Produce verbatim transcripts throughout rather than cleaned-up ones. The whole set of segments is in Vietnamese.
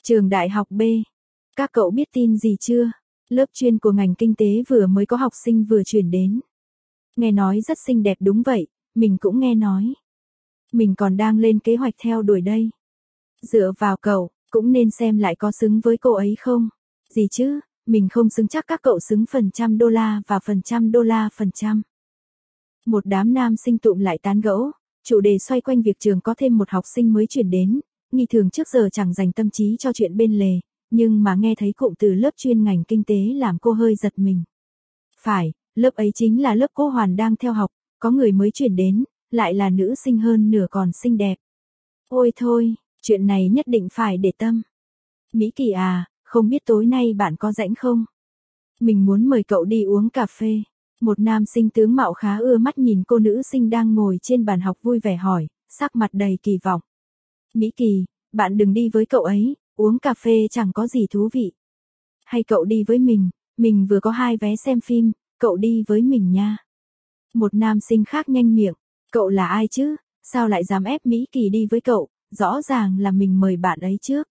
Trường đại học B. Các cậu biết tin gì chưa? Lớp chuyên của ngành kinh tế vừa mới có học sinh vừa chuyển đến. Nghe nói rất xinh đẹp đúng vậy, mình cũng nghe nói. Mình còn đang lên kế hoạch theo đuổi đây. Dựa vào cậu, cũng nên xem lại có xứng với cô ấy không? Gì chứ, mình không xứng chắc các cậu xứng phần trăm đô la và phần trăm đô la phần trăm. Một đám nam sinh tụm lại tán gẫu, chủ đề xoay quanh việc trường có thêm một học sinh mới chuyển đến, nghi thường trước giờ chẳng dành tâm trí cho chuyện bên lề, nhưng mà nghe thấy cụm từ lớp chuyên ngành kinh tế làm cô hơi giật mình. Phải, lớp ấy chính là lớp cô Hoàn đang theo học, có người mới chuyển đến, lại là nữ sinh hơn nửa còn xinh đẹp. Ôi thôi, chuyện này nhất định phải để tâm. Mỹ Kỳ à, không biết tối nay bạn có rảnh không? Mình muốn mời cậu đi uống cà phê. Một nam sinh tướng mạo khá ưa mắt nhìn cô nữ sinh đang ngồi trên bàn học vui vẻ hỏi, sắc mặt đầy kỳ vọng. Mỹ Kỳ, bạn đừng đi với cậu ấy, uống cà phê chẳng có gì thú vị. Hay cậu đi với mình, mình vừa có hai vé xem phim, cậu đi với mình nha. Một nam sinh khác nhanh miệng, cậu là ai chứ, sao lại dám ép Mỹ Kỳ đi với cậu, rõ ràng là mình mời bạn ấy trước.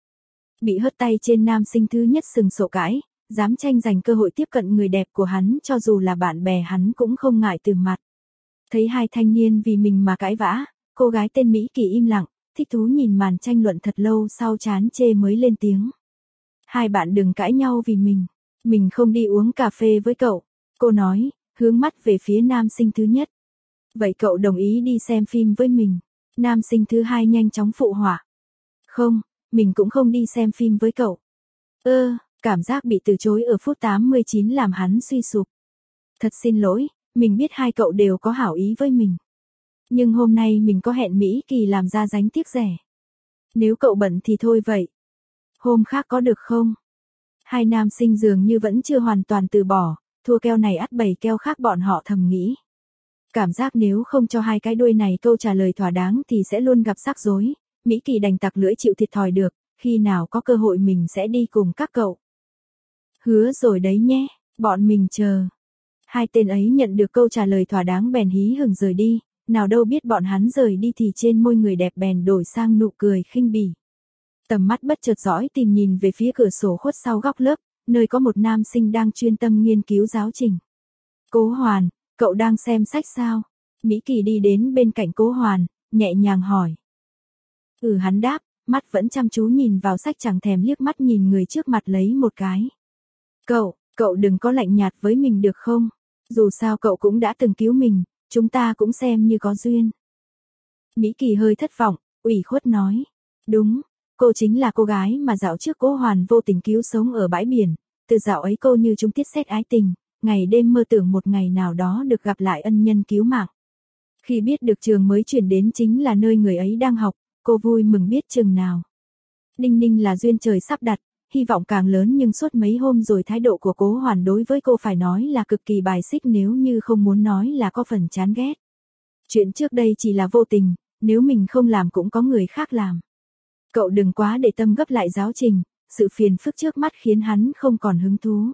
Bị hất tay trên nam sinh thứ nhất sừng sộ cãi, dám tranh giành cơ hội tiếp cận người đẹp của hắn cho dù là bạn bè hắn cũng không ngại từ mặt. Thấy hai thanh niên vì mình mà cãi vã, cô gái tên Mỹ Kỳ im lặng, thích thú nhìn màn tranh luận thật lâu sau chán chê mới lên tiếng. Hai bạn đừng cãi nhau vì mình, mình không đi uống cà phê với cậu, cô nói, hướng mắt về phía nam sinh thứ nhất. Vậy cậu đồng ý đi xem phim với mình? Nam sinh thứ hai nhanh chóng phụ họa. Không, mình cũng không đi xem phim với cậu. Ơ, cảm giác bị từ chối ở phút tám mươi chín làm hắn suy sụp. Thật xin lỗi, mình biết hai cậu đều có hảo ý với mình. Nhưng hôm nay mình có hẹn Mỹ Kỳ làm ra dánh tiếc rẻ. Nếu cậu bận thì thôi vậy. Hôm khác có được không? Hai nam sinh dường như vẫn chưa hoàn toàn từ bỏ, thua keo này ắt bầy keo khác bọn họ thầm nghĩ. Cảm giác nếu không cho hai cái đuôi này câu trả lời thỏa đáng thì sẽ luôn gặp rắc rối. Mỹ Kỳ đành tặc lưỡi chịu thiệt thòi được, khi nào có cơ hội mình sẽ đi cùng các cậu. Hứa rồi đấy nhé, bọn mình chờ. Hai tên ấy nhận được câu trả lời thỏa đáng bèn hí hửng rời đi, nào đâu biết bọn hắn rời đi thì trên môi người đẹp bèn đổi sang nụ cười khinh bỉ. Tầm mắt bất chợt dõi tìm nhìn về phía cửa sổ khuất sau góc lớp, nơi có một nam sinh đang chuyên tâm nghiên cứu giáo trình. Cố Hoàn, cậu đang xem sách sao? Mỹ Kỳ đi đến bên cạnh Cố Hoàn, nhẹ nhàng hỏi. Ừ, hắn đáp, mắt vẫn chăm chú nhìn vào sách chẳng thèm liếc mắt nhìn người trước mặt lấy một cái. Cậu, cậu đừng có lạnh nhạt với mình được không? Dù sao cậu cũng đã từng cứu mình, chúng ta cũng xem như có duyên. Mỹ Kỳ hơi thất vọng, ủy khuất nói. Đúng, cô chính là cô gái mà dạo trước Cố Hoàn vô tình cứu sống ở bãi biển. Từ dạo ấy cô như trúng tiết sét ái tình, ngày đêm mơ tưởng một ngày nào đó được gặp lại ân nhân cứu mạng. Khi biết được trường mới chuyển đến chính là nơi người ấy đang học, cô vui mừng biết chừng nào. Đinh ninh là duyên trời sắp đặt, hy vọng càng lớn nhưng suốt mấy hôm rồi thái độ của Cố Hoàn đối với cô phải nói là cực kỳ bài xích nếu như không muốn nói là có phần chán ghét. Chuyện trước đây chỉ là vô tình, nếu mình không làm cũng có người khác làm. Cậu đừng quá để tâm gấp lại giáo trình, sự phiền phức trước mắt khiến hắn không còn hứng thú.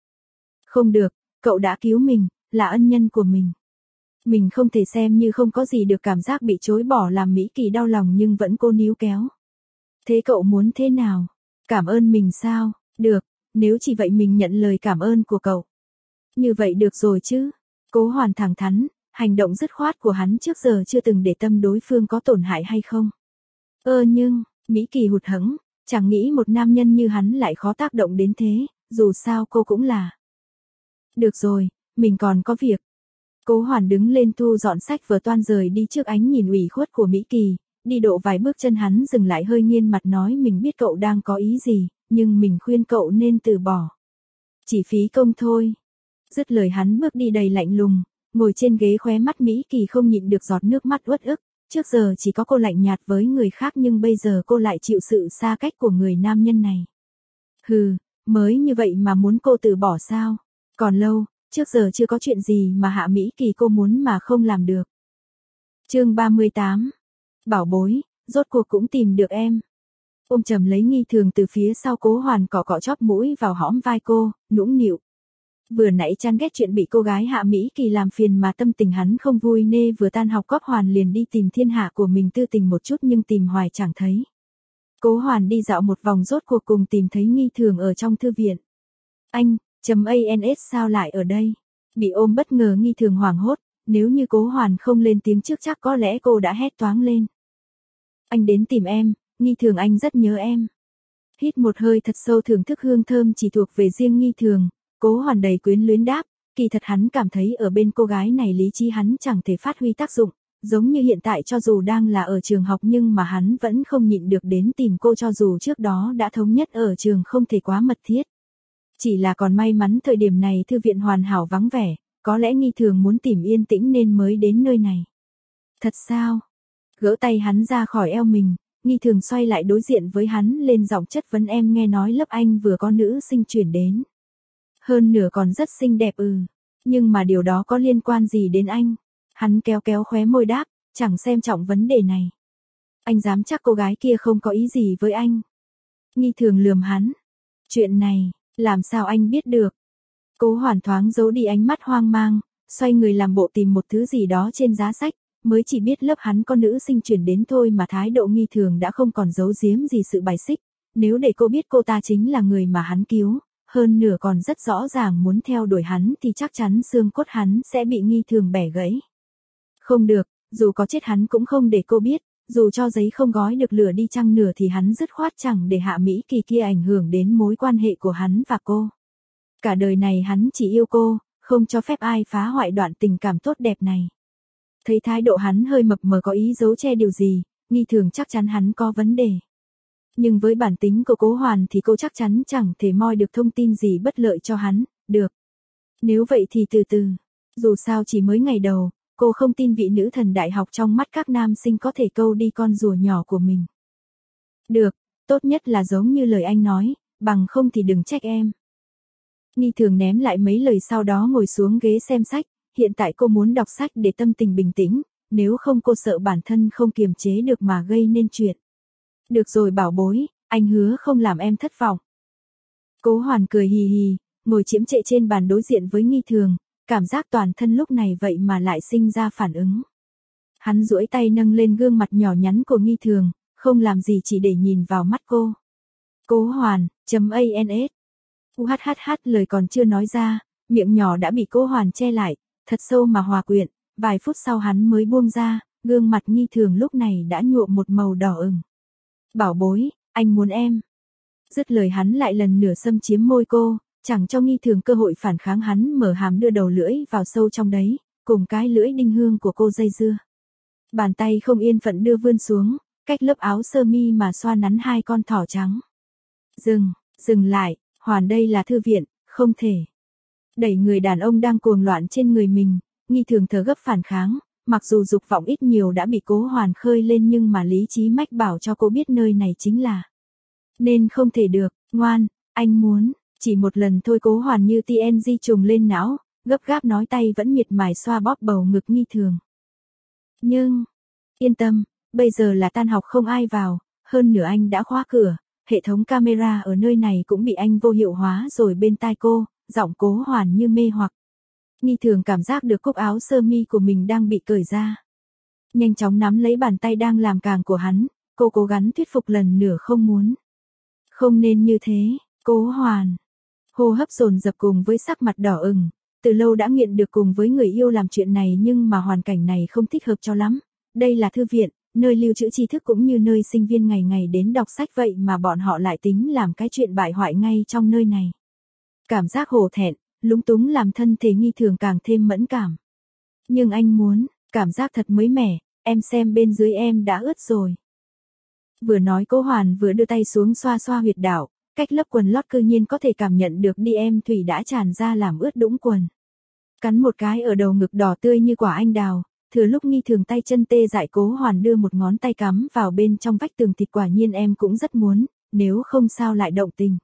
Không được, cậu đã cứu mình, là ân nhân của mình. Mình không thể xem như không có gì được cảm giác bị chối bỏ làm Mỹ Kỳ đau lòng nhưng vẫn cố níu kéo. Thế cậu muốn thế nào? Cảm ơn mình sao? Được, nếu chỉ vậy mình nhận lời cảm ơn của cậu. Như vậy được rồi chứ? Cố Hoàn thẳng thắn, hành động dứt khoát của hắn trước giờ chưa từng để tâm đối phương có tổn hại hay không. Ơ nhưng, Mỹ Kỳ hụt hẫng, chẳng nghĩ một nam nhân như hắn lại khó tác động đến thế, dù sao cô cũng là. Được rồi, mình còn có việc. Cố Hoàn đứng lên thu dọn sách vở toan rời đi trước ánh nhìn ủy khuất của Mỹ Kỳ, đi độ vài bước chân hắn dừng lại hơi nghiêng mặt nói mình biết cậu đang có ý gì, nhưng mình khuyên cậu nên từ bỏ. Chỉ phí công thôi. Dứt lời hắn bước đi đầy lạnh lùng, ngồi trên ghế khóe mắt Mỹ Kỳ không nhịn được giọt nước mắt uất ức, trước giờ chỉ có cô lạnh nhạt với người khác nhưng bây giờ cô lại chịu sự xa cách của người nam nhân này. Hừ, mới như vậy mà muốn cô từ bỏ sao? Còn lâu. Trước giờ chưa có chuyện gì mà Hạ Mỹ Kỳ cô muốn mà không làm được. Chương ba mươi tám. Bảo bối, rốt cuộc cũng tìm được em. Ôm chầm lấy nghi thường từ phía sau Cố Hoàn cọ cọ chóp mũi vào hõm vai cô, nũng nịu. Vừa nãy chán ghét chuyện bị cô gái Hạ Mỹ Kỳ làm phiền mà tâm tình hắn không vui nê vừa tan học Cóp Hoàn liền đi tìm thiên hạ của mình tư tình một chút nhưng tìm hoài chẳng thấy. Cố Hoàn đi dạo một vòng rốt cuộc cùng tìm thấy Nghi Thường ở trong thư viện. Anh, chấm ans sao lại ở đây? Bị ôm bất ngờ Nghi Thường hoảng hốt, nếu như Cố Hoàn không lên tiếng trước chắc có lẽ cô đã hét toáng lên. Anh đến tìm em, Nghi Thường anh rất nhớ em. Hít một hơi thật sâu thưởng thức hương thơm chỉ thuộc về riêng Nghi Thường, Cố Hoàn đầy quyến luyến đáp, kỳ thật hắn cảm thấy ở bên cô gái này lý trí hắn chẳng thể phát huy tác dụng, giống như hiện tại cho dù đang là ở trường học nhưng mà hắn vẫn không nhịn được đến tìm cô cho dù trước đó đã thống nhất ở trường không thể quá mật thiết. Chỉ là còn may mắn thời điểm này thư viện hoàn hảo vắng vẻ, có lẽ Nghi Thường muốn tìm yên tĩnh nên mới đến nơi này. Thật sao? Gỡ tay hắn ra khỏi eo mình, Nghi Thường xoay lại đối diện với hắn lên giọng chất vấn em nghe nói lớp anh vừa có nữ sinh chuyển đến. Hơn nửa còn rất xinh đẹp ừ, nhưng mà điều đó có liên quan gì đến anh? Hắn kéo kéo khóe môi đáp, chẳng xem trọng vấn đề này. Anh dám chắc cô gái kia không có ý gì với anh. Nghi Thường lườm hắn. Chuyện này, làm sao anh biết được? Cố Hoàn thoáng giấu đi ánh mắt hoang mang, xoay người làm bộ tìm một thứ gì đó trên giá sách, mới chỉ biết lớp hắn có nữ sinh chuyển đến thôi mà thái độ Nghi Thường đã không còn giấu giếm gì sự bài xích, nếu để cô biết cô ta chính là người mà hắn cứu, hơn nửa còn rất rõ ràng muốn theo đuổi hắn thì chắc chắn xương cốt hắn sẽ bị Nghi Thường bẻ gãy. Không được, dù có chết hắn cũng không để cô biết, dù cho giấy không gói được lửa đi chăng nửa thì hắn dứt khoát chẳng để Hạ Mỹ Kỳ kia ảnh hưởng đến mối quan hệ của hắn và cô. Cả đời này hắn chỉ yêu cô, không cho phép ai phá hoại đoạn tình cảm tốt đẹp này. Thấy thái độ hắn hơi mập mờ có ý giấu che điều gì, Nghi Thường chắc chắn hắn có vấn đề. Nhưng với bản tính của Cố Hoàn thì cô chắc chắn chẳng thể moi được thông tin gì bất lợi cho hắn, được. Nếu vậy thì từ từ, dù sao chỉ mới ngày đầu, cô không tin vị nữ thần đại học trong mắt các nam sinh có thể câu đi con rùa nhỏ của mình. Được, tốt nhất là giống như lời anh nói, bằng không thì đừng trách em. Nghi Thường ném lại mấy lời sau đó ngồi xuống ghế xem sách, hiện tại cô muốn đọc sách để tâm tình bình tĩnh, nếu không cô sợ bản thân không kiềm chế được mà gây nên chuyện. Được rồi bảo bối, anh hứa không làm em thất vọng. Cố Hoàn cười hì hì, ngồi chiếm trệ trên bàn đối diện với Nghi Thường, cảm giác toàn thân lúc này vậy mà lại sinh ra phản ứng. Hắn duỗi tay nâng lên gương mặt nhỏ nhắn của Nghi Thường, không làm gì chỉ để nhìn vào mắt cô. Cố Hoàn, chấm ans. Uhhh lời còn chưa nói ra, miệng nhỏ đã bị Cố Hoàn che lại, thật sâu mà hòa quyện, vài phút sau hắn mới buông ra, gương mặt Nghi Thường lúc này đã nhuộm một màu đỏ ửng. Bảo bối, anh muốn em. Dứt lời hắn lại lần nữa xâm chiếm môi cô, chẳng cho Nghi Thường cơ hội phản kháng hắn mở hàm đưa đầu lưỡi vào sâu trong đấy, cùng cái lưỡi đinh hương của cô dây dưa. Bàn tay không yên phận đưa vươn xuống, cách lớp áo sơ mi mà xoa nắn hai con thỏ trắng. Dừng, dừng lại, Hoàn đây là thư viện, không thể. Đẩy người đàn ông đang cuồng loạn trên người mình, Nghi Thường thở gấp phản kháng, mặc dù dục vọng ít nhiều đã bị Cố Hoàn khơi lên nhưng mà lý trí mách bảo cho cô biết nơi này chính là. Nên không thể được, ngoan, anh muốn, chỉ một lần thôi. Cố Hoàn như tê en giê trùng lên não, gấp gáp nói tay vẫn miệt mài xoa bóp bầu ngực Nghi Thường. Nhưng, yên tâm, bây giờ là tan học không ai vào, hơn nữa anh đã khóa cửa, hệ thống camera ở nơi này cũng bị anh vô hiệu hóa rồi. Bên tai cô, giọng Cố Hoàn như mê hoặc. Nghi Thường cảm giác được cúc áo sơ mi của mình đang bị cởi ra. Nhanh chóng nắm lấy bàn tay đang làm càng của hắn, cô cố gắng thuyết phục lần nữa không muốn. Không nên như thế, Cố Hoàn. Hô hấp dồn dập cùng với sắc mặt đỏ ửng, từ lâu đã nghiện được cùng với người yêu làm chuyện này nhưng mà hoàn cảnh này không thích hợp cho lắm. Đây là thư viện, nơi lưu trữ tri thức cũng như nơi sinh viên ngày ngày đến đọc sách vậy mà bọn họ lại tính làm cái chuyện bại hoại ngay trong nơi này. Cảm giác hổ thẹn, lúng túng làm thân thể Nghi Thường càng thêm mẫn cảm. Nhưng anh muốn, cảm giác thật mới mẻ, em xem bên dưới em đã ướt rồi. Vừa nói Cố Hoàn vừa đưa tay xuống xoa xoa huyệt đạo, cách lớp quần lót cư nhiên có thể cảm nhận được đi em thủy đã tràn ra làm ướt đũng quần. Cắn một cái ở đầu ngực đỏ tươi như quả anh đào, thừa lúc Nghi Thường tay chân tê dại Cố Hoàn đưa một ngón tay cắm vào bên trong vách tường thịt. Quả nhiên em cũng rất muốn, nếu không sao lại động tình.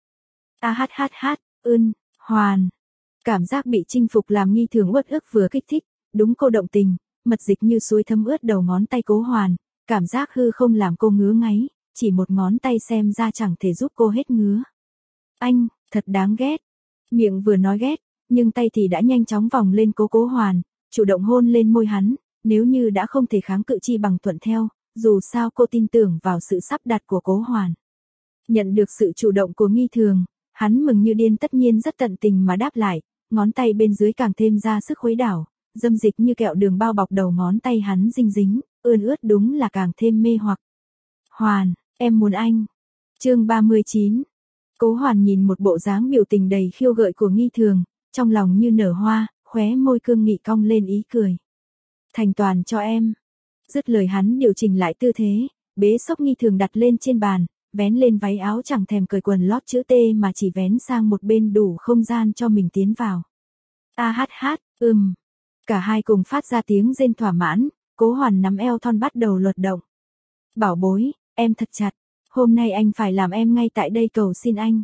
A hát hát hát, ưn, Hoàn. Cảm giác bị chinh phục làm Nghi Thường uất ức vừa kích thích, đúng cô động tình, mật dịch như suối thấm ướt đầu ngón tay Cố Hoàn, cảm giác hư không làm cô ngứa ngáy, chỉ một ngón tay xem ra chẳng thể giúp cô hết ngứa. Anh, thật đáng ghét. Miệng vừa nói ghét, nhưng tay thì đã nhanh chóng vòng lên cố Cố Hoàn, chủ động hôn lên môi hắn, nếu như đã không thể kháng cự chi bằng thuận theo, dù sao cô tin tưởng vào sự sắp đặt của Cố Hoàn. Nhận được sự chủ động của Nghi Thường, hắn mừng như điên, tất nhiên rất tận tình mà đáp lại, ngón tay bên dưới càng thêm ra sức khuấy đảo, dâm dịch như kẹo đường bao bọc đầu ngón tay hắn dinh dính, ươn ướt đúng là càng thêm mê hoặc. Hoàn, em muốn anh. Chương ba mươi chín. Cố Hoàn nhìn một bộ dáng biểu tình đầy khiêu gợi của Nghi Thường, trong lòng như nở hoa, khóe môi cương nghị cong lên ý cười. Thành toàn cho em. Dứt lời hắn điều chỉnh lại tư thế, bế xốc Nghi Thường đặt lên trên bàn, vén lên váy áo, chẳng thèm cởi quần lót chữ T mà chỉ vén sang một bên đủ không gian cho mình tiến vào. A hát hát, ừm. Cả hai cùng phát ra tiếng rên thỏa mãn, Cố Hoàn nắm eo thon bắt đầu luật động. Bảo bối, em thật chặt, hôm nay anh phải làm em ngay tại đây, cầu xin anh.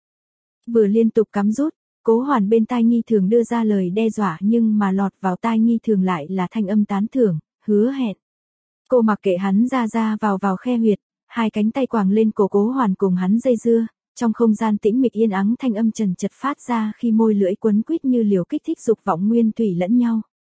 Vừa liên tục cắm rút, Cố Hoàn bên tai Nghi Thường đưa ra lời đe dọa, nhưng mà lọt vào tai Nghi Thường lại là thanh âm tán thưởng, hứa hẹn. Cô mặc kệ hắn ra ra vào vào khe huyệt, hai cánh tay quàng lên cổ Cố Hoàn cùng hắn dây dưa, trong không gian tĩnh mịch yên ắng thanh âm trần chật phát ra khi môi lưỡi quấn quýt như liều kích thích dục vọng nguyên thủy lẫn nhau.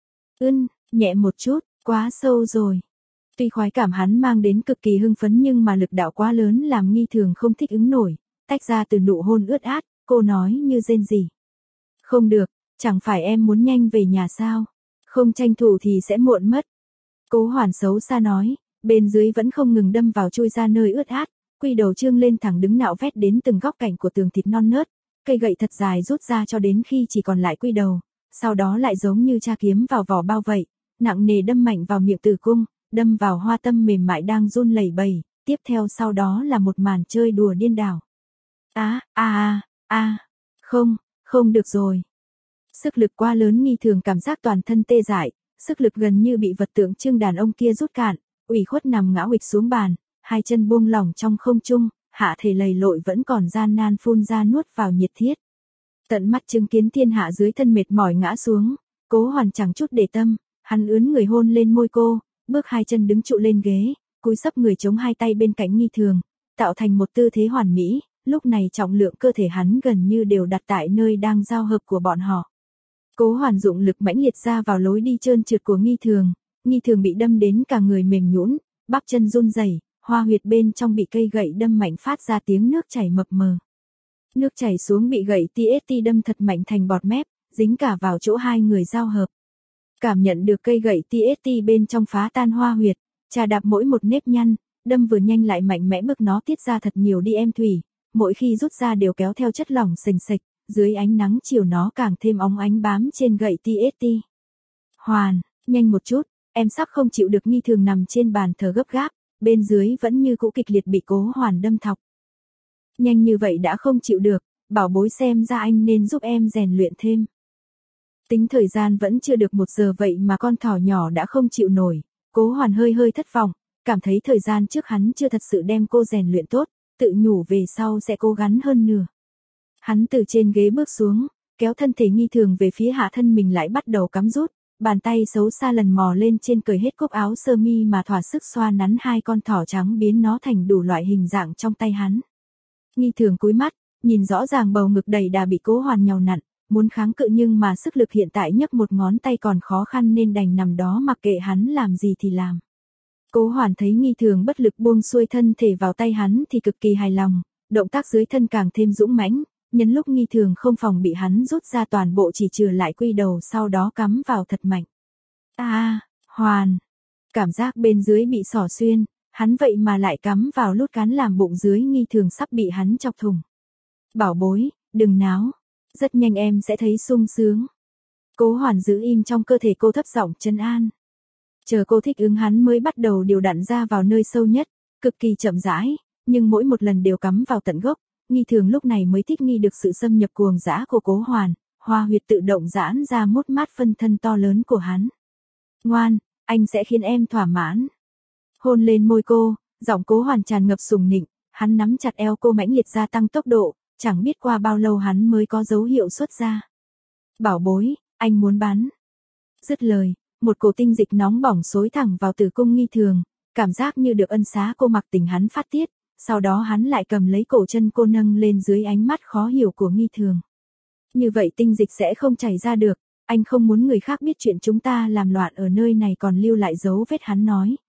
Ưm, nhẹ một chút, quá sâu rồi. Tuy khoái cảm hắn mang đến cực kỳ hưng phấn nhưng mà lực đạo quá lớn làm Nghi Thường không thích ứng nổi, tách ra từ nụ hôn ướt át, cô nói như rên rỉ. Không được, chẳng phải em muốn nhanh về nhà sao? Không tranh thủ thì sẽ muộn mất. Cố Hoàn xấu xa nói, bên dưới vẫn không ngừng đâm vào chui ra nơi ướt át, quy đầu trương lên thẳng đứng nạo vét đến từng góc cạnh của tường thịt non nớt, cây gậy thật dài rút ra cho đến khi chỉ còn lại quy đầu, sau đó lại giống như tra kiếm vào vỏ bao vậy, nặng nề đâm mạnh vào miệng tử cung, đâm vào hoa tâm mềm mại đang run lẩy bẩy, tiếp theo sau đó là một màn chơi đùa điên đảo. Á, a a, a, không, không được rồi. Sức lực quá lớn, Nghi Thường cảm giác toàn thân tê dại, sức lực gần như bị vật tượng trưng đàn ông kia rút cạn, ủy khuất nằm ngã huỵch xuống bàn, hai chân buông lỏng trong không trung, hạ thể lầy lội vẫn còn gian nan phun ra nuốt vào nhiệt thiết. Tận mắt chứng kiến thiên hạ dưới thân mệt mỏi ngã xuống, Cố Hoàn chẳng chút để tâm, hắn ướn người hôn lên môi cô, bước hai chân đứng trụ lên ghế, cúi sấp người chống hai tay bên cạnh Nghi Thường, tạo thành một tư thế hoàn mỹ, lúc này trọng lượng cơ thể hắn gần như đều đặt tại nơi đang giao hợp của bọn họ. Cố Hoàn dụng lực mãnh liệt ra vào lối đi trơn trượt của Nghi Thường, Nghi Thường bị đâm đến cả người mềm nhũn, bắp chân run rẩy, hoa huyệt bên trong bị cây gậy đâm mạnh phát ra tiếng nước chảy mập mờ. Nước chảy xuống bị gậy tê ét tê đâm thật mạnh thành bọt mép, dính cả vào chỗ hai người giao hợp. Cảm nhận được cây gậy tê ét tê bên trong phá tan hoa huyệt, chà đạp mỗi một nếp nhăn, đâm vừa nhanh lại mạnh mẽ bức nó tiết ra thật nhiều đi em thủy, mỗi khi rút ra đều kéo theo chất lỏng sền sệt, dưới ánh nắng chiều nó càng thêm óng ánh bám trên gậy tê ét tê. Hoàn, nhanh một chút, em sắp không chịu được. Nghi Thường nằm trên bàn thở gấp gáp, bên dưới vẫn như cũ kịch liệt bị Cố Hoàn đâm thọc. Nhanh như vậy đã không chịu được, bảo bối, xem ra anh nên giúp em rèn luyện thêm. Tính thời gian vẫn chưa được một giờ vậy mà con thỏ nhỏ đã không chịu nổi, Cố Hoàn hơi hơi thất vọng, cảm thấy thời gian trước hắn chưa thật sự đem cô rèn luyện tốt, tự nhủ về sau sẽ cố gắng hơn nữa. Hắn từ trên ghế bước xuống, kéo thân thể Nghi Thường về phía hạ thân mình lại bắt đầu cắm rút, bàn tay xấu xa lần mò lên trên cởi hết cúc áo sơ mi mà thỏa sức xoa nắn hai con thỏ trắng biến nó thành đủ loại hình dạng trong tay hắn. Nghi Thường cúi mắt, nhìn rõ ràng bầu ngực đầy đà bị Cố Hoàn nhào nặn, muốn kháng cự nhưng mà sức lực hiện tại nhấc một ngón tay còn khó khăn nên đành nằm đó mặc kệ hắn làm gì thì làm. Cố Hoàn thấy Nghi Thường bất lực buông xuôi thân thể vào tay hắn thì cực kỳ hài lòng, động tác dưới thân càng thêm dũng mãnh, nhân lúc Nghi Thường không phòng bị hắn rút ra toàn bộ chỉ trừ lại quy đầu, sau đó cắm vào thật mạnh. A, à, Hoàn, cảm giác bên dưới bị xỏ xuyên, hắn vậy mà lại cắm vào lút cán làm bụng dưới Nghi Thường sắp bị hắn chọc thủng. Bảo bối, đừng náo, rất nhanh em sẽ thấy sung sướng. Cố Hoàn giữ im trong cơ thể cô, thấp giọng trấn an. Chờ cô thích ứng hắn mới bắt đầu điều đặn ra vào nơi sâu nhất, cực kỳ chậm rãi, nhưng mỗi một lần đều cắm vào tận gốc. Nghi Thường lúc này mới thích nghi được sự xâm nhập cuồng dã của Cố Hoàn, hoa huyệt tự động giãn ra mút mát phân thân to lớn của hắn. Ngoan, anh sẽ khiến em thỏa mãn. Hôn lên môi cô, giọng Cố Hoàn tràn ngập sùng nịnh, hắn nắm chặt eo cô mãnh liệt gia tăng tốc độ, chẳng biết qua bao lâu hắn mới có dấu hiệu xuất ra. Bảo bối, anh muốn bắn. Dứt lời, một cổ tinh dịch nóng bỏng xối thẳng vào tử cung Nghi Thường, cảm giác như được ân xá cô mặc tình hắn phát tiết, sau đó hắn lại cầm lấy cổ chân cô nâng lên dưới ánh mắt khó hiểu của Nghi Thường. Như vậy tinh dịch sẽ không chảy ra được, anh không muốn người khác biết chuyện chúng ta làm loạn ở nơi này còn lưu lại dấu vết, hắn nói,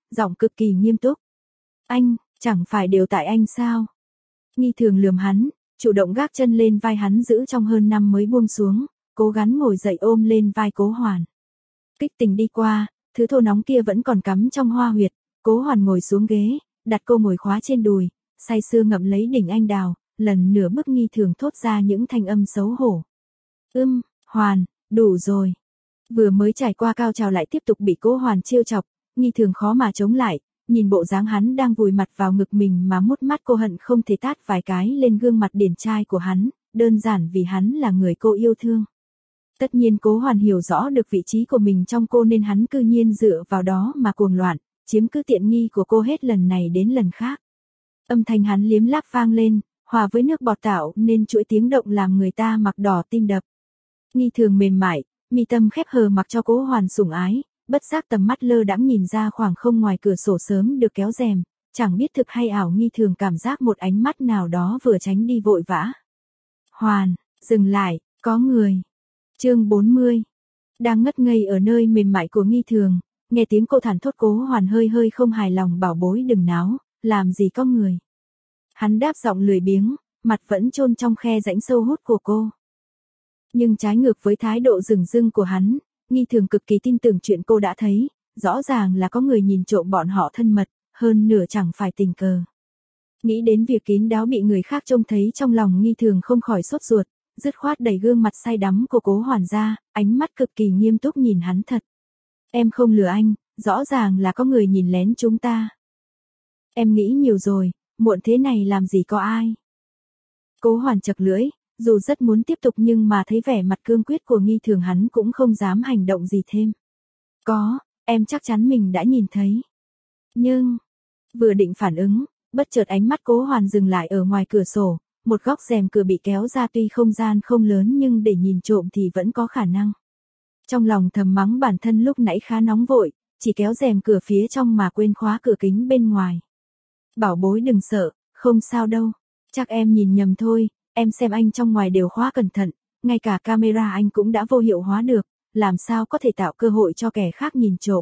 giọng cực kỳ nghiêm túc. Anh, chẳng phải đều tại anh sao? Nghi Thường lườm hắn, chủ động gác chân lên vai hắn giữ trong hơn năm mới buông xuống, cố gắng ngồi dậy ôm lên vai Cố Hoàn. Kích tình đi qua, thứ thô nóng kia vẫn còn cắm trong hoa huyệt, Cố Hoàn ngồi xuống ghế, đặt cô ngồi khóa trên đùi, say sưa ngậm lấy đỉnh anh đào, lần nửa bức Nghi Thường thốt ra những thanh âm xấu hổ. Ưm, Hoàn, đủ rồi. Vừa mới trải qua cao trào lại tiếp tục bị Cố Hoàn trêu chọc, Nghi Thường khó mà chống lại, nhìn bộ dáng hắn đang vùi mặt vào ngực mình mà mút mắt cô hận không thể tát vài cái lên gương mặt điển trai của hắn, đơn giản vì hắn là người cô yêu thương. Tất nhiên Cố Hoàn hiểu rõ được vị trí của mình trong cô nên hắn cư nhiên dựa vào đó mà cuồng loạn, chiếm cứ tiện nghi của cô hết lần này đến lần khác. Âm thanh hắn liếm láp vang lên, hòa với nước bọt tạo nên chuỗi tiếng động làm người ta mặc đỏ tim đập. Nghi Thường mềm mại, mi tâm khép hờ mặc cho Cố Hoàn sủng ái, bất giác tầm mắt lơ đãng nhìn ra khoảng không ngoài cửa sổ sớm được kéo rèm, chẳng biết thực hay ảo Nghi Thường cảm giác một ánh mắt nào đó vừa tránh đi vội vã. Hoàn, dừng lại, có người. Chương bốn mươi. Đang ngất ngây ở nơi mềm mại của Nghi Thường, nghe tiếng cô thản thốt Cố Hoàn hơi hơi không hài lòng bảo bối đừng náo, làm gì có người. Hắn đáp giọng lười biếng, mặt vẫn chôn trong khe rãnh sâu hút của cô. Nhưng trái ngược với thái độ rừng rưng của hắn, Nghi Thường cực kỳ tin tưởng chuyện cô đã thấy, rõ ràng là có người nhìn trộm bọn họ thân mật, hơn nửa chẳng phải tình cờ. Nghĩ đến việc kín đáo bị người khác trông thấy trong lòng Nghi Thường không khỏi sốt ruột, dứt khoát đẩy gương mặt say đắm của Cố Hoàn ra, ánh mắt cực kỳ nghiêm túc nhìn hắn thật. Em không lừa anh, rõ ràng là có người nhìn lén chúng ta. Em nghĩ nhiều rồi, muộn thế này làm gì có ai. Cố Hoàn chật lưỡi, dù rất muốn tiếp tục nhưng mà thấy vẻ mặt cương quyết của Nghi Thường hắn cũng không dám hành động gì thêm. Có, em chắc chắn mình đã nhìn thấy. Nhưng, vừa định phản ứng, bất chợt ánh mắt Cố Hoàn dừng lại ở ngoài cửa sổ, một góc rèm cửa bị kéo ra tuy không gian không lớn nhưng để nhìn trộm thì vẫn có khả năng. Trong lòng thầm mắng bản thân lúc nãy khá nóng vội, chỉ kéo rèm cửa phía trong mà quên khóa cửa kính bên ngoài. Bảo bối đừng sợ, không sao đâu, chắc em nhìn nhầm thôi, em xem anh trong ngoài đều khóa cẩn thận, ngay cả camera anh cũng đã vô hiệu hóa được, làm sao có thể tạo cơ hội cho kẻ khác nhìn trộm.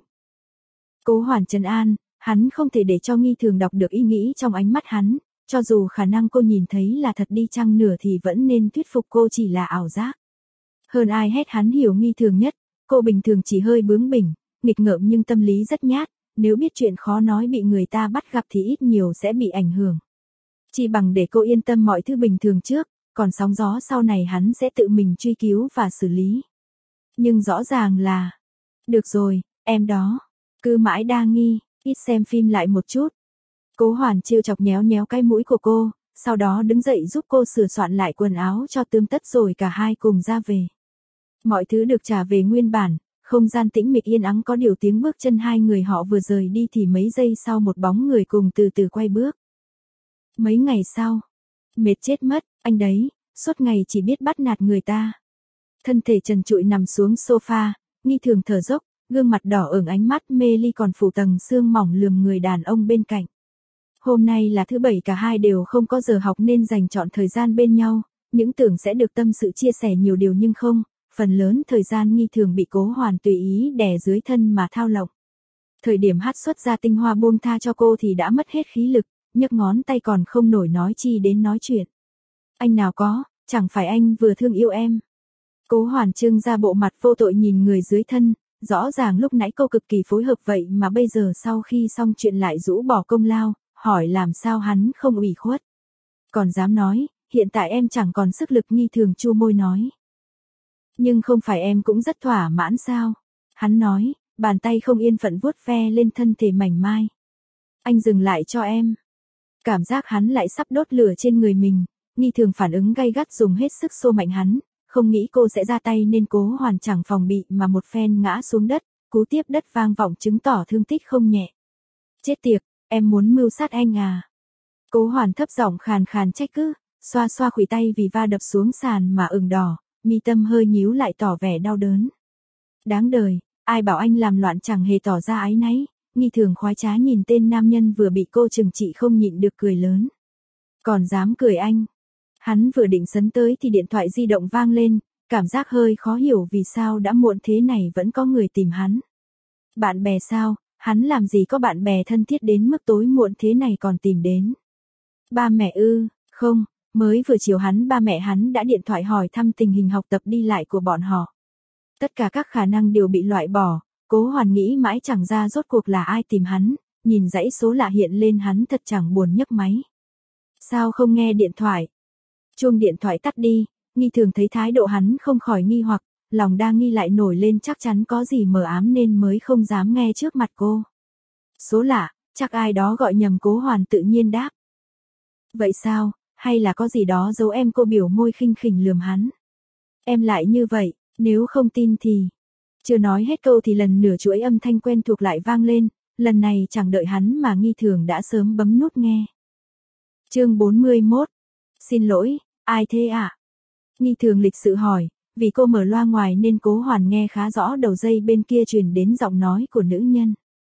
Cố Hoàn trấn an, hắn không thể để cho Nghi Thường đọc được ý nghĩ trong ánh mắt hắn, cho dù khả năng cô nhìn thấy là thật đi chăng nửa thì vẫn nên thuyết phục cô chỉ là ảo giác. Hơn ai hết hắn hiểu Nghi Thường nhất, cô bình thường chỉ hơi bướng bỉnh, nghịch ngợm nhưng tâm lý rất nhát, nếu biết chuyện khó nói bị người ta bắt gặp thì ít nhiều sẽ bị ảnh hưởng. Chỉ bằng để cô yên tâm mọi thứ bình thường trước, còn sóng gió sau này hắn sẽ tự mình truy cứu và xử lý. Nhưng rõ ràng là, được rồi, em đó, cứ mãi đa nghi, ít xem phim lại một chút. Cố Hoàn trêu chọc nhéo nhéo cái mũi của cô, sau đó đứng dậy giúp cô sửa soạn lại quần áo cho tươm tất rồi cả hai cùng ra về. Mọi thứ được trả về nguyên bản, không gian tĩnh mịch yên ắng có điều tiếng bước chân hai người họ vừa rời đi thì mấy giây sau một bóng người cùng từ từ quay bước. Mấy ngày sau, mệt chết mất, anh đấy, suốt ngày chỉ biết bắt nạt người ta. Thân thể trần trụi nằm xuống sofa, Nghi Thường thở dốc, gương mặt đỏ ửng ánh mắt mê ly còn phủ tầng sương mỏng lườm người đàn ông bên cạnh. Hôm nay là thứ bảy cả hai đều không có giờ học nên dành trọn thời gian bên nhau, những tưởng sẽ được tâm sự chia sẻ nhiều điều nhưng không, phần lớn thời gian Nghi Thường bị Cố Hoàn tùy ý đè dưới thân mà thao lộng. Thời điểm hát xuất ra tinh hoa buông tha cho cô thì đã mất hết khí lực, nhấc ngón tay còn không nổi nói chi đến nói chuyện. Anh nào có, chẳng phải anh vừa thương yêu em. Cố Hoàn trưng ra bộ mặt vô tội nhìn người dưới thân, rõ ràng lúc nãy cô cực kỳ phối hợp vậy mà bây giờ sau khi xong chuyện lại rũ bỏ công lao, hỏi làm sao hắn không ủy khuất. Còn dám nói, hiện tại em chẳng còn sức lực. Nghi Thường chua môi nói. Nhưng không phải em cũng rất thỏa mãn sao? Hắn nói, bàn tay không yên phận vuốt ve lên thân thể mảnh mai. Anh dừng lại cho em. Cảm giác hắn lại sắp đốt lửa trên người mình, Nghi Thường phản ứng gay gắt dùng hết sức xô mạnh hắn, không nghĩ cô sẽ ra tay nên Cố Hoàn chẳng phòng bị mà một phen ngã xuống đất, cú tiếp đất vang vọng chứng tỏ thương tích không nhẹ. Chết tiệt, em muốn mưu sát anh à? Cố Hoàn thấp giọng khàn khàn trách cứ, xoa xoa khuỷu tay vì va đập xuống sàn mà ửng đỏ, mi tâm hơi nhíu lại tỏ vẻ đau đớn. Đáng đời, ai bảo anh làm loạn chẳng hề tỏ ra áy náy. Nghi Thường khoái trá nhìn tên nam nhân vừa bị cô trừng trị không nhịn được cười lớn. Còn dám cười anh. Hắn vừa định sấn tới thì điện thoại di động vang lên, cảm giác hơi khó hiểu vì sao đã muộn thế này vẫn có người tìm hắn. Bạn bè sao, Hắn làm gì có bạn bè thân thiết đến mức tối muộn thế này còn tìm đến. Ba mẹ ư, không, mới vừa chiều hắn ba mẹ hắn đã điện thoại hỏi thăm tình hình học tập đi lại của bọn họ. Tất cả các khả năng đều bị loại bỏ, Cố Hoàn nghĩ mãi chẳng ra rốt cuộc là ai tìm hắn, nhìn dãy số lạ hiện lên hắn thật chẳng buồn nhấc máy. Sao không nghe điện thoại? Chuông điện thoại tắt đi, Nghi Thường thấy thái độ hắn không khỏi nghi hoặc, lòng đa nghi lại nổi lên chắc chắn có gì mờ ám nên mới không dám nghe trước mặt cô. Số lạ, chắc ai đó gọi nhầm, Cố Hoàn tự nhiên đáp. Vậy sao, hay là có gì đó giấu em, cô biểu môi khinh khỉnh lườm hắn. Em lại như vậy, nếu không tin thì... Chưa nói hết câu thì lần nửa chuỗi âm thanh quen thuộc lại vang lên, lần này chẳng đợi hắn mà Nghi Thường đã sớm bấm nút nghe. Chương bốn mươi mốt. Xin lỗi, ai thế ạ? À? Nghi Thường lịch sự hỏi, vì cô mở loa ngoài nên Cố Hoàn nghe khá rõ đầu dây bên kia truyền đến giọng nói của nữ nhân.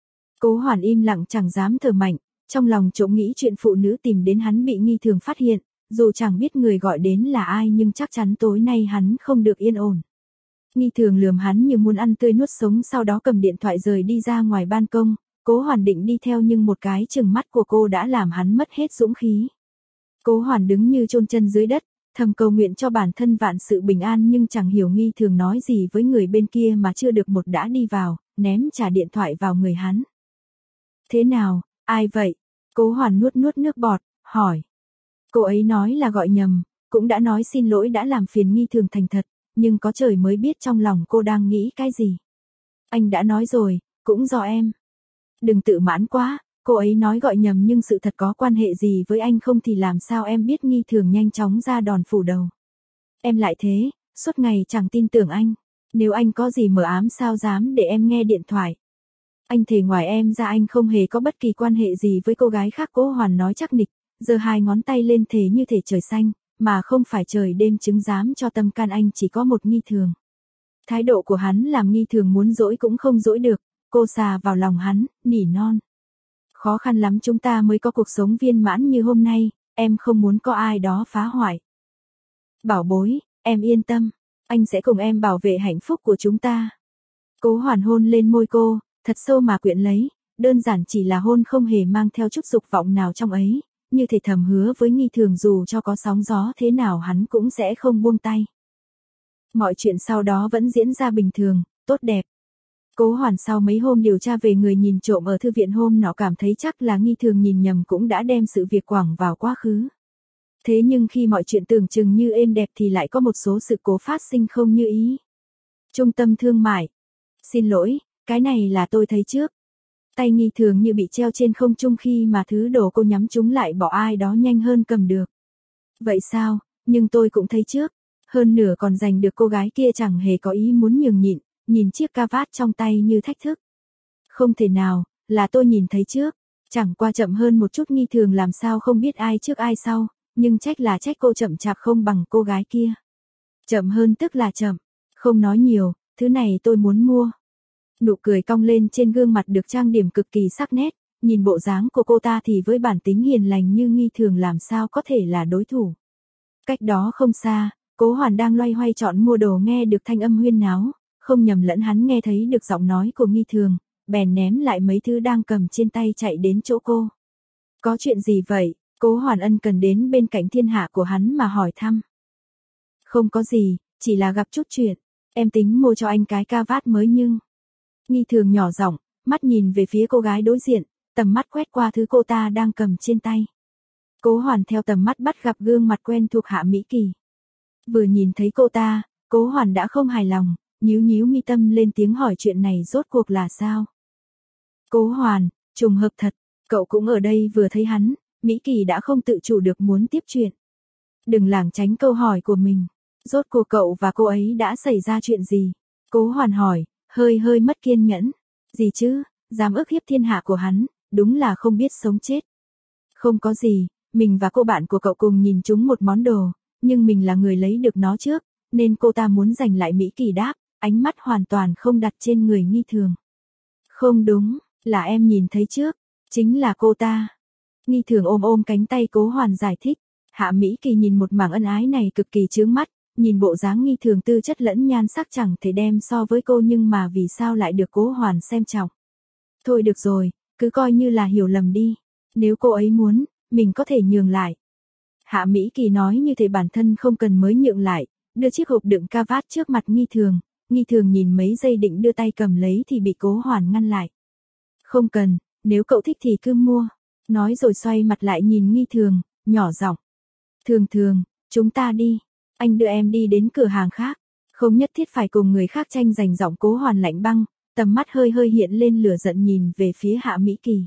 Cố Hoàn im lặng chẳng dám thở mạnh, trong lòng trộm nghĩ chuyện phụ nữ tìm đến hắn bị Nghi Thường phát hiện, dù chẳng biết người gọi đến là ai nhưng chắc chắn tối nay hắn không được yên ổn. Nghi Thường lườm hắn như muốn ăn tươi nuốt sống, sau đó cầm điện thoại rời đi ra ngoài ban công. Cố Hoàn định đi theo nhưng một cái chừng mắt của cô đã làm hắn mất hết dũng khí. Cố Hoàn đứng như chôn chân dưới đất, thầm cầu nguyện cho bản thân vạn sự bình an nhưng chẳng hiểu Nghi Thường nói gì với người bên kia mà chưa được một đã đi vào, ném trả điện thoại vào người hắn. Thế nào, ai vậy? Cố Hoàn nuốt nuốt nước bọt, hỏi. Cô ấy nói là gọi nhầm, cũng đã nói xin lỗi đã làm phiền Nghi Thường thành thật, nhưng có trời mới biết trong lòng cô đang nghĩ cái gì. Anh đã nói rồi, cũng do em. Đừng tự mãn quá, cô ấy nói gọi nhầm nhưng sự thật có quan hệ gì với anh không thì làm sao em biết? Nghi Thường nhanh chóng ra đòn phủ đầu. Em lại thế, suốt ngày chẳng tin tưởng anh. Nếu anh có gì mờ ám sao dám để em nghe điện thoại. Anh thề ngoài em ra anh không hề có bất kỳ quan hệ gì với cô gái khác. Cố Hoàn nói chắc nịch, giơ hai ngón tay lên thề như thể trời xanh, mà không phải trời đêm chứng giám cho tâm can anh chỉ có một Nghi Thường. Thái độ của hắn làm Nghi Thường muốn dỗi cũng không dỗi được, cô xà vào lòng hắn, nỉ non. Khó khăn lắm chúng ta mới có cuộc sống viên mãn như hôm nay, em không muốn có ai đó phá hoại. Bảo bối, em yên tâm, anh sẽ cùng em bảo vệ hạnh phúc của chúng ta. Cố Hoàn hôn lên môi cô, thật sâu mà quyện lấy, đơn giản chỉ là hôn không hề mang theo chút dục vọng nào trong ấy, như thể thầm hứa với Nghi Thường dù cho có sóng gió thế nào hắn cũng sẽ không buông tay. Mọi chuyện sau đó vẫn diễn ra bình thường, tốt đẹp. Cố Hoàn sau mấy hôm điều tra về người nhìn trộm ở thư viện hôm nọ cảm thấy chắc là Nghi Thường nhìn nhầm cũng đã đem sự việc quẳng vào quá khứ. Thế nhưng khi mọi chuyện tưởng chừng như êm đẹp thì lại có một số sự cố phát sinh không như ý. Trung tâm thương mại. Xin lỗi, cái này là tôi thấy trước. Tay Nghi Thường như bị treo trên không trung khi mà thứ đồ cô nhắm chúng lại bỏ ai đó nhanh hơn cầm được. Vậy sao, nhưng tôi cũng thấy trước. Hơn nửa còn giành được, cô gái kia chẳng hề có ý muốn nhường nhịn, nhìn chiếc ca vát trong tay như thách thức. Không thể nào, là tôi nhìn thấy trước. Chẳng qua chậm hơn một chút. Nghi Thường làm sao không biết ai trước ai sau, nhưng trách là trách cô chậm chạp không bằng cô gái kia. Chậm hơn tức là chậm, không nói nhiều, thứ này tôi muốn mua. Nụ cười cong lên trên gương mặt được trang điểm cực kỳ sắc nét, nhìn bộ dáng của cô ta thì với bản tính hiền lành như Nghi Thường làm sao có thể là đối thủ. Cách đó không xa, Cố Hoàn đang loay hoay chọn mua đồ nghe được thanh âm huyên náo, không nhầm lẫn hắn nghe thấy được giọng nói của Nghi Thường, bèn ném lại mấy thứ đang cầm trên tay chạy đến chỗ cô. Có chuyện gì vậy? Cố Hoàn ân cần đến bên cạnh thiên hạ của hắn mà hỏi thăm. Không có gì, chỉ là gặp chút chuyện, em tính mua cho anh cái ca vát mới nhưng... Nghi Thường nhỏ giọng, mắt nhìn về phía cô gái đối diện, tầm mắt quét qua thứ cô ta đang cầm trên tay. Cố Hoàn theo tầm mắt bắt gặp gương mặt quen thuộc Hạ Mỹ Kỳ. Vừa nhìn thấy cô ta, Cố Hoàn đã không hài lòng, nhíu nhíu mi tâm lên tiếng hỏi chuyện này rốt cuộc là sao. Cố Hoàn, trùng hợp thật, cậu cũng ở đây. Vừa thấy hắn, Mỹ Kỳ đã không tự chủ được muốn tiếp chuyện. Đừng lảng tránh câu hỏi của mình, rốt cuộc cậu và cô ấy đã xảy ra chuyện gì? Cố Hoàn hỏi, hơi hơi mất kiên nhẫn. Gì chứ, dám ức hiếp thiên hạ của hắn, đúng là không biết sống chết. Không có gì, mình và cô bạn của cậu cùng nhìn trúng một món đồ, nhưng mình là người lấy được nó trước, nên cô ta muốn giành lại. Mỹ Kỳ đáp, ánh mắt hoàn toàn không đặt trên người Nghi Thường. Không đúng, là em nhìn thấy trước, chính là cô ta. Nghi Thường ôm ôm cánh tay Cố Hoàn giải thích. Hạ Mỹ Kỳ nhìn một mảng ân ái này cực kỳ chướng mắt, nhìn bộ dáng Nghi Thường tư chất lẫn nhan sắc chẳng thể đem so với cô nhưng mà vì sao lại được Cố Hoàn xem trọng. Thôi được rồi, cứ coi như là hiểu lầm đi. Nếu cô ấy muốn, mình có thể nhường lại. Hạ Mỹ Kỳ nói như thể bản thân không cần mới nhượng lại, đưa chiếc hộp đựng cà vạt trước mặt Nghi Thường. Nghi Thường nhìn mấy giây định đưa tay cầm lấy thì bị Cố Hoàn ngăn lại. Không cần, nếu cậu thích thì cứ mua. Nói rồi xoay mặt lại nhìn Nghi Thường, nhỏ giọng. Thường Thường, chúng ta đi. Anh đưa em đi đến cửa hàng khác. Không nhất thiết phải cùng người khác tranh giành. Giọng Cố Hoàn lạnh băng, tầm mắt hơi hơi hiện lên lửa giận nhìn về phía Hạ Mỹ Kỳ.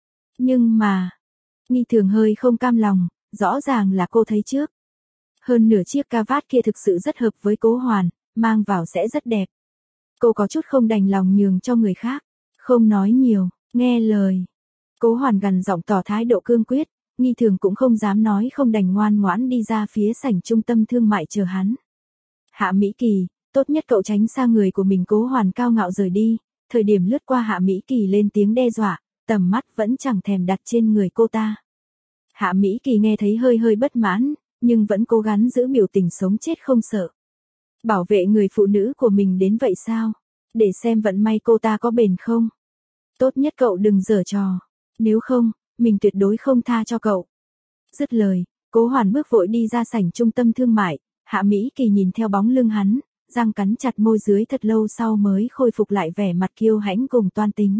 Nhưng mà, Nghi Thường hơi không cam lòng, rõ ràng là cô thấy trước. Hơn nửa chiếc cà vạt kia thực sự rất hợp với Cố Hoàn, mang vào sẽ rất đẹp. Cô có chút không đành lòng nhường cho người khác, không nói nhiều, nghe lời. Cố Hoàn gằn giọng tỏ thái độ cương quyết, Nghi Thường cũng không dám nói không đành ngoan ngoãn đi ra phía sảnh trung tâm thương mại chờ hắn. Hạ Mỹ Kỳ, tốt nhất cậu tránh xa người của mình. Cố Hoàn cao ngạo rời đi, thời điểm lướt qua Hạ Mỹ Kỳ lên tiếng đe dọa, tầm mắt vẫn chẳng thèm đặt trên người cô ta. Hạ Mỹ Kỳ nghe thấy hơi hơi bất mãn, nhưng vẫn cố gắng giữ biểu tình sống chết không sợ. Bảo vệ người phụ nữ của mình đến vậy sao? Để xem vận may cô ta có bền không? Tốt nhất cậu đừng giở trò. Nếu không, mình tuyệt đối không tha cho cậu. Dứt lời, Cố Hoàn bước vội đi ra sảnh trung tâm thương mại. Hạ Mỹ Kỳ nhìn theo bóng lưng hắn, răng cắn chặt môi dưới thật lâu sau mới khôi phục lại vẻ mặt kiêu hãnh cùng toan tính.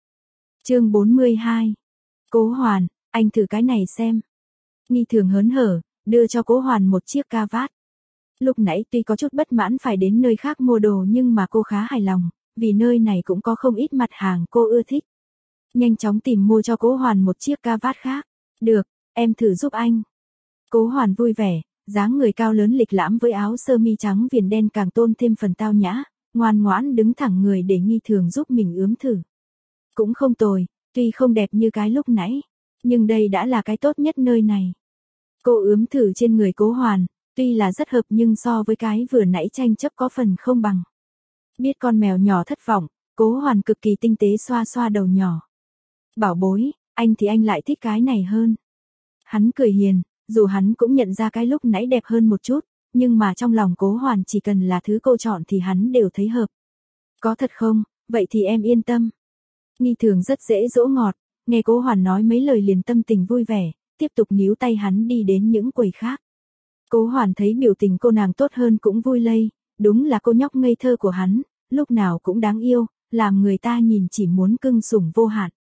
Chương bốn mươi hai. Cố Hoàn, anh thử cái này xem. Nghi Thường hớn hở, đưa cho Cố Hoàn một chiếc cà vạt. Lúc nãy tuy có chút bất mãn phải đến nơi khác mua đồ nhưng mà cô khá hài lòng, vì nơi này cũng có không ít mặt hàng cô ưa thích. Nhanh chóng tìm mua cho Cố Hoàn một chiếc cà vạt khác. Được, em thử giúp anh. Cố Hoàn vui vẻ, dáng người cao lớn lịch lãm với áo sơ mi trắng viền đen càng tôn thêm phần tao nhã, ngoan ngoãn đứng thẳng người để Nghi Thường giúp mình ướm thử. Cũng không tồi, tuy không đẹp như cái lúc nãy, nhưng đây đã là cái tốt nhất nơi này. Cô ướm thử trên người Cố Hoàn, tuy là rất hợp nhưng so với cái vừa nãy tranh chấp có phần không bằng. Biết con mèo nhỏ thất vọng, Cố Hoàn cực kỳ tinh tế xoa xoa đầu nhỏ. Bảo bối, anh thì anh lại thích cái này hơn. Hắn cười hiền, dù hắn cũng nhận ra cái lúc nãy đẹp hơn một chút, nhưng mà trong lòng Cố Hoàn chỉ cần là thứ cô chọn thì hắn đều thấy hợp. Có thật không, vậy thì em yên tâm. Nghi Thường rất dễ dỗ ngọt, nghe Cố Hoàn nói mấy lời liền tâm tình vui vẻ, tiếp tục níu tay hắn đi đến những quầy khác. Cố Hoàn thấy biểu tình cô nàng tốt hơn cũng vui lây, đúng là cô nhóc ngây thơ của hắn, lúc nào cũng đáng yêu, làm người ta nhìn chỉ muốn cưng sủng vô hạn.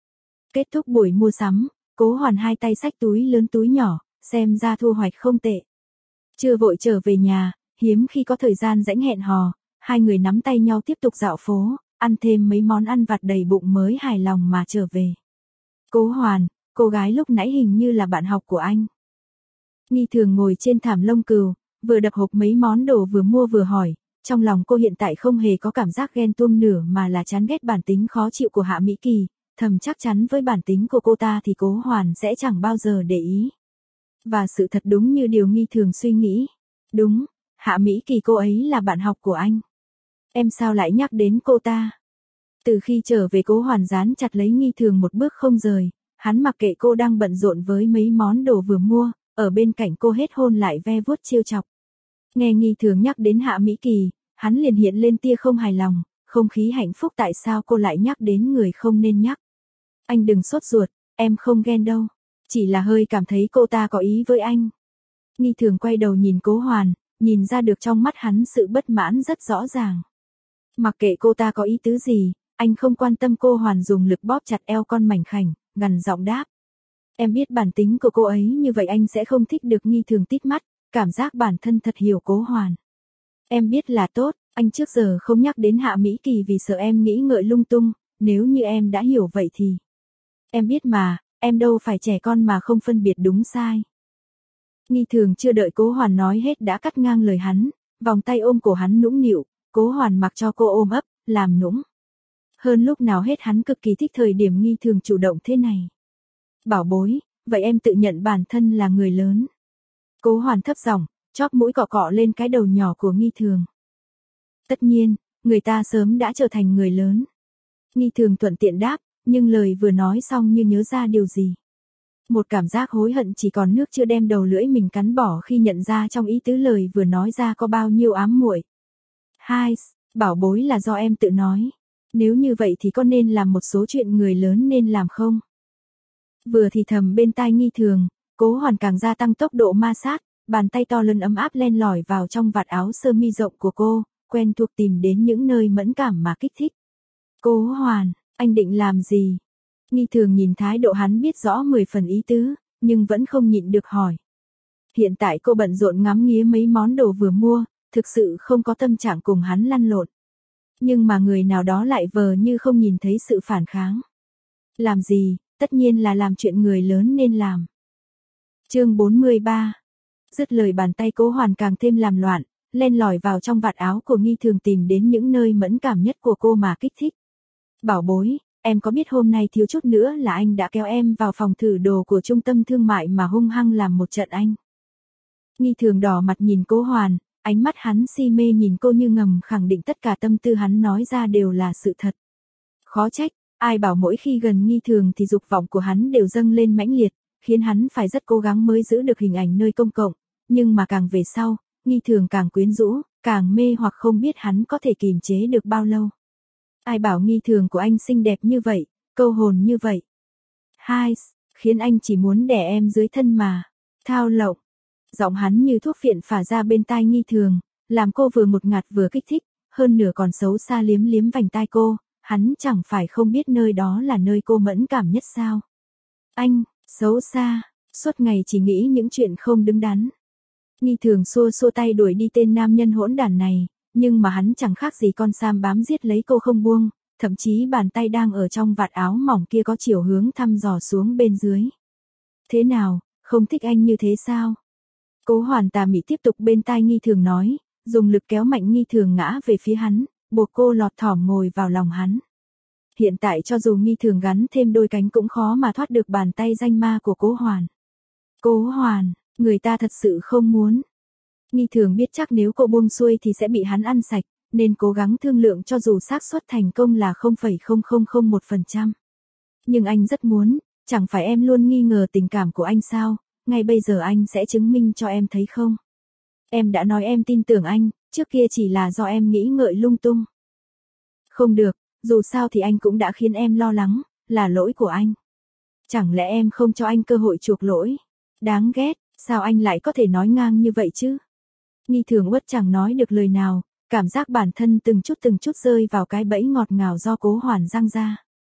Kết thúc buổi mua sắm, Cố Hoàn hai tay xách túi lớn túi nhỏ, xem ra thu hoạch không tệ. Chưa vội trở về nhà, hiếm khi có thời gian rảnh hẹn hò, hai người nắm tay nhau tiếp tục dạo phố, ăn thêm mấy món ăn vặt đầy bụng mới hài lòng mà trở về. Cố Hoàn, cô gái lúc nãy hình như là bạn học của anh. Nghi Thường ngồi trên thảm lông cừu, vừa đập hộp mấy món đồ vừa mua vừa hỏi, trong lòng cô hiện tại không hề có cảm giác ghen tuông nửa mà là chán ghét bản tính khó chịu của Hạ Mỹ Kỳ, thầm chắc chắn với bản tính của cô ta thì Cố Hoàn sẽ chẳng bao giờ để ý. Và sự thật đúng như điều Nghi Thường suy nghĩ. Đúng, Hạ Mỹ Kỳ cô ấy là bạn học của anh. Em sao lại nhắc đến cô ta? Từ khi trở về Cố Hoàn dán chặt lấy Nghi Thường một bước không rời, hắn mặc kệ cô đang bận rộn với mấy món đồ vừa mua, ở bên cạnh cô hết hôn lại ve vuốt trêu chọc. Nghe Nghi Thường nhắc đến Hạ Mỹ Kỳ, hắn liền hiện lên tia không hài lòng, không khí hạnh phúc tại sao cô lại nhắc đến người không nên nhắc. Anh đừng sốt ruột, em không ghen đâu, chỉ là hơi cảm thấy cô ta có ý với anh. Nghi Thường quay đầu nhìn Cố Hoàn, nhìn ra được trong mắt hắn sự bất mãn rất rõ ràng. Mặc kệ cô ta có ý tứ gì, anh không quan tâm. Cô Hoàn dùng lực bóp chặt eo con mảnh khảnh, gằn giọng đáp. Em biết bản tính của cô ấy như vậy anh sẽ không thích được. Nghi Thường tít mắt, cảm giác bản thân thật hiểu Cố Hoàn. Em biết là tốt, anh trước giờ không nhắc đến Hạ Mỹ Kỳ vì sợ em nghĩ ngợi lung tung, nếu như em đã hiểu vậy thì. Em biết mà, em đâu phải trẻ con mà không phân biệt đúng sai. Nghi Thường chưa đợi Cố Hoàn nói hết đã cắt ngang lời hắn, vòng tay ôm cổ hắn nũng nịu, Cố Hoàn mặc cho cô ôm ấp, làm nũng. Hơn lúc nào hết hắn cực kỳ thích thời điểm Nghi Thường chủ động thế này. Bảo bối, vậy em tự nhận bản thân là người lớn. Cố Hoàn thấp giọng, chóp mũi cọ cọ lên cái đầu nhỏ của Nghi Thường. Tất nhiên, người ta sớm đã trở thành người lớn. Nghi Thường thuận tiện đáp, nhưng lời vừa nói xong như nhớ ra điều gì. Một cảm giác hối hận chỉ còn nước chưa đem đầu lưỡi mình cắn bỏ khi nhận ra trong ý tứ lời vừa nói ra có bao nhiêu ám muội. Hai, bảo bối là do em tự nói. Nếu như vậy thì có nên làm một số chuyện người lớn nên làm không? Vừa thì thầm bên tai Nghi Thường, Cố Hoàn càng gia tăng tốc độ ma sát, bàn tay to lớn ấm áp len lỏi vào trong vạt áo sơ mi rộng của cô, quen thuộc tìm đến những nơi mẫn cảm mà kích thích. Cố Hoàn, anh định làm gì? Nghi Thường nhìn thái độ hắn biết rõ mười phần ý tứ, nhưng vẫn không nhịn được hỏi. Hiện tại cô bận rộn ngắm nghía mấy món đồ vừa mua, thực sự không có tâm trạng cùng hắn lăn lộn. Nhưng mà người nào đó lại vờ như không nhìn thấy sự phản kháng. Làm gì, tất nhiên là làm chuyện người lớn nên làm. Chương bốn mươi ba. Dứt lời bàn tay Cố Hoàn càng thêm làm loạn, len lỏi vào trong vạt áo của Nghi Thường tìm đến những nơi mẫn cảm nhất của cô mà kích thích. Bảo bối, em có biết hôm nay thiếu chút nữa là anh đã kéo em vào phòng thử đồ của trung tâm thương mại mà hung hăng làm một trận anh. Nghi Thường đỏ mặt nhìn Cố Hoàn, ánh mắt hắn si mê nhìn cô như ngầm khẳng định tất cả tâm tư hắn nói ra đều là sự thật. Khó trách, ai bảo mỗi khi gần Nghi Thường thì dục vọng của hắn đều dâng lên mãnh liệt, khiến hắn phải rất cố gắng mới giữ được hình ảnh nơi công cộng, nhưng mà càng về sau, Nghi Thường càng quyến rũ, càng mê hoặc không biết hắn có thể kìm chế được bao lâu. Ai bảo Nghi Thường của anh xinh đẹp như vậy, câu hồn như vậy. Hai, khiến anh chỉ muốn đè em dưới thân mà. Thao lộng. Giọng hắn như thuốc phiện phả ra bên tai Nghi Thường, làm cô vừa một ngạt vừa kích thích, hơn nửa còn xấu xa liếm liếm vành tai cô, hắn chẳng phải không biết nơi đó là nơi cô mẫn cảm nhất sao. Anh, xấu xa, suốt ngày chỉ nghĩ những chuyện không đứng đắn. Nghi Thường xua xua tay đuổi đi tên nam nhân hỗn đản này, nhưng mà hắn chẳng khác gì con sam bám giết lấy cô không buông, thậm chí bàn tay đang ở trong vạt áo mỏng kia có chiều hướng thăm dò xuống bên dưới. Thế nào, không thích anh như thế sao? Cố Hoàn tà mị tiếp tục bên tai Nghi Thường nói, dùng lực kéo mạnh Nghi Thường ngã về phía hắn, buộc cô lọt thỏm ngồi vào lòng hắn. Hiện tại cho dù Nghi Thường gắn thêm đôi cánh cũng khó mà thoát được bàn tay danh ma của Cố Hoàn. Cố Hoàn, người ta thật sự không muốn. Nghi Thường biết chắc nếu cô buông xuôi thì sẽ bị hắn ăn sạch, nên cố gắng thương lượng cho dù xác suất thành công là không phẩy không không không một phần trăm. Nhưng anh rất muốn, chẳng phải em luôn nghi ngờ tình cảm của anh sao, ngay bây giờ anh sẽ chứng minh cho em thấy không. Em đã nói em tin tưởng anh, trước kia chỉ là do em nghĩ ngợi lung tung. Không được, dù sao thì anh cũng đã khiến em lo lắng, là lỗi của anh. Chẳng lẽ em không cho anh cơ hội chuộc lỗi? Đáng ghét, sao anh lại có thể nói ngang như vậy chứ? Nghi Thường uất chẳng nói được lời nào, cảm giác bản thân từng chút từng chút rơi vào cái bẫy ngọt ngào do Cố Hoàn giăng ra.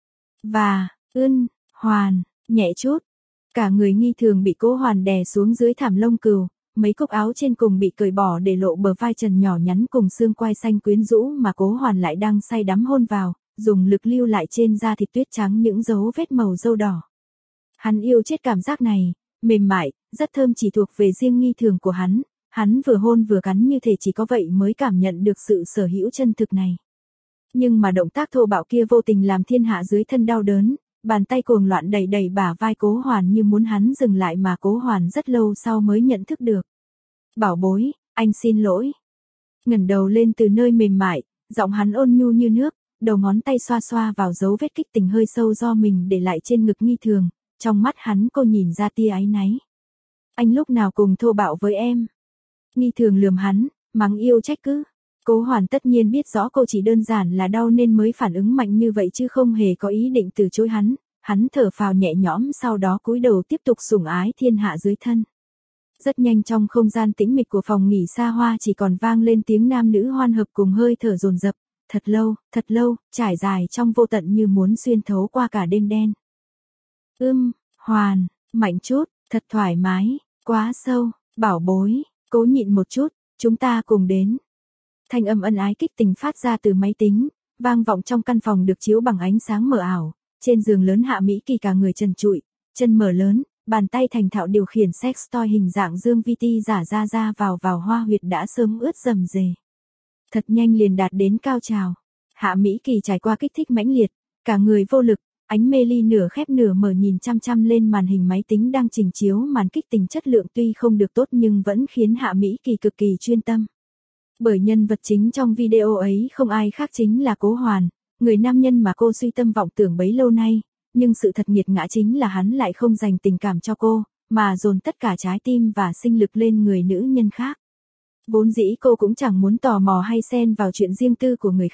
Và, ưn, Hoàn, nhẹ chút. Cả người Nghi Thường bị Cố Hoàn đè xuống dưới thảm lông cừu, mấy cúc áo trên cùng bị cởi bỏ để lộ bờ vai trần nhỏ nhắn cùng xương quai xanh quyến rũ mà Cố Hoàn lại đang say đắm hôn vào, dùng lực lưu lại trên da thịt tuyết trắng những dấu vết màu dâu đỏ. Hắn yêu chết cảm giác này, mềm mại, rất thơm chỉ thuộc về riêng Nghi Thường của hắn, hắn vừa hôn vừa cắn như thể chỉ có vậy mới cảm nhận được sự sở hữu chân thực này. Nhưng mà động tác thô bạo kia vô tình làm thiên hạ dưới thân đau đớn, bàn tay cuồng loạn đẩy đẩy bả vai Cố Hoàn như muốn hắn dừng lại mà Cố Hoàn rất lâu sau mới nhận thức được. Bảo bối, anh xin lỗi. Ngẩng đầu lên từ nơi mềm mại, giọng hắn ôn nhu như nước, đầu ngón tay xoa xoa vào dấu vết kích tình hơi sâu do mình để lại trên ngực Nghi Thường, trong mắt hắn cô nhìn ra tia áy náy. Anh lúc nào cùng thô bạo với em? Nghi Thường lườm hắn, mắng yêu trách cứ. Cố Hoàn tất nhiên biết rõ cô chỉ đơn giản là đau nên mới phản ứng mạnh như vậy chứ không hề có ý định từ chối hắn, hắn thở phào nhẹ nhõm sau đó cúi đầu tiếp tục sủng ái thiên hạ dưới thân. Rất nhanh trong không gian tĩnh mịch của phòng nghỉ xa hoa chỉ còn vang lên tiếng nam nữ hoan hợp cùng hơi thở dồn dập, thật lâu, thật lâu, trải dài trong vô tận như muốn xuyên thấu qua cả đêm đen. Ưm, Hoàn, mạnh chút, thật thoải mái, quá sâu, bảo bối, cố nhịn một chút, chúng ta cùng đến. Thanh âm ân ái kích tình phát ra từ máy tính, vang vọng trong căn phòng được chiếu bằng ánh sáng mờ ảo, trên giường lớn Hạ Mỹ Kỳ cả người trần trụi, chân mở lớn, bàn tay thành thạo điều khiển sex toy hình dạng Dương Vi Ti giả ra ra vào vào hoa huyệt đã sớm ướt rầm rề. Thật nhanh liền đạt đến cao trào. Hạ Mỹ Kỳ trải qua kích thích mãnh liệt, cả người vô lực, ánh mê ly nửa khép nửa mở nhìn chăm chăm lên màn hình máy tính đang trình chiếu màn kích tình chất lượng tuy không được tốt nhưng vẫn khiến Hạ Mỹ Kỳ cực kỳ chuyên tâm. Bởi nhân vật chính trong video ấy không ai khác chính là Cố Hoàn, người nam nhân mà cô suy tâm vọng tưởng bấy lâu nay, nhưng sự thật nghiệt ngã chính là hắn lại không dành tình cảm cho cô, mà dồn tất cả trái tim và sinh lực lên người nữ nhân khác. Vốn dĩ cô cũng chẳng muốn tò mò hay xen vào chuyện riêng tư của người khác,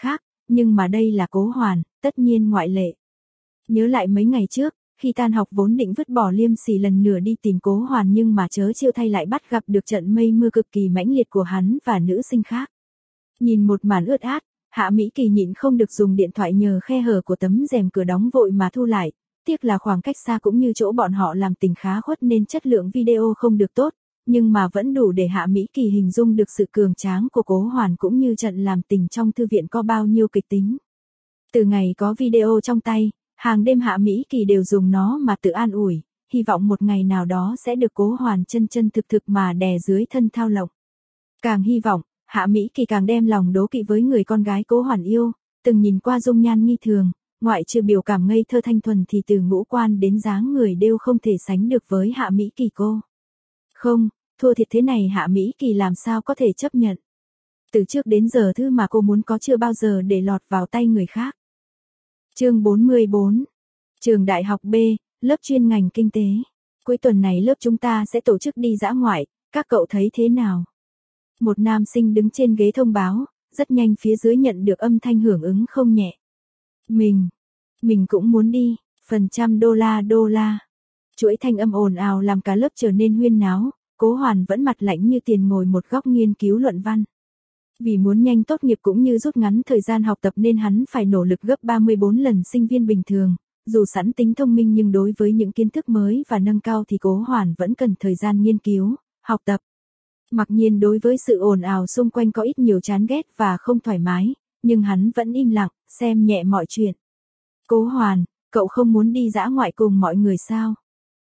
nhưng mà đây là Cố Hoàn, tất nhiên ngoại lệ. Nhớ lại mấy ngày trước, khi tan học vốn định vứt bỏ liêm sỉ lần nữa đi tìm Cố Hoàn nhưng mà chớ chiêu thay lại bắt gặp được trận mây mưa cực kỳ mãnh liệt của hắn và nữ sinh khác. Nhìn một màn ướt át, Hạ Mỹ Kỳ nhịn không được dùng điện thoại nhờ khe hở của tấm rèm cửa đóng vội mà thu lại, tiếc là khoảng cách xa cũng như chỗ bọn họ làm tình khá khuất nên chất lượng video không được tốt, nhưng mà vẫn đủ để Hạ Mỹ Kỳ hình dung được sự cường tráng của Cố Hoàn cũng như trận làm tình trong thư viện có bao nhiêu kịch tính. Từ ngày có video trong tay, hàng đêm Hạ Mỹ Kỳ đều dùng nó mà tự an ủi, hy vọng một ngày nào đó sẽ được Cố Hoàn chân chân thực thực mà đè dưới thân thao lộng. Càng hy vọng, Hạ Mỹ Kỳ càng đem lòng đố kỵ với người con gái Cố Hoàn yêu, từng nhìn qua dung nhan nghi thường, ngoại trừ biểu cảm ngây thơ thanh thuần thì từ ngũ quan đến dáng người đều không thể sánh được với Hạ Mỹ Kỳ cô. Không, thua thiệt thế này Hạ Mỹ Kỳ làm sao có thể chấp nhận. Từ trước đến giờ thứ mà cô muốn có chưa bao giờ để lọt vào tay người khác. Chương bốn mươi bốn. Trường Đại học B, lớp chuyên ngành kinh tế. Cuối tuần này lớp chúng ta sẽ tổ chức đi dã ngoại, các cậu thấy thế nào? Một nam sinh đứng trên ghế thông báo, rất nhanh phía dưới nhận được âm thanh hưởng ứng không nhẹ. Mình, mình cũng muốn đi, phần trăm đô la đô la. Chuỗi thanh âm ồn ào làm cả lớp trở nên huyên náo, Cố Hoàn vẫn mặt lạnh như tiền ngồi một góc nghiên cứu luận văn. Vì muốn nhanh tốt nghiệp cũng như rút ngắn thời gian học tập nên hắn phải nỗ lực gấp ba mươi bốn lần sinh viên bình thường, dù sẵn tính thông minh nhưng đối với những kiến thức mới và nâng cao thì Cố Hoàn vẫn cần thời gian nghiên cứu, học tập. Mặc nhiên đối với sự ồn ào xung quanh có ít nhiều chán ghét và không thoải mái, nhưng hắn vẫn im lặng, xem nhẹ mọi chuyện. Cố Hoàn, cậu không muốn đi dã ngoại cùng mọi người sao?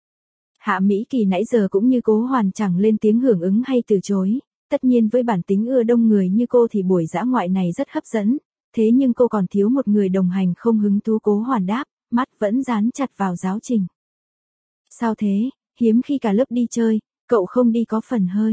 Hạ Mỹ Kỳ nãy giờ cũng như Cố Hoàn chẳng lên tiếng hưởng ứng hay từ chối, tất nhiên với bản tính ưa đông người như cô thì buổi dã ngoại này rất hấp dẫn, thế nhưng cô còn thiếu một người đồng hành không hứng thú. Cố Hoàn đáp, mắt vẫn dán chặt vào giáo trình. Sao thế, hiếm khi cả lớp đi chơi, cậu không đi có phần hơi.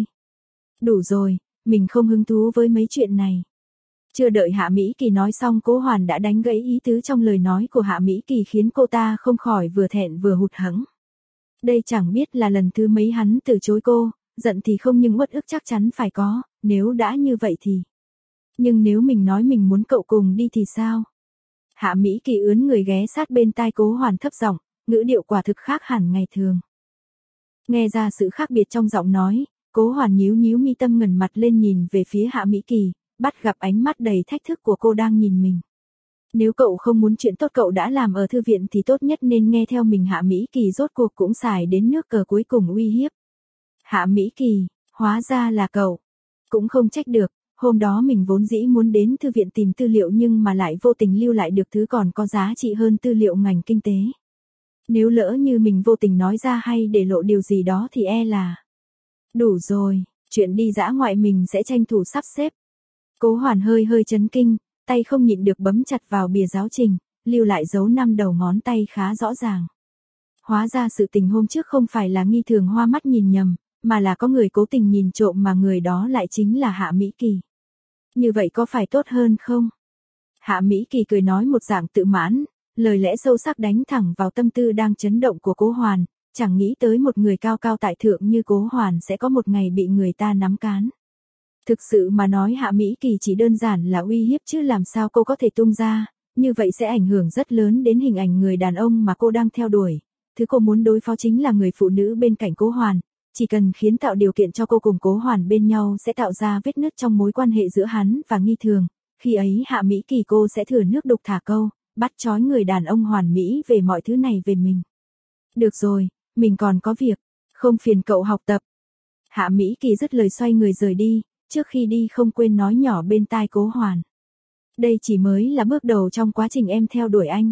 Đủ rồi, mình không hứng thú với mấy chuyện này. Chưa đợi Hạ Mỹ Kỳ nói xong Cố Hoàn đã đánh gãy ý tứ trong lời nói của Hạ Mỹ Kỳ khiến cô ta không khỏi vừa thẹn vừa hụt hẫng. Đây chẳng biết là lần thứ mấy hắn từ chối cô, giận thì không nhưng uất ức chắc chắn phải có, nếu đã như vậy thì. Nhưng nếu mình nói mình muốn cậu cùng đi thì sao? Hạ Mỹ Kỳ ướn người ghé sát bên tai Cố Hoàn thấp giọng, ngữ điệu quả thực khác hẳn ngày thường. Nghe ra sự khác biệt trong giọng nói, Cố Hoàn nhíu nhíu mi tâm ngẩng mặt lên nhìn về phía Hạ Mỹ Kỳ, bắt gặp ánh mắt đầy thách thức của cô đang nhìn mình. Nếu cậu không muốn chuyện tốt cậu đã làm ở thư viện thì tốt nhất nên nghe theo mình. Hạ Mỹ Kỳ rốt cuộc cũng xài đến nước cờ cuối cùng uy hiếp. Hạ Mỹ Kỳ, hóa ra là cậu. Cũng không trách được, hôm đó mình vốn dĩ muốn đến thư viện tìm tư liệu nhưng mà lại vô tình lưu lại được thứ còn có giá trị hơn tư liệu ngành kinh tế. Nếu lỡ như mình vô tình nói ra hay để lộ điều gì đó thì e là... Đủ rồi, chuyện đi dã ngoại mình sẽ tranh thủ sắp xếp. Cố Hoàn hơi hơi chấn kinh, tay không nhịn được bấm chặt vào bìa giáo trình, lưu lại dấu năm đầu ngón tay khá rõ ràng. Hóa ra sự tình hôm trước không phải là nghi thường hoa mắt nhìn nhầm, mà là có người cố tình nhìn trộm mà người đó lại chính là Hạ Mỹ Kỳ. Như vậy có phải tốt hơn không? Hạ Mỹ Kỳ cười nói một dạng tự mãn, lời lẽ sâu sắc đánh thẳng vào tâm tư đang chấn động của Cố Hoàn, chẳng nghĩ tới một người cao cao tại thượng như Cố Hoàn sẽ có một ngày bị người ta nắm cán. Thực sự mà nói Hạ Mỹ Kỳ chỉ đơn giản là uy hiếp chứ làm sao cô có thể tung ra, như vậy sẽ ảnh hưởng rất lớn đến hình ảnh người đàn ông mà cô đang theo đuổi. Thứ cô muốn đối phó chính là người phụ nữ bên cạnh Cố Hoàn, chỉ cần khiến tạo điều kiện cho cô cùng Cố Hoàn bên nhau sẽ tạo ra vết nứt trong mối quan hệ giữa hắn và nghi thường. Khi ấy Hạ Mỹ Kỳ cô sẽ thừa nước đục thả câu, bắt trói người đàn ông hoàn mỹ về mọi thứ này về mình. Được rồi, mình còn có việc, không phiền cậu học tập. Hạ Mỹ Kỳ dứt lời xoay người rời đi, trước khi đi không quên nói nhỏ bên tai Cố Hoàn. Đây chỉ mới là bước đầu trong quá trình em theo đuổi anh.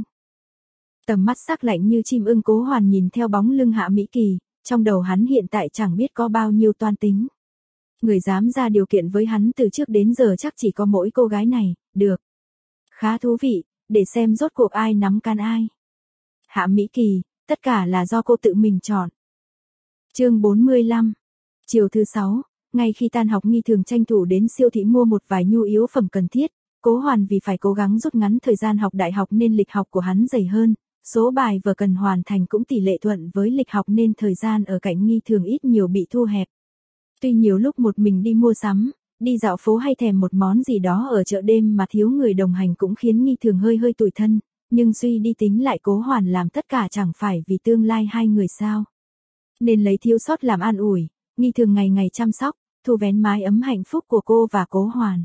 Tầm mắt sắc lạnh như chim ưng Cố Hoàn nhìn theo bóng lưng Hạ Mỹ Kỳ, trong đầu hắn hiện tại chẳng biết có bao nhiêu toan tính. Người dám ra điều kiện với hắn từ trước đến giờ chắc chỉ có mỗi cô gái này, được. Khá thú vị, để xem rốt cuộc ai nắm can ai. Hạ Mỹ Kỳ, tất cả là do cô tự mình chọn. Chương bốn mươi lăm. Chiều thứ sáu, ngay khi tan học nghi thường tranh thủ đến siêu thị mua một vài nhu yếu phẩm cần thiết, Cố Hoàn vì phải cố gắng rút ngắn thời gian học đại học nên lịch học của hắn dày hơn, số bài vở cần hoàn thành cũng tỷ lệ thuận với lịch học nên thời gian ở cạnh nghi thường ít nhiều bị thu hẹp. Tuy nhiều lúc một mình đi mua sắm, đi dạo phố hay thèm một món gì đó ở chợ đêm mà thiếu người đồng hành cũng khiến Nghi Thường hơi hơi tủi thân, nhưng suy đi tính lại Cố Hoàn làm tất cả chẳng phải vì tương lai hai người sao. Nên lấy thiếu sót làm an ủi, Nghi Thường ngày ngày chăm sóc, thu vén mái ấm hạnh phúc của cô và Cố Hoàn.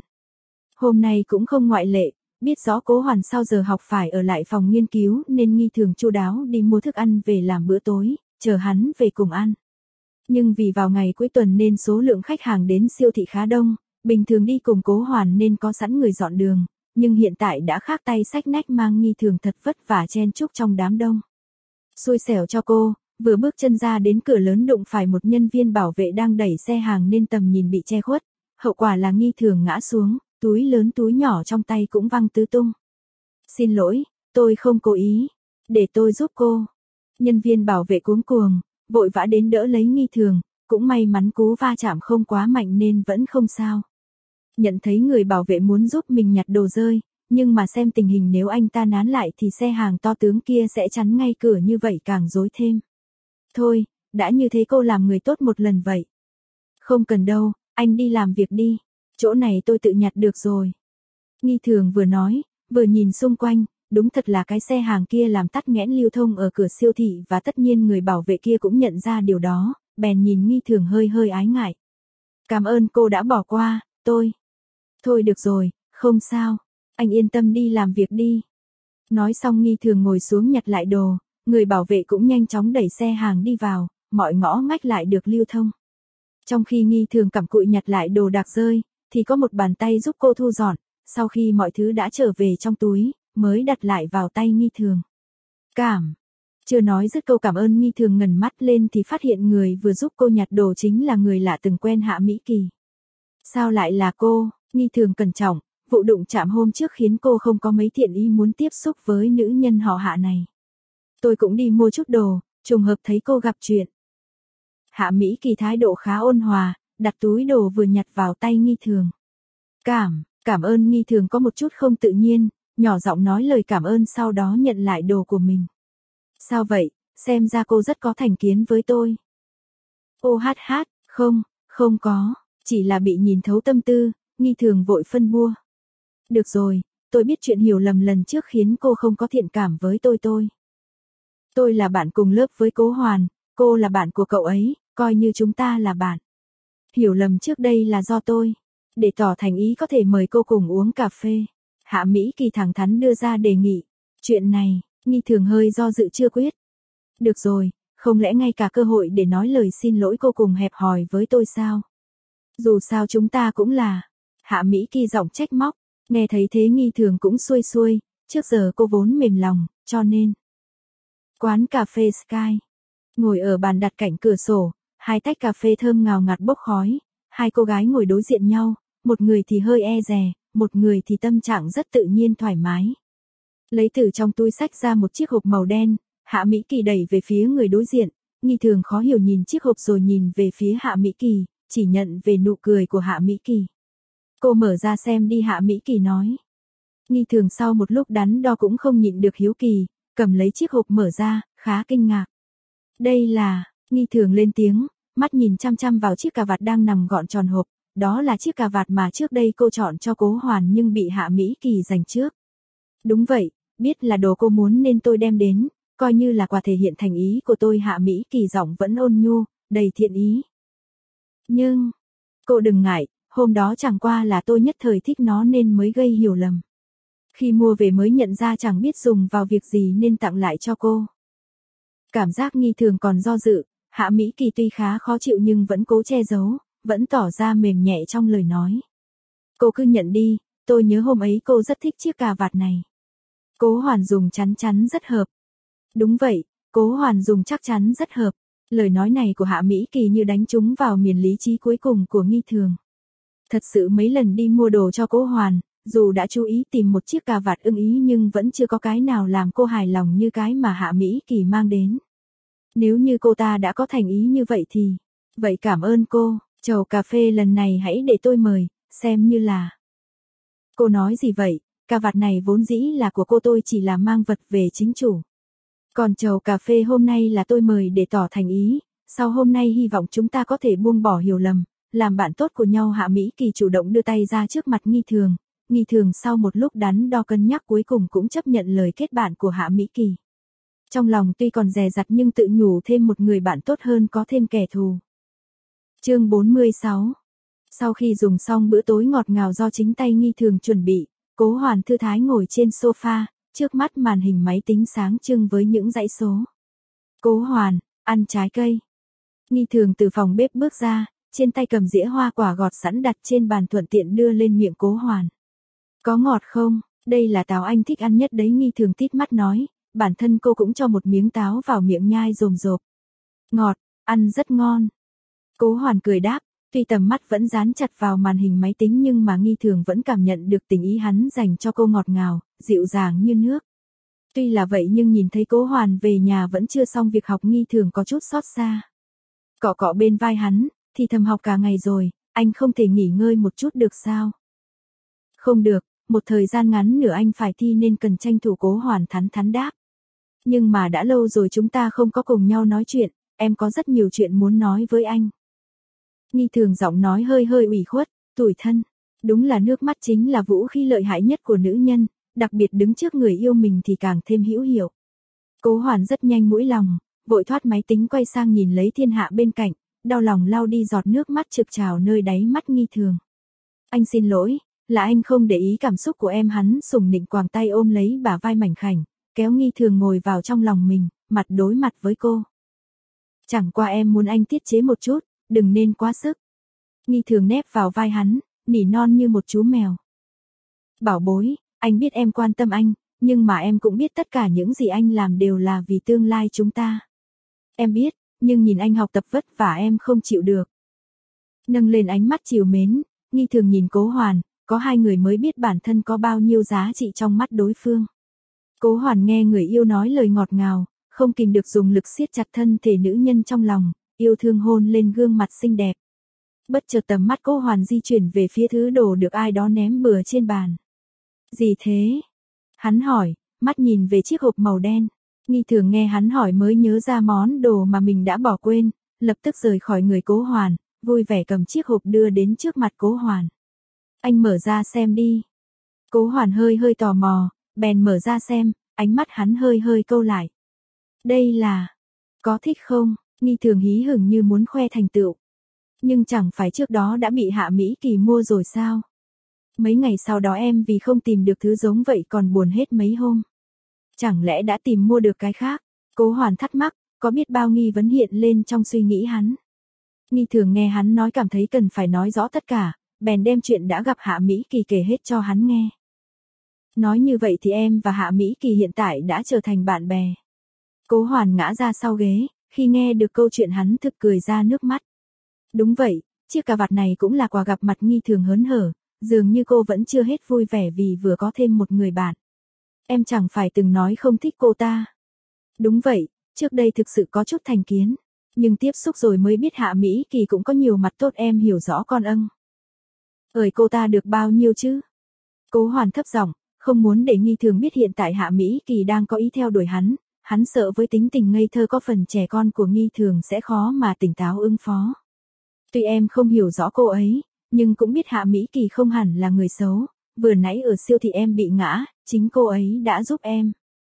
Hôm nay cũng không ngoại lệ, biết rõ Cố Hoàn sau giờ học phải ở lại phòng nghiên cứu nên Nghi Thường chu đáo đi mua thức ăn về làm bữa tối, chờ hắn về cùng ăn. Nhưng vì vào ngày cuối tuần nên số lượng khách hàng đến siêu thị khá đông, bình thường đi cùng Cố Hoàn nên có sẵn người dọn đường, nhưng hiện tại đã khác tay xách nách mang Nghi Thường thật vất vả chen chúc trong đám đông. Xui xẻo cho cô, vừa bước chân ra đến cửa lớn đụng phải một nhân viên bảo vệ đang đẩy xe hàng nên tầm nhìn bị che khuất, hậu quả là Nghi Thường ngã xuống, túi lớn túi nhỏ trong tay cũng văng tứ tung. Xin lỗi, tôi không cố ý, để tôi giúp cô. Nhân viên bảo vệ cuống cuồng, vội vã đến đỡ lấy Nghi Thường, cũng may mắn cú va chạm không quá mạnh nên vẫn không sao. Nhận thấy người bảo vệ muốn giúp mình nhặt đồ rơi, nhưng mà xem tình hình nếu anh ta nán lại thì xe hàng to tướng kia sẽ chắn ngay cửa như vậy càng rối thêm. Thôi, đã như thế cô làm người tốt một lần vậy. Không cần đâu, anh đi làm việc đi, chỗ này tôi tự nhặt được rồi. Nghi Thường vừa nói, vừa nhìn xung quanh, đúng thật là cái xe hàng kia làm tắc nghẽn lưu thông ở cửa siêu thị và tất nhiên người bảo vệ kia cũng nhận ra điều đó, bèn nhìn Nghi Thường hơi hơi ái ngại. Cảm ơn cô đã bỏ qua, tôi. Thôi được rồi, không sao, anh yên tâm đi làm việc đi. Nói xong Nghi Thường ngồi xuống nhặt lại đồ, người bảo vệ cũng nhanh chóng đẩy xe hàng đi vào, mọi ngõ ngách lại được lưu thông. Trong khi Nghi Thường cặm cụi nhặt lại đồ đạc rơi, thì có một bàn tay giúp cô thu dọn, sau khi mọi thứ đã trở về trong túi, mới đặt lại vào tay Nghi Thường. Cảm. Chưa nói dứt câu cảm ơn Nghi Thường ngẩng mắt lên thì phát hiện người vừa giúp cô nhặt đồ chính là người lạ từng quen Hạ Mỹ Kỳ. Sao lại là cô? Nghi Thường cẩn trọng, vụ đụng chạm hôm trước khiến cô không có mấy thiện ý muốn tiếp xúc với nữ nhân họ Hạ này. Tôi cũng đi mua chút đồ, trùng hợp thấy cô gặp chuyện. Hạ Mỹ Kỳ thái độ khá ôn hòa, đặt túi đồ vừa nhặt vào tay Nghi Thường. Cảm, cảm ơn. Nghi Thường có một chút không tự nhiên, nhỏ giọng nói lời cảm ơn sau đó nhận lại đồ của mình. Sao vậy, xem ra cô rất có thành kiến với tôi. Ô hát hát, không, không có, chỉ là bị nhìn thấu tâm tư, Nghi Thường vội phân bua. Được rồi, tôi biết chuyện hiểu lầm lần trước khiến cô không có thiện cảm với tôi tôi. Tôi là bạn cùng lớp với Cố Hoàn, cô là bạn của cậu ấy, coi như chúng ta là bạn. Hiểu lầm trước đây là do tôi. Để tỏ thành ý có thể mời cô cùng uống cà phê. Hạ Mỹ Kỳ thẳng thắn đưa ra đề nghị. Chuyện này, Nghi Thường hơi do dự chưa quyết. Được rồi, không lẽ ngay cả cơ hội để nói lời xin lỗi cô cùng hẹp hòi với tôi sao? Dù sao chúng ta cũng là. Hạ Mỹ Kỳ giọng trách móc, nghe thấy thế Nghi Thường cũng xuôi xuôi, trước giờ cô vốn mềm lòng, cho nên. Quán cà phê Sky. Ngồi ở bàn đặt cạnh cửa sổ, hai tách cà phê thơm ngào ngạt bốc khói, hai cô gái ngồi đối diện nhau, một người thì hơi e dè, một người thì tâm trạng rất tự nhiên thoải mái. Lấy từ trong túi xách ra một chiếc hộp màu đen, Hạ Mỹ Kỳ đẩy về phía người đối diện, Nghi Thường khó hiểu nhìn chiếc hộp rồi nhìn về phía Hạ Mỹ Kỳ, chỉ nhận về nụ cười của Hạ Mỹ Kỳ. Cô mở ra xem đi, Hạ Mỹ Kỳ nói. Nghi Thường sau một lúc đắn đo cũng không nhịn được hiếu kỳ, cầm lấy chiếc hộp mở ra, khá kinh ngạc. Đây là, Nghi Thường lên tiếng, mắt nhìn chăm chăm vào chiếc cà vạt đang nằm gọn tròn hộp, đó là chiếc cà vạt mà trước đây cô chọn cho Cố Hoàn nhưng bị Hạ Mỹ Kỳ giành trước. Đúng vậy, biết là đồ cô muốn nên tôi đem đến, coi như là quà thể hiện thành ý của tôi. Hạ Mỹ Kỳ giọng vẫn ôn nhu, đầy thiện ý. Nhưng, cô đừng ngại, hôm đó chẳng qua là tôi nhất thời thích nó nên mới gây hiểu lầm. Khi mua về mới nhận ra chẳng biết dùng vào việc gì nên tặng lại cho cô. Cảm giác Nghi Thường còn do dự, Hạ Mỹ Kỳ tuy khá khó chịu nhưng vẫn cố che giấu, vẫn tỏ ra mềm nhẹ trong lời nói. Cô cứ nhận đi, tôi nhớ hôm ấy cô rất thích chiếc cà vạt này. Cố Hoàn dùng chắn chắn rất hợp. Đúng vậy, Cố Hoàn dùng chắc chắn rất hợp. Lời nói này của Hạ Mỹ Kỳ như đánh trúng vào miền lý trí cuối cùng của Nghi Thường. Thật sự mấy lần đi mua đồ cho Cố Hoàn, dù đã chú ý tìm một chiếc cà vạt ưng ý nhưng vẫn chưa có cái nào làm cô hài lòng như cái mà Hạ Mỹ Kỳ mang đến. Nếu như cô ta đã có thành ý như vậy thì, vậy cảm ơn cô, chầu cà phê lần này hãy để tôi mời, xem như là. Cô nói gì vậy, cà vạt này vốn dĩ là của cô, tôi chỉ là mang vật về chính chủ. Còn chầu cà phê hôm nay là tôi mời để tỏ thành ý, sau hôm nay hy vọng chúng ta có thể buông bỏ hiểu lầm, làm bạn tốt của nhau Hạ Mỹ Kỳ chủ động đưa tay ra trước mặt Nghi Thường, Nghi Thường sau một lúc đắn đo cân nhắc cuối cùng cũng chấp nhận lời kết bạn của Hạ Mỹ Kỳ. Trong lòng tuy còn dè dặt nhưng tự nhủ thêm một người bạn tốt hơn có thêm kẻ thù. Chương bốn mươi sáu. Sau khi dùng xong bữa tối ngọt ngào do chính tay Nghi Thường chuẩn bị, Cố Hoàn thư thái ngồi trên sofa, trước mắt màn hình máy tính sáng trưng với những dãy số. Cố Hoàn, ăn trái cây. Nghi Thường từ phòng bếp bước ra, trên tay cầm dĩa hoa quả gọt sẵn đặt trên bàn thuận tiện đưa lên miệng Cố Hoàn. Có ngọt không? Đây là táo anh thích ăn nhất đấy. Nghi Thường tít mắt nói, bản thân cô cũng cho một miếng táo vào miệng nhai rồm rộp. Ngọt, ăn rất ngon. Cố Hoàn cười đáp, tuy tầm mắt vẫn dán chặt vào màn hình máy tính nhưng mà Nghi Thường vẫn cảm nhận được tình ý hắn dành cho cô ngọt ngào, dịu dàng như nước. Tuy là vậy nhưng nhìn thấy Cố Hoàn về nhà vẫn chưa xong việc học Nghi Thường có chút xót xa. Cọ cọ bên vai hắn, thì thầm học cả ngày rồi, anh không thể nghỉ ngơi một chút được sao? Không được, một thời gian ngắn nữa anh phải thi nên cần tranh thủ. Cố Hoàn thắn thắn đáp. Nhưng mà đã lâu rồi chúng ta không có cùng nhau nói chuyện, em có rất nhiều chuyện muốn nói với anh. Nghi Thường giọng nói hơi hơi ủy khuất, tủi thân. Đúng là nước mắt chính là vũ khí lợi hại nhất của nữ nhân, đặc biệt đứng trước người yêu mình thì càng thêm hữu hiệu. Cố Hoàn rất nhanh mũi lòng, vội thoát máy tính quay sang nhìn lấy thiên hạ bên cạnh, đau lòng lau đi giọt nước mắt trực trào nơi đáy mắt Nghi Thường. Anh xin lỗi, là anh không để ý cảm xúc của em. Hắn sủng nịnh quàng tay ôm lấy bả vai mảnh khảnh, kéo Nghi Thường ngồi vào trong lòng mình, mặt đối mặt với cô. Chẳng qua em muốn anh tiết chế một chút, đừng nên quá sức. Nghi Thường nép vào vai hắn, nỉ non như một chú mèo. Bảo bối, anh biết em quan tâm anh, nhưng mà em cũng biết tất cả những gì anh làm đều là vì tương lai chúng ta. Em biết, nhưng nhìn anh học tập vất vả em không chịu được. Nâng lên ánh mắt trìu mến, Nghi Thường nhìn Cố Hoàn, có hai người mới biết bản thân có bao nhiêu giá trị trong mắt đối phương. Cố Hoàn nghe người yêu nói lời ngọt ngào, không kìm được dùng lực siết chặt thân thể nữ nhân trong lòng, yêu thương hôn lên gương mặt xinh đẹp. Bất chợt tầm mắt Cố Hoàn di chuyển về phía thứ đồ được ai đó ném bừa trên bàn. Gì thế? Hắn hỏi, mắt nhìn về chiếc hộp màu đen. Nghi Thường nghe hắn hỏi mới nhớ ra món đồ mà mình đã bỏ quên, lập tức rời khỏi người Cố Hoàn, vui vẻ cầm chiếc hộp đưa đến trước mặt Cố Hoàn. Anh mở ra xem đi. Cố Hoàn hơi hơi tò mò, bèn mở ra xem, ánh mắt hắn hơi hơi câu lại. Đây là... Có thích không? Nghi Thường hí hửng như muốn khoe thành tựu. Nhưng chẳng phải trước đó đã bị Hạ Mỹ Kỳ mua rồi sao? Mấy ngày sau đó em vì không tìm được thứ giống vậy còn buồn hết mấy hôm. Chẳng lẽ đã tìm mua được cái khác? Cố Hoàn thắc mắc, có biết bao nghi vấn hiện lên trong suy nghĩ hắn. Nghi Thường nghe hắn nói cảm thấy cần phải nói rõ tất cả, bèn đem chuyện đã gặp Hạ Mỹ Kỳ kể hết cho hắn nghe. Nói như vậy thì em và Hạ Mỹ Kỳ hiện tại đã trở thành bạn bè. Cố Hoàn ngã ra sau ghế, khi nghe được câu chuyện hắn thực cười ra nước mắt. Đúng vậy, chiếc cà vạt này cũng là quà gặp mặt. Nghi Thường hớn hở, dường như cô vẫn chưa hết vui vẻ vì vừa có thêm một người bạn. Em chẳng phải từng nói không thích cô ta. Đúng vậy, trước đây thực sự có chút thành kiến, nhưng tiếp xúc rồi mới biết Hạ Mỹ Kỳ cũng có nhiều mặt tốt. Em hiểu rõ con âng. Ơi cô ta được bao nhiêu chứ? Cố Hoàn thấp giọng, không muốn để Nghi Thường biết hiện tại Hạ Mỹ Kỳ đang có ý theo đuổi hắn, hắn sợ với tính tình ngây thơ có phần trẻ con của Nghi Thường sẽ khó mà tỉnh táo ứng phó. Tuy em không hiểu rõ cô ấy, nhưng cũng biết Hạ Mỹ Kỳ không hẳn là người xấu, vừa nãy ở siêu thị em bị ngã, chính cô ấy đã giúp em.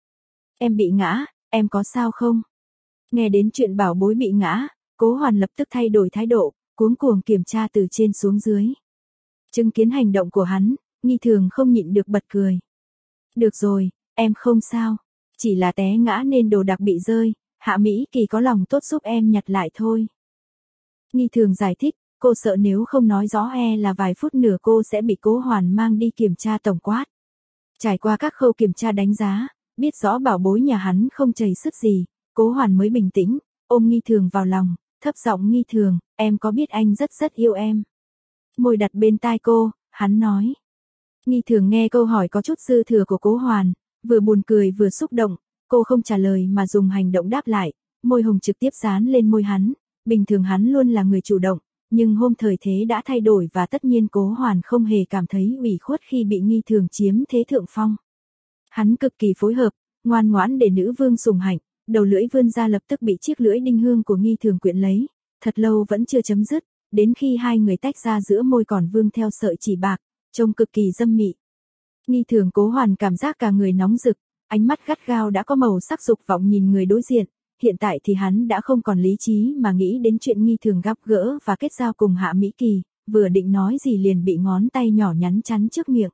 Em bị ngã, em có sao không? Nghe đến chuyện bảo bối bị ngã, Cố Hoàn lập tức thay đổi thái độ, cuống cuồng kiểm tra từ trên xuống dưới. Chứng kiến hành động của hắn, Nghi Thường không nhịn được bật cười. Được rồi, em không sao, chỉ là té ngã nên đồ đạc bị rơi, Hạ Mỹ Kỳ có lòng tốt giúp em nhặt lại thôi. Nghi Thường giải thích, cô sợ nếu không nói rõ e là vài phút nữa cô sẽ bị Cố Hoàn mang đi kiểm tra tổng quát. Trải qua các khâu kiểm tra đánh giá, biết rõ bảo bối nhà hắn không chảy sức gì, Cố Hoàn mới bình tĩnh, ôm Nghi Thường vào lòng, thấp giọng Nghi Thường, em có biết anh rất rất yêu em. Môi đặt bên tai cô, hắn nói. Nghi Thường nghe câu hỏi có chút dư thừa của Cố Hoàn, vừa buồn cười vừa xúc động, cô không trả lời mà dùng hành động đáp lại, môi hồng trực tiếp dán lên môi hắn. Bình thường hắn luôn là người chủ động, nhưng hôm thời thế đã thay đổi và tất nhiên Cố Hoàn không hề cảm thấy ủy khuất khi bị Nghi Thường chiếm thế thượng phong. Hắn cực kỳ phối hợp, ngoan ngoãn để nữ vương sủng hạnh, đầu lưỡi vươn ra lập tức bị chiếc lưỡi đinh hương của Nghi Thường quyện lấy, thật lâu vẫn chưa chấm dứt, đến khi hai người tách ra giữa môi còn vương theo sợi chỉ bạc, trông cực kỳ dâm mị. Nghi thường Cố Hoàn cảm giác cả người nóng rực, ánh mắt gắt gao đã có màu sắc dục vọng nhìn người đối diện, hiện tại thì hắn đã không còn lý trí mà nghĩ đến chuyện nghi thường gặp gỡ và kết giao cùng Hạ Mỹ Kỳ, vừa định nói gì liền bị ngón tay nhỏ nhắn chắn trước miệng.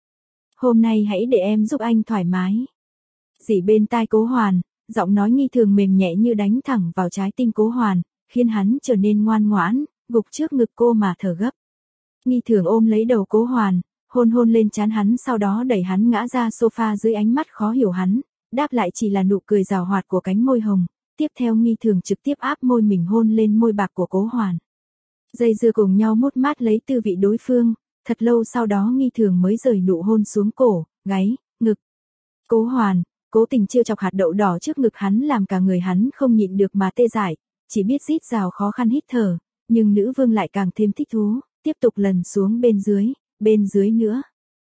Hôm nay hãy để em giúp anh thoải mái. Dì bên tai Cố Hoàn, giọng nói nghi thường mềm nhẹ như đánh thẳng vào trái tim Cố Hoàn, khiến hắn trở nên ngoan ngoãn, gục trước ngực cô mà thở gấp. Nghi thường ôm lấy đầu Cố Hoàn, hôn hôn lên trán hắn, sau đó đẩy hắn ngã ra sofa dưới ánh mắt khó hiểu hắn, đáp lại chỉ là nụ cười rào hoạt của cánh môi hồng, tiếp theo nghi thường trực tiếp áp môi mình hôn lên môi bạc của Cố Hoàn. Dây dưa cùng nhau mút mát lấy tư vị đối phương, thật lâu sau đó nghi thường mới rời nụ hôn xuống cổ, gáy, ngực. Cố Hoàn, cố tình trêu chọc hạt đậu đỏ trước ngực hắn làm cả người hắn không nhịn được mà tê dại, chỉ biết rít rào khó khăn hít thở, nhưng nữ vương lại càng thêm thích thú, tiếp tục lần xuống bên dưới, bên dưới nữa.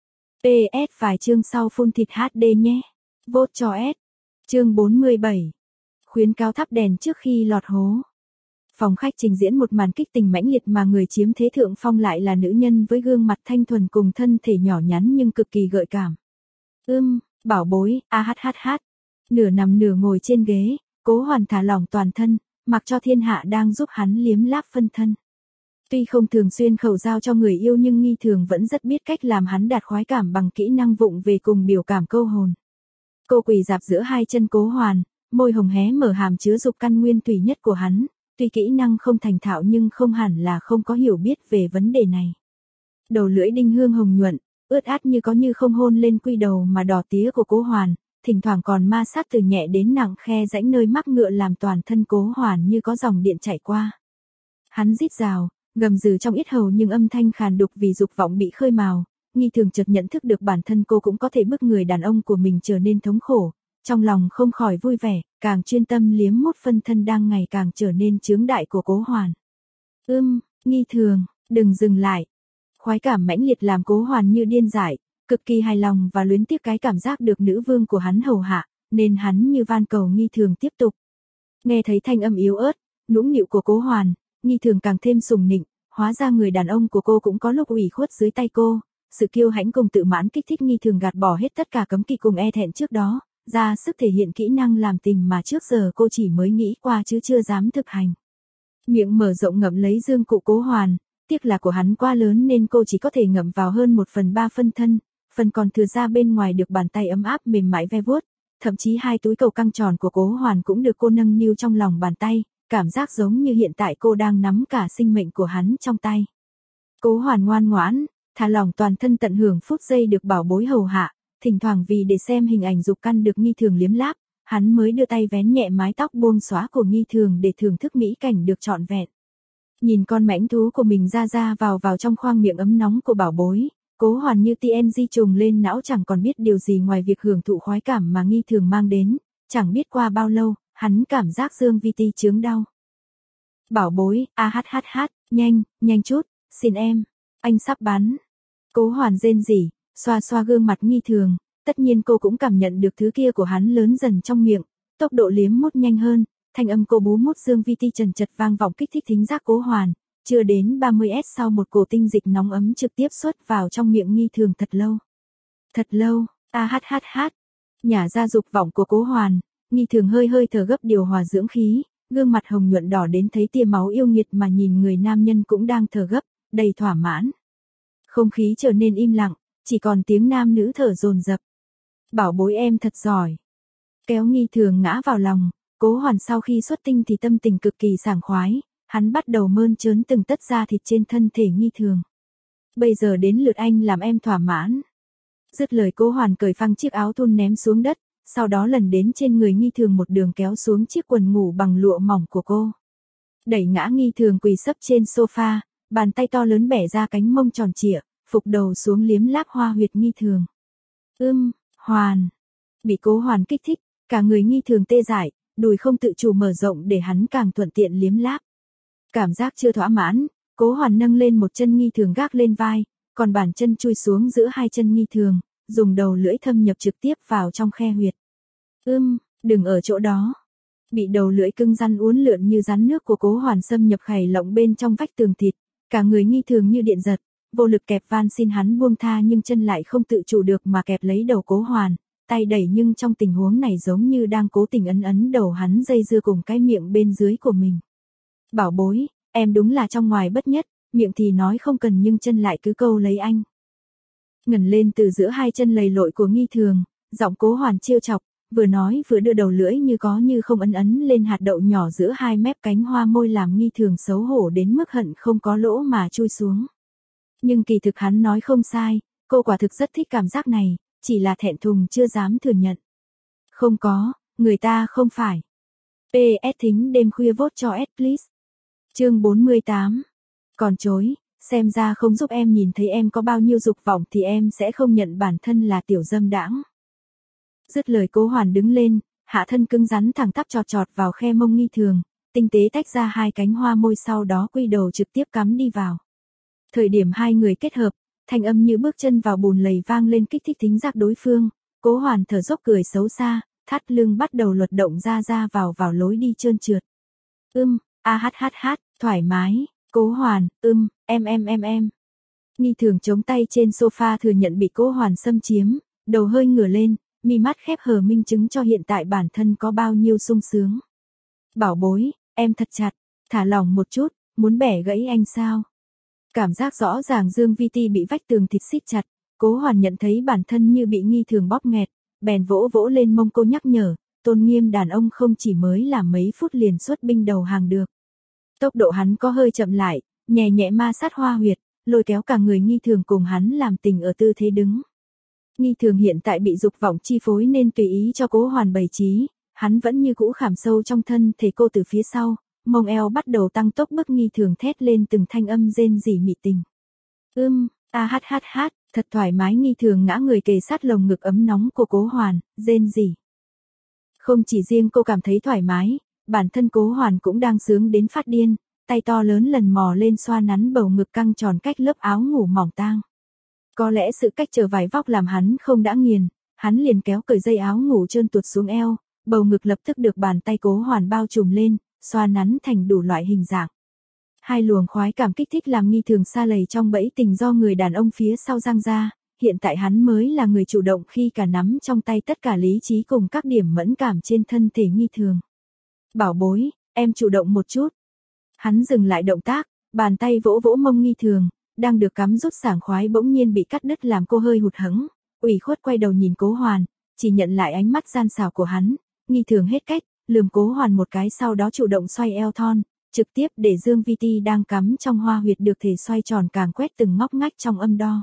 pê ét vài chương sau full thịt hát đê nhé. Vote cho S. Chương bốn mươi bảy. Khuyến cáo thắp đèn trước khi lọt hố. Phòng khách trình diễn một màn kích tình mãnh liệt mà người chiếm thế thượng phong lại là nữ nhân với gương mặt thanh thuần cùng thân thể nhỏ nhắn nhưng cực kỳ gợi cảm. Ưm, bảo bối, a hát hát hát. Nửa nằm nửa ngồi trên ghế, Cố Hoàn thả lỏng toàn thân, mặc cho thiên hạ đang giúp hắn liếm láp phân thân. Tuy không thường xuyên khẩu giao cho người yêu nhưng nghi thường vẫn rất biết cách làm hắn đạt khoái cảm bằng kỹ năng vụng về cùng biểu cảm câu hồn. Cô quỳ dạp giữa hai chân Cố Hoàn, môi hồng hé mở hàm chứa dục căn nguyên thủy nhất của hắn, tuy kỹ năng không thành thạo nhưng không hẳn là không có hiểu biết về vấn đề này. Đầu lưỡi đinh hương hồng nhuận, ướt át như có như không hôn lên quy đầu mà đỏ tía của Cố Hoàn, thỉnh thoảng còn ma sát từ nhẹ đến nặng khe rãnh nơi mắc ngựa làm toàn thân Cố Hoàn như có dòng điện chảy qua. Hắn rít rào, gầm rừ trong yết hầu nhưng âm thanh khàn đục vì dục vọng bị khơi mào, nghi thường chợt nhận thức được bản thân cô cũng có thể bức người đàn ông của mình trở nên thống khổ, trong lòng không khỏi vui vẻ, càng chuyên tâm liếm mút phân thân đang ngày càng trở nên chướng đại của Cố Hoàn. Ưm, nghi thường, đừng dừng lại. Khoái cảm mãnh liệt làm Cố Hoàn như điên dại, cực kỳ hài lòng và luyến tiếc cái cảm giác được nữ vương của hắn hầu hạ, nên hắn như van cầu nghi thường tiếp tục. Nghe thấy thanh âm yếu ớt, nũng nịu của Cố Hoàn, nghi thường càng thêm sùng nịnh, hóa ra người đàn ông của cô cũng có lúc ủy khuất dưới tay cô, sự kiêu hãnh cùng tự mãn kích thích nghi thường gạt bỏ hết tất cả cấm kỵ cùng e thẹn trước đó, ra sức thể hiện kỹ năng làm tình mà trước giờ cô chỉ mới nghĩ qua chứ chưa dám thực hành. Miệng mở rộng ngậm lấy dương cụ Cố Hoàn, tiếc là của hắn quá lớn nên cô chỉ có thể ngậm vào hơn một phần ba phân thân, phần còn thừa ra bên ngoài được bàn tay ấm áp mềm mại ve vuốt, thậm chí hai túi cầu căng tròn của Cố Hoàn cũng được cô nâng niu trong lòng bàn tay, cảm giác giống như hiện tại cô đang nắm cả sinh mệnh của hắn trong tay. Cố Hoàn ngoan ngoãn, thả lỏng toàn thân tận hưởng phút giây được bảo bối hầu hạ, thỉnh thoảng vì để xem hình ảnh dục căn được nghi thường liếm láp, hắn mới đưa tay vén nhẹ mái tóc buông xóa của nghi thường để thưởng thức mỹ cảnh được trọn vẹn. Nhìn con mãnh thú của mình ra ra vào vào trong khoang miệng ấm nóng của bảo bối, Cố Hoàn như tê en giê trùng lên não chẳng còn biết điều gì ngoài việc hưởng thụ khoái cảm mà nghi thường mang đến, chẳng biết qua bao lâu, hắn cảm giác dương vi ti chướng đau. Bảo bối, a hát hát hát, nhanh, nhanh chút, xin em, anh sắp bắn. Cố Hoàn rên rỉ, xoa xoa gương mặt nghi thường, tất nhiên cô cũng cảm nhận được thứ kia của hắn lớn dần trong miệng, tốc độ liếm mút nhanh hơn, thanh âm cô bú mút dương vi ti trần chật vang vọng kích thích thính giác Cố Hoàn, chưa đến ba mươi s sau một cổ tinh dịch nóng ấm trực tiếp xuất vào trong miệng nghi thường thật lâu. Thật lâu, a hát hát hát, nhả ra dục vọng của Cố Hoàn, nghi thường hơi hơi thở gấp điều hòa dưỡng khí, gương mặt hồng nhuận đỏ đến thấy tia máu yêu nghiệt mà nhìn người nam nhân cũng đang thở gấp, đầy thỏa mãn. Không khí trở nên im lặng, chỉ còn tiếng nam nữ thở dồn dập. Bảo bối em thật giỏi. Kéo nghi thường ngã vào lòng, Cố Hoàn sau khi xuất tinh thì tâm tình cực kỳ sảng khoái, hắn bắt đầu mơn trớn từng tất da thịt trên thân thể nghi thường. Bây giờ đến lượt anh làm em thỏa mãn. Dứt lời Cố Hoàn cởi phăng chiếc áo thun ném xuống đất, sau đó lần đến trên người nghi thường một đường kéo xuống chiếc quần ngủ bằng lụa mỏng của cô. Đẩy ngã nghi thường quỳ sấp trên sofa, bàn tay to lớn bẻ ra cánh mông tròn trịa, phục đầu xuống liếm láp hoa huyệt nghi thường. Ưm, Hoàn. Bị Cố Hoàn kích thích, cả người nghi thường tê dại, đùi không tự chủ mở rộng để hắn càng thuận tiện liếm láp. Cảm giác chưa thỏa mãn, Cố Hoàn nâng lên một chân nghi thường gác lên vai, còn bàn chân chui xuống giữa hai chân nghi thường, dùng đầu lưỡi thâm nhập trực tiếp vào trong khe huyệt. Ưm, đừng ở chỗ đó. Bị đầu lưỡi cưng rắn uốn lượn như rắn nước của Cố Hoàn xâm nhập khảy lộng bên trong vách tường thịt, Cả người nghi thường như điện giật, vô lực kẹp van xin hắn buông tha nhưng chân lại không tự chủ được mà kẹp lấy đầu Cố Hoàn, tay đẩy nhưng trong tình huống này giống như đang cố tình ấn ấn đầu hắn dây dưa cùng cái miệng bên dưới của mình. Bảo bối, em đúng là trong ngoài bất nhất, miệng thì nói không cần nhưng chân lại cứ câu lấy anh. Ngẩng lên từ giữa hai chân lầy lội của nghi thường, giọng Cố Hoàn trêu chọc, vừa nói vừa đưa đầu lưỡi như có như không ấn ấn lên hạt đậu nhỏ giữa hai mép cánh hoa môi làm nghi thường xấu hổ đến mức hận không có lỗ mà chui xuống. Nhưng kỳ thực hắn nói không sai, cô quả thực rất thích cảm giác này, chỉ là thẹn thùng chưa dám thừa nhận. Không có, người ta không phải. pê ét thính đêm khuya vote cho S please. Chương bốn mươi tám. Còn chối, xem ra không giúp em nhìn thấy em có bao nhiêu dục vọng thì em sẽ không nhận bản thân là tiểu dâm đãng. Dứt lời Cố Hoàn đứng lên, hạ thân cứng rắn thẳng tắp chọt chọt vào khe mông nghi thường, tinh tế tách ra hai cánh hoa môi sau đó quy đầu trực tiếp cắm đi vào. Thời điểm hai người kết hợp, thanh âm như bước chân vào bùn lầy vang lên kích thích thính giác đối phương, Cố Hoàn thở dốc cười xấu xa, thắt lưng bắt đầu luật động ra ra vào vào lối đi trơn trượt. Ưm, a hát hát hát, thoải mái, Cố Hoàn, ưm, em em em em. Nghi thường chống tay trên sofa thừa nhận bị Cố Hoàn xâm chiếm, đầu hơi ngửa lên, mi mắt khép hờ minh chứng cho hiện tại bản thân có bao nhiêu sung sướng. Bảo bối, em thật chặt, thả lỏng một chút, muốn bẻ gãy anh sao? Cảm giác rõ ràng Dương Vi Ti bị vách tường thịt siết chặt, Cố Hoàn nhận thấy bản thân như bị nghi thường bóp nghẹt, bèn vỗ vỗ lên mông cô nhắc nhở, tôn nghiêm đàn ông không chỉ mới làm mấy phút liền xuất binh đầu hàng được. Tốc độ hắn có hơi chậm lại, nhẹ nhẹ ma sát hoa huyệt, lôi kéo cả người nghi thường cùng hắn làm tình ở tư thế đứng. Nghi thường hiện tại bị dục vọng chi phối nên tùy ý cho Cố Hoàn bày trí, hắn vẫn như cũ khảm sâu trong thân thể cô từ phía sau, mông eo bắt đầu tăng tốc bức nghi thường thét lên từng thanh âm rên rỉ mị tình. Ưm, a hát hát hát, thật thoải mái nghi thường ngã người kề sát lồng ngực ấm nóng của Cố Hoàn, rên rỉ. Không chỉ riêng cô cảm thấy thoải mái, bản thân Cố Hoàn cũng đang sướng đến phát điên, tay to lớn lần mò lên xoa nắn bầu ngực căng tròn cách lớp áo ngủ mỏng tang. Có lẽ sự cách trở vải vóc làm hắn không đã nghiền, hắn liền kéo cởi dây áo ngủ trơn tuột xuống eo, bầu ngực lập tức được bàn tay Cố Hoàn bao trùm lên, xoa nắn thành đủ loại hình dạng. Hai luồng khoái cảm kích thích làm nghi thường sa lầy trong bẫy tình do người đàn ông phía sau giang ra, hiện tại hắn mới là người chủ động khi cả nắm trong tay tất cả lý trí cùng các điểm mẫn cảm trên thân thể nghi thường. Bảo bối, em chủ động một chút. Hắn dừng lại động tác, bàn tay vỗ vỗ mông nghi thường, đang được cắm rút sảng khoái bỗng nhiên bị cắt đứt làm cô hơi hụt hẫng, ủy khuất quay đầu nhìn Cố Hoàn, chỉ nhận lại ánh mắt gian xảo của hắn, nghi thường hết cách, lườm Cố Hoàn một cái sau đó chủ động xoay eo thon, trực tiếp để Dương Vi Ti đang cắm trong hoa huyệt được thể xoay tròn càng quét từng ngóc ngách trong âm đo.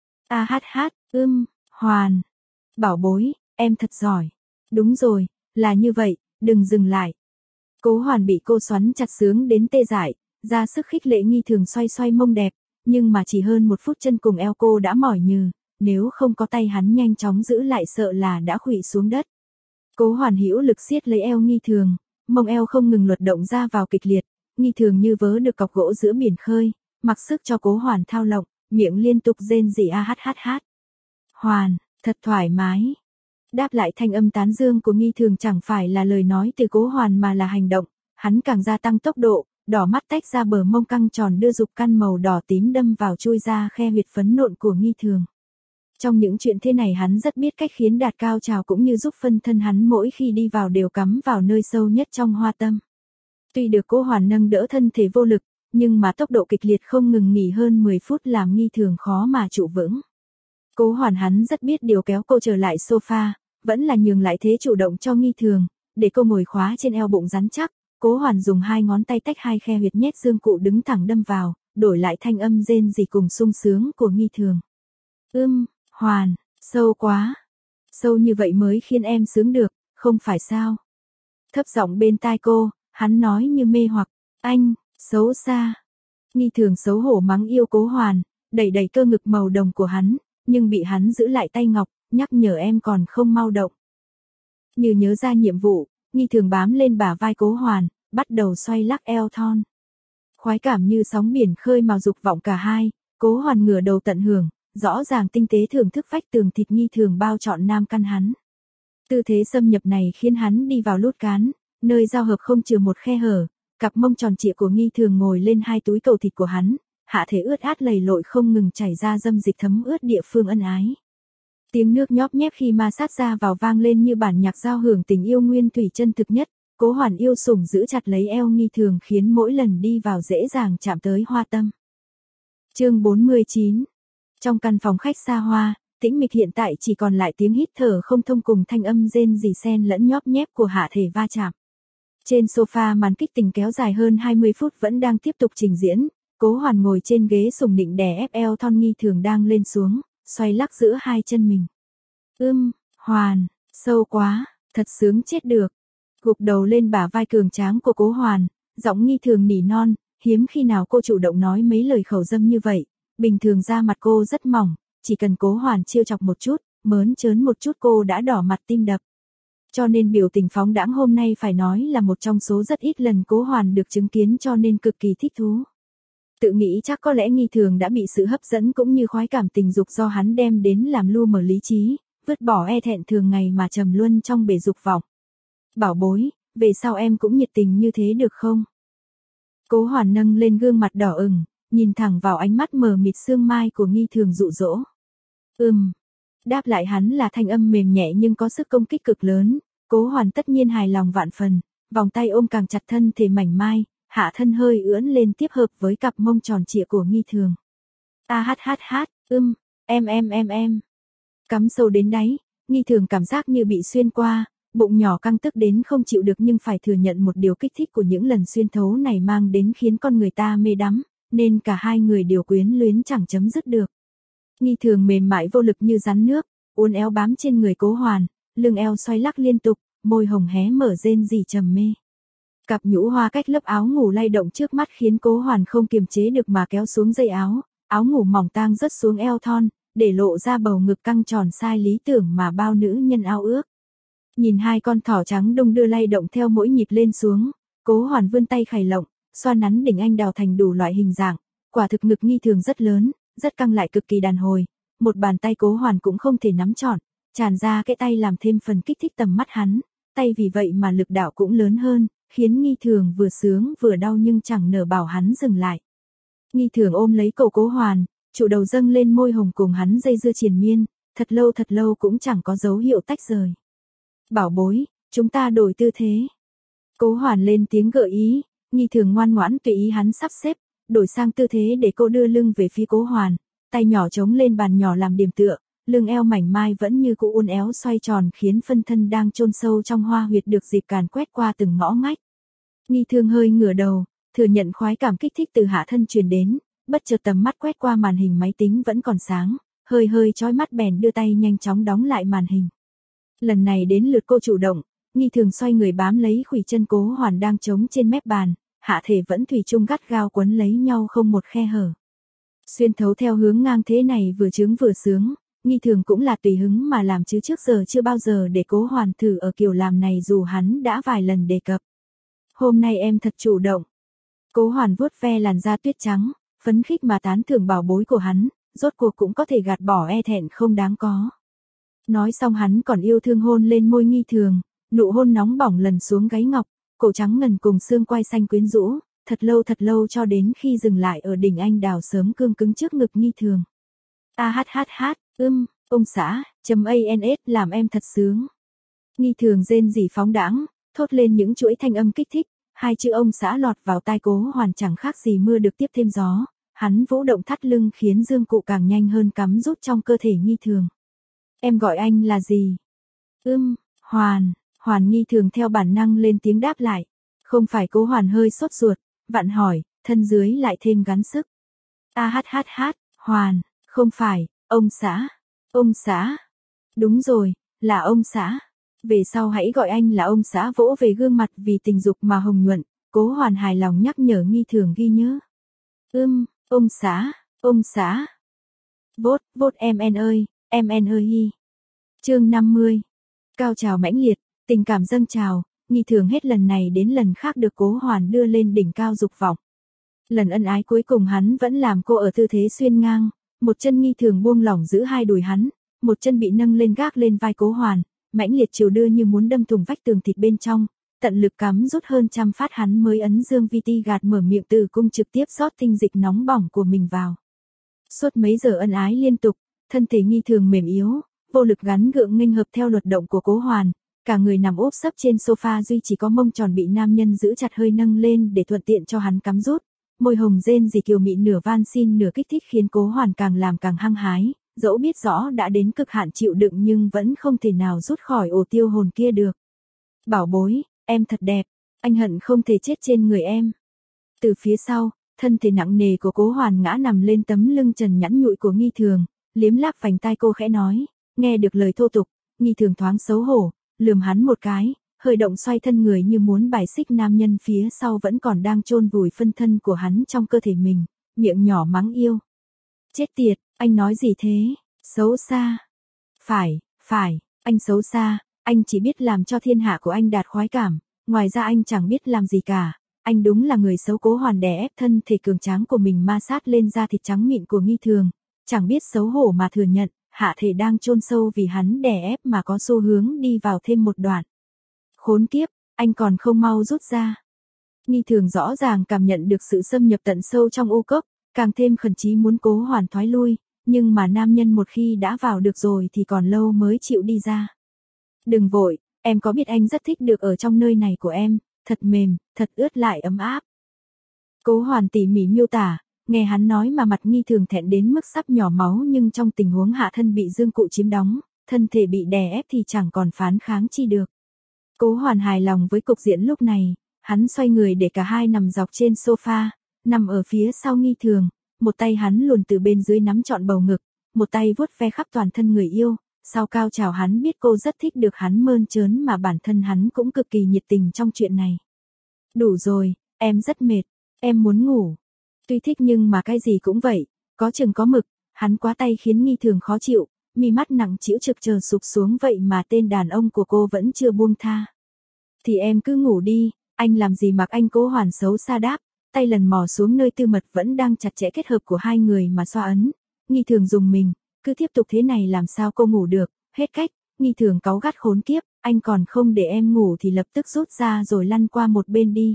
A hát hát, ưm, Hoàn. Bảo bối, em thật giỏi. Đúng rồi, là như vậy, đừng dừng lại. Cố Hoàn bị cô xoắn chặt sướng đến tê dại, ra sức khích lệ nghi thường xoay xoay mông đẹp, nhưng mà chỉ hơn một phút chân cùng eo cô đã mỏi nhừ, nếu không có tay hắn nhanh chóng giữ lại sợ là đã khuỵu xuống đất. Cố Hoàn hữu lực siết lấy eo nghi thường, mông eo không ngừng luật động ra vào kịch liệt, nghi thường như vớ được cọc gỗ giữa biển khơi, mặc sức cho Cố Hoàn thao lộng, miệng liên tục rên rỉ a hát hát hát. Hoàn, thật thoải mái. Đáp lại thanh âm tán dương của nghi thường chẳng phải là lời nói từ Cố Hoàn mà là hành động, hắn càng gia tăng tốc độ, đỏ mắt tách ra bờ mông căng tròn đưa dục căn màu đỏ tím đâm vào chui ra khe huyệt phấn nộn của nghi thường. Trong những chuyện thế này hắn rất biết cách khiến đạt cao trào cũng như giúp phân thân hắn mỗi khi đi vào đều cắm vào nơi sâu nhất trong hoa tâm. Tuy được Cố Hoàn nâng đỡ thân thể vô lực, nhưng mà tốc độ kịch liệt không ngừng nghỉ hơn mười phút làm nghi thường khó mà trụ vững. Cố Hoàn hắn rất biết điều kéo cô trở lại sofa, vẫn là nhường lại thế chủ động cho nghi thường, để cô ngồi khóa trên eo bụng rắn chắc. Cố Hoàn dùng hai ngón tay tách hai khe huyệt nhét dương cụ đứng thẳng đâm vào, đổi lại thanh âm rên rỉ cùng sung sướng của nghi thường. Ưm, Hoàn, sâu quá. Sâu như vậy mới khiến em sướng được, không phải sao? Thấp giọng bên tai cô, hắn nói như mê hoặc, anh, xấu xa. Nghi thường xấu hổ mắng yêu Cố Hoàn, đẩy đẩy cơ ngực màu đồng của hắn, nhưng bị hắn giữ lại tay ngọc, nhắc nhở em còn không mau động. Như nhớ ra nhiệm vụ, nghi thường bám lên bả vai Cố Hoàn, bắt đầu xoay lắc eo thon. Khoái cảm như sóng biển khơi mào dục vọng cả hai, Cố Hoàn ngửa đầu tận hưởng, rõ ràng tinh tế thưởng thức vách tường thịt nghi thường bao trọn nam căn hắn. Tư thế xâm nhập này khiến hắn đi vào lút cán, nơi giao hợp không chừa một khe hở, cặp mông tròn trịa của nghi thường ngồi lên hai túi cầu thịt của hắn, hạ thể ướt át lầy lội không ngừng chảy ra dâm dịch thấm ướt địa phương ân ái. Tiếng nước nhóp nhép khi ma sát ra vào vang lên như bản nhạc giao hưởng tình yêu nguyên thủy chân thực nhất. Cố Hoàn yêu sủng giữ chặt lấy eo Nghi Thường khiến mỗi lần đi vào dễ dàng chạm tới hoa tâm. Chương bốn mươi chín. Trong căn phòng khách xa hoa, tĩnh mịch hiện tại chỉ còn lại tiếng hít thở không thông cùng thanh âm rên rỉ xen lẫn nhóp nhép của hạ thể va chạm. Trên sofa màn kịch tình kéo dài hơn hai mươi phút vẫn đang tiếp tục trình diễn, Cố Hoàn ngồi trên ghế sùng nịnh đè ép eo thon Nghi Thường đang lên xuống, xoay lắc giữa hai chân mình. Ưm, Hoàn, sâu quá, thật sướng chết được. Gục đầu lên bả vai cường tráng của Cố Hoàn, giọng Nghi Thường nỉ non, hiếm khi nào cô chủ động nói mấy lời khẩu dâm như vậy, bình thường da mặt cô rất mỏng, chỉ cần Cố Hoàn trêu chọc một chút, mớn trớn một chút cô đã đỏ mặt tim đập. Cho nên biểu tình phóng đãng hôm nay phải nói là một trong số rất ít lần Cố Hoàn được chứng kiến cho nên cực kỳ thích thú. Tự nghĩ chắc có lẽ Nghi Thường đã bị sự hấp dẫn cũng như khoái cảm tình dục do hắn đem đến làm lu mờ lý trí, vứt bỏ e thẹn thường ngày mà trầm luân trong bể dục vọng. Bảo bối, về sau em cũng nhiệt tình như thế được không? Cố Hoàn nâng lên gương mặt đỏ ửng, nhìn thẳng vào ánh mắt mờ mịt sương mai của Nghi Thường dụ dỗ. Ừm. Đáp lại hắn là thanh âm mềm nhẹ nhưng có sức công kích cực lớn, Cố Hoàn tất nhiên hài lòng vạn phần, vòng tay ôm càng chặt thân thể mảnh mai, hạ thân hơi ưỡn lên tiếp hợp với cặp mông tròn trịa của Nghi Thường. A hát hát hát, ưm, em em em em. Cắm sâu đến đáy, Nghi Thường cảm giác như bị xuyên qua, bụng nhỏ căng tức đến không chịu được nhưng phải thừa nhận một điều kích thích của những lần xuyên thấu này mang đến khiến con người ta mê đắm, nên cả hai người đều quyến luyến chẳng chấm dứt được. Nghi Thường mềm mại vô lực như rắn nước, uốn éo bám trên người Cố Hoàn, lưng eo xoay lắc liên tục, môi hồng hé mở rên rỉ trầm mê. Cặp nhũ hoa cách lớp áo ngủ lay động trước mắt khiến Cố Hoàn không kiềm chế được mà kéo xuống dây áo, áo ngủ mỏng tang rớt xuống eo thon, để lộ ra bầu ngực căng tròn sai lý tưởng mà bao nữ nhân ao ước. Nhìn hai con thỏ trắng đung đưa lay động theo mỗi nhịp lên xuống, Cố Hoàn vươn tay khải lộng, xoa nắn đỉnh anh đào thành đủ loại hình dạng, quả thực ngực Nghi Thường rất lớn, rất căng lại cực kỳ đàn hồi, một bàn tay Cố Hoàn cũng không thể nắm trọn, tràn ra cái tay làm thêm phần kích thích tầm mắt hắn, tay vì vậy mà lực đạo cũng lớn hơn, khiến Nghi Thường vừa sướng vừa đau nhưng chẳng nỡ bảo hắn dừng lại. Nghi Thường ôm lấy cổ Cố Hoàn, trụ đầu dâng lên môi hồng cùng hắn dây dưa triền miên, thật lâu thật lâu cũng chẳng có dấu hiệu tách rời. Bảo bối, chúng ta đổi tư thế. Cố Hoàn lên tiếng gợi ý, Nghi Thường ngoan ngoãn tùy ý hắn sắp xếp, đổi sang tư thế để cô đưa lưng về phía Cố Hoàn, tay nhỏ chống lên bàn nhỏ làm điểm tựa, lưng eo mảnh mai vẫn như cũ uốn éo xoay tròn khiến phân thân đang chôn sâu trong hoa huyệt được dịp càn quét qua từng ngõ ngách. Nghi Thường hơi ngửa đầu, thừa nhận khoái cảm kích thích từ hạ thân truyền đến, bất chợt tầm mắt quét qua màn hình máy tính vẫn còn sáng, hơi hơi chói mắt bèn đưa tay nhanh chóng đóng lại màn hình. Lần này đến lượt cô chủ động, Nghi Thường xoay người bám lấy khuỷu chân Cố Hoàn đang chống trên mép bàn, hạ thể vẫn thủy chung gắt gao quấn lấy nhau không một khe hở. Xuyên thấu theo hướng ngang thế này vừa chướng vừa sướng, Nghi Thường cũng là tùy hứng mà làm chứ trước giờ chưa bao giờ để Cố Hoàn thử ở kiểu làm này dù hắn đã vài lần đề cập. Hôm nay em thật chủ động. Cố Hoàn vuốt ve làn da tuyết trắng, phấn khích mà tán thưởng bảo bối của hắn, rốt cuộc cũng có thể gạt bỏ e thẹn không đáng có. Nói xong hắn còn yêu thương hôn lên môi Nghi Thường, nụ hôn nóng bỏng lần xuống gáy ngọc, cổ trắng ngần cùng xương quai xanh quyến rũ, thật lâu thật lâu cho đến khi dừng lại ở đỉnh anh đào sớm cương cứng trước ngực Nghi Thường. A hát hát hát, ưm, ông xã, chấm ans làm em thật sướng. Nghi Thường rên rỉ phóng đãng, thốt lên những chuỗi thanh âm kích thích, hai chữ ông xã lọt vào tai Cố Hoàn chẳng khác gì mưa được tiếp thêm gió, hắn vũ động thắt lưng khiến dương cụ càng nhanh hơn cắm rút trong cơ thể Nghi Thường. Em gọi anh là gì? Ưm, Hoàn, Hoàn. Nghi Thường theo bản năng lên tiếng đáp lại. Không phải. Cố Hoàn hơi sốt ruột, vặn hỏi, thân dưới lại thêm gắng sức. A hát hát hát, Hoàn, không phải, ông xã, ông xã. Đúng rồi, là ông xã. Về sau hãy gọi anh là ông xã. Vỗ về gương mặt vì tình dục mà hồng nhuận, Cố Hoàn hài lòng nhắc nhở Nghi Thường ghi nhớ. Ưm, ông xã, ông xã. Vốt, vốt em en ơi, em en ơi hi. Chương năm mươi. Cao trào mãnh liệt, tình cảm dâng trào, Nghi Thường hết lần này đến lần khác được Cố Hoàn đưa lên đỉnh cao dục vọng. Lần ân ái cuối cùng hắn vẫn làm cô ở tư thế xuyên ngang, một chân Nghi Thường buông lỏng giữ hai đùi hắn, một chân bị nâng lên gác lên vai Cố Hoàn, mãnh liệt chiều đưa như muốn đâm thủng vách tường thịt bên trong, tận lực cắm rút hơn trăm phát hắn mới ấn Dương Vi Ti gạt mở miệng tử cung trực tiếp rót tinh dịch nóng bỏng của mình vào. Suốt mấy giờ ân ái liên tục, thân thể Nghi Thường mềm yếu, vô lực gắn gượng nghênh hợp theo luật động của Cố Hoàn, cả người nằm úp sấp trên sofa duy chỉ có mông tròn bị nam nhân giữ chặt hơi nâng lên để thuận tiện cho hắn cắm rút. Môi hồng rên rỉ kiều mị nửa van xin nửa kích thích khiến Cố Hoàn càng làm càng hăng hái, dẫu biết rõ đã đến cực hạn chịu đựng nhưng vẫn không thể nào rút khỏi ổ tiêu hồn kia được. Bảo bối, em thật đẹp, anh hận không thể chết trên người em. Từ phía sau, thân thể nặng nề của Cố Hoàn ngã nằm lên tấm lưng trần nhẵn nhụi của Nghi Thường, liếm láp vành tai cô khẽ nói, nghe được lời thô tục, Nghi Thường thoáng xấu hổ, lườm hắn một cái, hơi động xoay thân người như muốn bài xích nam nhân phía sau vẫn còn đang chôn vùi phân thân của hắn trong cơ thể mình, miệng nhỏ mắng yêu. Chết tiệt, anh nói gì thế, xấu xa. Phải, phải, anh xấu xa, anh chỉ biết làm cho thiên hạ của anh đạt khoái cảm, ngoài ra anh chẳng biết làm gì cả. Anh đúng là người xấu. Cố Hoàn đè ép thân thể cường tráng của mình ma sát lên da thịt trắng mịn của Nghi Thường, chẳng biết xấu hổ mà thừa nhận, hạ thể đang chôn sâu vì hắn đè ép mà có xu hướng đi vào thêm một đoạn. Khốn kiếp, anh còn không mau rút ra. Nghi Thường rõ ràng cảm nhận được sự xâm nhập tận sâu trong u cốc, càng thêm khẩn chí muốn Cố Hoàn thoái lui, nhưng mà nam nhân một khi đã vào được rồi thì còn lâu mới chịu đi ra. Đừng vội, em có biết anh rất thích được ở trong nơi này của em, thật mềm, thật ướt lại ấm áp. Cố Hoàn tỉ mỉ miêu tả, nghe hắn nói mà mặt Nghi Thường thẹn đến mức sắp nhỏ máu, nhưng trong tình huống hạ thân bị dương cụ chiếm đóng, thân thể bị đè ép thì chẳng còn phán kháng chi được. Cố Hoàn hài lòng với cục diện lúc này, hắn xoay người để cả hai nằm dọc trên sofa, nằm ở phía sau Nghi Thường, một tay hắn luồn từ bên dưới nắm trọn bầu ngực, một tay vuốt ve khắp toàn thân người yêu. Sau cao trào hắn biết cô rất thích được hắn mơn trớn mà bản thân hắn cũng cực kỳ nhiệt tình trong chuyện này. Đủ rồi, em rất mệt, em muốn ngủ. Tuy thích nhưng mà cái gì cũng vậy, có chừng có mực, hắn quá tay khiến Nghi Thường khó chịu, mi mắt nặng trĩu trực chờ sụp xuống vậy mà tên đàn ông của cô vẫn chưa buông tha. Thì em cứ ngủ đi, anh làm gì mặc anh. Cố Hoàn xấu xa đáp, tay lần mò xuống nơi tư mật vẫn đang chặt chẽ kết hợp của hai người mà xoa ấn. Nghi Thường dùng mình, cứ tiếp tục thế này làm sao cô ngủ được, hết cách. Nghi Thường cáu gắt, khốn kiếp, anh còn không để em ngủ thì lập tức rút ra rồi lăn qua một bên đi.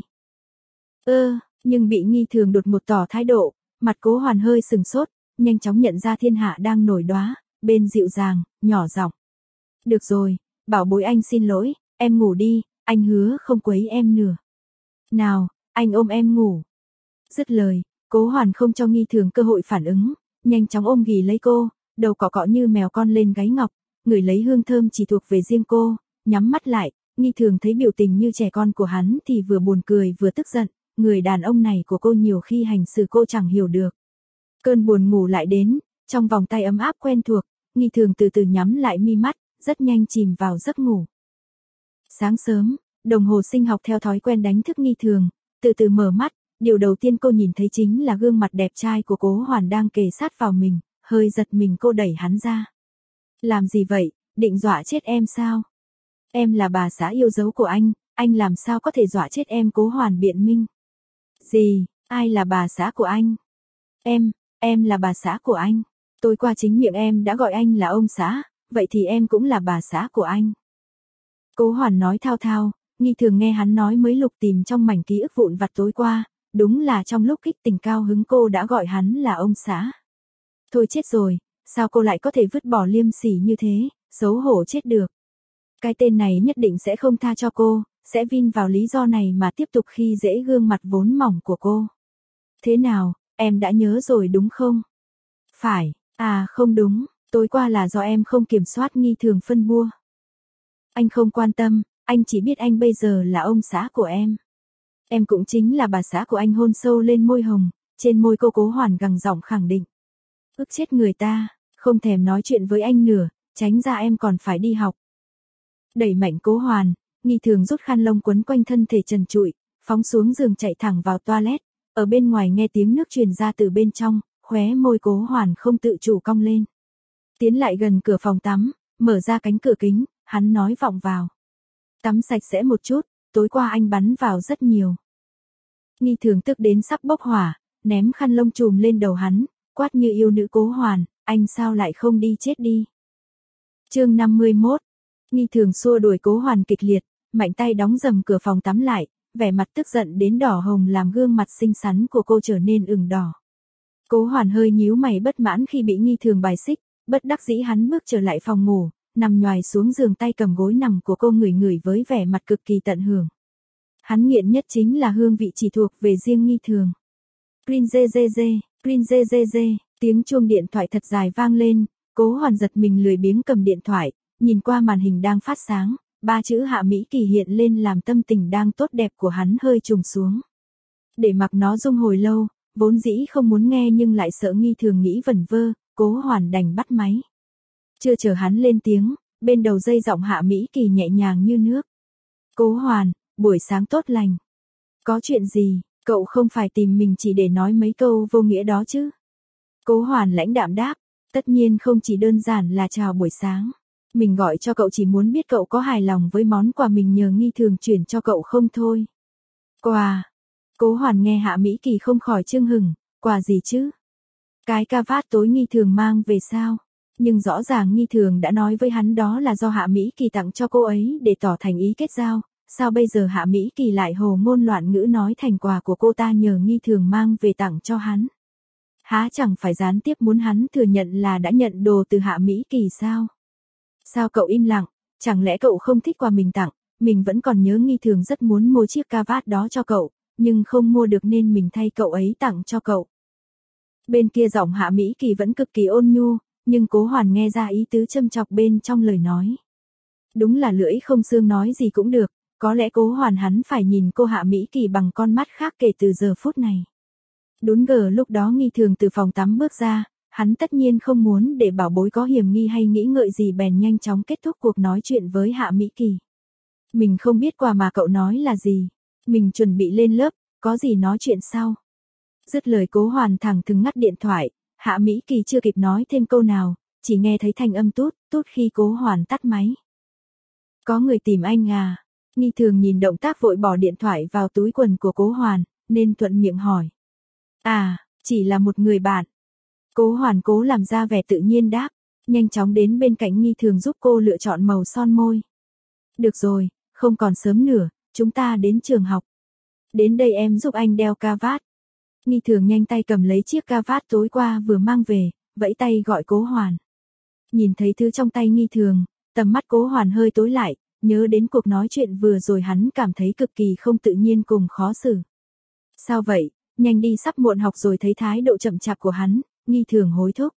Ơ, nhưng bị Nghi Thường đột ngột tỏ thái độ, mặt Cố Hoàn hơi sừng sốt, nhanh chóng nhận ra thiên hạ đang nổi đoá, bên dịu dàng, nhỏ giọng. Được rồi, bảo bối anh xin lỗi, em ngủ đi, anh hứa không quấy em nữa. Nào, anh ôm em ngủ. Dứt lời, Cố Hoàn không cho Nghi Thường cơ hội phản ứng, nhanh chóng ôm ghì lấy cô, đầu cọ cọ như mèo con lên gáy ngọc, ngửi lấy hương thơm chỉ thuộc về riêng cô, nhắm mắt lại. Nghi Thường thấy biểu tình như trẻ con của hắn thì vừa buồn cười vừa tức giận, người đàn ông này của cô nhiều khi hành xử cô chẳng hiểu được. Cơn buồn ngủ lại đến, trong vòng tay ấm áp quen thuộc, Nghi Thường từ từ nhắm lại mi mắt, rất nhanh chìm vào giấc ngủ. Sáng sớm, đồng hồ sinh học theo thói quen đánh thức Nghi Thường, từ từ mở mắt, điều đầu tiên cô nhìn thấy chính là gương mặt đẹp trai của Cố Hoàn đang kề sát vào mình, hơi giật mình cô đẩy hắn ra. Làm gì vậy, định dọa chết em sao? Em là bà xã yêu dấu của anh, anh làm sao có thể dọa chết em? Cố Hoàn biện minh. Gì, ai là bà xã của anh? Em, em là bà xã của anh. Tối qua chính miệng em đã gọi anh là ông xã, vậy thì em cũng là bà xã của anh. Cố Hoàn nói thao thao, Nghi Thường nghe hắn nói mới lục tìm trong mảnh ký ức vụn vặt tối qua, đúng là trong lúc kích tình cao hứng cô đã gọi hắn là ông xã. Thôi chết rồi, sao cô lại có thể vứt bỏ liêm sỉ như thế, xấu hổ chết được. Cái tên này nhất định sẽ không tha cho cô, sẽ vin vào lý do này mà tiếp tục khi dễ gương mặt vốn mỏng của cô. Thế nào, em đã nhớ rồi đúng không? Phải, à không đúng, tối qua là do em không kiểm soát. Nghi Thường phân bua. Anh không quan tâm, anh chỉ biết anh bây giờ là ông xã của em. Em cũng chính là bà xã của anh. Hôn sâu lên môi hồng, trên môi cô. Cố Hoàn gằn giọng khẳng định. Ức chết người ta, không thèm nói chuyện với anh nữa, tránh ra em còn phải đi học. Đẩy mạnh Cố Hoàn, Nghi Thường rút khăn lông quấn quanh thân thể trần trụi, phóng xuống giường chạy thẳng vào toilet. Ở bên ngoài nghe tiếng nước truyền ra từ bên trong, khóe môi Cố Hoàn không tự chủ cong lên. Tiến lại gần cửa phòng tắm, mở ra cánh cửa kính, hắn nói vọng vào. Tắm sạch sẽ một chút, tối qua anh bắn vào rất nhiều. Nghi Thường tức đến sắp bốc hỏa, ném khăn lông trùm lên đầu hắn, quát như yêu nữ. Cố Hoàn, anh sao lại không đi chết đi. Chương năm mươi mốt. Nghi Thường xua đuổi Cố Hoàn kịch liệt, mạnh tay đóng rầm cửa phòng tắm lại, vẻ mặt tức giận đến đỏ hồng làm gương mặt xinh xắn của cô trở nên ửng đỏ. Cố Hoàn hơi nhíu mày bất mãn khi bị Nghi Thường bài xích, bất đắc dĩ hắn bước trở lại phòng ngủ, nằm nhoài xuống giường tay cầm gối nằm của cô ngửi ngửi với vẻ mặt cực kỳ tận hưởng. Hắn nghiện nhất chính là hương vị chỉ thuộc về riêng Nghi Thường. Ring dê dê dê, ring dê dê dê, tiếng chuông điện thoại thật dài vang lên, Cố Hoàn giật mình lười biếng cầm điện thoại, nhìn qua màn hình đang phát sáng, ba chữ Hạ Mỹ Kỳ hiện lên làm tâm tình đang tốt đẹp của hắn hơi trùng xuống. Để mặc nó rung hồi lâu, vốn dĩ không muốn nghe nhưng lại sợ Nghi Thường nghĩ vẩn vơ, Cố Hoàn đành bắt máy. Chưa chờ hắn lên tiếng, bên đầu dây giọng Hạ Mỹ Kỳ nhẹ nhàng như nước. Cố Hoàn, buổi sáng tốt lành. Có chuyện gì, cậu không phải tìm mình chỉ để nói mấy câu vô nghĩa đó chứ? Cố Hoàn lãnh đạm đáp, tất nhiên không chỉ đơn giản là chào buổi sáng. Mình gọi cho cậu chỉ muốn biết cậu có hài lòng với món quà mình nhờ Nghi Thường chuyển cho cậu không thôi. Quà. Cố Hoàn nghe Hạ Mỹ Kỳ không khỏi chưng hửng, quà gì chứ? Cái cà vạt tối Nghi Thường mang về sao? Nhưng rõ ràng Nghi Thường đã nói với hắn đó là do Hạ Mỹ Kỳ tặng cho cô ấy để tỏ thành ý kết giao, sao bây giờ Hạ Mỹ Kỳ lại hồ ngôn loạn ngữ nói thành quà của cô ta nhờ Nghi Thường mang về tặng cho hắn? Há chẳng phải gián tiếp muốn hắn thừa nhận là đã nhận đồ từ Hạ Mỹ Kỳ sao? Sao cậu im lặng, chẳng lẽ cậu không thích quà mình tặng, mình vẫn còn nhớ Nghi Thường rất muốn mua chiếc cà vạt đó cho cậu, nhưng không mua được nên mình thay cậu ấy tặng cho cậu. Bên kia giọng Hạ Mỹ Kỳ vẫn cực kỳ ôn nhu, nhưng Cố Hoàn nghe ra ý tứ châm chọc bên trong lời nói. Đúng là lưỡi không xương nói gì cũng được, có lẽ Cố Hoàn hắn phải nhìn cô Hạ Mỹ Kỳ bằng con mắt khác kể từ giờ phút này. Đúng gờ lúc đó Nghi Thường từ phòng tắm bước ra, hắn tất nhiên không muốn để bảo bối có hiểm nghi hay nghĩ ngợi gì bèn nhanh chóng kết thúc cuộc nói chuyện với Hạ Mỹ Kỳ. Mình không biết quà mà cậu nói là gì, mình chuẩn bị lên lớp, có gì nói chuyện sau. Dứt lời Cố Hoàn thẳng thừng ngắt điện thoại, Hạ Mỹ Kỳ chưa kịp nói thêm câu nào, chỉ nghe thấy thanh âm tút, tút khi Cố Hoàn tắt máy. Có người tìm anh à? Nghi Thường nhìn động tác vội bỏ điện thoại vào túi quần của Cố Hoàn, nên thuận miệng hỏi. À, chỉ là một người bạn. Cố Hoàn cố làm ra vẻ tự nhiên đáp, nhanh chóng đến bên cạnh Nghi Thường giúp cô lựa chọn màu son môi. Được rồi, không còn sớm nữa, chúng ta đến trường học. Đến đây em giúp anh đeo cà vạt. Nghi Thường nhanh tay cầm lấy chiếc cà vạt tối qua vừa mang về, vẫy tay gọi Cố Hoàn. Nhìn thấy thứ trong tay Nghi Thường, tầm mắt Cố Hoàn hơi tối lại, nhớ đến cuộc nói chuyện vừa rồi hắn cảm thấy cực kỳ không tự nhiên cùng khó xử. Sao vậy, nhanh đi sắp muộn học rồi. Thấy thái độ chậm chạp của hắn, Nghi Thường hối thúc.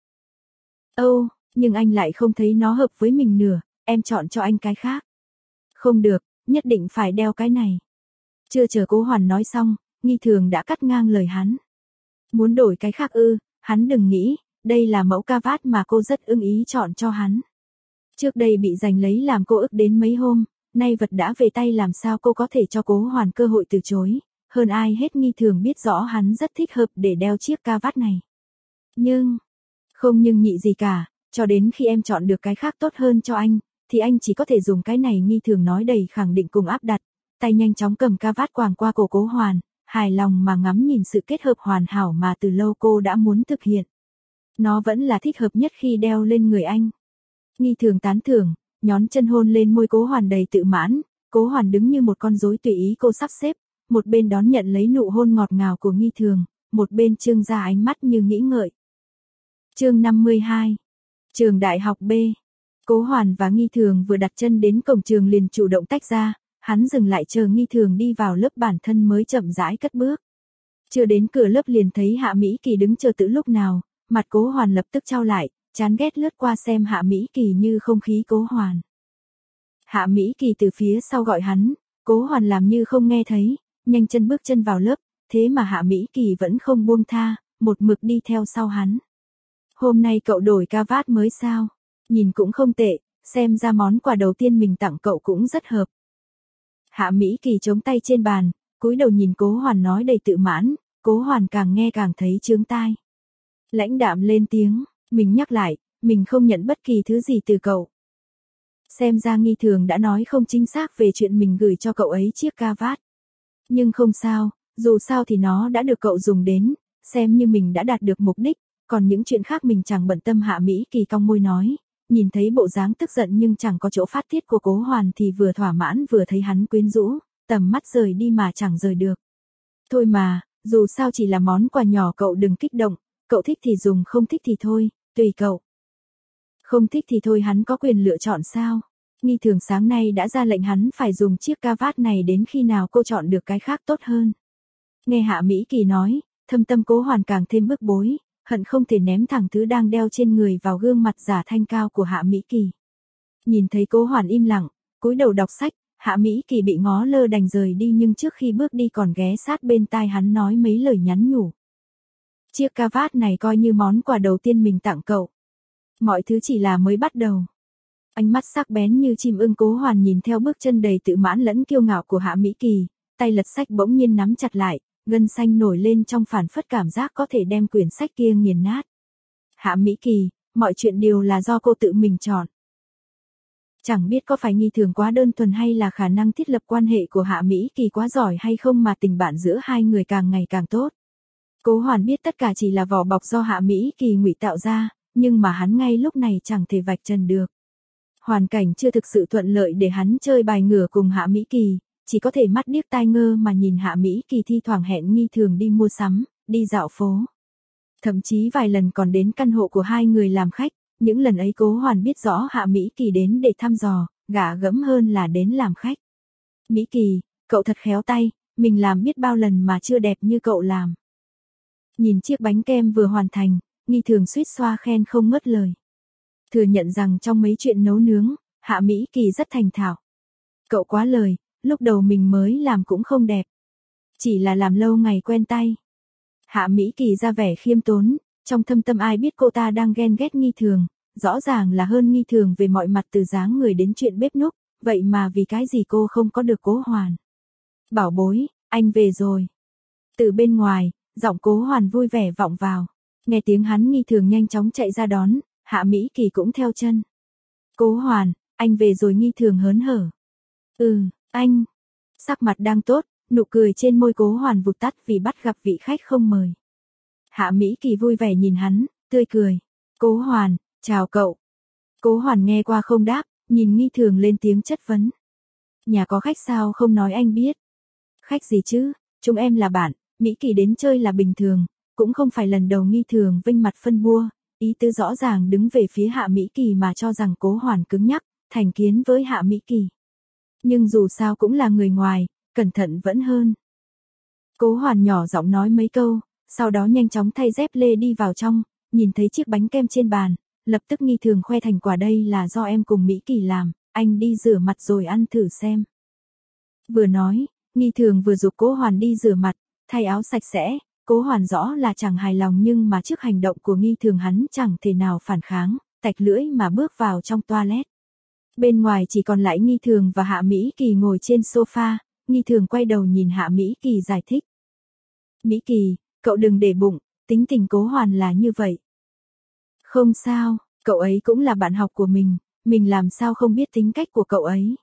Âu, nhưng anh lại không thấy nó hợp với mình nữa, em chọn cho anh cái khác. Không được, nhất định phải đeo cái này. Chưa chờ Cố Hoàn nói xong, Nghi Thường đã cắt ngang lời hắn. Muốn đổi cái khác ư? Hắn đừng nghĩ, đây là mẫu cà vạt mà cô rất ưng ý chọn cho hắn. Trước đây bị giành lấy làm cô ức đến mấy hôm, nay vật đã về tay làm sao cô có thể cho Cố Hoàn cơ hội từ chối, hơn ai hết Nghi Thường biết rõ hắn rất thích hợp để đeo chiếc cà vạt này. Nhưng, không nhưng nhị gì cả, cho đến khi em chọn được cái khác tốt hơn cho anh, thì anh chỉ có thể dùng cái này. Nghi Thường nói đầy khẳng định cùng áp đặt, tay nhanh chóng cầm cà vạt quàng qua cổ Cố Hoàn, hài lòng mà ngắm nhìn sự kết hợp hoàn hảo mà từ lâu cô đã muốn thực hiện. Nó vẫn là thích hợp nhất khi đeo lên người anh. Nghi Thường tán thưởng, nhón chân hôn lên môi Cố Hoàn đầy tự mãn, Cố Hoàn đứng như một con rối tùy ý cô sắp xếp, một bên đón nhận lấy nụ hôn ngọt ngào của Nghi Thường, một bên trương ra ánh mắt như nghĩ ngợi. Chương năm mươi hai. Trường Đại học B. Cố Hoàn và Nghi Thường vừa đặt chân đến cổng trường liền chủ động tách ra, hắn dừng lại chờ Nghi Thường đi vào lớp bản thân mới chậm rãi cất bước. Chưa đến cửa lớp liền thấy Hạ Mỹ Kỳ đứng chờ từ lúc nào, mặt Cố Hoàn lập tức chau lại, chán ghét lướt qua xem Hạ Mỹ Kỳ như không khí Cố Hoàn. Hạ Mỹ Kỳ từ phía sau gọi hắn, Cố Hoàn làm như không nghe thấy, nhanh chân bước chân vào lớp, thế mà Hạ Mỹ Kỳ vẫn không buông tha, một mực đi theo sau hắn. Hôm nay cậu đổi cà vạt mới sao? Nhìn cũng không tệ, xem ra món quà đầu tiên mình tặng cậu cũng rất hợp. Hạ Mỹ Kỳ chống tay trên bàn, cúi đầu nhìn Cố Hoàn nói đầy tự mãn, Cố Hoàn càng nghe càng thấy chướng tai. Lãnh đạm lên tiếng, mình nhắc lại, mình không nhận bất kỳ thứ gì từ cậu. Xem ra Nghi Thường đã nói không chính xác về chuyện mình gửi cho cậu ấy chiếc cà vạt. Nhưng không sao, dù sao thì nó đã được cậu dùng đến, xem như mình đã đạt được mục đích, còn những chuyện khác mình chẳng bận tâm. Hạ Mỹ Kỳ cong môi nói, nhìn thấy bộ dáng tức giận nhưng chẳng có chỗ phát tiết của Cố Hoàn thì vừa thỏa mãn vừa thấy hắn quyến rũ, tầm mắt rời đi mà chẳng rời được. Thôi mà, dù sao chỉ là món quà nhỏ, cậu đừng kích động, cậu thích thì dùng, không thích thì thôi, tùy cậu. Không thích thì thôi, hắn có quyền lựa chọn sao? Nghi Thường sáng nay đã ra lệnh hắn phải dùng chiếc ca vát này đến khi nào cô chọn được cái khác tốt hơn. Nghe Hạ Mỹ Kỳ nói, thâm tâm Cố Hoàn càng thêm bức bối, hận không thể ném thẳng thứ đang đeo trên người vào gương mặt giả thanh cao của Hạ Mỹ Kỳ. Nhìn thấy Cố Hoàn im lặng, cúi đầu đọc sách, Hạ Mỹ Kỳ bị ngó lơ đành rời đi, nhưng trước khi bước đi còn ghé sát bên tai hắn nói mấy lời nhắn nhủ. Chiếc ca vát này coi như món quà đầu tiên mình tặng cậu. Mọi thứ chỉ là mới bắt đầu. Ánh mắt sắc bén như chim ưng Cố Hoàn nhìn theo bước chân đầy tự mãn lẫn kiêu ngạo của Hạ Mỹ Kỳ, tay lật sách bỗng nhiên nắm chặt lại, gân xanh nổi lên trong phản phất cảm giác có thể đem quyển sách kia nghiền nát. Hạ Mỹ Kỳ, mọi chuyện đều là do cô tự mình chọn. Chẳng biết có phải Nghi Thường quá đơn thuần hay là khả năng thiết lập quan hệ của Hạ Mỹ Kỳ quá giỏi hay không mà tình bạn giữa hai người càng ngày càng tốt. Cố Hoàn biết tất cả chỉ là vỏ bọc do Hạ Mỹ Kỳ ngụy tạo ra, nhưng mà hắn ngay lúc này chẳng thể vạch trần được. Hoàn cảnh chưa thực sự thuận lợi để hắn chơi bài ngửa cùng Hạ Mỹ Kỳ, chỉ có thể mắt điếc tai ngơ mà nhìn Hạ Mỹ Kỳ thi thoảng hẹn Nghi Thường đi mua sắm, đi dạo phố. Thậm chí vài lần còn đến căn hộ của hai người làm khách, những lần ấy Cố Hoàn biết rõ Hạ Mỹ Kỳ đến để thăm dò, gạ gẫm hơn là đến làm khách. Mỹ Kỳ, cậu thật khéo tay, mình làm biết bao lần mà chưa đẹp như cậu làm. Nhìn chiếc bánh kem vừa hoàn thành, Nghi Thường suýt xoa khen không ngớt lời. Thừa nhận rằng trong mấy chuyện nấu nướng, Hạ Mỹ Kỳ rất thành thạo. Cậu quá lời, lúc đầu mình mới làm cũng không đẹp. Chỉ là làm lâu ngày quen tay. Hạ Mỹ Kỳ ra vẻ khiêm tốn, trong thâm tâm ai biết cô ta đang ghen ghét Nghi Thường, rõ ràng là hơn Nghi Thường về mọi mặt từ dáng người đến chuyện bếp núc, vậy mà vì cái gì cô không có được Cố Hoàn. Bảo bối, anh về rồi. Từ bên ngoài, giọng Cố Hoàn vui vẻ vọng vào. Nghe tiếng hắn, Nghi Thường nhanh chóng chạy ra đón, Hạ Mỹ Kỳ cũng theo chân. Cố Hoàn, anh về rồi. Nghi Thường hớn hở. Ừ, anh. Sắc mặt đang tốt, nụ cười trên môi Cố Hoàn vụt tắt vì bắt gặp vị khách không mời. Hạ Mỹ Kỳ vui vẻ nhìn hắn, tươi cười. Cố Hoàn, chào cậu. Cố Hoàn nghe qua không đáp, nhìn Nghi Thường lên tiếng chất vấn. Nhà có khách sao không nói anh biết? Khách gì chứ, chúng em là bạn, Mỹ Kỳ đến chơi là bình thường, cũng không phải lần đầu. Nghi Thường vênh mặt phân bua, ý tứ rõ ràng đứng về phía Hạ Mỹ Kỳ mà cho rằng Cố Hoàn cứng nhắc, thành kiến với Hạ Mỹ Kỳ. Nhưng dù sao cũng là người ngoài, cẩn thận vẫn hơn. Cố Hoàn nhỏ giọng nói mấy câu, sau đó nhanh chóng thay dép lê đi vào trong, nhìn thấy chiếc bánh kem trên bàn, lập tức Nghi Thường khoe thành quả đây là do em cùng Mỹ Kỳ làm, anh đi rửa mặt rồi ăn thử xem. Vừa nói, Nghi Thường vừa giục Cố Hoàn đi rửa mặt, thay áo sạch sẽ. Cố Hoàn rõ là chẳng hài lòng nhưng mà trước hành động của Nghi Thường hắn chẳng thể nào phản kháng, tạch lưỡi mà bước vào trong toilet. Bên ngoài chỉ còn lại Nghi Thường và Hạ Mỹ Kỳ ngồi trên sofa, Nghi Thường quay đầu nhìn Hạ Mỹ Kỳ giải thích. Mỹ Kỳ, cậu đừng để bụng, tính tình Cố Hoàn là như vậy. Không sao, cậu ấy cũng là bạn học của mình, mình làm sao không biết tính cách của cậu ấy.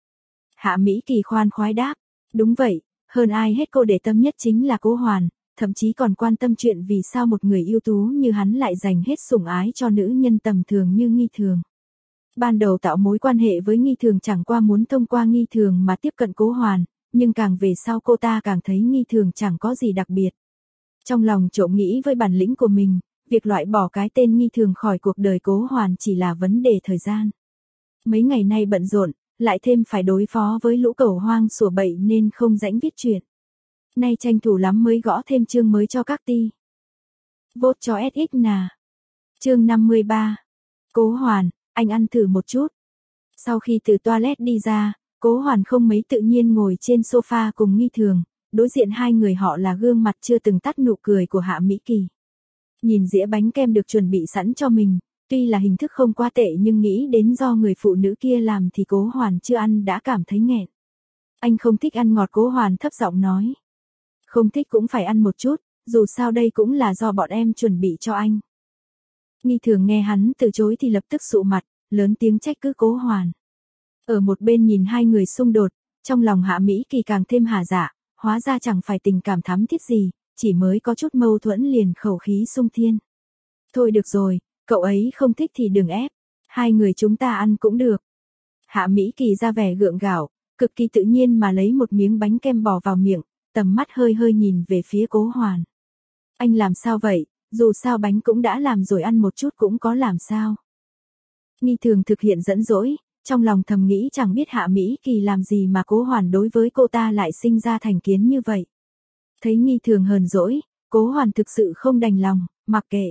Hạ Mỹ Kỳ khoan khoái đáp, đúng vậy, hơn ai hết cô để tâm nhất chính là Cố Hoàn, thậm chí còn quan tâm chuyện vì sao một người ưu tú như hắn lại dành hết sủng ái cho nữ nhân tầm thường như Nghi Thường. Ban đầu tạo mối quan hệ với Nghi Thường chẳng qua muốn thông qua Nghi Thường mà tiếp cận Cố Hoàn, nhưng càng về sau cô ta càng thấy Nghi Thường chẳng có gì đặc biệt. Trong lòng trộm nghĩ với bản lĩnh của mình, việc loại bỏ cái tên Nghi Thường khỏi cuộc đời Cố Hoàn chỉ là vấn đề thời gian. Mấy ngày nay bận rộn, lại thêm phải đối phó với lũ cẩu hoang sủa bậy nên không rãnh viết chuyện. Nay tranh thủ lắm mới gõ thêm chương mới cho các ty. Vote cho ét ích nà. Chương năm mươi ba. Cố Hoàn, anh ăn thử một chút. Sau khi từ toilet đi ra, Cố Hoàn không mấy tự nhiên ngồi trên sofa cùng Nghi Thường, đối diện hai người họ là gương mặt chưa từng tắt nụ cười của Hạ Mỹ Kỳ. Nhìn dĩa bánh kem được chuẩn bị sẵn cho mình, tuy là hình thức không quá tệ nhưng nghĩ đến do người phụ nữ kia làm thì Cố Hoàn chưa ăn đã cảm thấy nghẹn. Anh không thích ăn ngọt. Cố Hoàn thấp giọng nói. Không thích cũng phải ăn một chút, dù sao đây cũng là do bọn em chuẩn bị cho anh. Nghi Thường nghe hắn từ chối thì lập tức sụ mặt, lớn tiếng trách cứ Cố Hoàn. Ở một bên nhìn hai người xung đột, trong lòng Hạ Mỹ Kỳ càng thêm hả dạ, hóa ra chẳng phải tình cảm thắm thiết gì, chỉ mới có chút mâu thuẫn liền khẩu khí xung thiên. Thôi được rồi, cậu ấy không thích thì đừng ép. Hai người chúng ta ăn cũng được. Hạ Mỹ Kỳ ra vẻ gượng gạo, cực kỳ tự nhiên mà lấy một miếng bánh kem bỏ vào miệng, tầm mắt hơi hơi nhìn về phía Cố Hoàn. Anh làm sao vậy, dù sao bánh cũng đã làm rồi, ăn một chút cũng có làm sao. Nghi Thường thực hiện dẫn dỗi, trong lòng thầm nghĩ chẳng biết Hạ Mỹ Kỳ làm gì mà Cố Hoàn đối với cô ta lại sinh ra thành kiến như vậy. Thấy Nghi Thường hờn dỗi, Cố Hoàn thực sự không đành lòng, mặc kệ.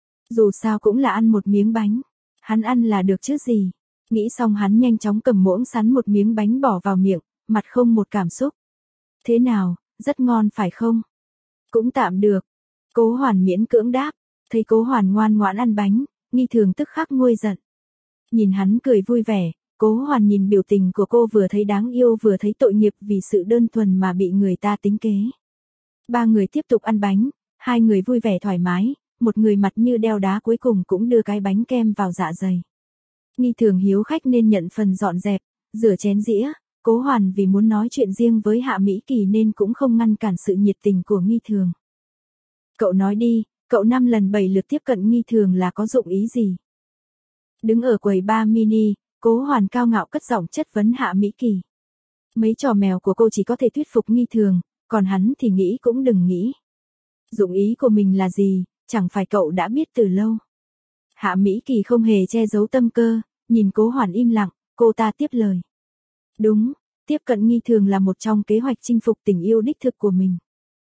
Dù sao cũng là ăn một miếng bánh, hắn ăn là được chứ gì. Nghĩ xong hắn nhanh chóng cầm muỗng sắn một miếng bánh bỏ vào miệng, mặt không một cảm xúc. Thế nào, rất ngon phải không? Cũng tạm được. Cố Hoàn miễn cưỡng đáp, thấy Cố Hoàn ngoan ngoãn ăn bánh, Nghi Thường tức khắc nguôi giận. Nhìn hắn cười vui vẻ, Cố Hoàn nhìn biểu tình của cô vừa thấy đáng yêu vừa thấy tội nghiệp vì sự đơn thuần mà bị người ta tính kế. Ba người tiếp tục ăn bánh, hai người vui vẻ thoải mái, một người mặt như đeo đá cuối cùng cũng đưa cái bánh kem vào dạ dày. Nghi Thường hiếu khách nên nhận phần dọn dẹp, rửa chén dĩa, Cố Hoàn vì muốn nói chuyện riêng với Hạ Mỹ Kỳ nên cũng không ngăn cản sự nhiệt tình của Nghi Thường. Cậu nói đi, cậu năm lần bảy lượt tiếp cận Nghi Thường là có dụng ý gì? Đứng ở quầy bar mini, Cố Hoàn cao ngạo cất giọng chất vấn Hạ Mỹ Kỳ. Mấy trò mèo của cô chỉ có thể thuyết phục Nghi Thường, còn hắn thì nghĩ cũng đừng nghĩ. Dụng ý của mình là gì, chẳng phải cậu đã biết từ lâu. Hạ Mỹ Kỳ không hề che giấu tâm cơ, nhìn Cố Hoàn im lặng, cô ta tiếp lời. Đúng, tiếp cận Nghi Thường là một trong kế hoạch chinh phục tình yêu đích thực của mình.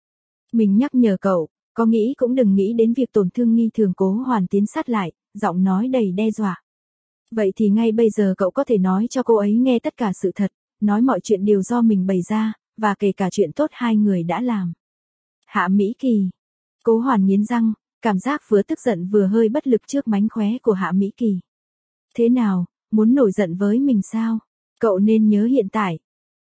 Mình nhắc nhở cậu, có nghĩ cũng đừng nghĩ đến việc tổn thương Nghi Thường. Cố Hoàn tiến sát lại, giọng nói đầy đe dọa. Vậy thì ngay bây giờ cậu có thể nói cho cô ấy nghe tất cả sự thật, nói mọi chuyện đều do mình bày ra, và kể cả chuyện tốt hai người đã làm. Hạ Mỹ Kỳ. Cố Hoàn nghiến răng, cảm giác vừa tức giận vừa hơi bất lực trước mánh khóe của Hạ Mỹ Kỳ. Thế nào, muốn nổi giận với mình sao? Cậu nên nhớ hiện tại.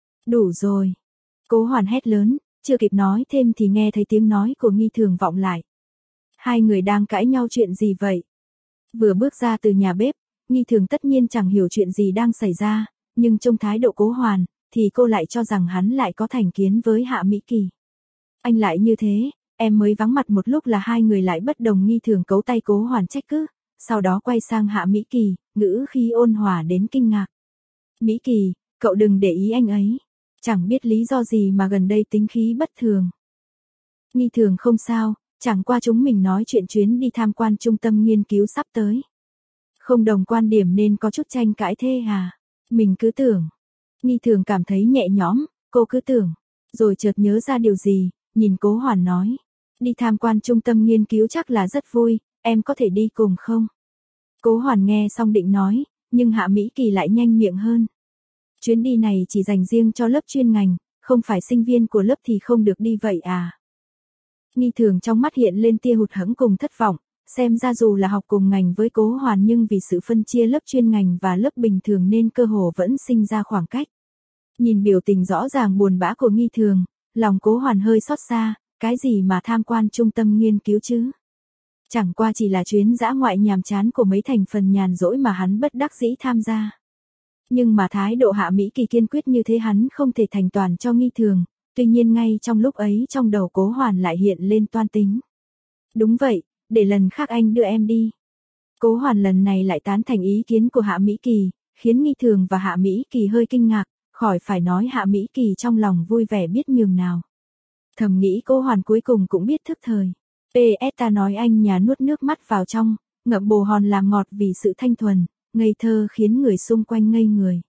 Đủ rồi. Cố Hoàn hét lớn, chưa kịp nói thêm thì nghe thấy tiếng nói của Nghi Thường vọng lại. Hai người đang cãi nhau chuyện gì vậy? Vừa bước ra từ nhà bếp, Nghi Thường tất nhiên chẳng hiểu chuyện gì đang xảy ra, nhưng trong thái độ Cố Hoàn, thì cô lại cho rằng hắn lại có thành kiến với Hạ Mỹ Kỳ. Anh lại như thế, em mới vắng mặt một lúc là hai người lại bất đồng. Nghi Thường cấu tay Cố Hoàn trách cứ, sau đó quay sang Hạ Mỹ Kỳ, ngữ khí ôn hòa đến kinh ngạc. Mỹ Kỳ, cậu đừng để ý anh ấy, chẳng biết lý do gì mà gần đây tính khí bất thường. Nghi Thường không sao, chẳng qua chúng mình nói chuyện chuyến đi tham quan trung tâm nghiên cứu sắp tới. Không đồng quan điểm nên có chút tranh cãi thế à? Mình cứ tưởng. Nghi Thường cảm thấy nhẹ nhõm, cô cứ tưởng. Rồi chợt nhớ ra điều gì, nhìn Cố Hoàn nói. Đi tham quan trung tâm nghiên cứu chắc là rất vui, em có thể đi cùng không? Cố Hoàn nghe xong định nói, nhưng Hạ Mỹ Kỳ lại nhanh miệng hơn. Chuyến đi này chỉ dành riêng cho lớp chuyên ngành, không phải sinh viên của lớp thì không được đi vậy à? Nghi Thường trong mắt hiện lên tia hụt hẫng cùng thất vọng, xem ra dù là học cùng ngành với Cố Hoàn nhưng vì sự phân chia lớp chuyên ngành và lớp bình thường nên cơ hồ vẫn sinh ra khoảng cách. Nhìn biểu tình rõ ràng buồn bã của Nghi Thường, lòng Cố Hoàn hơi xót xa, cái gì mà tham quan trung tâm nghiên cứu chứ? Chẳng qua chỉ là chuyến dã ngoại nhàm chán của mấy thành phần nhàn rỗi mà hắn bất đắc dĩ tham gia. Nhưng mà thái độ Hạ Mỹ Kỳ kiên quyết như thế hắn không thể thành toàn cho Nghi Thường, tuy nhiên ngay trong lúc ấy trong đầu Cố Hoàn lại hiện lên toan tính. Đúng vậy, để lần khác anh đưa em đi. Cố Hoàn lần này lại tán thành ý kiến của Hạ Mỹ Kỳ, khiến Nghi Thường và Hạ Mỹ Kỳ hơi kinh ngạc, khỏi phải nói Hạ Mỹ Kỳ trong lòng vui vẻ biết nhường nào. Thầm nghĩ Cố Hoàn cuối cùng cũng biết thức thời. pê ét ta nói anh nhà nuốt nước mắt vào trong, ngậm bồ hòn làm ngọt vì sự thanh thuần, ngây thơ khiến người xung quanh ngây người.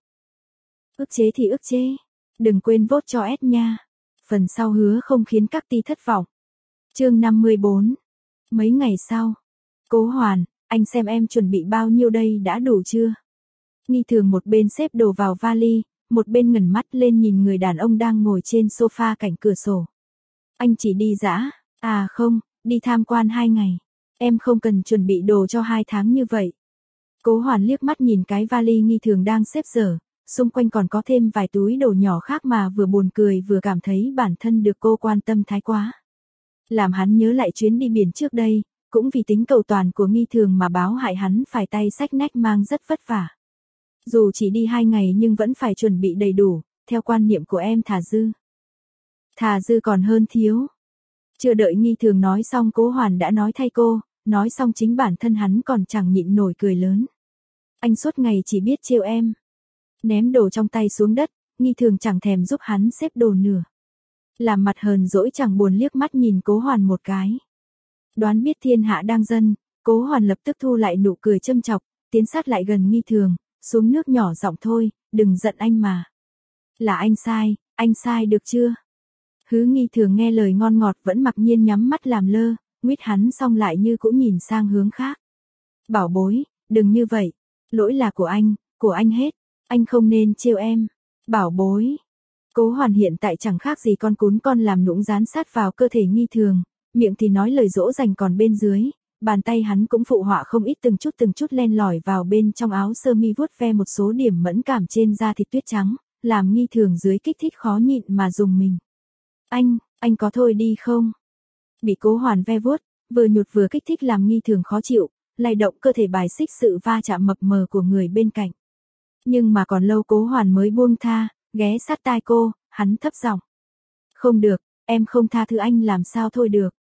Ức chế thì ức chế. Đừng quên vote cho S nha. Phần sau hứa không khiến các ty thất vọng. Chương năm mươi bốn. Mấy ngày sau. Cố Hoàn, anh xem em chuẩn bị bao nhiêu đây đã đủ chưa? Nghi Thường một bên xếp đồ vào vali, một bên ngẩng mắt lên nhìn người đàn ông đang ngồi trên sofa cạnh cửa sổ. Anh chỉ đi dã, à không, đi tham quan hai ngày. Em không cần chuẩn bị đồ cho hai tháng như vậy. Cố Hoàn liếc mắt nhìn cái vali Nghi Thường đang xếp dở, xung quanh còn có thêm vài túi đồ nhỏ khác mà vừa buồn cười vừa cảm thấy bản thân được cô quan tâm thái quá. Làm hắn nhớ lại chuyến đi biển trước đây, cũng vì tính cầu toàn của Nghi Thường mà báo hại hắn phải tay xách nách mang rất vất vả. Dù chỉ đi hai ngày nhưng vẫn phải chuẩn bị đầy đủ, theo quan niệm của em thà dư. Thà dư còn hơn thiếu. Chưa đợi Nghi Thường nói xong Cố Hoàn đã nói thay cô, nói xong chính bản thân hắn còn chẳng nhịn nổi cười lớn. Anh suốt ngày chỉ biết trêu em. Ném đồ trong tay xuống đất, Nghi Thường chẳng thèm giúp hắn xếp đồ nửa. Làm mặt hờn dỗi chẳng buồn liếc mắt nhìn Cố Hoàn một cái. Đoán biết thiên hạ đang dân, Cố Hoàn lập tức thu lại nụ cười châm chọc, tiến sát lại gần Nghi Thường, xuống nước nhỏ giọng thôi, đừng giận anh mà. Là anh sai, anh sai được chưa? Hứa Nghi Thường nghe lời ngon ngọt vẫn mặc nhiên nhắm mắt làm lơ, nguyết hắn xong lại như cũng nhìn sang hướng khác. Bảo bối, đừng như vậy, lỗi là của anh, của anh hết, anh không nên trêu em. Bảo bối. Cố Hoàn hiện tại chẳng khác gì con cún con làm nũng dán sát vào cơ thể Nghi Thường, miệng thì nói lời dỗ dành còn bên dưới, bàn tay hắn cũng phụ họa không ít từng chút từng chút len lỏi vào bên trong áo sơ mi vuốt ve một số điểm mẫn cảm trên da thịt tuyết trắng, làm Nghi Thường dưới kích thích khó nhịn mà dùng mình. Anh, anh có thôi đi không? Bị Cố Hoàn ve vuốt, vừa nhụt vừa kích thích làm Nghi Thường khó chịu, lay động cơ thể bài xích sự va chạm mập mờ của người bên cạnh. Nhưng mà còn lâu Cố Hoàn mới buông tha, ghé sát tai cô, hắn thấp giọng. Không được, em không tha thứ anh làm sao thôi được.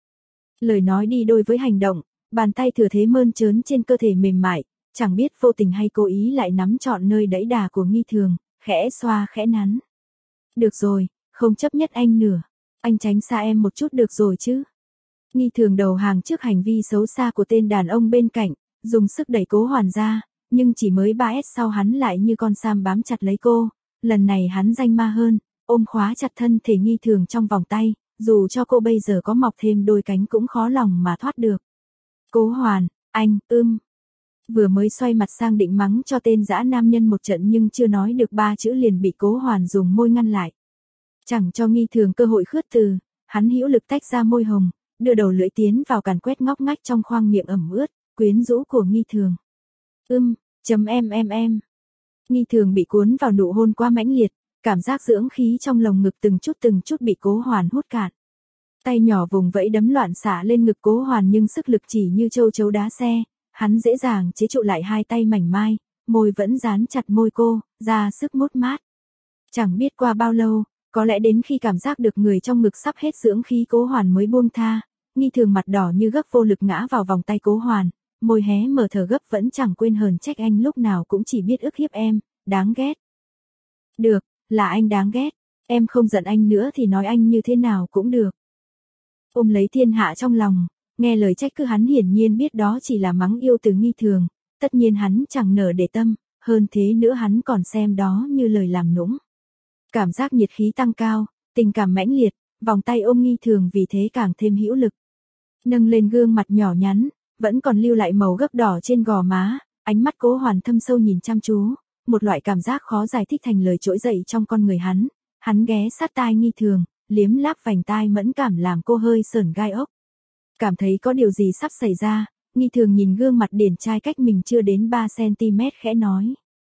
Lời nói đi đôi với hành động, bàn tay thừa thế mơn trớn trên cơ thể mềm mại, chẳng biết vô tình hay cố ý lại nắm trọn nơi đẫy đà của Nghi Thường, khẽ xoa khẽ nắn. Được rồi, không chấp nhất anh nữa, anh tránh xa em một chút được rồi chứ. Nghi Thường đầu hàng trước hành vi xấu xa của tên đàn ông bên cạnh, dùng sức đẩy Cố Hoàn ra, nhưng chỉ mới ba ét sau hắn lại như con sam bám chặt lấy cô, lần này hắn danh ma hơn, ôm khóa chặt thân thể Nghi Thường trong vòng tay, dù cho cô bây giờ có mọc thêm đôi cánh cũng khó lòng mà thoát được. Cố Hoàn, anh, ưm. Vừa mới xoay mặt sang định mắng cho tên dã nam nhân một trận nhưng chưa nói được ba chữ liền bị Cố Hoàn dùng môi ngăn lại. Chẳng cho Nghi Thường cơ hội khước từ, hắn hữu lực tách ra môi hồng, đưa đầu lưỡi tiến vào càn quét ngóc ngách trong khoang miệng ẩm ướt, quyến rũ của Nghi Thường. Ưm, chấm em em em. Nghi Thường bị cuốn vào nụ hôn quá mãnh liệt, cảm giác dưỡng khí trong lồng ngực từng chút từng chút bị Cố Hoàn hút cạn. Tay nhỏ vùng vẫy đấm loạn xả lên ngực Cố Hoàn nhưng sức lực chỉ như châu chấu đá xe, hắn dễ dàng chế trụ lại hai tay mảnh mai, môi vẫn dán chặt môi cô, ra sức mút mát. Chẳng biết qua bao lâu, có lẽ đến khi cảm giác được người trong ngực sắp hết dưỡng khí Cố Hoàn mới buông tha, Nghi Thường mặt đỏ như gấc vô lực ngã vào vòng tay Cố Hoàn, môi hé mở thở gấp vẫn chẳng quên hờn trách anh lúc nào cũng chỉ biết ức hiếp em, đáng ghét. Được, là anh đáng ghét, em không giận anh nữa thì nói anh như thế nào cũng được. Ôm lấy thiên hạ trong lòng, nghe lời trách cứ hắn hiển nhiên biết đó chỉ là mắng yêu từ Nghi Thường, tất nhiên hắn chẳng nở để tâm, hơn thế nữa hắn còn xem đó như lời làm nũng. Cảm giác nhiệt khí tăng cao, tình cảm mãnh liệt, vòng tay ôm Nghi Thường vì thế càng thêm hữu lực. Nâng lên gương mặt nhỏ nhắn, vẫn còn lưu lại màu gấp đỏ trên gò má, ánh mắt Cố Hoàn thâm sâu nhìn chăm chú, một loại cảm giác khó giải thích thành lời trỗi dậy trong con người hắn. Hắn ghé sát tai Nghi Thường, liếm láp vành tai mẫn cảm làm cô hơi sởn gai ốc. Cảm thấy có điều gì sắp xảy ra, Nghi Thường nhìn gương mặt điển trai cách mình chưa đến ba xăng-ti-mét khẽ nói.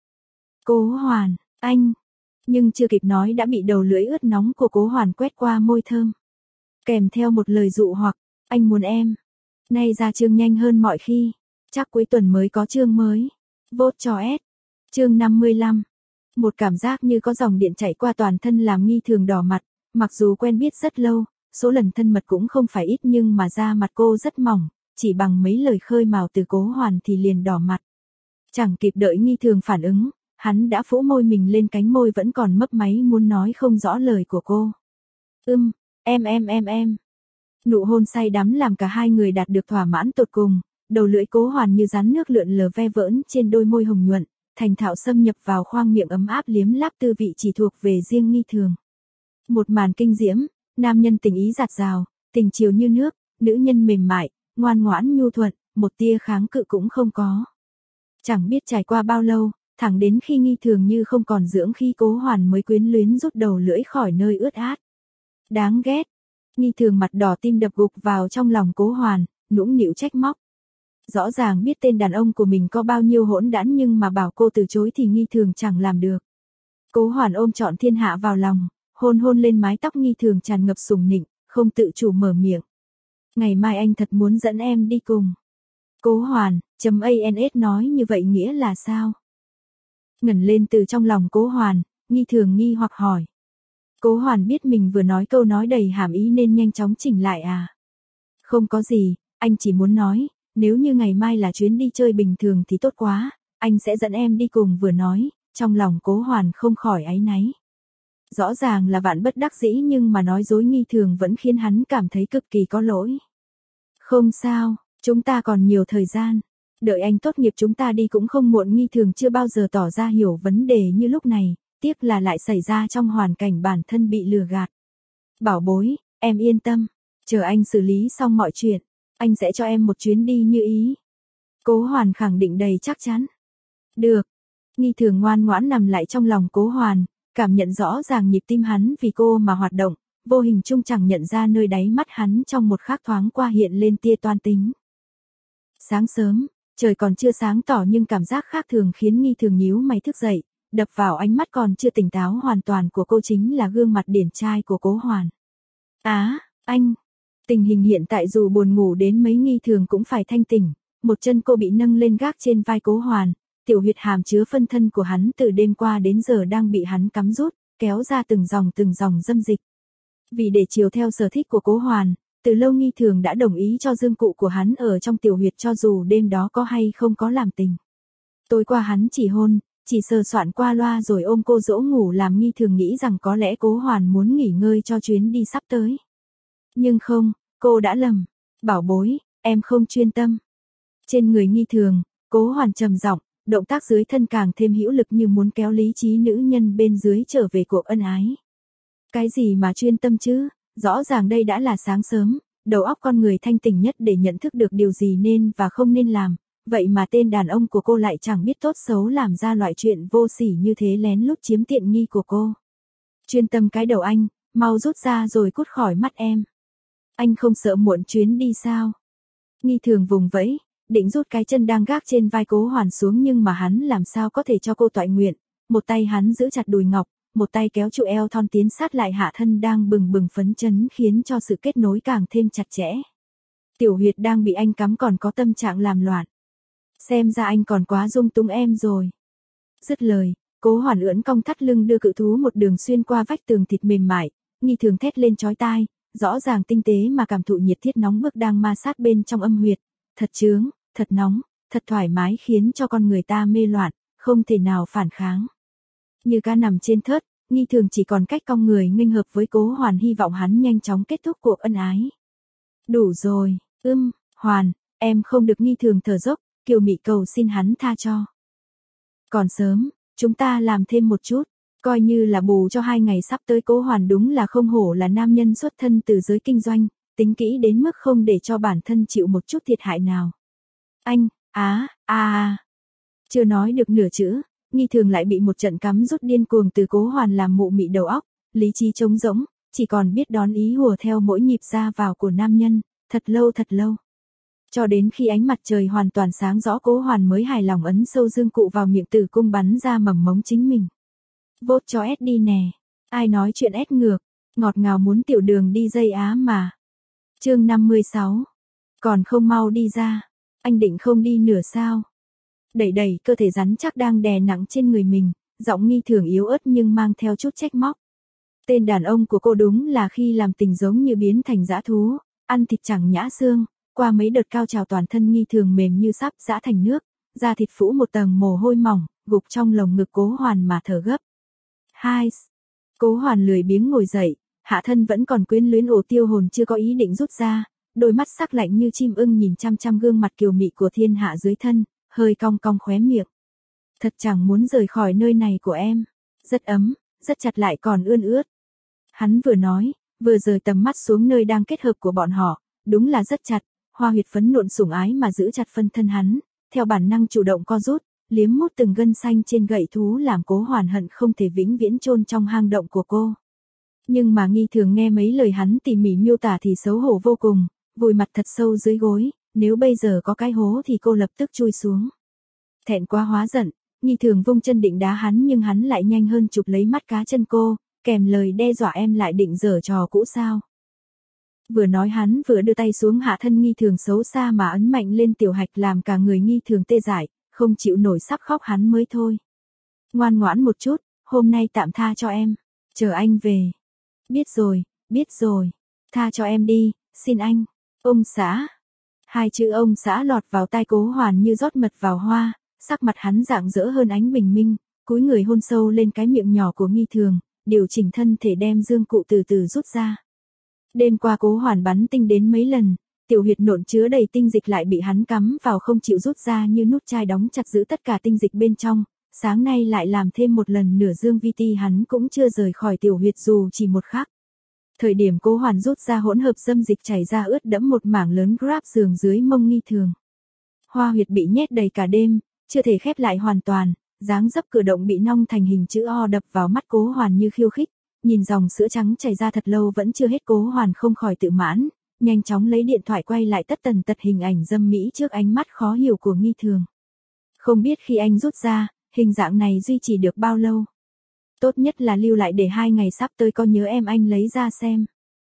Cố Hoàn, anh. Nhưng chưa kịp nói đã bị đầu lưỡi ướt nóng của Cố Hoàn quét qua môi thơm. Kèm theo một lời dụ hoặc, anh muốn em. Nay ra chương nhanh hơn mọi khi, chắc cuối tuần mới có chương mới. Vote cho S. Chương năm mươi lăm. Một cảm giác như có dòng điện chảy qua toàn thân làm Nghi Thường đỏ mặt, mặc dù quen biết rất lâu, số lần thân mật cũng không phải ít nhưng mà da mặt cô rất mỏng, chỉ bằng mấy lời khơi mào từ Cố Hoàn thì liền đỏ mặt. Chẳng kịp đợi Nghi Thường phản ứng, hắn đã phủ môi mình lên cánh môi vẫn còn mấp máy muốn nói không rõ lời của cô. Ưm, em em em em. Nụ hôn say đắm làm cả hai người đạt được thỏa mãn tột cùng, đầu lưỡi Cố Hoàn như rắn nước lượn lờ ve vỡn trên đôi môi hồng nhuận, thành thạo xâm nhập vào khoang miệng ấm áp liếm láp tư vị chỉ thuộc về riêng Nghi Thường. Một màn kinh diễm, nam nhân tình ý dạt dào, tình chiều như nước, nữ nhân mềm mại, ngoan ngoãn nhu thuận, một tia kháng cự cũng không có. Chẳng biết trải qua bao lâu, thẳng đến khi Nghi Thường như không còn dưỡng khí Cố Hoàn mới quyến luyến rút đầu lưỡi khỏi nơi ướt át. Đáng ghét. Nghi Thường mặt đỏ tim đập gục vào trong lòng Cố Hoàn, nũng nịu trách móc. Rõ ràng biết tên đàn ông của mình có bao nhiêu hỗn đản nhưng mà bảo cô từ chối thì Nghi Thường chẳng làm được. Cố Hoàn ôm trọn thiên hạ vào lòng, hôn hôn lên mái tóc Nghi Thường tràn ngập sùng nịnh, không tự chủ mở miệng. Ngày mai anh thật muốn dẫn em đi cùng. Cố Hoàn, chấm ans nói như vậy nghĩa là sao? Ngẩng lên từ trong lòng Cố Hoàn, Nghi Thường nghi hoặc hỏi. Cố Hoàn biết mình vừa nói câu nói đầy hàm ý nên nhanh chóng chỉnh lại à. Không có gì, anh chỉ muốn nói, nếu như ngày mai là chuyến đi chơi bình thường thì tốt quá, anh sẽ dẫn em đi cùng vừa nói, trong lòng Cố Hoàn không khỏi áy náy. Rõ ràng là vạn bất đắc dĩ nhưng mà nói dối Nghi Thường vẫn khiến hắn cảm thấy cực kỳ có lỗi. Không sao, chúng ta còn nhiều thời gian. Đợi anh tốt nghiệp chúng ta đi cũng không muộn. Nghi Thường chưa bao giờ tỏ ra hiểu vấn đề như lúc này, tiếc là lại xảy ra trong hoàn cảnh bản thân bị lừa gạt. Bảo bối, em yên tâm, chờ anh xử lý xong mọi chuyện, anh sẽ cho em một chuyến đi như ý. Cố Hoàn khẳng định đầy chắc chắn. Được. Nghi Thường ngoan ngoãn nằm lại trong lòng Cố Hoàn, cảm nhận rõ ràng nhịp tim hắn vì cô mà hoạt động, vô hình chung chẳng nhận ra nơi đáy mắt hắn trong một khắc thoáng qua hiện lên tia toan tính. Sáng sớm, trời còn chưa sáng tỏ nhưng cảm giác khác thường khiến Nghi Thường nhíu mày thức dậy, đập vào ánh mắt còn chưa tỉnh táo hoàn toàn của cô chính là gương mặt điển trai của Cố Hoàn. Á, anh! Tình hình hiện tại dù buồn ngủ đến mấy Nghi Thường cũng phải thanh tỉnh, một chân cô bị nâng lên gác trên vai Cố Hoàn, tiểu huyệt hàm chứa phân thân của hắn từ đêm qua đến giờ đang bị hắn cắm rút, kéo ra từng dòng từng dòng dâm dịch. Vì để chiều theo sở thích của Cố Hoàn, từ lâu Nghi Thường đã đồng ý cho dương cụ của hắn ở trong tiểu huyệt cho dù đêm đó có hay không có làm tình. Tối qua hắn chỉ hôn, chỉ sờ soạn qua loa rồi ôm cô dỗ ngủ làm Nghi Thường nghĩ rằng có lẽ Cố Hoàn muốn nghỉ ngơi cho chuyến đi sắp tới. Nhưng không, cô đã lầm. Bảo bối, em không chuyên tâm. Trên người Nghi Thường, Cố Hoàn trầm giọng, động tác dưới thân càng thêm hữu lực như muốn kéo lý trí nữ nhân bên dưới trở về cuộc ân ái. Cái gì mà chuyên tâm chứ, rõ ràng đây đã là sáng sớm, đầu óc con người thanh tỉnh nhất để nhận thức được điều gì nên và không nên làm, vậy mà tên đàn ông của cô lại chẳng biết tốt xấu làm ra loại chuyện vô sỉ như thế lén lút chiếm tiện nghi của cô. Chuyên tâm cái đầu anh, mau rút ra rồi cút khỏi mắt em. Anh không sợ muộn chuyến đi sao? Nghi Thường vùng vẫy, định rút cái chân đang gác trên vai Cố Hoàn xuống nhưng mà hắn làm sao có thể cho cô toại nguyện, một tay hắn giữ chặt đùi ngọc, một tay kéo trụ eo thon tiến sát lại hạ thân đang bừng bừng phấn chấn khiến cho sự kết nối càng thêm chặt chẽ. Tiểu huyệt đang bị anh cắm còn có tâm trạng làm loạn. Xem ra anh còn quá dung túng em rồi. Dứt lời, Cố Hoàn ưỡn cong thắt lưng đưa cự thú một đường xuyên qua vách tường thịt mềm mại, Nghi Thường thét lên chói tai, rõ ràng tinh tế mà cảm thụ nhiệt thiết nóng bức đang ma sát bên trong âm huyệt, thật chướng, thật nóng, thật thoải mái khiến cho con người ta mê loạn, không thể nào phản kháng. Như cá nằm trên thớt, Nghi Thường chỉ còn cách cong người nghênh hợp với Cố Hoàn hy vọng hắn nhanh chóng kết thúc cuộc ân ái. Đủ rồi, ưm, Hoàn, em không được. Nghi Thường thở dốc, kiều mị cầu xin hắn tha cho. Còn sớm, chúng ta làm thêm một chút, coi như là bù cho hai ngày sắp tới. Cố Hoàn đúng là không hổ là nam nhân xuất thân từ giới kinh doanh, tính kỹ đến mức không để cho bản thân chịu một chút thiệt hại nào. Anh, á, a a. Chưa nói được nửa chữ, Nghi Thường lại bị một trận cắm rút điên cuồng từ Cố Hoàn làm mụ mị đầu óc, lý trí trống rỗng, chỉ còn biết đón ý hùa theo mỗi nhịp ra vào của nam nhân, thật lâu thật lâu. Cho đến khi ánh mặt trời hoàn toàn sáng rõ Cố Hoàn mới hài lòng ấn sâu dương cụ vào miệng tử cung bắn ra mầm mống chính mình. Vốt cho ét đi nè, ai nói chuyện ét ngược, ngọt ngào muốn tiểu đường đi dây á mà. Chương năm mươi sáu, còn không mau đi ra, anh định không đi nửa sao? Đẩy đẩy cơ thể rắn chắc đang đè nặng trên người mình, giọng Nghi Thường yếu ớt nhưng mang theo chút trách móc. Tên đàn ông của cô đúng là khi làm tình giống như biến thành dã thú, ăn thịt chẳng nhã xương, qua mấy đợt cao trào toàn thân Nghi Thường mềm như sắp giã thành nước, da thịt phủ một tầng mồ hôi mỏng, gục trong lồng ngực Cố Hoàn mà thở gấp. Hai, Cố Hoàn lười biếng ngồi dậy, hạ thân vẫn còn quyến luyến ổ tiêu hồn chưa có ý định rút ra, đôi mắt sắc lạnh như chim ưng nhìn chăm chăm gương mặt kiều mị của thiên hạ dưới thân, hơi cong cong khóe miệng. Thật chẳng muốn rời khỏi nơi này của em, rất ấm, rất chặt lại còn ươn ướt. Hắn vừa nói, vừa rời tầm mắt xuống nơi đang kết hợp của bọn họ, đúng là rất chặt, hoa huyệt phấn nộn sủng ái mà giữ chặt phân thân hắn, theo bản năng chủ động co rút, liếm mút từng gân xanh trên gậy thú làm Cố Hoàn hận không thể vĩnh viễn chôn trong hang động của cô. Nhưng mà Nghi Thường nghe mấy lời hắn tỉ mỉ miêu tả thì xấu hổ vô cùng, vùi mặt thật sâu dưới gối, nếu bây giờ có cái hố thì cô lập tức chui xuống. Thẹn quá hóa giận, Nghi Thường vung chân định đá hắn nhưng hắn lại nhanh hơn chụp lấy mắt cá chân cô, kèm lời đe dọa em lại định giở trò cũ sao. Vừa nói hắn vừa đưa tay xuống hạ thân Nghi Thường xấu xa mà ấn mạnh lên tiểu hạch làm cả người Nghi Thường tê dại, không chịu nổi sắp khóc hắn mới thôi. Ngoan ngoãn một chút, hôm nay tạm tha cho em, chờ anh về. Biết rồi, biết rồi, tha cho em đi, xin anh, ông xã. Hai chữ ông xã lọt vào tai Cố Hoàn như rót mật vào hoa, sắc mặt hắn rạng rỡ hơn ánh bình minh, cúi người hôn sâu lên cái miệng nhỏ của Nghi Thường, điều chỉnh thân thể đem dương cụ từ từ rút ra. Đêm qua Cố Hoàn bắn tinh đến mấy lần, tiểu huyệt nộn chứa đầy tinh dịch lại bị hắn cắm vào không chịu rút ra như nút chai đóng chặt giữ tất cả tinh dịch bên trong, sáng nay lại làm thêm một lần nửa dương vi ti hắn cũng chưa rời khỏi tiểu huyệt dù chỉ một khắc. Thời điểm Cố Hoàn rút ra hỗn hợp dâm dịch chảy ra ướt đẫm một mảng lớn grab giường dưới mông Nghi Thường. Hoa huyệt bị nhét đầy cả đêm, chưa thể khép lại hoàn toàn, dáng dấp cử động bị nong thành hình chữ O đập vào mắt Cố Hoàn như khiêu khích, nhìn dòng sữa trắng chảy ra thật lâu vẫn chưa hết Cố Hoàn không khỏi tự mãn, nhanh chóng lấy điện thoại quay lại tất tần tật hình ảnh dâm mỹ trước ánh mắt khó hiểu của Nghi Thường. Không biết khi anh rút ra, hình dạng này duy trì được bao lâu? Tốt nhất là lưu lại để hai ngày sắp tới có nhớ em anh lấy ra xem.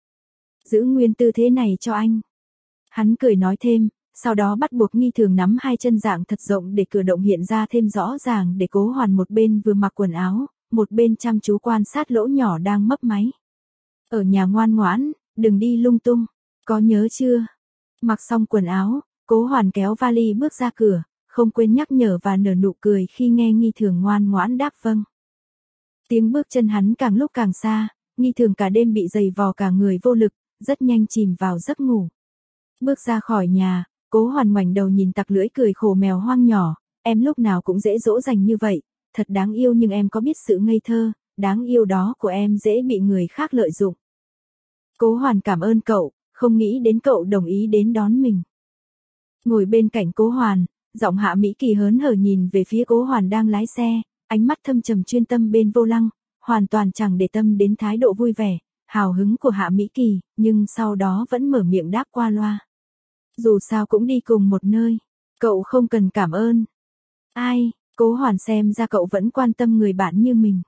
Giữ nguyên tư thế này cho anh. Hắn cười nói thêm, sau đó bắt buộc Nghi Thường nắm hai chân dạng thật rộng để cử động hiện ra thêm rõ ràng để Cố Hoàn một bên vừa mặc quần áo, một bên chăm chú quan sát lỗ nhỏ đang mấp máy. Ở nhà ngoan ngoãn, đừng đi lung tung, có nhớ chưa? Mặc xong quần áo, Cố Hoàn kéo vali bước ra cửa, không quên nhắc nhở và nở nụ cười khi nghe Nghi Thường ngoan ngoãn đáp vâng. Tiếng bước chân hắn càng lúc càng xa, Nghi Thường cả đêm bị giày vò cả người vô lực, rất nhanh chìm vào giấc ngủ. Bước ra khỏi nhà, Cố Hoàn ngoảnh đầu nhìn tặc lưỡi cười khổ mèo hoang nhỏ, em lúc nào cũng dễ dỗ dành như vậy, thật đáng yêu nhưng em có biết sự ngây thơ, đáng yêu đó của em dễ bị người khác lợi dụng. Cố Hoàn cảm ơn cậu, không nghĩ đến cậu đồng ý đến đón mình. Ngồi bên cạnh Cố Hoàn, giọng Hạ Mỹ Kỳ hớn hở nhìn về phía Cố Hoàn đang lái xe, ánh mắt thâm trầm chuyên tâm bên vô lăng, hoàn toàn chẳng để tâm đến thái độ vui vẻ, hào hứng của Hạ Mỹ Kỳ, nhưng sau đó vẫn mở miệng đáp qua loa. Dù sao cũng đi cùng một nơi, cậu không cần cảm ơn. Ai, Cố Hoàn xem ra cậu vẫn quan tâm người bạn như mình.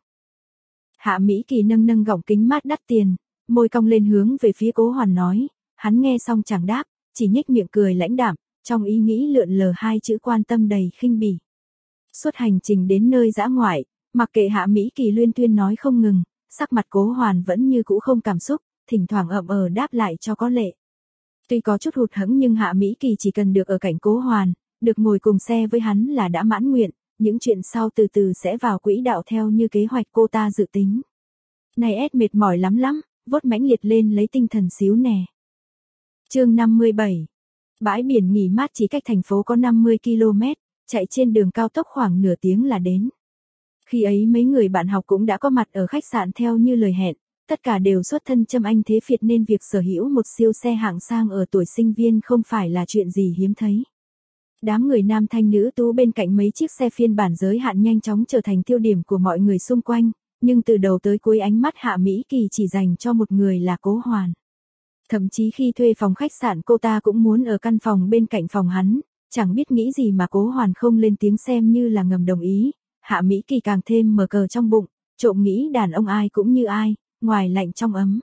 Hạ Mỹ Kỳ nâng nâng gọng kính mát đắt tiền, môi cong lên hướng về phía Cố Hoàn nói, hắn nghe xong chẳng đáp, chỉ nhếch miệng cười lãnh đạm, trong ý nghĩ lượn lờ hai chữ quan tâm đầy khinh bỉ. Suốt hành trình đến nơi dã ngoại, mặc kệ Hạ Mỹ Kỳ luyên tuyên nói không ngừng, sắc mặt Cố Hoàn vẫn như cũ không cảm xúc, thỉnh thoảng ậm ờ đáp lại cho có lệ. Tuy có chút hụt hẫng nhưng Hạ Mỹ Kỳ chỉ cần được ở cạnh Cố Hoàn, được ngồi cùng xe với hắn là đã mãn nguyện, những chuyện sau từ từ sẽ vào quỹ đạo theo như kế hoạch cô ta dự tính. Này ép mệt mỏi lắm lắm, vốt mãnh liệt lên lấy tinh thần xíu nè. Chương năm mươi bảy. Bãi biển nghỉ mát chỉ cách thành phố có năm mươi ki lô mét, chạy trên đường cao tốc khoảng nửa tiếng là đến. Khi ấy mấy người bạn học cũng đã có mặt ở khách sạn theo như lời hẹn, tất cả đều xuất thân châm anh thế Việt nên việc sở hữu một siêu xe hạng sang ở tuổi sinh viên không phải là chuyện gì hiếm thấy. Đám người nam thanh nữ tú bên cạnh mấy chiếc xe phiên bản giới hạn nhanh chóng trở thành tiêu điểm của mọi người xung quanh, nhưng từ đầu tới cuối ánh mắt Hạ Mỹ Kỳ chỉ dành cho một người là Cố Hoàn. Thậm chí khi thuê phòng khách sạn cô ta cũng muốn ở căn phòng bên cạnh phòng hắn, chẳng biết nghĩ gì mà Cố Hoàn không lên tiếng xem như là ngầm đồng ý, Hạ Mỹ Kỳ càng thêm mở cờ trong bụng, trộm nghĩ đàn ông ai cũng như ai, ngoài lạnh trong ấm.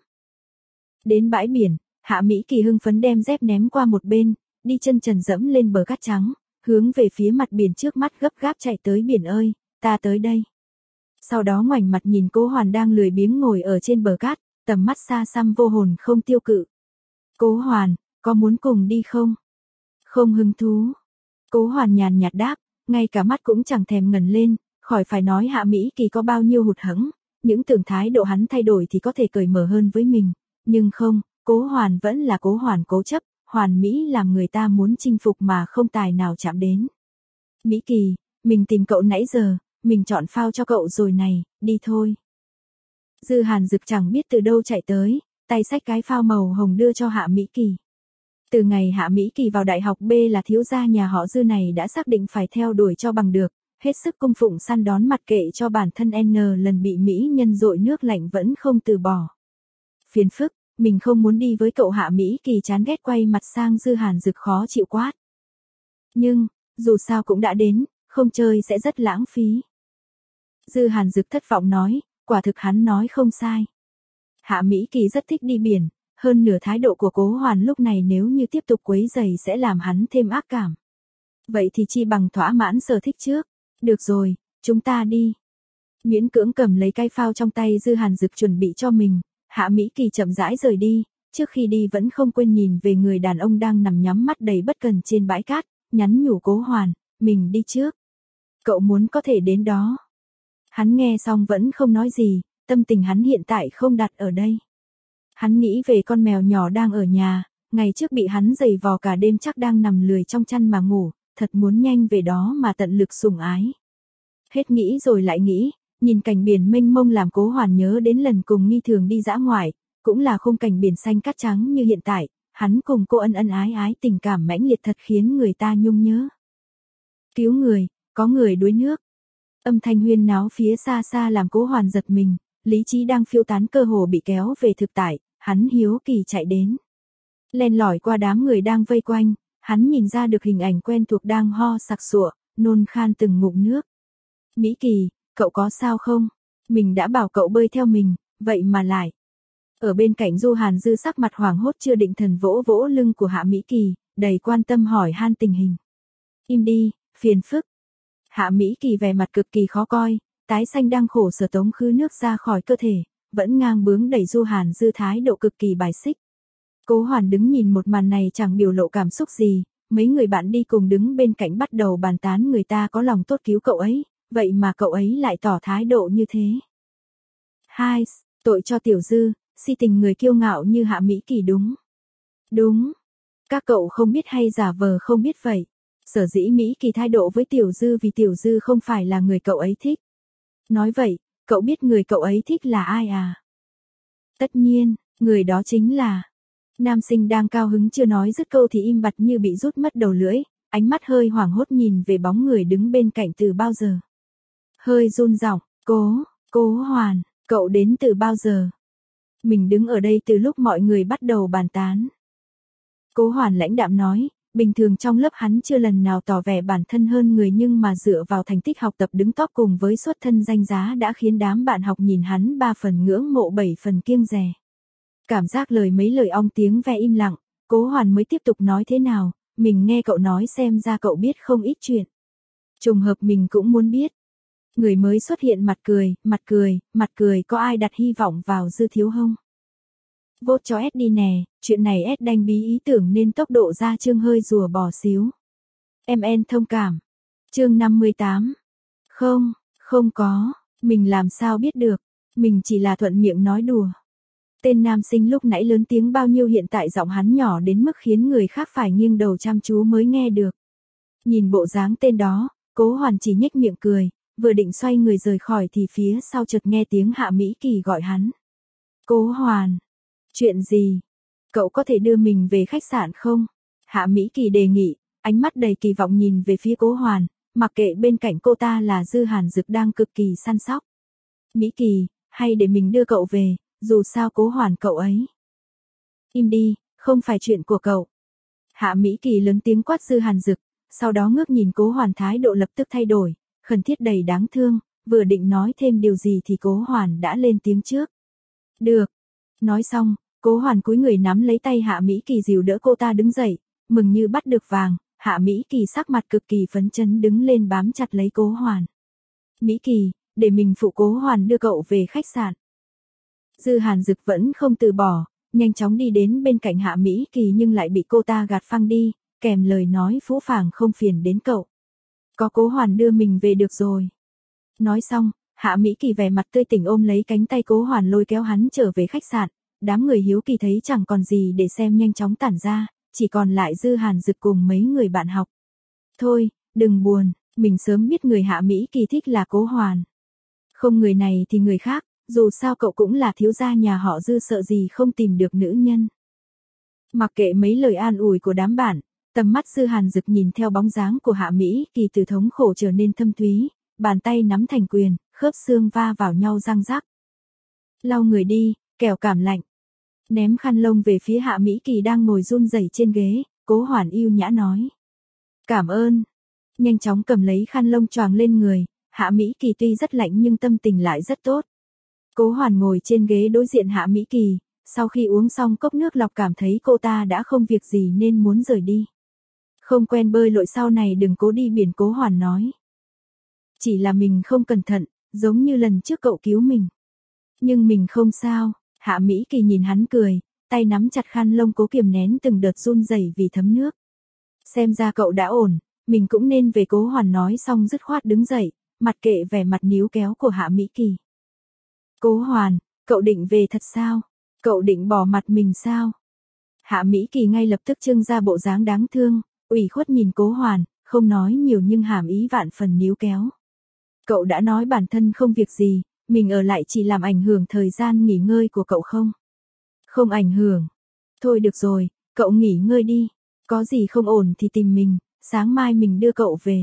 Đến bãi biển, Hạ Mỹ Kỳ hưng phấn đem dép ném qua một bên, đi chân trần dẫm lên bờ cát trắng, hướng về phía mặt biển trước mắt gấp gáp chạy tới biển ơi, ta tới đây. Sau đó ngoảnh mặt nhìn Cố Hoàn đang lười biếng ngồi ở trên bờ cát, tầm mắt xa xăm vô hồn không tiêu cự. Cố Hoàn, có muốn cùng đi không? Không hứng thú. Cố Hoàn nhàn nhạt đáp, ngay cả mắt cũng chẳng thèm ngẩng lên, khỏi phải nói Hạ Mỹ Kỳ có bao nhiêu hụt hẫng, những tưởng thái độ hắn thay đổi thì có thể cởi mở hơn với mình, nhưng không, Cố Hoàn vẫn là Cố Hoàn cố chấp, hoàn mỹ làm người ta muốn chinh phục mà không tài nào chạm đến. Mỹ Kỳ, mình tìm cậu nãy giờ, mình chọn phao cho cậu rồi này, đi thôi. Dư Hàn Dực chẳng biết từ đâu chạy tới, tay xách cái phao màu hồng đưa cho Hạ Mỹ Kỳ. Từ ngày Hạ Mỹ Kỳ vào đại học B là thiếu gia nhà họ Dư này đã xác định phải theo đuổi cho bằng được, hết sức cung phụng săn đón mặc kệ cho bản thân N lần bị Mỹ nhân dội nước lạnh vẫn không từ bỏ. Phiền phức, mình không muốn đi với cậu. Hạ Mỹ Kỳ chán ghét quay mặt sang Dư Hàn Dực khó chịu quát. Nhưng, dù sao cũng đã đến, không chơi sẽ rất lãng phí. Dư Hàn Dực thất vọng nói, quả thực hắn nói không sai. Hạ Mỹ Kỳ rất thích đi biển, hơn nửa thái độ của Cố Hoàn lúc này nếu như tiếp tục quấy rầy sẽ làm hắn thêm ác cảm. Vậy thì chi bằng thỏa mãn sở thích trước. Được rồi, chúng ta đi. Miễn cưỡng cầm lấy cái phao trong tay Dư Hàn Dực chuẩn bị cho mình, Hạ Mỹ Kỳ chậm rãi rời đi, trước khi đi vẫn không quên nhìn về người đàn ông đang nằm nhắm mắt đầy bất cần trên bãi cát, nhắn nhủ Cố Hoàn, mình đi trước. Cậu muốn có thể đến đó. Hắn nghe xong vẫn không nói gì, tâm tình hắn hiện tại không đặt ở đây. Hắn nghĩ về con mèo nhỏ đang ở nhà, ngày trước bị hắn giày vò cả đêm chắc đang nằm lười trong chăn mà ngủ, thật muốn nhanh về đó mà tận lực sủng ái. Hết nghĩ rồi lại nghĩ, nhìn cảnh biển mênh mông làm Cố Hoàn nhớ đến lần cùng Nghi Thường đi dã ngoại, cũng là khung cảnh biển xanh cát trắng như hiện tại, hắn cùng cô ân ân ái ái tình cảm mãnh liệt thật khiến người ta nhung nhớ. Cứu người, có người đuối nước. Âm thanh huyên náo phía xa xa làm Cố Hoàn giật mình, lý trí đang phiêu tán cơ hồ bị kéo về thực tại, hắn hiếu kỳ chạy đến. Len lỏi qua đám người đang vây quanh, hắn nhìn ra được hình ảnh quen thuộc đang ho sặc sụa, nôn khan từng ngụm nước. Mỹ Kỳ, cậu có sao không? Mình đã bảo cậu bơi theo mình, vậy mà lại. Ở bên cạnh Du Hàn Dư sắc mặt hoảng hốt chưa định thần vỗ vỗ lưng của Hạ Mỹ Kỳ, đầy quan tâm hỏi han tình hình. Im đi, phiền phức. Hạ Mỹ Kỳ vẻ mặt cực kỳ khó coi, tái xanh đang khổ sở tống khứ nước ra khỏi cơ thể, vẫn ngang bướng đẩy Du Hàn Dư thái độ cực kỳ bài xích. Cố Hoàn đứng nhìn một màn này chẳng biểu lộ cảm xúc gì, mấy người bạn đi cùng đứng bên cạnh bắt đầu bàn tán người ta có lòng tốt cứu cậu ấy, vậy mà cậu ấy lại tỏ thái độ như thế. Hai, tội cho Tiểu Dư, si tình người kiêu ngạo như Hạ Mỹ Kỳ đúng. Đúng. Các cậu không biết hay giả vờ không biết vậy. Sở dĩ Mỹ Kỳ thái độ với Tiểu Dư vì Tiểu Dư không phải là người cậu ấy thích. Nói vậy, cậu biết người cậu ấy thích là ai à? Tất nhiên, người đó chính là... Nam sinh đang cao hứng chưa nói dứt câu thì im bặt như bị rút mất đầu lưỡi, ánh mắt hơi hoảng hốt nhìn về bóng người đứng bên cạnh từ bao giờ. Hơi run giọng, cố, Cố Hoàn, cậu đến từ bao giờ? Mình đứng ở đây từ lúc mọi người bắt đầu bàn tán. Cố Hoàn lãnh đạm nói, bình thường trong lớp hắn chưa lần nào tỏ vẻ bản thân hơn người nhưng mà dựa vào thành tích học tập đứng top cùng với xuất thân danh giá đã khiến đám bạn học nhìn hắn ba phần ngưỡng mộ bảy phần kiêng dè. Cảm giác lời mấy lời ong tiếng ve im lặng, Cố Hoàn mới tiếp tục nói thế nào, mình nghe cậu nói xem ra cậu biết không ít chuyện. Trùng hợp mình cũng muốn biết. Người mới xuất hiện mặt cười, mặt cười, mặt cười có ai đặt hy vọng vào Dư thiếu không? Vote cho S đi nè, chuyện này S đanh bí ý tưởng nên tốc độ ra chương hơi rùa bò xíu. Em en thông cảm. Chương năm mươi tám. Không, không có, mình làm sao biết được, mình chỉ là thuận miệng nói đùa. Tên nam sinh lúc nãy lớn tiếng bao nhiêu hiện tại giọng hắn nhỏ đến mức khiến người khác phải nghiêng đầu chăm chú mới nghe được. Nhìn bộ dáng tên đó, Cố Hoàn chỉ nhếch miệng cười, vừa định xoay người rời khỏi thì phía sau chợt nghe tiếng Hạ Mỹ Kỳ gọi hắn. Cố Hoàn, chuyện gì? Cậu có thể đưa mình về khách sạn không? Hạ Mỹ Kỳ đề nghị, ánh mắt đầy kỳ vọng nhìn về phía Cố Hoàn, mặc kệ bên cạnh cô ta là Dư Hàn Dực đang cực kỳ săn sóc. Mỹ Kỳ, hay để mình đưa cậu về, dù sao Cố Hoàn cậu ấy. Im đi, không phải chuyện của cậu. Hạ Mỹ Kỳ lớn tiếng quát Dư Hàn Dực, sau đó ngước nhìn Cố Hoàn thái độ lập tức thay đổi, khẩn thiết đầy đáng thương, vừa định nói thêm điều gì thì Cố Hoàn đã lên tiếng trước. Được. Nói xong, Cố Hoàn cúi người nắm lấy tay Hạ Mỹ Kỳ dìu đỡ cô ta đứng dậy, mừng như bắt được vàng, Hạ Mỹ Kỳ sắc mặt cực kỳ phấn chấn đứng lên bám chặt lấy Cố Hoàn. Mỹ Kỳ, để mình phụ Cố Hoàn đưa cậu về khách sạn. Dư Hàn Dực vẫn không từ bỏ, nhanh chóng đi đến bên cạnh Hạ Mỹ Kỳ nhưng lại bị cô ta gạt phăng đi, kèm lời nói phũ phàng không phiền đến cậu. Có Cố Hoàn đưa mình về được rồi. Nói xong, Hạ Mỹ Kỳ vẻ mặt tươi tỉnh ôm lấy cánh tay Cố Hoàn lôi kéo hắn trở về khách sạn, đám người hiếu kỳ thấy chẳng còn gì để xem nhanh chóng tản ra, chỉ còn lại Dư Hàn Dực cùng mấy người bạn học. Thôi, đừng buồn, mình sớm biết người Hạ Mỹ Kỳ thích là Cố Hoàn. Không người này thì người khác, dù sao cậu cũng là thiếu gia nhà họ Dư sợ gì không tìm được nữ nhân. Mặc kệ mấy lời an ủi của đám bạn, tầm mắt Dư Hàn Dực nhìn theo bóng dáng của Hạ Mỹ Kỳ từ thống khổ trở nên thâm thúy, bàn tay nắm thành quyền, khớp xương va vào nhau răng rắc. Lau người đi, kẻo cảm lạnh. Ném khăn lông về phía Hạ Mỹ Kỳ đang ngồi run rẩy trên ghế, Cố Hoàn yêu nhã nói. Cảm ơn. Nhanh chóng cầm lấy khăn lông choàng lên người, Hạ Mỹ Kỳ tuy rất lạnh nhưng tâm tình lại rất tốt. Cố Hoàn ngồi trên ghế đối diện Hạ Mỹ Kỳ, sau khi uống xong cốc nước lọc cảm thấy cô ta đã không việc gì nên muốn rời đi. Không quen bơi lội sau này đừng cố đi biển, Cố Hoàn nói. Chỉ là mình không cẩn thận, giống như lần trước cậu cứu mình. Nhưng mình không sao, Hạ Mỹ Kỳ nhìn hắn cười, tay nắm chặt khăn lông cố kiềm nén từng đợt run rẩy vì thấm nước. Xem ra cậu đã ổn, mình cũng nên về. Cố Hoàn nói xong dứt khoát đứng dậy, mặc kệ vẻ mặt níu kéo của Hạ Mỹ Kỳ. Cố Hoàn, cậu định về thật sao? Cậu định bỏ mặt mình sao? Hạ Mỹ Kỳ ngay lập tức trưng ra bộ dáng đáng thương, ủy khuất nhìn Cố Hoàn, không nói nhiều nhưng hàm ý vạn phần níu kéo. Cậu đã nói bản thân không việc gì, mình ở lại chỉ làm ảnh hưởng thời gian nghỉ ngơi của cậu không? Không ảnh hưởng. Thôi được rồi, cậu nghỉ ngơi đi, có gì không ổn thì tìm mình, sáng mai mình đưa cậu về.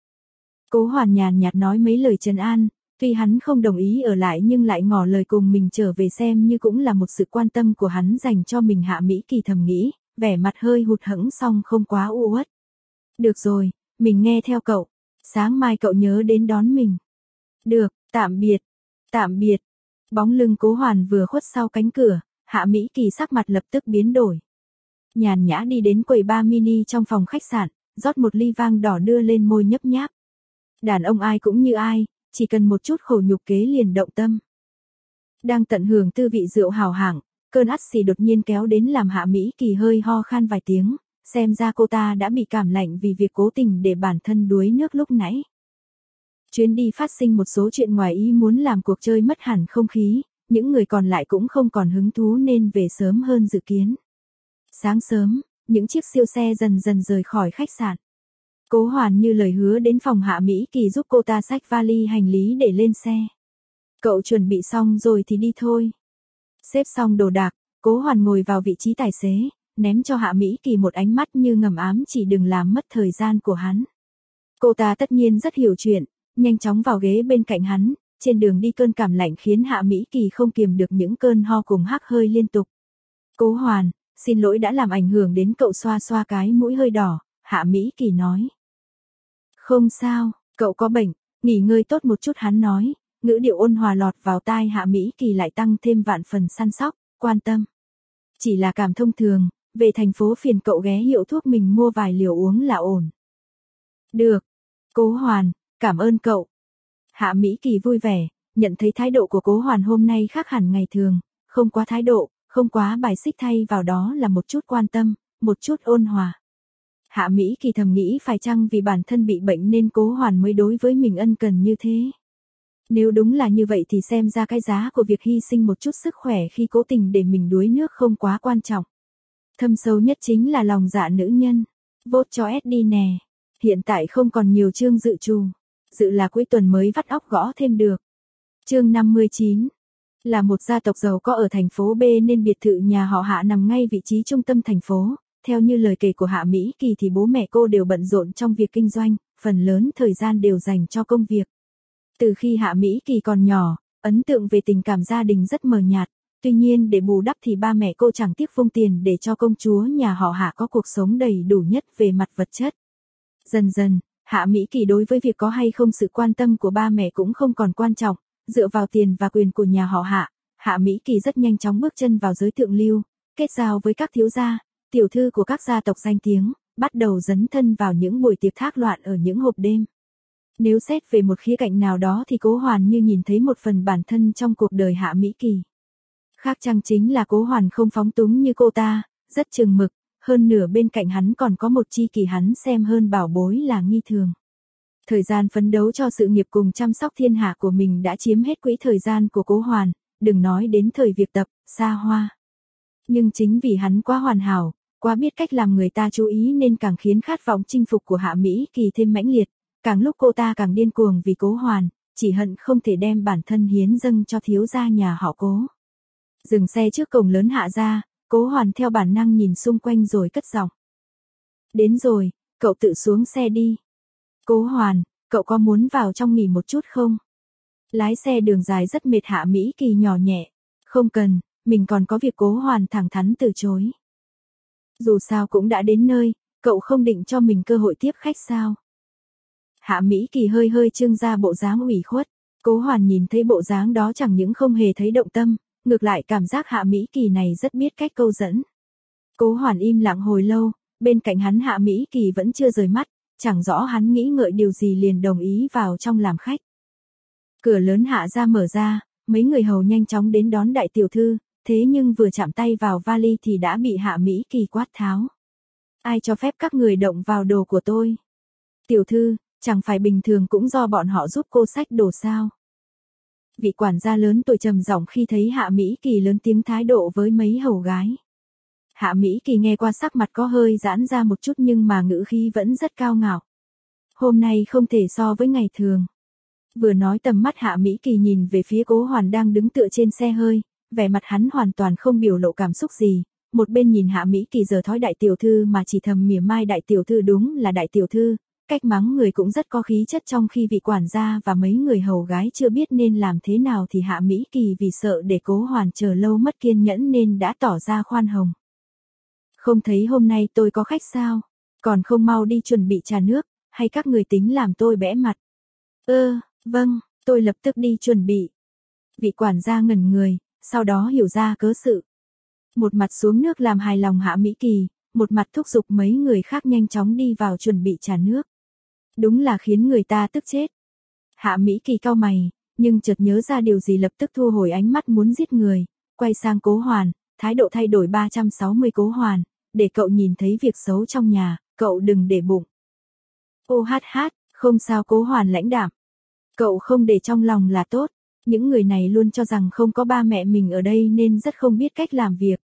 Cố Hoàn nhàn nhạt nói mấy lời trấn an, tuy hắn không đồng ý ở lại nhưng lại ngỏ lời cùng mình trở về xem như cũng là một sự quan tâm của hắn dành cho mình. Hạ Mỹ Kỳ thầm nghĩ, vẻ mặt hơi hụt hẫng song không quá u uất. Được rồi, mình nghe theo cậu, sáng mai cậu nhớ đến đón mình. Được, tạm biệt, tạm biệt. Bóng lưng Cố Hoàn vừa khuất sau cánh cửa, Hạ Mỹ Kỳ sắc mặt lập tức biến đổi. Nhàn nhã đi đến quầy bar mini trong phòng khách sạn, rót một ly vang đỏ đưa lên môi nhấp nháp. Đàn ông ai cũng như ai, chỉ cần một chút khổ nhục kế liền động tâm. Đang tận hưởng tư vị rượu hào hạng, cơn ắt xì đột nhiên kéo đến làm Hạ Mỹ Kỳ hơi ho khan vài tiếng, xem ra cô ta đã bị cảm lạnh vì việc cố tình để bản thân đuối nước lúc nãy. Chuyến đi phát sinh một số chuyện ngoài ý muốn làm cuộc chơi mất hẳn không khí, những người còn lại cũng không còn hứng thú nên về sớm hơn dự kiến. Sáng sớm, những chiếc siêu xe dần dần rời khỏi khách sạn. Cố Hoàn như lời hứa đến phòng Hạ Mỹ Kỳ giúp cô ta xách vali hành lý để lên xe. Cậu chuẩn bị xong rồi thì đi thôi. Xếp xong đồ đạc, Cố Hoàn ngồi vào vị trí tài xế, ném cho Hạ Mỹ Kỳ một ánh mắt như ngầm ám chỉ đừng làm mất thời gian của hắn. Cô ta tất nhiên rất hiểu chuyện, nhanh chóng vào ghế bên cạnh hắn, trên đường đi cơn cảm lạnh khiến Hạ Mỹ Kỳ không kiềm được những cơn ho cùng hắt hơi liên tục. Cố Hoàn, xin lỗi đã làm ảnh hưởng đến cậu. Xoa xoa cái mũi hơi đỏ, Hạ Mỹ Kỳ nói. Không sao, cậu có bệnh, nghỉ ngơi tốt một chút hắn nói, ngữ điệu ôn hòa lọt vào tai Hạ Mỹ Kỳ lại tăng thêm vạn phần săn sóc, quan tâm. Chỉ là cảm thông thường, về thành phố phiền cậu ghé hiệu thuốc mình mua vài liều uống là ổn. Được, Cố Hoàn, cảm ơn cậu. Hạ Mỹ Kỳ vui vẻ, nhận thấy thái độ của Cố Hoàn hôm nay khác hẳn ngày thường, không quá thái độ, không quá bài xích, thay vào đó là một chút quan tâm, một chút ôn hòa. Hạ Mỹ Kỳ thầm nghĩ phải chăng vì bản thân bị bệnh nên Cố Hoàn mới đối với mình ân cần như thế. Nếu đúng là như vậy thì xem ra cái giá của việc hy sinh một chút sức khỏe khi cố tình để mình đuối nước không quá quan trọng. Thâm sâu nhất chính là lòng dạ nữ nhân. Vote cho ét đê nè. Hiện tại không còn nhiều chương dự trù. Dự là cuối tuần mới vắt óc gõ thêm được. Chương năm mươi chín. Là một gia tộc giàu có ở thành phố B nên biệt thự nhà họ Hạ nằm ngay vị trí trung tâm thành phố. Theo như lời kể của Hạ Mỹ Kỳ thì bố mẹ cô đều bận rộn trong việc kinh doanh, phần lớn thời gian đều dành cho công việc. Từ khi Hạ Mỹ Kỳ còn nhỏ, ấn tượng về tình cảm gia đình rất mờ nhạt, tuy nhiên để bù đắp thì ba mẹ cô chẳng tiếc vung tiền để cho công chúa nhà họ Hạ có cuộc sống đầy đủ nhất về mặt vật chất. Dần dần, Hạ Mỹ Kỳ đối với việc có hay không sự quan tâm của ba mẹ cũng không còn quan trọng, dựa vào tiền và quyền của nhà họ Hạ, Hạ Mỹ Kỳ rất nhanh chóng bước chân vào giới thượng lưu, kết giao với các thiếu gia, tiểu thư của các gia tộc danh tiếng, bắt đầu dấn thân vào những buổi tiệc thác loạn ở những hộp đêm. Nếu xét về một khía cạnh nào đó thì Cố Hoàn như nhìn thấy một phần bản thân trong cuộc đời Hạ Mỹ Kỳ. Khác chăng chính là Cố Hoàn không phóng túng như cô ta, rất chừng mực, hơn nửa bên cạnh hắn còn có một chi kỷ hắn xem hơn bảo bối là nghi thường. Thời gian phấn đấu cho sự nghiệp cùng chăm sóc thiên hạ của mình đã chiếm hết quỹ thời gian của Cố Hoàn, đừng nói đến thời việc tập, xa hoa. Nhưng chính vì hắn quá hoàn hảo, quá biết cách làm người ta chú ý nên càng khiến khát vọng chinh phục của Hạ Mỹ Kỳ thêm mãnh liệt, càng lúc cô ta càng điên cuồng vì Cố Hoàn, chỉ hận không thể đem bản thân hiến dâng cho thiếu gia nhà họ Cố. Dừng xe trước cổng lớn Hạ gia, Cố Hoàn theo bản năng nhìn xung quanh rồi cất giọng. Đến rồi, cậu tự xuống xe đi. Cố Hoàn, cậu có muốn vào trong nghỉ một chút không? Lái xe đường dài rất mệt. Hạ Mỹ Kỳ nhỏ nhẹ. Không cần, mình còn có việc. Cố Hoàn thẳng thắn từ chối. Dù sao cũng đã đến nơi, cậu không định cho mình cơ hội tiếp khách sao? Hạ Mỹ Kỳ hơi hơi trưng ra bộ dáng ủy khuất. Cố Hoàn nhìn thấy bộ dáng đó chẳng những không hề thấy động tâm, ngược lại cảm giác Hạ Mỹ Kỳ này rất biết cách câu dẫn. Cố Hoàn im lặng hồi lâu, bên cạnh hắn Hạ Mỹ Kỳ vẫn chưa rời mắt, chẳng rõ hắn nghĩ ngợi điều gì liền đồng ý vào trong làm khách. Cửa lớn Hạ gia mở ra, mấy người hầu nhanh chóng đến đón đại tiểu thư, thế nhưng vừa chạm tay vào vali thì đã bị Hạ Mỹ Kỳ quát tháo. Ai cho phép các người động vào đồ của tôi? Tiểu thư, chẳng phải bình thường cũng do bọn họ giúp cô xách đồ sao? Vị quản gia lớn tuổi trầm giọng khi thấy Hạ Mỹ Kỳ lớn tiếng thái độ với mấy hầu gái. Hạ Mỹ Kỳ nghe qua sắc mặt có hơi giãn ra một chút nhưng mà ngữ khí vẫn rất cao ngạo. Hôm nay không thể so với ngày thường. Vừa nói tầm mắt Hạ Mỹ Kỳ nhìn về phía Cố Hoàn đang đứng tựa trên xe hơi, vẻ mặt hắn hoàn toàn không biểu lộ cảm xúc gì. Một bên nhìn Hạ Mỹ Kỳ giờ thói đại tiểu thư mà chỉ thầm mỉa mai đại tiểu thư đúng là đại tiểu thư, cách mắng người cũng rất có khí chất trong khi vị quản gia và mấy người hầu gái chưa biết nên làm thế nào thì Hạ Mỹ Kỳ vì sợ để Cố Hoàn chờ lâu mất kiên nhẫn nên đã tỏ ra khoan hồng. Không thấy hôm nay tôi có khách sao, còn không mau đi chuẩn bị trà nước, hay các người tính làm tôi bẽ mặt? Ơ, vâng, tôi lập tức đi chuẩn bị. Vị quản gia ngẩn người, sau đó hiểu ra cớ sự. Một mặt xuống nước làm hài lòng Hạ Mỹ Kỳ, một mặt thúc giục mấy người khác nhanh chóng đi vào chuẩn bị trà nước. Đúng là khiến người ta tức chết. Hạ Mỹ Kỳ cau mày, nhưng chợt nhớ ra điều gì lập tức thu hồi ánh mắt muốn giết người, quay sang Cố Hoàn, thái độ thay đổi ba trăm sáu mươi. Cố Hoàn, để cậu nhìn thấy việc xấu trong nhà, cậu đừng để bụng. Ô hát hát, không sao. Cố Hoàn lãnh đạm. Cậu không để trong lòng là tốt, những người này luôn cho rằng không có ba mẹ mình ở đây nên rất không biết cách làm việc.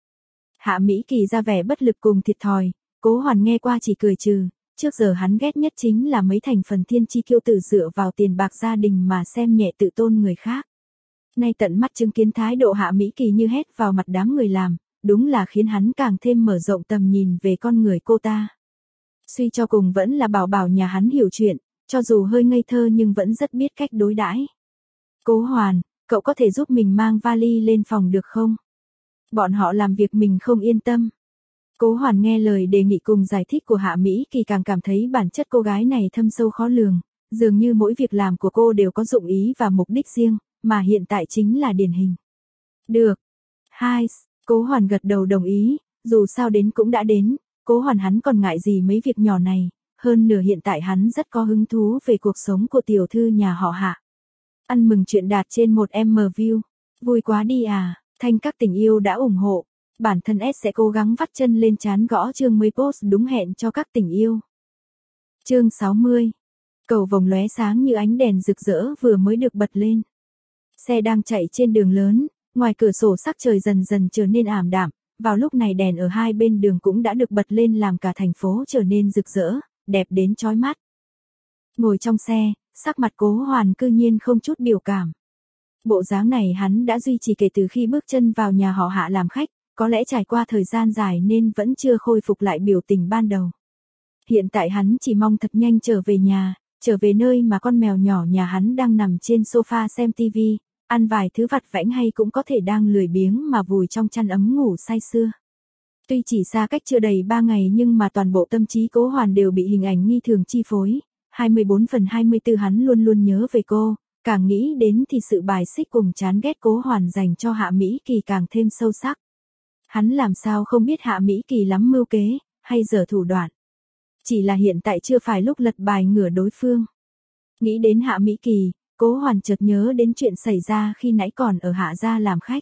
Hạ Mỹ Kỳ ra vẻ bất lực cùng thiệt thòi, Cố Hoàn nghe qua chỉ cười trừ, trước giờ hắn ghét nhất chính là mấy thành phần thiên chi kiêu tử dựa vào tiền bạc gia đình mà xem nhẹ tự tôn người khác. Nay tận mắt chứng kiến thái độ Hạ Mỹ Kỳ như hét vào mặt đám người làm, đúng là khiến hắn càng thêm mở rộng tầm nhìn về con người cô ta. Suy cho cùng vẫn là bảo bảo nhà hắn hiểu chuyện, cho dù hơi ngây thơ nhưng vẫn rất biết cách đối đãi. Cố Hoàn, cậu có thể giúp mình mang vali lên phòng được không? Bọn họ làm việc mình không yên tâm. Cố Hoàn nghe lời đề nghị cùng giải thích của Hạ Mỹ Kỳ càng cảm thấy bản chất cô gái này thâm sâu khó lường, dường như mỗi việc làm của cô đều có dụng ý và mục đích riêng, mà hiện tại chính là điển hình. Được. Hai, Cố Hoàn gật đầu đồng ý, dù sao đến cũng đã đến, Cố Hoàn hắn còn ngại gì mấy việc nhỏ này, hơn nửa hiện tại hắn rất có hứng thú về cuộc sống của tiểu thư nhà họ Hạ. Ăn mừng chuyện đạt trên một em em view, vui quá đi à, thanh các tình yêu đã ủng hộ, bản thân S sẽ cố gắng vắt chân lên trán gõ chương mới post đúng hẹn cho các tình yêu. Chương sáu mươi. Cầu vồng lóe sáng như ánh đèn rực rỡ vừa mới được bật lên. Xe đang chạy trên đường lớn, ngoài cửa sổ sắc trời dần dần trở nên ảm đạm, vào lúc này đèn ở hai bên đường cũng đã được bật lên làm cả thành phố trở nên rực rỡ, đẹp đến chói mắt. Ngồi trong xe, sắc mặt Cố Hoàn cư nhiên không chút biểu cảm. Bộ dáng này hắn đã duy trì kể từ khi bước chân vào nhà họ Hạ làm khách, có lẽ trải qua thời gian dài nên vẫn chưa khôi phục lại biểu tình ban đầu. Hiện tại hắn chỉ mong thật nhanh trở về nhà, trở về nơi mà con mèo nhỏ nhà hắn đang nằm trên sofa xem tivi, ăn vài thứ vặt vãnh hay cũng có thể đang lười biếng mà vùi trong chăn ấm ngủ say sưa. Tuy chỉ xa cách chưa đầy ba ngày nhưng mà toàn bộ tâm trí Cố Hoàn đều bị hình ảnh nghi thường chi phối. hai mươi bốn phần hai mươi tư hắn luôn luôn nhớ về cô, càng nghĩ đến thì sự bài xích cùng chán ghét Cố Hoàn dành cho Hạ Mỹ Kỳ càng thêm sâu sắc. Hắn làm sao không biết Hạ Mỹ Kỳ lắm mưu kế, hay giở thủ đoạn. Chỉ là hiện tại chưa phải lúc lật bài ngửa đối phương. Nghĩ đến Hạ Mỹ Kỳ, Cố Hoàn chợt nhớ đến chuyện xảy ra khi nãy còn ở Hạ gia làm khách.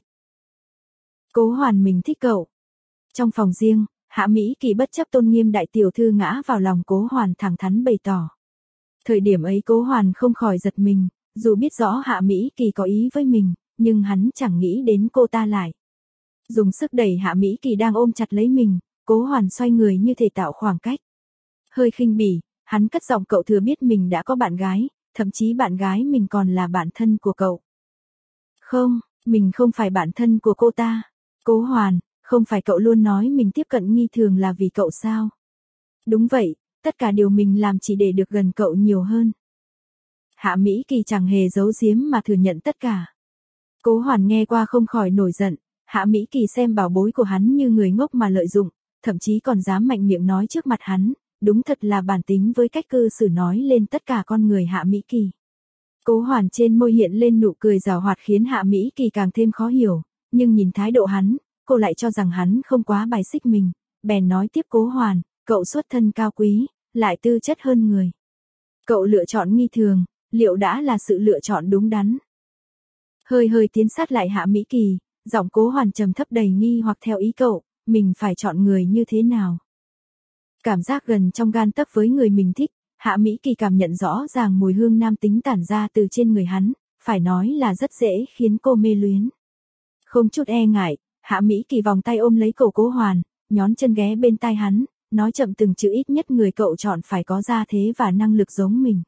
Cố Hoàn mình thích cậu. Trong phòng riêng, Hạ Mỹ Kỳ bất chấp tôn nghiêm đại tiểu thư ngã vào lòng Cố Hoàn thẳng thắn bày tỏ. Thời điểm ấy Cố Hoàn không khỏi giật mình, dù biết rõ Hạ Mỹ Kỳ có ý với mình, nhưng hắn chẳng nghĩ đến cô ta lại. Dùng sức đẩy Hạ Mỹ Kỳ đang ôm chặt lấy mình, Cố Hoàn xoay người như thể tạo khoảng cách. Hơi khinh bỉ, hắn cất giọng cậu thừa biết mình đã có bạn gái, thậm chí bạn gái mình còn là bạn thân của cậu. Không, mình không phải bạn thân của cô ta. Cố Hoàn, không phải cậu luôn nói mình tiếp cận nghi thường là vì cậu sao? Đúng vậy, tất cả điều mình làm chỉ để được gần cậu nhiều hơn. Hạ Mỹ Kỳ chẳng hề giấu giếm mà thừa nhận tất cả. Cố Hoàn nghe qua không khỏi nổi giận, Hạ Mỹ Kỳ xem bảo bối của hắn như người ngốc mà lợi dụng, thậm chí còn dám mạnh miệng nói trước mặt hắn, đúng thật là bản tính với cách cư xử nói lên tất cả con người Hạ Mỹ Kỳ. Cố Hoàn trên môi hiện lên nụ cười giảo hoạt khiến Hạ Mỹ Kỳ càng thêm khó hiểu, nhưng nhìn thái độ hắn, cô lại cho rằng hắn không quá bài xích mình, bèn nói tiếp Cố Hoàn, cậu xuất thân cao quý, lại tư chất hơn người. Cậu lựa chọn nghi thường, liệu đã là sự lựa chọn đúng đắn? Hơi hơi tiến sát lại Hạ Mỹ Kỳ, giọng Cố Hoàn trầm thấp đầy nghi hoặc theo ý cậu, mình phải chọn người như thế nào? Cảm giác gần trong gan tấc với người mình thích, Hạ Mỹ Kỳ cảm nhận rõ ràng mùi hương nam tính tản ra từ trên người hắn, phải nói là rất dễ khiến cô mê luyến. Không chút e ngại, Hạ Mỹ Kỳ vòng tay ôm lấy cổ Cố Hoàn, nhón chân ghé bên tai hắn, nói chậm từng chữ ít nhất người cậu chọn phải có gia thế và năng lực giống mình.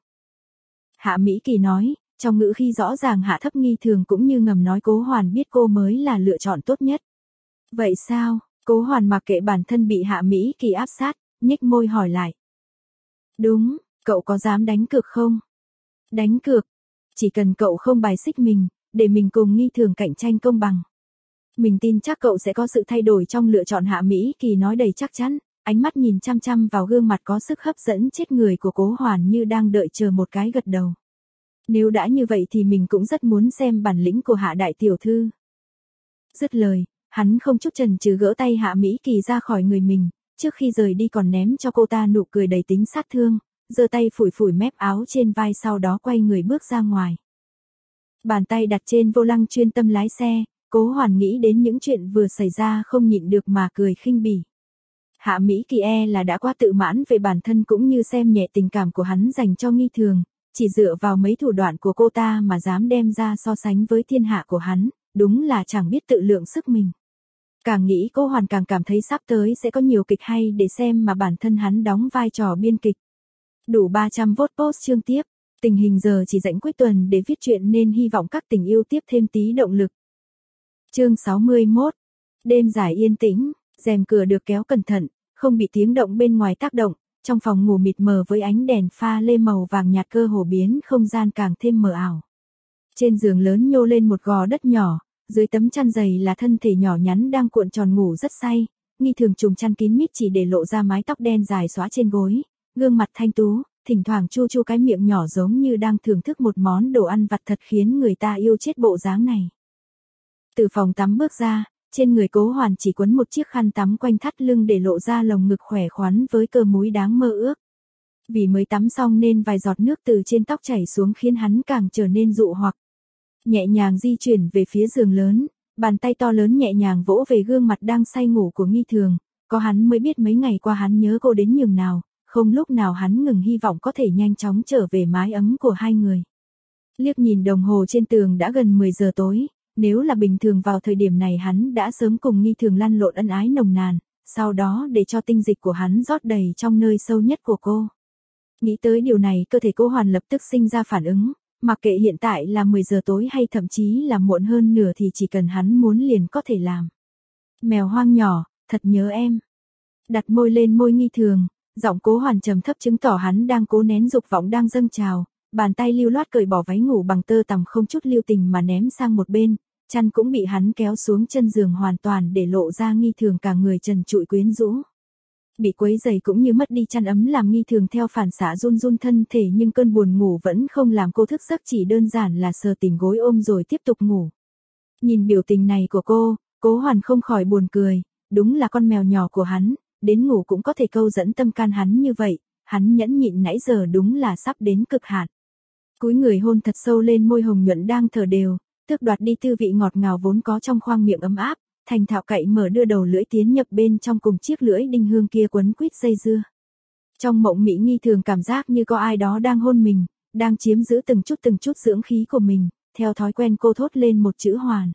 Hạ Mỹ Kỳ nói, trong ngữ khi rõ ràng hạ thấp nghi thường cũng như ngầm nói Cố Hoàn biết cô mới là lựa chọn tốt nhất. Vậy sao? Cố Hoàn mặc kệ bản thân bị Hạ Mỹ Kỳ áp sát, nhếch môi hỏi lại. Đúng, cậu có dám đánh cược không? Đánh cược. Chỉ cần cậu không bài xích mình, để mình cùng nghi thường cạnh tranh công bằng. Mình tin chắc cậu sẽ có sự thay đổi trong lựa chọn. Hạ Mỹ Kỳ nói đầy chắc chắn, ánh mắt nhìn chăm chăm vào gương mặt có sức hấp dẫn chết người của Cố Hoàn như đang đợi chờ một cái gật đầu. Nếu đã như vậy thì mình cũng rất muốn xem bản lĩnh của Hạ đại tiểu thư. Dứt lời, hắn không chút chần chừ gỡ tay Hạ Mỹ Kỳ ra khỏi người mình, trước khi rời đi còn ném cho cô ta nụ cười đầy tính sát thương, giơ tay phủi phủi mép áo trên vai sau đó quay người bước ra ngoài. Bàn tay đặt trên vô lăng chuyên tâm lái xe, Cố Hoàn nghĩ đến những chuyện vừa xảy ra không nhịn được mà cười khinh bỉ. Hạ Mỹ Kỳ e là đã quá tự mãn về bản thân cũng như xem nhẹ tình cảm của hắn dành cho nghi thường, chỉ dựa vào mấy thủ đoạn của cô ta mà dám đem ra so sánh với thiên hạ của hắn, đúng là chẳng biết tự lượng sức mình. Càng nghĩ Cố Hoàn càng cảm thấy sắp tới sẽ có nhiều kịch hay để xem mà bản thân hắn đóng vai trò biên kịch. Đủ ba trăm vote post chương tiếp, tình hình giờ chỉ rảnh cuối tuần để viết truyện nên hy vọng các tình yêu tiếp thêm tí động lực. Chương sáu mươi mốt. Đêm dài yên tĩnh, rèm cửa được kéo cẩn thận, không bị tiếng động bên ngoài tác động, trong phòng ngủ mịt mờ với ánh đèn pha lê màu vàng nhạt cơ hồ biến không gian càng thêm mờ ảo. Trên giường lớn nhô lên một gò đất nhỏ, dưới tấm chăn dày là thân thể nhỏ nhắn đang cuộn tròn ngủ rất say, nghi thường trùm chăn kín mít chỉ để lộ ra mái tóc đen dài xõa trên gối, gương mặt thanh tú, thỉnh thoảng chu chu cái miệng nhỏ giống như đang thưởng thức một món đồ ăn vặt thật khiến người ta yêu chết bộ dáng này. Từ phòng tắm bước ra, trên người Cố Hoàn chỉ quấn một chiếc khăn tắm quanh thắt lưng để lộ ra lồng ngực khỏe khoắn với cơ múi đáng mơ ước. Vì mới tắm xong nên vài giọt nước từ trên tóc chảy xuống khiến hắn càng trở nên dụ hoặc. Nhẹ nhàng di chuyển về phía giường lớn, bàn tay to lớn nhẹ nhàng vỗ về gương mặt đang say ngủ của nghi thường, có hắn mới biết mấy ngày qua hắn nhớ cô đến nhường nào, không lúc nào hắn ngừng hy vọng có thể nhanh chóng trở về mái ấm của hai người. Liếc nhìn đồng hồ trên tường đã gần mười giờ tối, nếu là bình thường vào thời điểm này hắn đã sớm cùng nghi thường lăn lộn ân ái nồng nàn, sau đó để cho tinh dịch của hắn rót đầy trong nơi sâu nhất của cô. Nghĩ tới điều này cơ thể Cố Hoàn lập tức sinh ra phản ứng, mặc kệ hiện tại là mười giờ tối hay thậm chí là muộn hơn nửa thì chỉ cần hắn muốn liền có thể làm. Mèo hoang nhỏ, thật nhớ em. Đặt môi lên môi nghi thường, giọng Cố Hoàn trầm thấp chứng tỏ hắn đang cố nén dục vọng đang dâng trào, bàn tay lưu loát cởi bỏ váy ngủ bằng tơ tằm không chút lưu tình mà ném sang một bên, chăn cũng bị hắn kéo xuống chân giường hoàn toàn để lộ ra nghi thường cả người trần trụi quyến rũ. Bị quấy giày cũng như mất đi chăn ấm làm nghi thường theo phản xạ run run thân thể nhưng cơn buồn ngủ vẫn không làm cô thức giấc, chỉ đơn giản là sờ tìm gối ôm rồi tiếp tục ngủ. Nhìn biểu tình này của cô, Cố Hoàn không khỏi buồn cười, đúng là con mèo nhỏ của hắn, đến ngủ cũng có thể câu dẫn tâm can hắn như vậy, hắn nhẫn nhịn nãy giờ đúng là sắp đến cực hạn. Cúi người hôn thật sâu lên môi hồng nhuận đang thở đều, tước đoạt đi tư vị ngọt ngào vốn có trong khoang miệng ấm áp, thành thạo cậy mở đưa đầu lưỡi tiến nhập bên trong cùng chiếc lưỡi đinh hương kia quấn quýt dây dưa. Trong mộng mỹ nghi thường cảm giác như có ai đó đang hôn mình, đang chiếm giữ từng chút từng chút dưỡng khí của mình, theo thói quen cô thốt lên một chữ Hoàn.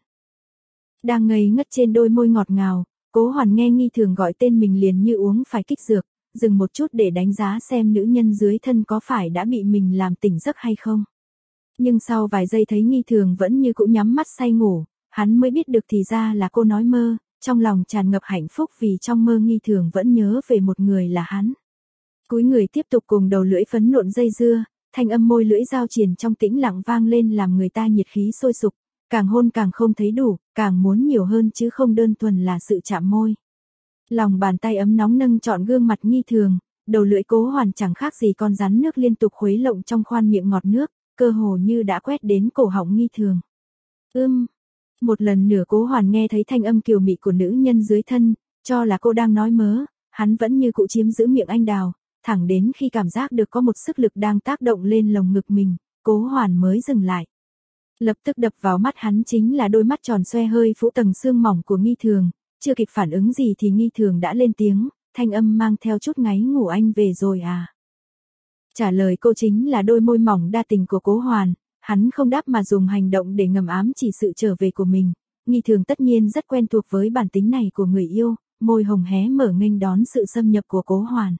Đang ngây ngất trên đôi môi ngọt ngào, Cố Hoàn nghe nghi thường gọi tên mình liền như uống phải kích dược, dừng một chút để đánh giá xem nữ nhân dưới thân có phải đã bị mình làm tỉnh giấc hay không. Nhưng sau vài giây thấy nghi thường vẫn như cũ nhắm mắt say ngủ, hắn mới biết được thì ra là cô nói mơ, trong lòng tràn ngập hạnh phúc vì trong mơ nghi thường vẫn nhớ về một người là hắn. Cúi người tiếp tục cùng đầu lưỡi phấn nộn dây dưa, thanh âm môi lưỡi giao triền trong tĩnh lặng vang lên làm người ta nhiệt khí sôi sục, càng hôn càng không thấy đủ, càng muốn nhiều hơn chứ không đơn thuần là sự chạm môi. Lòng bàn tay ấm nóng nâng trọn gương mặt nghi thường, đầu lưỡi Cố Hoàn chẳng khác gì con rắn nước liên tục khuấy lộng trong khoan miệng ngọt nước, cơ hồ như đã quét đến cổ họng nghi thường. Ưm, một lần nữa Cố Hoàn nghe thấy thanh âm kiều mị của nữ nhân dưới thân, cho là cô đang nói mớ, hắn vẫn như cụ chiếm giữ miệng anh đào, thẳng đến khi cảm giác được có một sức lực đang tác động lên lồng ngực mình, Cố Hoàn mới dừng lại. Lập tức đập vào mắt hắn chính là đôi mắt tròn xoe hơi phủ tầng xương mỏng của nghi thường, chưa kịp phản ứng gì thì nghi thường đã lên tiếng, thanh âm mang theo chút ngáy ngủ, anh về rồi à. Trả lời cô chính là đôi môi mỏng đa tình của Cố Hoàn, hắn không đáp mà dùng hành động để ngầm ám chỉ sự trở về của mình. Nghi Thường tất nhiên rất quen thuộc với bản tính này của người yêu, môi hồng hé mở nghênh đón sự xâm nhập của Cố Hoàn.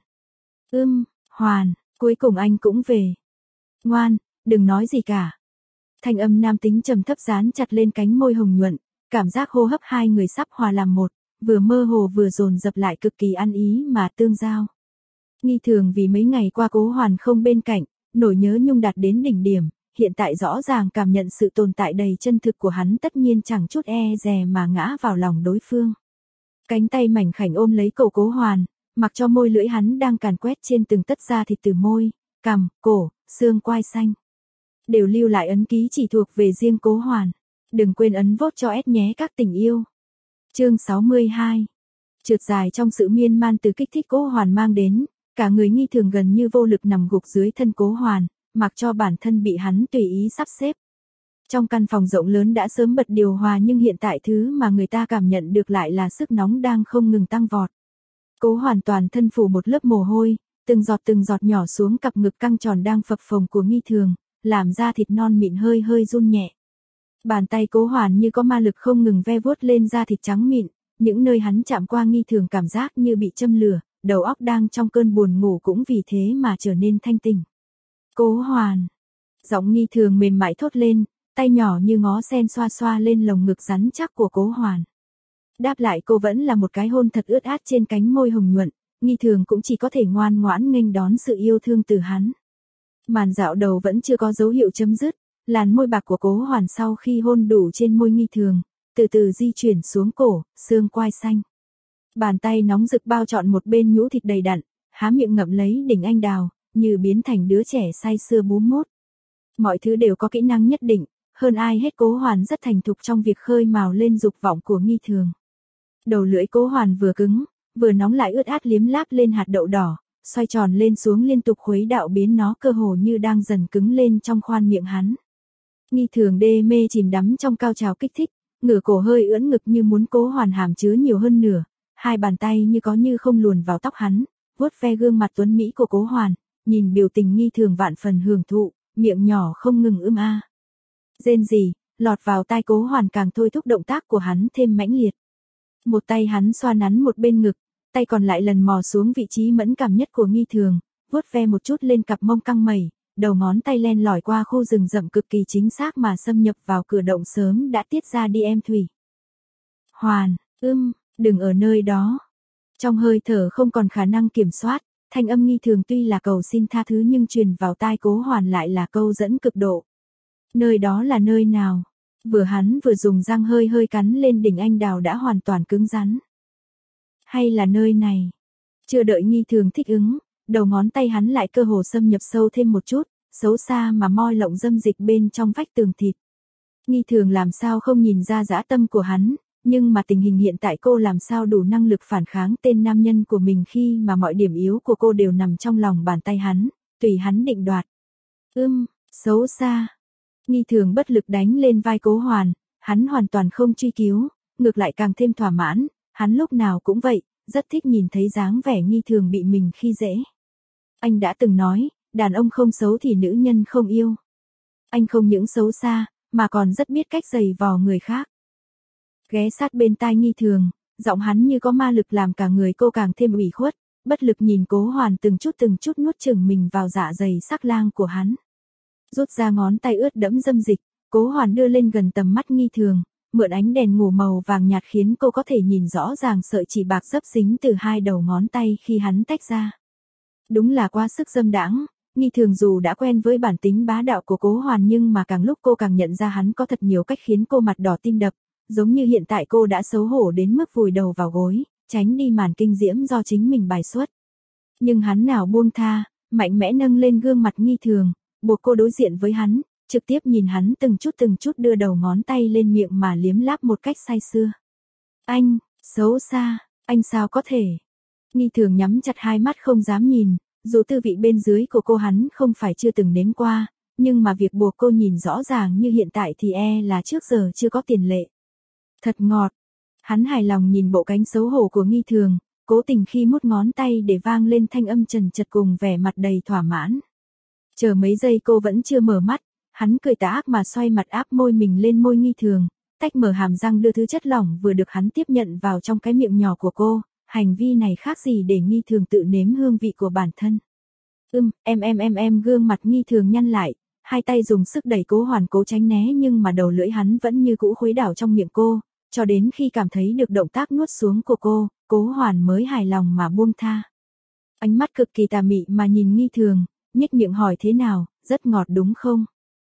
Ưm, Hoàn, cuối cùng anh cũng về. Ngoan, đừng nói gì cả. Thanh âm nam tính trầm thấp dán chặt lên cánh môi hồng nhuận, cảm giác hô hấp hai người sắp hòa làm một, vừa mơ hồ vừa dồn dập lại cực kỳ ăn ý mà tương giao. Nghi Thường vì mấy ngày qua Cố Hoàn không bên cạnh, nỗi nhớ nhung đạt đến đỉnh điểm, hiện tại rõ ràng cảm nhận sự tồn tại đầy chân thực của hắn, tất nhiên chẳng chút e dè mà ngã vào lòng đối phương. Cánh tay mảnh khảnh ôm lấy cổ Cố Hoàn, mặc cho môi lưỡi hắn đang càn quét trên từng tấc da thịt từ môi, cằm, cổ, xương quai xanh. Đều lưu lại ấn ký chỉ thuộc về riêng Cố Hoàn. Đừng quên ấn vote cho S nhé các tình yêu. Chương sáu mươi hai. Trượt dài trong sự miên man từ kích thích Cố Hoàn mang đến, cả người Nghi Thường gần như vô lực nằm gục dưới thân Cố Hoàn, mặc cho bản thân bị hắn tùy ý sắp xếp. Trong căn phòng rộng lớn đã sớm bật điều hòa nhưng hiện tại thứ mà người ta cảm nhận được lại là sức nóng đang không ngừng tăng vọt. Cố Hoàn toàn thân phủ một lớp mồ hôi, từng giọt từng giọt nhỏ xuống cặp ngực căng tròn đang phập phồng của Nghi Thường, làm da thịt non mịn hơi hơi run nhẹ. Bàn tay Cố Hoàn như có ma lực không ngừng ve vuốt lên da thịt trắng mịn, những nơi hắn chạm qua Nghi Thường cảm giác như bị châm lửa, đầu óc đang trong cơn buồn ngủ cũng vì thế mà trở nên thanh tỉnh. Cố Hoàn. Giọng Nghi Thường mềm mại thốt lên, tay nhỏ như ngó sen xoa xoa lên lồng ngực rắn chắc của Cố Hoàn. Đáp lại cô vẫn là một cái hôn thật ướt át trên cánh môi hồng nhuận, Nghi Thường cũng chỉ có thể ngoan ngoãn nghênh đón sự yêu thương từ hắn. Màn dạo đầu vẫn chưa có dấu hiệu chấm dứt, làn môi bạc của Cố Hoàn sau khi hôn đủ trên môi Nghi Thường, từ từ di chuyển xuống cổ, xương quai xanh. Bàn tay nóng rực bao trọn một bên nhũ thịt đầy đặn, há miệng ngậm lấy đỉnh anh đào, như biến thành đứa trẻ say sưa bú mút. Mọi thứ đều có kỹ năng nhất định, hơn ai hết Cố Hoàn rất thành thục trong việc khơi mào lên dục vọng của Nghi Thường. Đầu lưỡi Cố Hoàn vừa cứng, vừa nóng lại ướt át liếm láp lên hạt đậu đỏ, xoay tròn lên xuống liên tục khuấy đạo biến nó cơ hồ như đang dần cứng lên trong khoan miệng hắn. Nghi Thường đê mê chìm đắm trong cao trào kích thích, ngửa cổ hơi ưỡn ngực như muốn Cố Hoàn hàm chứa nhiều hơn nửa, hai bàn tay như có như không luồn vào tóc hắn, vuốt ve gương mặt tuấn mỹ của Cố Hoàn, nhìn biểu tình Nghi Thường vạn phần hưởng thụ, miệng nhỏ không ngừng ưm a. Rên rỉ, lọt vào tai Cố Hoàn càng thôi thúc động tác của hắn thêm mãnh liệt. Một tay hắn xoa nắn một bên ngực, tay còn lại lần mò xuống vị trí mẫn cảm nhất của Nghi Thường, vuốt ve một chút lên cặp mông căng mẩy, đầu ngón tay len lỏi qua khu rừng rậm cực kỳ chính xác mà xâm nhập vào cửa động sớm đã tiết ra đi em thủy. Hoàn, ưm, đừng ở nơi đó. Trong hơi thở không còn khả năng kiểm soát, thanh âm Nghi Thường tuy là cầu xin tha thứ nhưng truyền vào tai Cố Hoàn lại là câu dẫn cực độ. Nơi đó là nơi nào? Vừa hắn vừa dùng răng hơi hơi cắn lên đỉnh anh đào đã hoàn toàn cứng rắn. Hay là nơi này? Chưa đợi Nghi Thường thích ứng, đầu ngón tay hắn lại cơ hồ xâm nhập sâu thêm một chút, xấu xa mà moi lộng dâm dịch bên trong vách tường thịt. Nghi Thường làm sao không nhìn ra dã tâm của hắn, nhưng mà tình hình hiện tại cô làm sao đủ năng lực phản kháng tên nam nhân của mình khi mà mọi điểm yếu của cô đều nằm trong lòng bàn tay hắn, tùy hắn định đoạt. Ưm, xấu xa. Nghi Thường bất lực đánh lên vai Cố Hoàn, hắn hoàn toàn không truy cứu, ngược lại càng thêm thỏa mãn, hắn lúc nào cũng vậy, rất thích nhìn thấy dáng vẻ Nghi Thường bị mình khi dễ. Anh đã từng nói, đàn ông không xấu thì nữ nhân không yêu. Anh không những xấu xa, mà còn rất biết cách giày vò người khác. Ghé sát bên tai Nghi Thường, giọng hắn như có ma lực làm cả người cô càng thêm ủy khuất, bất lực nhìn Cố Hoàn từng chút từng chút nuốt chửng mình vào dạ dày sắc lang của hắn. Rút ra ngón tay ướt đẫm dâm dịch, Cố Hoàn đưa lên gần tầm mắt Nghi Thường, mượn ánh đèn ngủ màu vàng nhạt khiến cô có thể nhìn rõ ràng sợi chỉ bạc dấp dính từ hai đầu ngón tay khi hắn tách ra. Đúng là quá sức dâm đãng, Nghi Thường dù đã quen với bản tính bá đạo của Cố Hoàn nhưng mà càng lúc cô càng nhận ra hắn có thật nhiều cách khiến cô mặt đỏ tim đập, giống như hiện tại cô đã xấu hổ đến mức vùi đầu vào gối, tránh đi màn kinh diễm do chính mình bài xuất. Nhưng hắn nào buông tha, mạnh mẽ nâng lên gương mặt Nghi Thường, buộc cô đối diện với hắn, trực tiếp nhìn hắn từng chút từng chút đưa đầu ngón tay lên miệng mà liếm láp một cách say sưa. Anh, xấu xa, anh sao có thể? Nghi Thường nhắm chặt hai mắt không dám nhìn, dù tư vị bên dưới của cô hắn không phải chưa từng nếm qua, nhưng mà việc buộc cô nhìn rõ ràng như hiện tại thì e là trước giờ chưa có tiền lệ. Thật ngọt. Hắn hài lòng nhìn bộ cánh xấu hổ của Nghi Thường, cố tình khi mút ngón tay để vang lên thanh âm trần trật cùng vẻ mặt đầy thỏa mãn. Chờ mấy giây cô vẫn chưa mở mắt, hắn cười tà ác mà xoay mặt áp môi mình lên môi Nghi Thường, tách mở hàm răng đưa thứ chất lỏng vừa được hắn tiếp nhận vào trong cái miệng nhỏ của cô, hành vi này khác gì để Nghi Thường tự nếm hương vị của bản thân. Ưm, em em em em gương mặt Nghi Thường nhăn lại, hai tay dùng sức đẩy Cố Hoàn cố tránh né nhưng mà đầu lưỡi hắn vẫn như cũ khuấy đảo trong miệng cô, cho đến khi cảm thấy được động tác nuốt xuống của cô, Cố Hoàn mới hài lòng mà buông tha. Ánh mắt cực kỳ tà mị mà nhìn Nghi Thường, nhếch miệng hỏi thế nào, rất ngọt đúng không?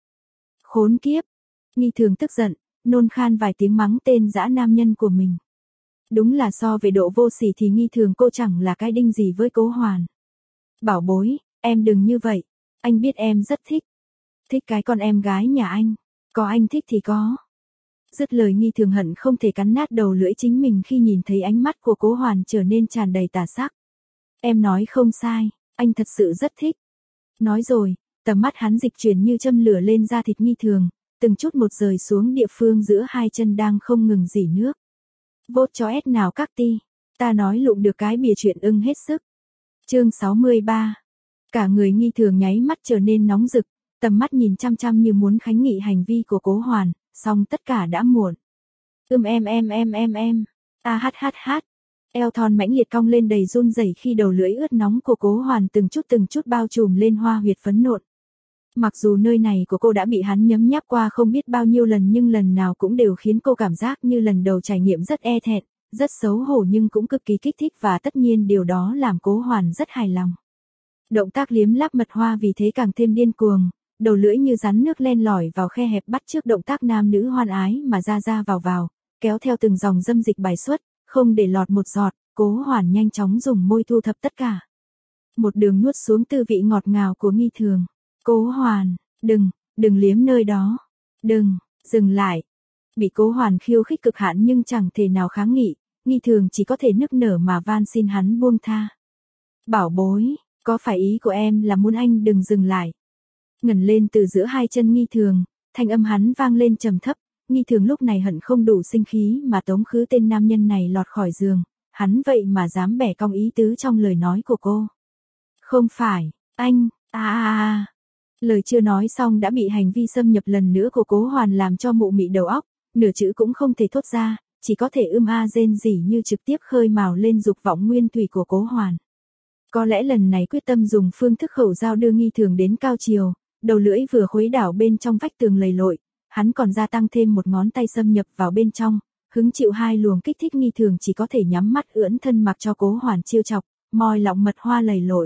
Khốn kiếp! Nghi Thường tức giận, nôn khan vài tiếng mắng tên dã nam nhân của mình. Đúng là so về độ vô sỉ thì Nghi Thường cô chẳng là cái đinh gì với Cố Hoàn. Bảo bối, em đừng như vậy, anh biết em rất thích. Thích cái con em gái nhà anh, có anh thích thì có. Dứt lời Nghi Thường hận không thể cắn nát đầu lưỡi chính mình khi nhìn thấy ánh mắt của Cố Hoàn trở nên tràn đầy tà sắc. Em nói không sai, anh thật sự rất thích. Nói rồi, tầm mắt hắn dịch chuyển như châm lửa lên da thịt Nghi Thường, từng chút một rời xuống địa phương giữa hai chân đang không ngừng rỉ nước. Vốt cho ét nào các ti, ta nói lụng được cái bìa chuyện ưng hết sức. Chương sáu mươi ba. Cả người Nghi Thường nháy mắt trở nên nóng rực, tầm mắt nhìn chăm chăm như muốn kháng nghị hành vi của Cố Hoàn, song tất cả đã muộn. Ưm em em em em em, a hát hát hát. Eo thon mãnh liệt cong lên đầy run rẩy khi đầu lưỡi ướt nóng của Cố Hoàn từng chút từng chút bao trùm lên hoa huyệt phấn nộn. Mặc dù nơi này của cô đã bị hắn nhấm nháp qua không biết bao nhiêu lần nhưng lần nào cũng đều khiến cô cảm giác như lần đầu trải nghiệm rất e thẹn, rất xấu hổ nhưng cũng cực kỳ kích thích và tất nhiên điều đó làm Cố Hoàn rất hài lòng. Động tác liếm láp mật hoa vì thế càng thêm điên cuồng, đầu lưỡi như rắn nước len lỏi vào khe hẹp bắt chước động tác nam nữ hoan ái mà ra ra vào vào, kéo theo từng dòng dâm dịch bài xuất, không để lọt một giọt, Cố Hoàn nhanh chóng dùng môi thu thập tất cả. Một đường nuốt xuống tư vị ngọt ngào của Nghi Thường. Cố Hoàn, đừng, đừng liếm nơi đó. Đừng, dừng lại. Bị Cố Hoàn khiêu khích cực hạn nhưng chẳng thể nào kháng nghị, Nghi Thường chỉ có thể nức nở mà van xin hắn buông tha. Bảo bối, có phải ý của em là muốn anh đừng dừng lại? Ngẩng lên từ giữa hai chân Nghi Thường, thanh âm hắn vang lên trầm thấp, Nghi Thường lúc này hận không đủ sinh khí mà tống khứ tên nam nhân này lọt khỏi giường, hắn vậy mà dám bẻ cong ý tứ trong lời nói của cô. Không phải, anh, a a a. Lời chưa nói xong đã bị hành vi xâm nhập lần nữa của Cố Hoàn làm cho mụ mị đầu óc, nửa chữ cũng không thể thốt ra, chỉ có thể ưm a rên rỉ như trực tiếp khơi mào lên dục vọng nguyên thủy của Cố Hoàn. Có lẽ lần này quyết tâm dùng phương thức khẩu giao đưa Nghi Thường đến cao chiều, đầu lưỡi vừa khuấy đảo bên trong vách tường lầy lội, hắn còn gia tăng thêm một ngón tay xâm nhập vào bên trong, hứng chịu hai luồng kích thích Nghi Thường chỉ có thể nhắm mắt ưỡn thân mặc cho Cố Hoàn chiêu chọc, môi lọng mật hoa lầy lội.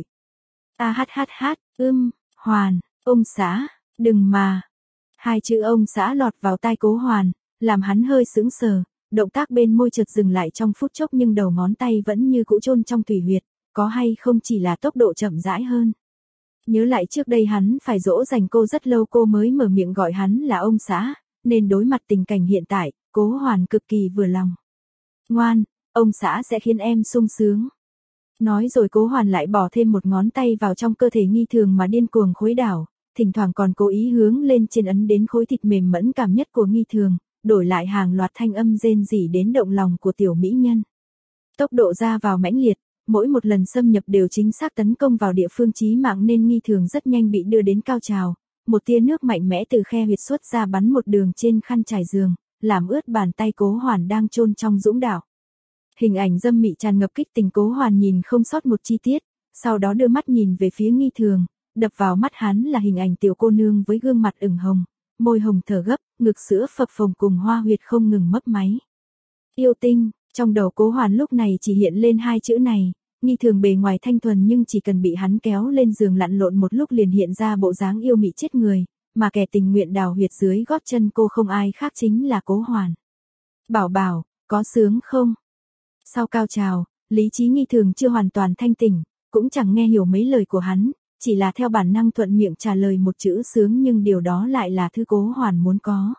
A hát hát hát, ưm, Hoàn, ông xã, đừng mà. Hai chữ ông xã lọt vào tai Cố Hoàn, làm hắn hơi sững sờ, động tác bên môi chợt dừng lại trong phút chốc nhưng đầu ngón tay vẫn như cũ chôn trong thủy huyệt, có hay không chỉ là tốc độ chậm rãi hơn. Nhớ lại trước đây hắn phải dỗ dành cô rất lâu cô mới mở miệng gọi hắn là ông xã, nên đối mặt tình cảnh hiện tại, Cố Hoàn cực kỳ vừa lòng. Ngoan, ông xã sẽ khiến em sung sướng. Nói rồi Cố Hoàn lại bỏ thêm một ngón tay vào trong cơ thể Nghi Thường mà điên cuồng khuấy đảo, thỉnh thoảng còn cố ý hướng lên trên ấn đến khối thịt mềm mẫn cảm nhất của Nghi Thường, đổi lại hàng loạt thanh âm rên rỉ đến động lòng của tiểu mỹ nhân. Tốc độ ra vào mãnh liệt, mỗi một lần xâm nhập đều chính xác tấn công vào địa phương chí mạng nên Nghi Thường rất nhanh bị đưa đến cao trào, một tia nước mạnh mẽ từ khe huyệt xuất ra bắn một đường trên khăn trải giường, làm ướt bàn tay Cố Hoàn đang chôn trong dũng đảo. Hình ảnh dâm mị tràn ngập kích tình Cố Hoàn nhìn không sót một chi tiết, sau đó đưa mắt nhìn về phía Nghi Thường, đập vào mắt hắn là hình ảnh tiểu cô nương với gương mặt ửng hồng, môi hồng thở gấp, ngực sữa phập phồng cùng hoa huyệt không ngừng mấp máy. Yêu tinh, trong đầu Cố Hoàn lúc này chỉ hiện lên hai chữ này, Nghi Thường bề ngoài thanh thuần nhưng chỉ cần bị hắn kéo lên giường lặn lộn một lúc liền hiện ra bộ dáng yêu mị chết người, mà kẻ tình nguyện đào huyệt dưới gót chân cô không ai khác chính là Cố Hoàn. Bảo bảo, có sướng không? Sau cao trào, lý trí Nghi Thường chưa hoàn toàn thanh tỉnh, cũng chẳng nghe hiểu mấy lời của hắn, chỉ là theo bản năng thuận miệng trả lời một chữ sướng nhưng điều đó lại là thứ Cố Hoàn muốn có.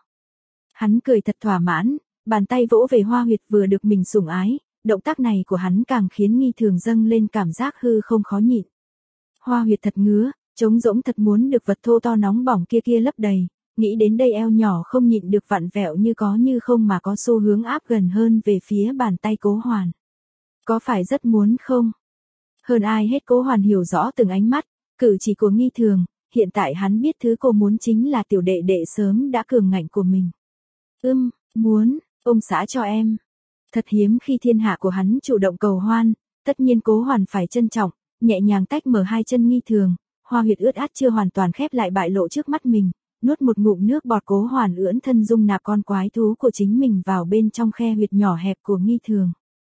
Hắn cười thật thỏa mãn, bàn tay vỗ về hoa huyệt vừa được mình sủng ái, động tác này của hắn càng khiến Nghi Thường dâng lên cảm giác hư không khó nhịn. Hoa huyệt thật ngứa, trống rỗng thật muốn được vật thô to nóng bỏng kia kia lấp đầy, nghĩ đến đây eo nhỏ không nhịn được vặn vẹo như có như không mà có xu hướng áp gần hơn về phía bàn tay Cố Hoàn. Có phải rất muốn không? Hơn ai hết Cố Hoàn hiểu rõ từng ánh mắt, cử chỉ của Nghi Thường, hiện tại hắn biết thứ cô muốn chính là tiểu đệ đệ sớm đã cường ngạnh của mình. Ưm, muốn, ông xã cho em. Thật hiếm khi thiên hạ của hắn chủ động cầu hoan, tất nhiên Cố Hoàn phải trân trọng, nhẹ nhàng tách mở hai chân Nghi Thường, hoa huyệt ướt át chưa hoàn toàn khép lại bại lộ trước mắt mình, nuốt một ngụm nước bọt. Cố Hoàn ưỡn thân dung nạp con quái thú của chính mình vào bên trong khe huyệt nhỏ hẹp của Nghi Thường.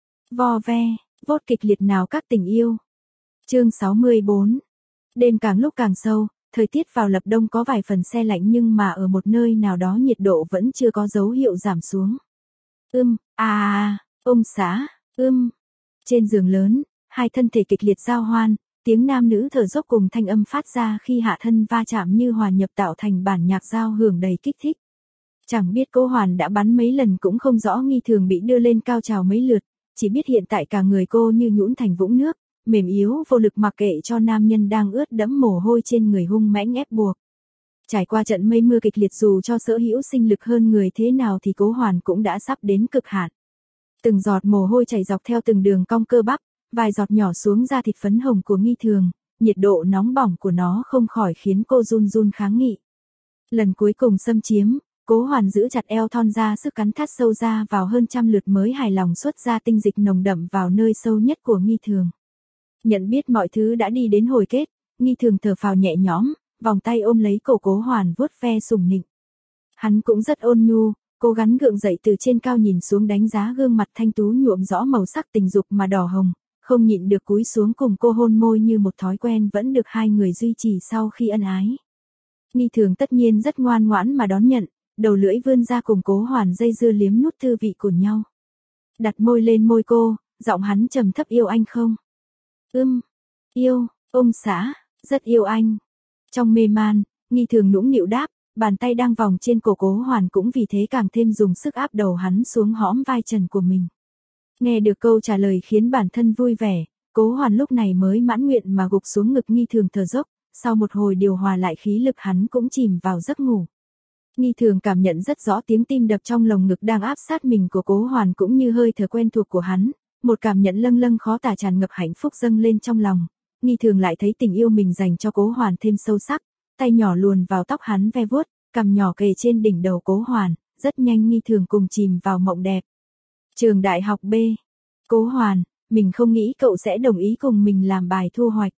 Vo ve, vốt kịch liệt nào các tình yêu. Chương sáu mươi bốn. Đêm càng lúc càng sâu, thời tiết vào lập đông có vài phần se lạnh nhưng mà ở một nơi nào đó nhiệt độ vẫn chưa có dấu hiệu giảm xuống. Ưm, à, à, ông xã, ưm. Trên giường lớn, hai thân thể kịch liệt giao hoan, tiếng nam nữ thở dốc cùng thanh âm phát ra khi hạ thân va chạm như hòa nhập tạo thành bản nhạc giao hưởng đầy kích thích. Chẳng biết Cố Hoàn đã bắn mấy lần cũng không rõ Nghi Thường bị đưa lên cao trào mấy lượt, chỉ biết hiện tại cả người cô như nhũn thành vũng nước, mềm yếu vô lực mặc kệ cho nam nhân đang ướt đẫm mồ hôi trên người hung mãnh ép buộc. Trải qua trận mây mưa kịch liệt dù cho sở hữu sinh lực hơn người thế nào thì Cố Hoàn cũng đã sắp đến cực hạn. Từng giọt mồ hôi chảy dọc theo từng đường cong cơ bắp, vài giọt nhỏ xuống da thịt phấn hồng của Nghi Thường, nhiệt độ nóng bỏng của nó không khỏi khiến cô run run kháng nghị. Lần cuối cùng xâm chiếm, Cố Hoàn giữ chặt eo thon ra sức cắn thắt sâu ra vào hơn trăm lượt mới hài lòng xuất ra tinh dịch nồng đậm vào nơi sâu nhất của Nghi Thường. Nhận biết mọi thứ đã đi đến hồi kết, Nghi Thường thở phào nhẹ nhõm, vòng tay ôm lấy cổ Cố Hoàn vuốt ve sủng nịnh. Hắn cũng rất ôn nhu, cố gắng gượng dậy từ trên cao nhìn xuống đánh giá gương mặt thanh tú nhuộm rõ màu sắc tình dục mà đỏ hồng, không nhịn được cúi xuống cùng cô hôn môi như một thói quen vẫn được hai người duy trì sau khi ân ái. Nghi Thường tất nhiên rất ngoan ngoãn mà đón nhận, đầu lưỡi vươn ra cùng Cố Hoàn dây dưa liếm nút thư vị của nhau. Đặt môi lên môi cô, giọng hắn trầm thấp: yêu anh không? Ưm, yêu, ông xã, rất yêu anh. Trong mê man, Nghi Thường nũng nịu đáp, bàn tay đang vòng trên cổ Cố Hoàn cũng vì thế càng thêm dùng sức áp đầu hắn xuống hõm vai trần của mình. Nghe được câu trả lời khiến bản thân vui vẻ, Cố Hoàn lúc này mới mãn nguyện mà gục xuống ngực Nghi Thường thở dốc, sau một hồi điều hòa lại khí lực hắn cũng chìm vào giấc ngủ. Nghi Thường cảm nhận rất rõ tiếng tim đập trong lồng ngực đang áp sát mình của Cố Hoàn cũng như hơi thở quen thuộc của hắn, một cảm nhận lâng lâng khó tả tràn ngập hạnh phúc dâng lên trong lòng. Nghi Thường lại thấy tình yêu mình dành cho Cố Hoàn thêm sâu sắc, tay nhỏ luồn vào tóc hắn ve vuốt, cằm nhỏ kề trên đỉnh đầu Cố Hoàn, rất nhanh Nghi Thường cùng chìm vào mộng đẹp. Trường đại học B. Cố Hoàn, mình không nghĩ cậu sẽ đồng ý cùng mình làm bài thu hoạch.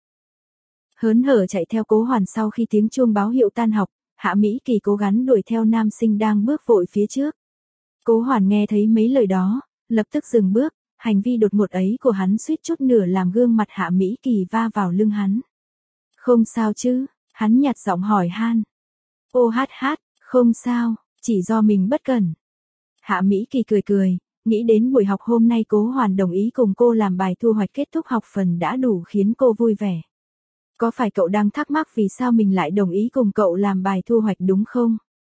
Hớn hở chạy theo Cố Hoàn sau khi tiếng chuông báo hiệu tan học, Hạ Mỹ Kỳ cố gắng đuổi theo nam sinh đang bước vội phía trước. Cố Hoàn nghe thấy mấy lời đó, lập tức dừng bước, hành vi đột ngột ấy của hắn suýt chút nữa làm gương mặt Hạ Mỹ Kỳ va vào lưng hắn. Không sao chứ? Hắn nhạt giọng hỏi han. Ô hát hát, không sao, chỉ do mình bất cẩn. Hạ Mỹ Kỳ cười cười, nghĩ đến buổi học hôm nay Cố Hoàn đồng ý cùng cô làm bài thu hoạch kết thúc học phần đã đủ khiến cô vui vẻ. Có phải cậu đang thắc mắc vì sao mình lại đồng ý cùng cậu làm bài thu hoạch đúng không?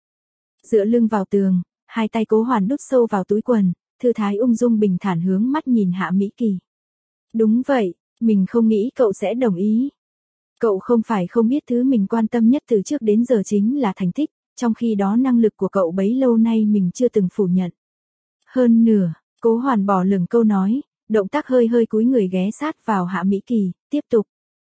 Dựa lưng vào tường, hai tay Cố Hoàn đút sâu vào túi quần, thư thái ung dung bình thản hướng mắt nhìn Hạ Mỹ Kỳ. Đúng vậy, mình không nghĩ cậu sẽ đồng ý. Cậu không phải không biết thứ mình quan tâm nhất từ trước đến giờ chính là thành tích, trong khi đó năng lực của cậu bấy lâu nay mình chưa từng phủ nhận. Hơn nửa, Cố Hoàn bỏ lửng câu nói, động tác hơi hơi cúi người ghé sát vào Hạ Mỹ Kỳ, tiếp tục.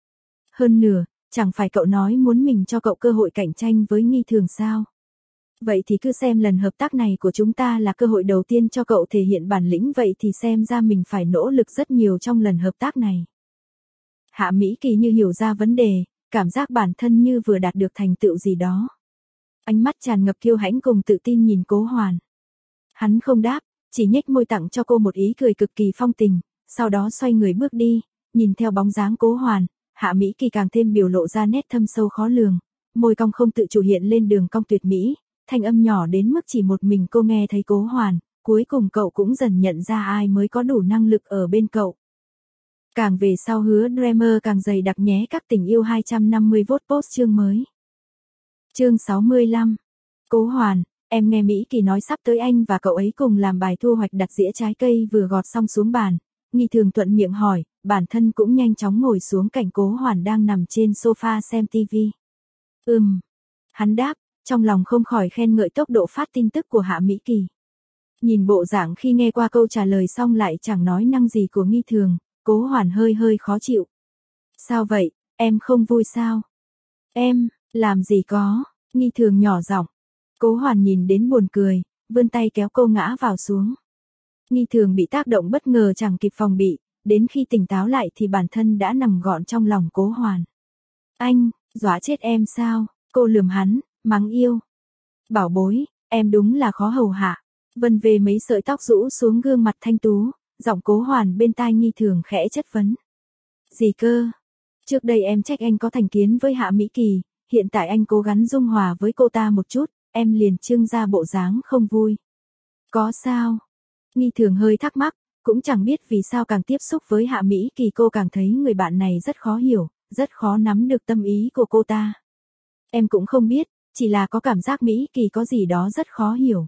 Hơn nửa, chẳng phải cậu nói muốn mình cho cậu cơ hội cạnh tranh với Nghi Thường sao? Vậy thì cứ xem lần hợp tác này của chúng ta là cơ hội đầu tiên cho cậu thể hiện bản lĩnh, vậy thì xem ra mình phải nỗ lực rất nhiều trong lần hợp tác này. Hạ Mỹ Kỳ như hiểu ra vấn đề, cảm giác bản thân như vừa đạt được thành tựu gì đó. Ánh mắt tràn ngập kiêu hãnh cùng tự tin nhìn Cố Hoàn. Hắn không đáp, chỉ nhếch môi tặng cho cô một ý cười cực kỳ phong tình, sau đó xoay người bước đi, nhìn theo bóng dáng Cố Hoàn, Hạ Mỹ Kỳ càng thêm biểu lộ ra nét thâm sâu khó lường, môi cong không tự chủ hiện lên đường cong tuyệt mỹ, thanh âm nhỏ đến mức chỉ một mình cô nghe thấy. Cố Hoàn, cuối cùng cậu cũng dần nhận ra ai mới có đủ năng lực ở bên cậu. Càng về sau hứa Dreamer càng dày đặc nhé các tình yêu hai trăm năm mươi vốt post chương mới. Chương sáu mươi lăm. Cố Hoàn, em nghe Mỹ Kỳ nói sắp tới anh và cậu ấy cùng làm bài thu hoạch đặt dĩa trái cây vừa gọt xong xuống bàn. Nghi Thường thuận miệng hỏi, bản thân cũng nhanh chóng ngồi xuống cạnh Cố Hoàn đang nằm trên sofa xem tivi. Ừm. Hắn đáp, trong lòng không khỏi khen ngợi tốc độ phát tin tức của Hạ Mỹ Kỳ. Nhìn bộ dạng khi nghe qua câu trả lời xong lại chẳng nói năng gì của Nghi Thường, Cố Hoàn hơi hơi khó chịu. Sao vậy, em không vui sao? Em, làm gì có, Nghi Thường nhỏ giọng. Cố Hoàn nhìn đến buồn cười, vươn tay kéo cô ngã vào xuống. Nghi Thường bị tác động bất ngờ chẳng kịp phòng bị, đến khi tỉnh táo lại thì bản thân đã nằm gọn trong lòng Cố Hoàn. Anh, dọa chết em sao? Cô lườm hắn, mắng yêu. Bảo bối, em đúng là khó hầu hạ. Vân về mấy sợi tóc rũ xuống gương mặt thanh tú, giọng Cố Hoàn bên tai Nghi Thường khẽ chất vấn. Gì cơ? Trước đây em trách anh có thành kiến với Hạ Mỹ Kỳ, hiện tại anh cố gắng dung hòa với cô ta một chút, em liền trưng ra bộ dáng không vui. Có sao? Nghi Thường hơi thắc mắc, cũng chẳng biết vì sao càng tiếp xúc với Hạ Mỹ Kỳ cô càng thấy người bạn này rất khó hiểu, rất khó nắm được tâm ý của cô ta. Em cũng không biết, chỉ là có cảm giác Mỹ Kỳ có gì đó rất khó hiểu.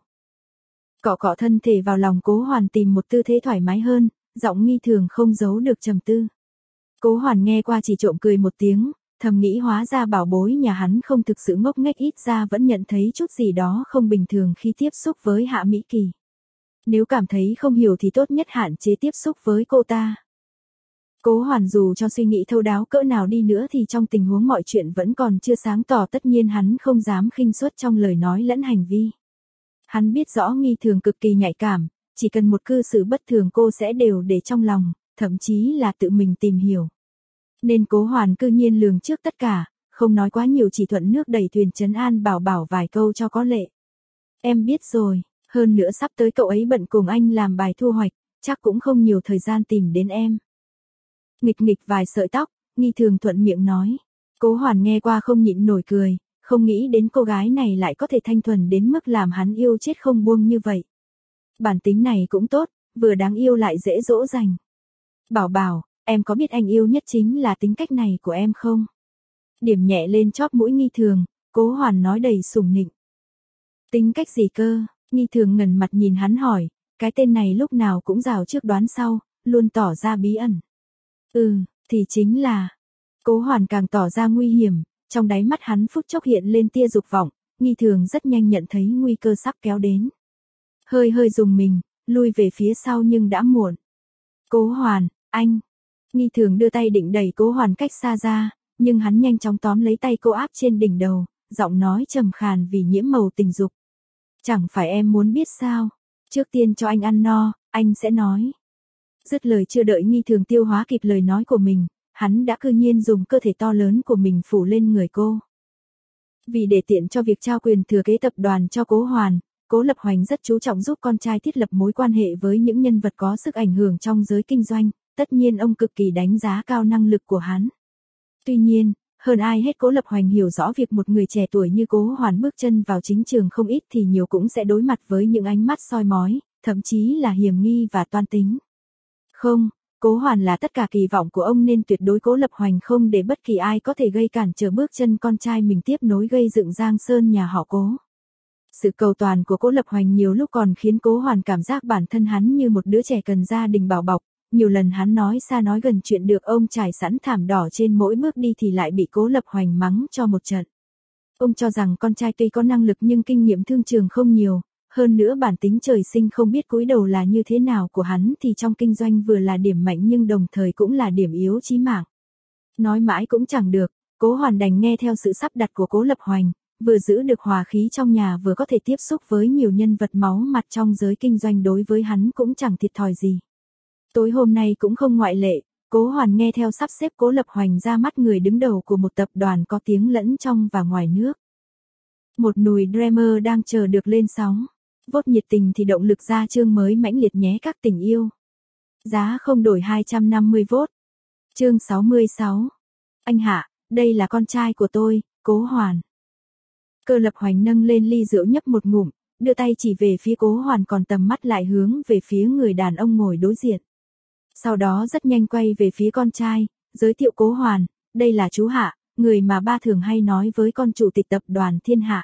Cọ cọ thân thể vào lòng Cố Hoàn tìm một tư thế thoải mái hơn, giọng Nghi Thường không giấu được trầm tư. Cố Hoàn nghe qua chỉ trộm cười một tiếng, thầm nghĩ hóa ra bảo bối nhà hắn không thực sự ngốc nghếch, ít ra vẫn nhận thấy chút gì đó không bình thường khi tiếp xúc với Hạ Mỹ Kỳ. Nếu cảm thấy không hiểu thì tốt nhất hạn chế tiếp xúc với cô ta. Cố Hoàn dù cho suy nghĩ thấu đáo cỡ nào đi nữa thì trong tình huống mọi chuyện vẫn còn chưa sáng tỏ, tất nhiên hắn không dám khinh suất trong lời nói lẫn hành vi. Hắn biết rõ Nghi Thường cực kỳ nhạy cảm, chỉ cần một cư xử bất thường cô sẽ đều để trong lòng, thậm chí là tự mình tìm hiểu. Nên Cố Hoàn cư nhiên lường trước tất cả, không nói quá nhiều, chỉ thuận nước đẩy thuyền trấn an bảo bảo vài câu cho có lệ. Em biết rồi, hơn nữa sắp tới cậu ấy bận cùng anh làm bài thu hoạch, chắc cũng không nhiều thời gian tìm đến em. Nghịch nghịch vài sợi tóc, Nghi Thường thuận miệng nói. Cố Hoàn nghe qua không nhịn nổi cười, không nghĩ đến cô gái này lại có thể thanh thuần đến mức làm hắn yêu chết không buông như vậy. Bản tính này cũng tốt, vừa đáng yêu lại dễ dỗ dành. Bảo bảo, em có biết anh yêu nhất chính là tính cách này của em không? Điểm nhẹ lên chóp mũi Nghi Thường, Cố Hoàn nói đầy sủng nịnh. Tính cách gì cơ? Nghi Thường ngẩn mặt nhìn hắn hỏi, cái tên này lúc nào cũng rào trước đoán sau, luôn tỏ ra bí ẩn. Ừ, thì chính là. Cố Hoàn càng tỏ ra nguy hiểm, trong đáy mắt hắn phút chốc hiện lên tia dục vọng, Nghi Thường rất nhanh nhận thấy nguy cơ sắp kéo đến. Hơi hơi dùng mình, lui về phía sau nhưng đã muộn. Cố Hoàn, anh. Nghi Thường đưa tay định đẩy Cố Hoàn cách xa ra, nhưng hắn nhanh chóng tóm lấy tay cô áp trên đỉnh đầu, giọng nói trầm khàn vì nhiễm màu tình dục. Chẳng phải em muốn biết sao? Trước tiên cho anh ăn no, anh sẽ nói. Dứt lời chưa đợi Nghi Thường tiêu hóa kịp lời nói của mình, hắn đã cư nhiên dùng cơ thể to lớn của mình phủ lên người cô. Vì để tiện cho việc trao quyền thừa kế tập đoàn cho Cố Hoàn, Cố Lập Hoành rất chú trọng giúp con trai thiết lập mối quan hệ với những nhân vật có sức ảnh hưởng trong giới kinh doanh, tất nhiên ông cực kỳ đánh giá cao năng lực của hắn. Tuy nhiên, hơn ai hết Cố Lập Hoành hiểu rõ việc một người trẻ tuổi như Cố Hoàn bước chân vào chính trường không ít thì nhiều cũng sẽ đối mặt với những ánh mắt soi mói, thậm chí là hiềm nghi và toan tính. Không, Cố Hoàn là tất cả kỳ vọng của ông nên tuyệt đối Cố Lập Hoành không để bất kỳ ai có thể gây cản trở bước chân con trai mình tiếp nối gây dựng Giang Sơn nhà họ Cố. Sự cầu toàn của Cố Lập Hoành nhiều lúc còn khiến Cố Hoàn cảm giác bản thân hắn như một đứa trẻ cần gia đình bảo bọc, nhiều lần hắn nói xa nói gần chuyện được ông trải sẵn thảm đỏ trên mỗi bước đi thì lại bị Cố Lập Hoành mắng cho một trận. Ông cho rằng con trai tuy có năng lực nhưng kinh nghiệm thương trường không nhiều, hơn nữa bản tính trời sinh không biết cúi đầu là như thế nào của hắn thì trong kinh doanh vừa là điểm mạnh nhưng đồng thời cũng là điểm yếu chí mạng. Nói mãi cũng chẳng được, Cố Hoàn đành nghe theo sự sắp đặt của Cố Lập Hoành, vừa giữ được hòa khí trong nhà vừa có thể tiếp xúc với nhiều nhân vật máu mặt trong giới kinh doanh, đối với hắn cũng chẳng thiệt thòi gì. Tối hôm nay cũng không ngoại lệ, Cố Hoàn nghe theo sắp xếp Cố Lập Hoành ra mắt người đứng đầu của một tập đoàn có tiếng lẫn trong và ngoài nước. Một nùi Dreamer đang chờ được lên sóng. Vốt nhiệt tình thì động lực ra chương mới mãnh liệt nhé các tình yêu. Giá không đổi hai trăm năm mươi vốt. Chương sáu mươi sáu. Anh Hạ, đây là con trai của tôi, Cố Hoàn. Cơ Lập Hoành nâng lên ly rượu nhấp một ngụm, đưa tay chỉ về phía Cố Hoàn còn tầm mắt lại hướng về phía người đàn ông ngồi đối diện. Sau đó rất nhanh quay về phía con trai, giới thiệu Cố Hoàn, đây là chú Hạ, người mà ba thường hay nói với con chủ tịch tập đoàn Thiên Hạ.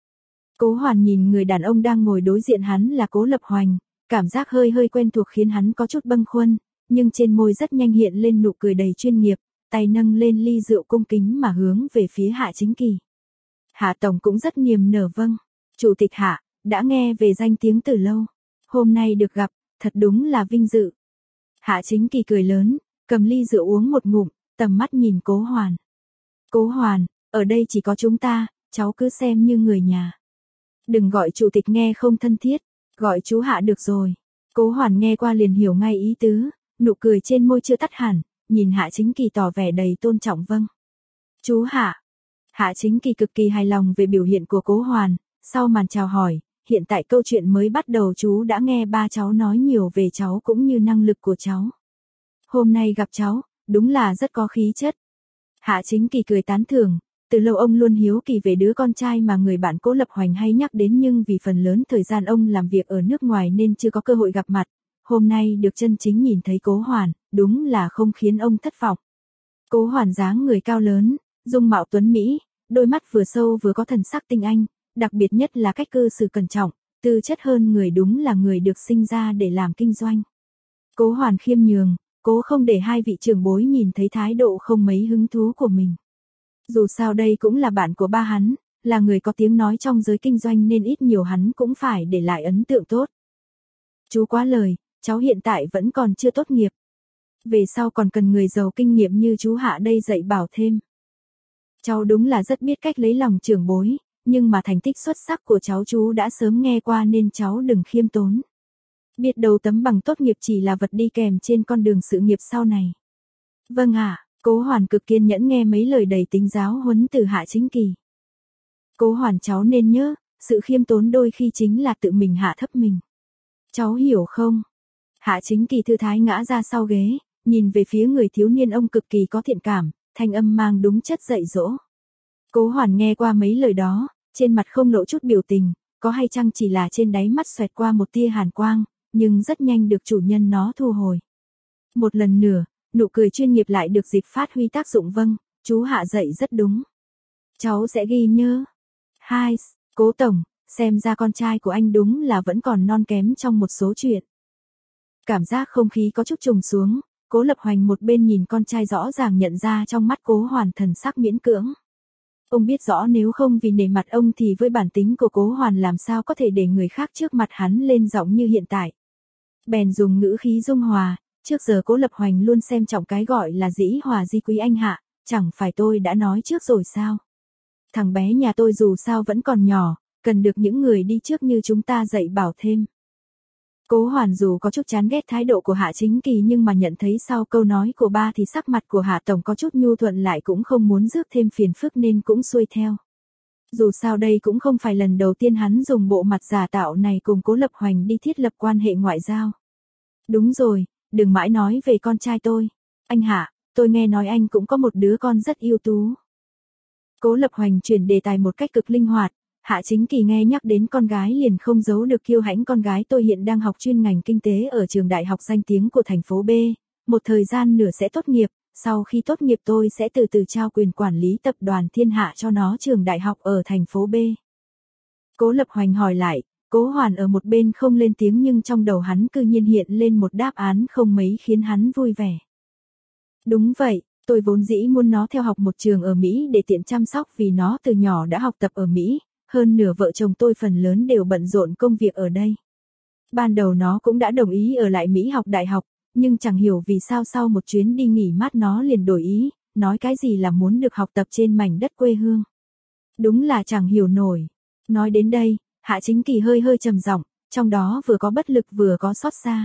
Cố Hoàn nhìn người đàn ông đang ngồi đối diện hắn là Cố Lập Hoành, cảm giác hơi hơi quen thuộc khiến hắn có chút bâng khuâng, nhưng trên môi rất nhanh hiện lên nụ cười đầy chuyên nghiệp, tay nâng lên ly rượu cung kính mà hướng về phía Hạ Chính Kỳ. Hạ Tổng cũng rất niềm nở vâng, Chủ tịch Hạ, đã nghe về danh tiếng từ lâu, hôm nay được gặp, thật đúng là vinh dự. Hạ Chính Kỳ cười lớn, cầm ly rượu uống một ngụm, tầm mắt nhìn Cố Hoàn. Cố Hoàn, Ở đây chỉ có chúng ta, cháu cứ xem như người nhà. Đừng gọi chủ tịch nghe không thân thiết, gọi chú Hạ được rồi. Cố Hoàn nghe qua liền hiểu ngay ý tứ, nụ cười trên môi chưa tắt hẳn, nhìn Hạ Chính Kỳ tỏ vẻ đầy tôn trọng vâng. Chú Hạ. Hạ Chính Kỳ cực kỳ hài lòng về biểu hiện của Cố Hoàn, sau màn chào hỏi, hiện tại câu chuyện mới bắt đầu chú đã nghe ba cháu nói nhiều về cháu cũng như năng lực của cháu. Hôm nay gặp cháu, đúng là rất có khí chất. Hạ Chính Kỳ cười tán thưởng, từ lâu ông luôn hiếu kỳ về đứa con trai mà người bạn Cố Lập Hoành hay nhắc đến nhưng vì phần lớn thời gian ông làm việc ở nước ngoài nên chưa có cơ hội gặp mặt. Hôm nay được chân chính nhìn thấy Cố Hoàn, đúng là không khiến ông thất vọng. Cố Hoàn dáng người cao lớn, dung mạo tuấn mỹ, đôi mắt vừa sâu vừa có thần sắc tinh anh, đặc biệt nhất là cách cư xử cẩn trọng, tư chất hơn người, đúng là người được sinh ra để làm kinh doanh. Cố Hoàn khiêm nhường, cố không để hai vị trưởng bối nhìn thấy thái độ không mấy hứng thú của mình. Dù sao đây cũng là bạn của ba hắn, là người có tiếng nói trong giới kinh doanh nên ít nhiều hắn cũng phải để lại ấn tượng tốt. Chú quá lời, cháu hiện tại vẫn còn chưa tốt nghiệp. Về sau còn cần người giàu kinh nghiệm như chú Hạ đây dạy bảo thêm. Cháu đúng là rất biết cách lấy lòng trưởng bối, nhưng mà thành tích xuất sắc của cháu chú đã sớm nghe qua nên cháu đừng khiêm tốn. Biết đâu tấm bằng tốt nghiệp chỉ là vật đi kèm trên con đường sự nghiệp sau này. Vâng ạ, à, Cố Hoàn cực kiên nhẫn nghe mấy lời đầy tính giáo huấn từ Hạ Chính Kỳ. Cố Hoàn cháu nên nhớ, sự khiêm tốn đôi khi chính là tự mình hạ thấp mình. Cháu hiểu không? Hạ Chính Kỳ thư thái ngã ra sau ghế, nhìn về phía người thiếu niên ông cực kỳ có thiện cảm, thanh âm mang đúng chất dạy dỗ. Cố Hoàn nghe qua mấy lời đó, trên mặt không lộ chút biểu tình, có hay chăng chỉ là trên đáy mắt xoẹt qua một tia hàn quang, nhưng rất nhanh được chủ nhân nó thu hồi. Một lần nữa, nụ cười chuyên nghiệp lại được dịp phát huy tác dụng. Vâng, chú Hạ dạy rất đúng. Cháu sẽ ghi nhớ. Hai, Cố Tổng, xem ra con trai của anh đúng là vẫn còn non kém trong một số chuyện. Cảm giác không khí có chút trùng xuống, Cố Lập Hoành một bên nhìn con trai rõ ràng nhận ra trong mắt Cố Hoàn thần sắc miễn cưỡng. Ông biết rõ nếu không vì nể mặt ông thì với bản tính của Cố Hoàn làm sao có thể để người khác trước mặt hắn lên giọng như hiện tại. Bèn dùng ngữ khí dung hòa, trước giờ Cố Lập Hoành luôn xem trọng cái gọi là dĩ hòa di quý anh Hạ, chẳng phải tôi đã nói trước rồi sao? Thằng bé nhà tôi dù sao vẫn còn nhỏ, cần được những người đi trước như chúng ta dạy bảo thêm. Cố Hoàn dù có chút chán ghét thái độ của Hạ Chính Kỳ nhưng mà nhận thấy sau câu nói của ba thì sắc mặt của Hạ Tổng có chút nhu thuận lại cũng không muốn rước thêm phiền phức nên cũng xuôi theo. Dù sao đây cũng không phải lần đầu tiên hắn dùng bộ mặt giả tạo này cùng Cố Lập Hoành đi thiết lập quan hệ ngoại giao. Đúng rồi, đừng mãi nói về con trai tôi. Anh Hạ, tôi nghe nói anh cũng có một đứa con rất ưu tú. Cố Lập Hoành chuyển đề tài một cách cực linh hoạt. Hạ Chính Kỳ nghe nhắc đến con gái liền không giấu được kiêu hãnh. Con gái tôi hiện đang học chuyên ngành kinh tế ở trường đại học danh tiếng của thành phố B, một thời gian nữa sẽ tốt nghiệp, sau khi tốt nghiệp tôi sẽ từ từ trao quyền quản lý tập đoàn Thiên Hạ cho nó trường đại học ở thành phố B. Cố Lập Hoành hỏi lại, Cố Hoàn ở một bên không lên tiếng nhưng trong đầu hắn cư nhiên hiện lên một đáp án không mấy khiến hắn vui vẻ. Đúng vậy. Tôi vốn dĩ muốn nó theo học một trường ở Mỹ để tiện chăm sóc vì nó từ nhỏ đã học tập ở Mỹ. Hơn nửa vợ chồng tôi phần lớn đều bận rộn công việc ở đây. Ban đầu nó cũng đã đồng ý ở lại Mỹ học đại học, nhưng chẳng hiểu vì sao sau một chuyến đi nghỉ mát nó liền đổi ý, nói cái gì là muốn được học tập trên mảnh đất quê hương. Đúng là chẳng hiểu nổi. Nói đến đây, Hạ Chính Kỳ hơi hơi trầm giọng, trong đó vừa có bất lực vừa có xót xa.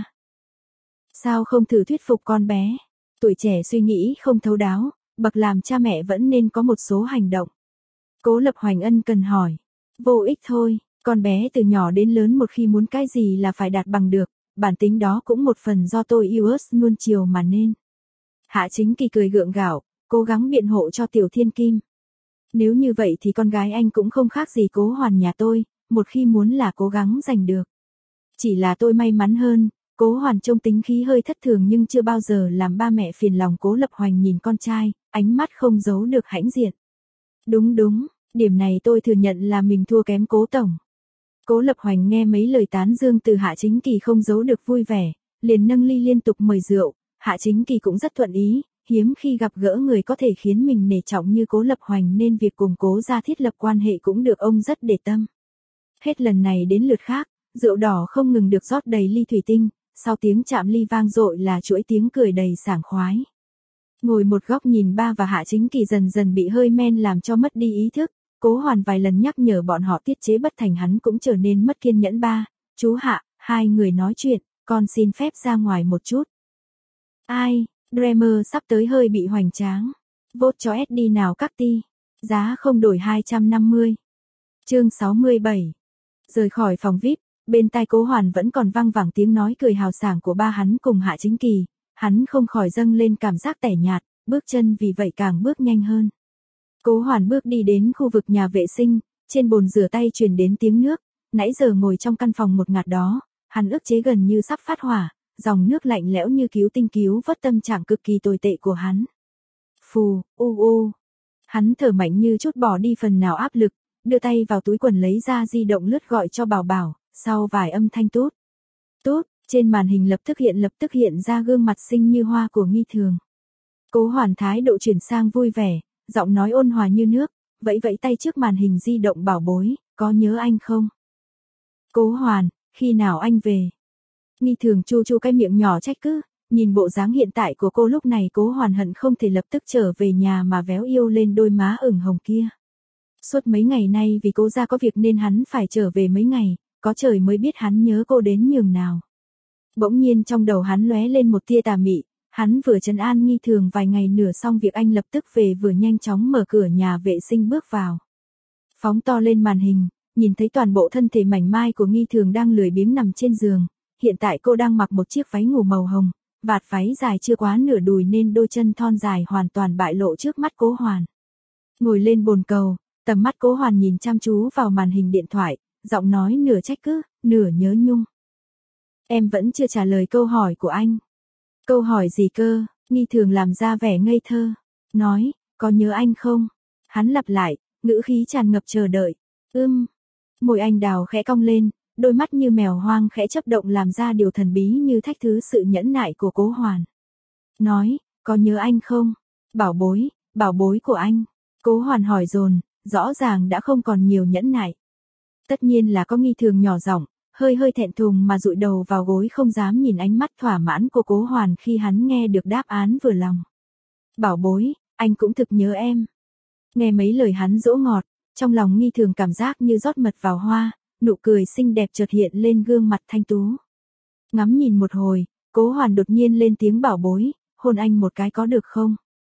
Sao không thử thuyết phục con bé? Tuổi trẻ suy nghĩ không thấu đáo, bậc làm cha mẹ vẫn nên có một số hành động. Cố Lập Hoành ân cần hỏi. Vô ích thôi, con bé từ nhỏ đến lớn một khi muốn cái gì là phải đạt bằng được, bản tính đó cũng một phần do tôi yêu ớt nuông chiều mà nên. Hạ Chính Kỳ cười gượng gạo, cố gắng biện hộ cho Tiểu Thiên Kim. Nếu như vậy thì con gái anh cũng không khác gì Cố Hoàn nhà tôi, một khi muốn là cố gắng giành được. Chỉ là tôi may mắn hơn, Cố Hoàn trông tính khí hơi thất thường nhưng chưa bao giờ làm ba mẹ phiền lòng. Cố Lập Hoành nhìn con trai, ánh mắt không giấu được hãnh diện. Đúng đúng. Điểm này tôi thừa nhận là mình thua kém Cố Tổng. Cố Lập Hoành nghe mấy lời tán dương từ Hạ Chính Kỳ không giấu được vui vẻ, liền nâng ly liên tục mời rượu. Hạ Chính Kỳ cũng rất thuận ý, hiếm khi gặp gỡ người có thể khiến mình nể trọng như Cố Lập Hoành nên việc cùng Cố gia thiết lập quan hệ cũng được ông rất để tâm. Hết lần này đến lượt khác, rượu đỏ không ngừng được rót đầy ly thủy tinh, sau tiếng chạm ly vang dội là chuỗi tiếng cười đầy sảng khoái. Ngồi một góc nhìn ba và Hạ Chính Kỳ dần dần bị hơi men làm cho mất đi ý thức, Cố Hoàn vài lần nhắc nhở bọn họ tiết chế bất thành hắn cũng trở nên mất kiên nhẫn. Ba, chú Hạ, hai người nói chuyện, con xin phép ra ngoài một chút. Ai, Dreamer sắp tới hơi bị hoành tráng. Vote cho ét đê nào các ti. Giá không đổi hai trăm năm mươi. Chương sáu mươi bảy. Rời khỏi phòng vi ai pi, bên tai Cố Hoàn vẫn còn vang vẳng tiếng nói cười hào sảng của ba hắn cùng Hạ Chính Kỳ, hắn không khỏi dâng lên cảm giác tẻ nhạt, bước chân vì vậy càng bước nhanh hơn. Cố Hoàn bước đi đến khu vực nhà vệ sinh, trên bồn rửa tay truyền đến tiếng nước, nãy giờ ngồi trong căn phòng một ngạt đó, hắn ức chế gần như sắp phát hỏa, dòng nước lạnh lẽo như cứu tinh cứu vớt tâm trạng cực kỳ tồi tệ của hắn. Phù, u u. Hắn thở mạnh như chút bỏ đi phần nào áp lực, đưa tay vào túi quần lấy ra di động lướt gọi cho Bảo Bảo, sau vài âm thanh tút. Tút, trên màn hình lập tức hiện lập tức hiện ra gương mặt xinh như hoa của Nghi Thường. Cố Hoàn thái độ chuyển sang vui vẻ, giọng nói ôn hòa như nước, vẫy vẫy tay trước màn hình di động. Bảo bối, có nhớ anh không? Cố Hoàn, khi nào anh về? Nghi Thường chu chu cái miệng nhỏ trách cứ, nhìn bộ dáng hiện tại của cô lúc này Cố Hoàn hận không thể lập tức trở về nhà mà véo yêu lên đôi má ửng hồng kia. Suốt mấy ngày nay vì Cố gia có việc nên hắn phải trở về mấy ngày, có trời mới biết hắn nhớ cô đến nhường nào. Bỗng nhiên trong đầu hắn lóe lên một tia tà mị, hắn vừa trấn an Nghi Thường vài ngày nửa xong việc anh lập tức về vừa nhanh chóng mở cửa nhà vệ sinh bước vào. Phóng to lên màn hình, nhìn thấy toàn bộ thân thể mảnh mai của Nghi Thường đang lười biếng nằm trên giường, hiện tại cô đang mặc một chiếc váy ngủ màu hồng, vạt váy dài chưa quá nửa đùi nên đôi chân thon dài hoàn toàn bại lộ trước mắt Cố Hoàn. Ngồi lên bồn cầu, tầm mắt Cố Hoàn nhìn chăm chú vào màn hình điện thoại, giọng nói nửa trách cứ, nửa nhớ nhung. Em vẫn chưa trả lời câu hỏi của anh. Câu hỏi gì cơ? Nghi Thường làm ra vẻ ngây thơ, nói, có nhớ anh không? Hắn lặp lại, ngữ khí tràn ngập chờ đợi. Ưm. Môi anh đào khẽ cong lên, đôi mắt như mèo hoang khẽ chớp động làm ra điều thần bí như thách thứ sự nhẫn nại của Cố Hoàn. Nói, có nhớ anh không? Bảo bối, bảo bối của anh. Cố Hoàn hỏi dồn, rõ ràng đã không còn nhiều nhẫn nại. Tất nhiên là có. Nghi Thường nhỏ giọng, hơi hơi thẹn thùng mà dụi đầu vào gối không dám nhìn ánh mắt thỏa mãn của Cố Hoàn khi hắn nghe được đáp án vừa lòng. Bảo bối, anh cũng thực nhớ em. Nghe mấy lời hắn dỗ ngọt, trong lòng Nghi Thường cảm giác như rót mật vào hoa, nụ cười xinh đẹp chợt hiện lên gương mặt thanh tú. Ngắm nhìn một hồi, Cố Hoàn đột nhiên lên tiếng. Bảo bối, hôn anh một cái có được không?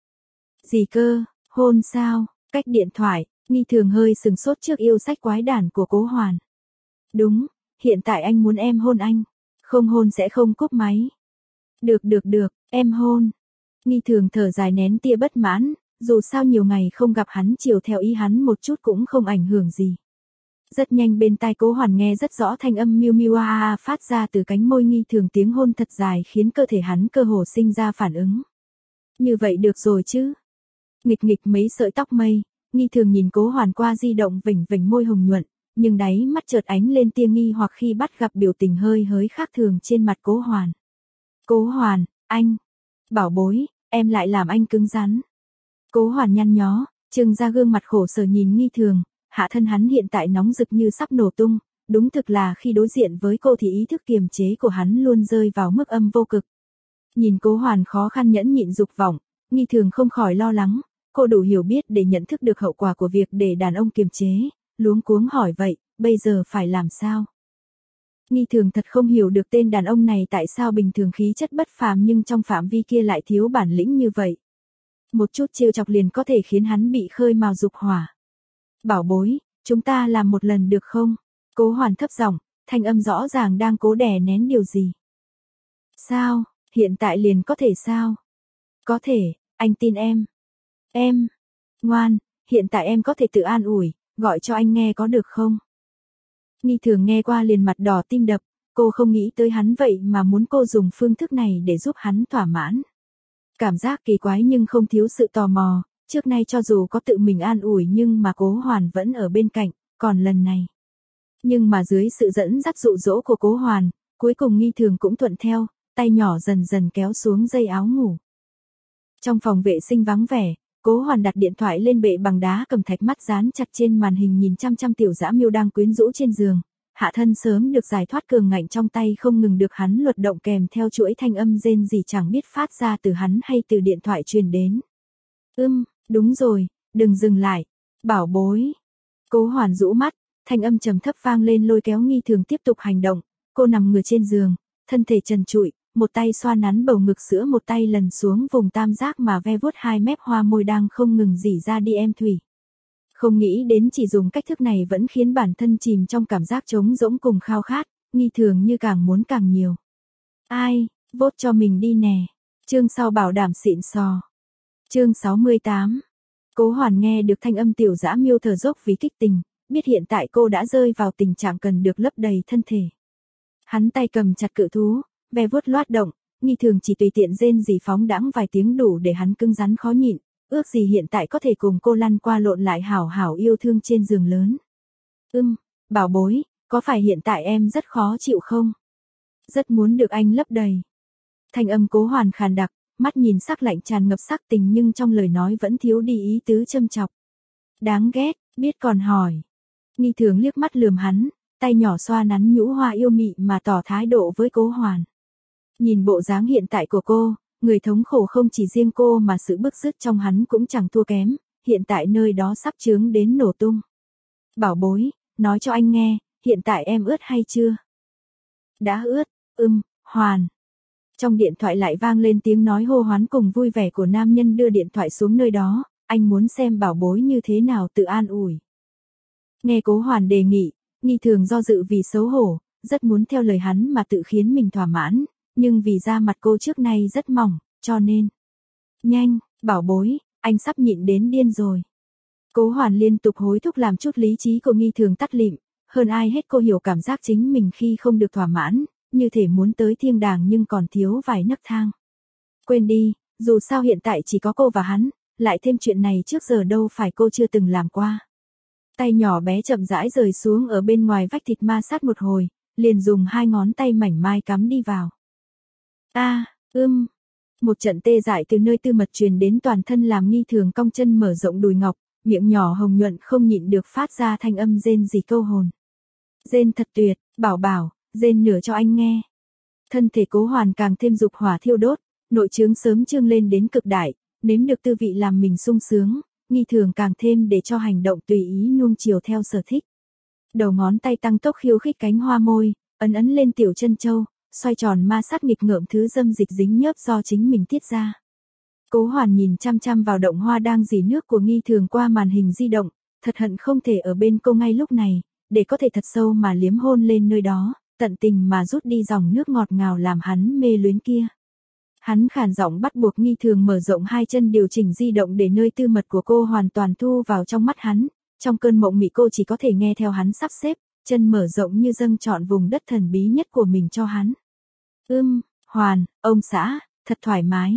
Gì cơ, hôn sao? Cách điện thoại, Nghi Thường hơi sừng sốt trước yêu sách quái đản của Cố Hoàn. Đúng, hiện tại anh muốn em hôn anh. Không hôn sẽ không cúp máy. Được được được, em hôn. Nghi Thường thở dài nén tia bất mãn, dù sao nhiều ngày không gặp hắn chiều theo ý hắn một chút cũng không ảnh hưởng gì. Rất nhanh bên tai Cố Hoàn nghe rất rõ thanh âm miu miu a a phát ra từ cánh môi Nghi Thường, tiếng hôn thật dài khiến cơ thể hắn cơ hồ sinh ra phản ứng. Như vậy được rồi chứ? Nghịch nghịch mấy sợi tóc mây, Nghi Thường nhìn Cố Hoàn qua di động vểnh vểnh môi hồng nhuận, nhưng đáy mắt chợt ánh lên tia nghi hoặc khi bắt gặp biểu tình hơi hới khác thường trên mặt Cố Hoàn. Cố Hoàn, anh. Bảo bối, em lại làm anh cứng rắn. Cố Hoàn nhăn nhó, trừng ra gương mặt khổ sở nhìn Nghi Thường, hạ thân hắn hiện tại nóng rực như sắp nổ tung, đúng thực là khi đối diện với cô thì ý thức kiềm chế của hắn luôn rơi vào mức âm vô cực. Nhìn Cố Hoàn khó khăn nhẫn nhịn dục vọng, Nghi Thường không khỏi lo lắng, cô đủ hiểu biết để nhận thức được hậu quả của việc để đàn ông kiềm chế, luống cuống hỏi vậy, bây giờ phải làm sao? Nghi Thường thật không hiểu được tên đàn ông này tại sao bình thường khí chất bất phàm nhưng trong phạm vi kia lại thiếu bản lĩnh như vậy. Một chút trêu chọc liền có thể khiến hắn bị khơi mào dục hỏa. Bảo bối, chúng ta làm một lần được không? Cố Hoàn thấp giọng, thanh âm rõ ràng đang cố đè nén điều gì. Sao, hiện tại liền có thể sao? Có thể, anh tin em. Em, ngoan, hiện tại em có thể tự an ủi, gọi cho anh nghe có được không? Nghi Thường nghe qua liền mặt đỏ tim đập, cô không nghĩ tới hắn vậy mà muốn cô dùng phương thức này để giúp hắn thỏa mãn. Cảm giác kỳ quái nhưng không thiếu sự tò mò, trước nay cho dù có tự mình an ủi nhưng mà Cố Hoàn vẫn ở bên cạnh, còn lần này. Nhưng mà dưới sự dẫn dắt dụ dỗ của Cố Hoàn, cuối cùng Nghi Thường cũng thuận theo, tay nhỏ dần dần kéo xuống dây áo ngủ. Trong phòng vệ sinh vắng vẻ, Cố Hoàn đặt điện thoại lên bệ bằng đá cầm thạch, mắt dán chặt trên màn hình nhìn chăm chăm tiểu dã miêu đang quyến rũ trên giường, hạ thân sớm được giải thoát cường ngạnh trong tay không ngừng được hắn luật động kèm theo chuỗi thanh âm rên rỉ chẳng biết phát ra từ hắn hay từ điện thoại truyền đến. Ưm, đúng rồi, đừng dừng lại, bảo bối. Cố Hoàn rũ mắt, thanh âm trầm thấp vang lên lôi kéo Nghi Thường tiếp tục hành động. Cô nằm ngửa trên giường, thân thể trần trụi, một tay xoa nắn bầu ngực sữa, một tay lần xuống vùng tam giác mà ve vuốt hai mép hoa môi đang không ngừng rỉ ra đi em thủy. Không nghĩ đến chỉ dùng cách thức này vẫn khiến bản thân chìm trong cảm giác trống rỗng cùng khao khát, Nghi Thường như càng muốn càng nhiều. Ai, vốt cho mình đi nè. Chương sau bảo đảm xịn sò. Chương sáu mươi tám. Cố Hoàn nghe được thanh âm Tiểu Dã Miêu thở dốc vì kích tình, biết hiện tại cô đã rơi vào tình trạng cần được lấp đầy thân thể. Hắn tay cầm chặt cự thú, ve vuốt loát động, Nghi Thường chỉ tùy tiện rên rỉ phóng đãng vài tiếng đủ để hắn cứng rắn khó nhịn, ước gì hiện tại có thể cùng cô lăn qua lộn lại hảo hảo yêu thương trên giường lớn. Ưm, bảo bối, có phải hiện tại em rất khó chịu không? Rất muốn được anh lấp đầy. Thanh âm Cố Hoàn khàn đặc, mắt nhìn sắc lạnh tràn ngập sắc tình nhưng trong lời nói vẫn thiếu đi ý tứ châm chọc. Đáng ghét, biết còn hỏi. Nghi Thường liếc mắt lườm hắn, tay nhỏ xoa nắn nhũ hoa yêu mị mà tỏ thái độ với Cố Hoàn. Nhìn bộ dáng hiện tại của cô, người thống khổ không chỉ riêng cô mà sự bức rứt trong hắn cũng chẳng thua kém, hiện tại nơi đó sắp chướng đến nổ tung. Bảo bối, nói cho anh nghe, hiện tại em ướt hay chưa? Đã ướt, ưm, Hoàn. Trong điện thoại lại vang lên tiếng nói hô hoán cùng vui vẻ của nam nhân đưa điện thoại xuống nơi đó, anh muốn xem bảo bối như thế nào tự an ủi. Nghe Cố Hoàn đề nghị, Nghi Thường do dự vì xấu hổ, rất muốn theo lời hắn mà tự khiến mình thỏa mãn, nhưng vì da mặt cô trước nay rất mỏng, cho nên. Nhanh, bảo bối, anh sắp nhịn đến điên rồi. Cố Hoàn liên tục hối thúc làm chút lý trí của Nghi Thường tắt lịm, hơn ai hết cô hiểu cảm giác chính mình khi không được thỏa mãn, như thể muốn tới thiên đàng nhưng còn thiếu vài nấc thang. Quên đi, dù sao hiện tại chỉ có cô và hắn, lại thêm chuyện này trước giờ đâu phải cô chưa từng làm qua. Tay nhỏ bé chậm rãi rời xuống ở bên ngoài vách thịt ma sát một hồi, liền dùng hai ngón tay mảnh mai cắm đi vào. A, à, ưm. Một trận tê dại từ nơi tư mật truyền đến toàn thân làm Nghi Thường cong chân mở rộng đùi ngọc, miệng nhỏ hồng nhuận không nhịn được phát ra thanh âm rên rỉ câu hồn. Rên thật tuyệt, bảo bảo, rên nửa cho anh nghe. Thân thể Cố Hoàn càng thêm dục hỏa thiêu đốt, nội trướng sớm trương lên đến cực đại, nếm được tư vị làm mình sung sướng, Nghi Thường càng thêm để cho hành động tùy ý nuông chiều theo sở thích. Đầu ngón tay tăng tốc khiêu khích cánh hoa môi, ấn ấn lên tiểu chân châu, xoay tròn ma sát nghịch ngợm thứ dâm dịch dính nhớp do chính mình tiết ra. Cố Hoàn nhìn chăm chăm vào động hoa đang rỉ nước của Nghi Thường qua màn hình di động, thật hận không thể ở bên cô ngay lúc này, để có thể thật sâu mà liếm hôn lên nơi đó, tận tình mà rút đi dòng nước ngọt ngào làm hắn mê luyến kia. Hắn khàn giọng bắt buộc Nghi Thường mở rộng hai chân điều chỉnh di động để nơi tư mật của cô hoàn toàn thu vào trong mắt hắn, trong cơn mộng mị cô chỉ có thể nghe theo hắn sắp xếp, chân mở rộng như dâng trọn vùng đất thần bí nhất của mình cho hắn. Ưm, Hoàn, ông xã, thật thoải mái.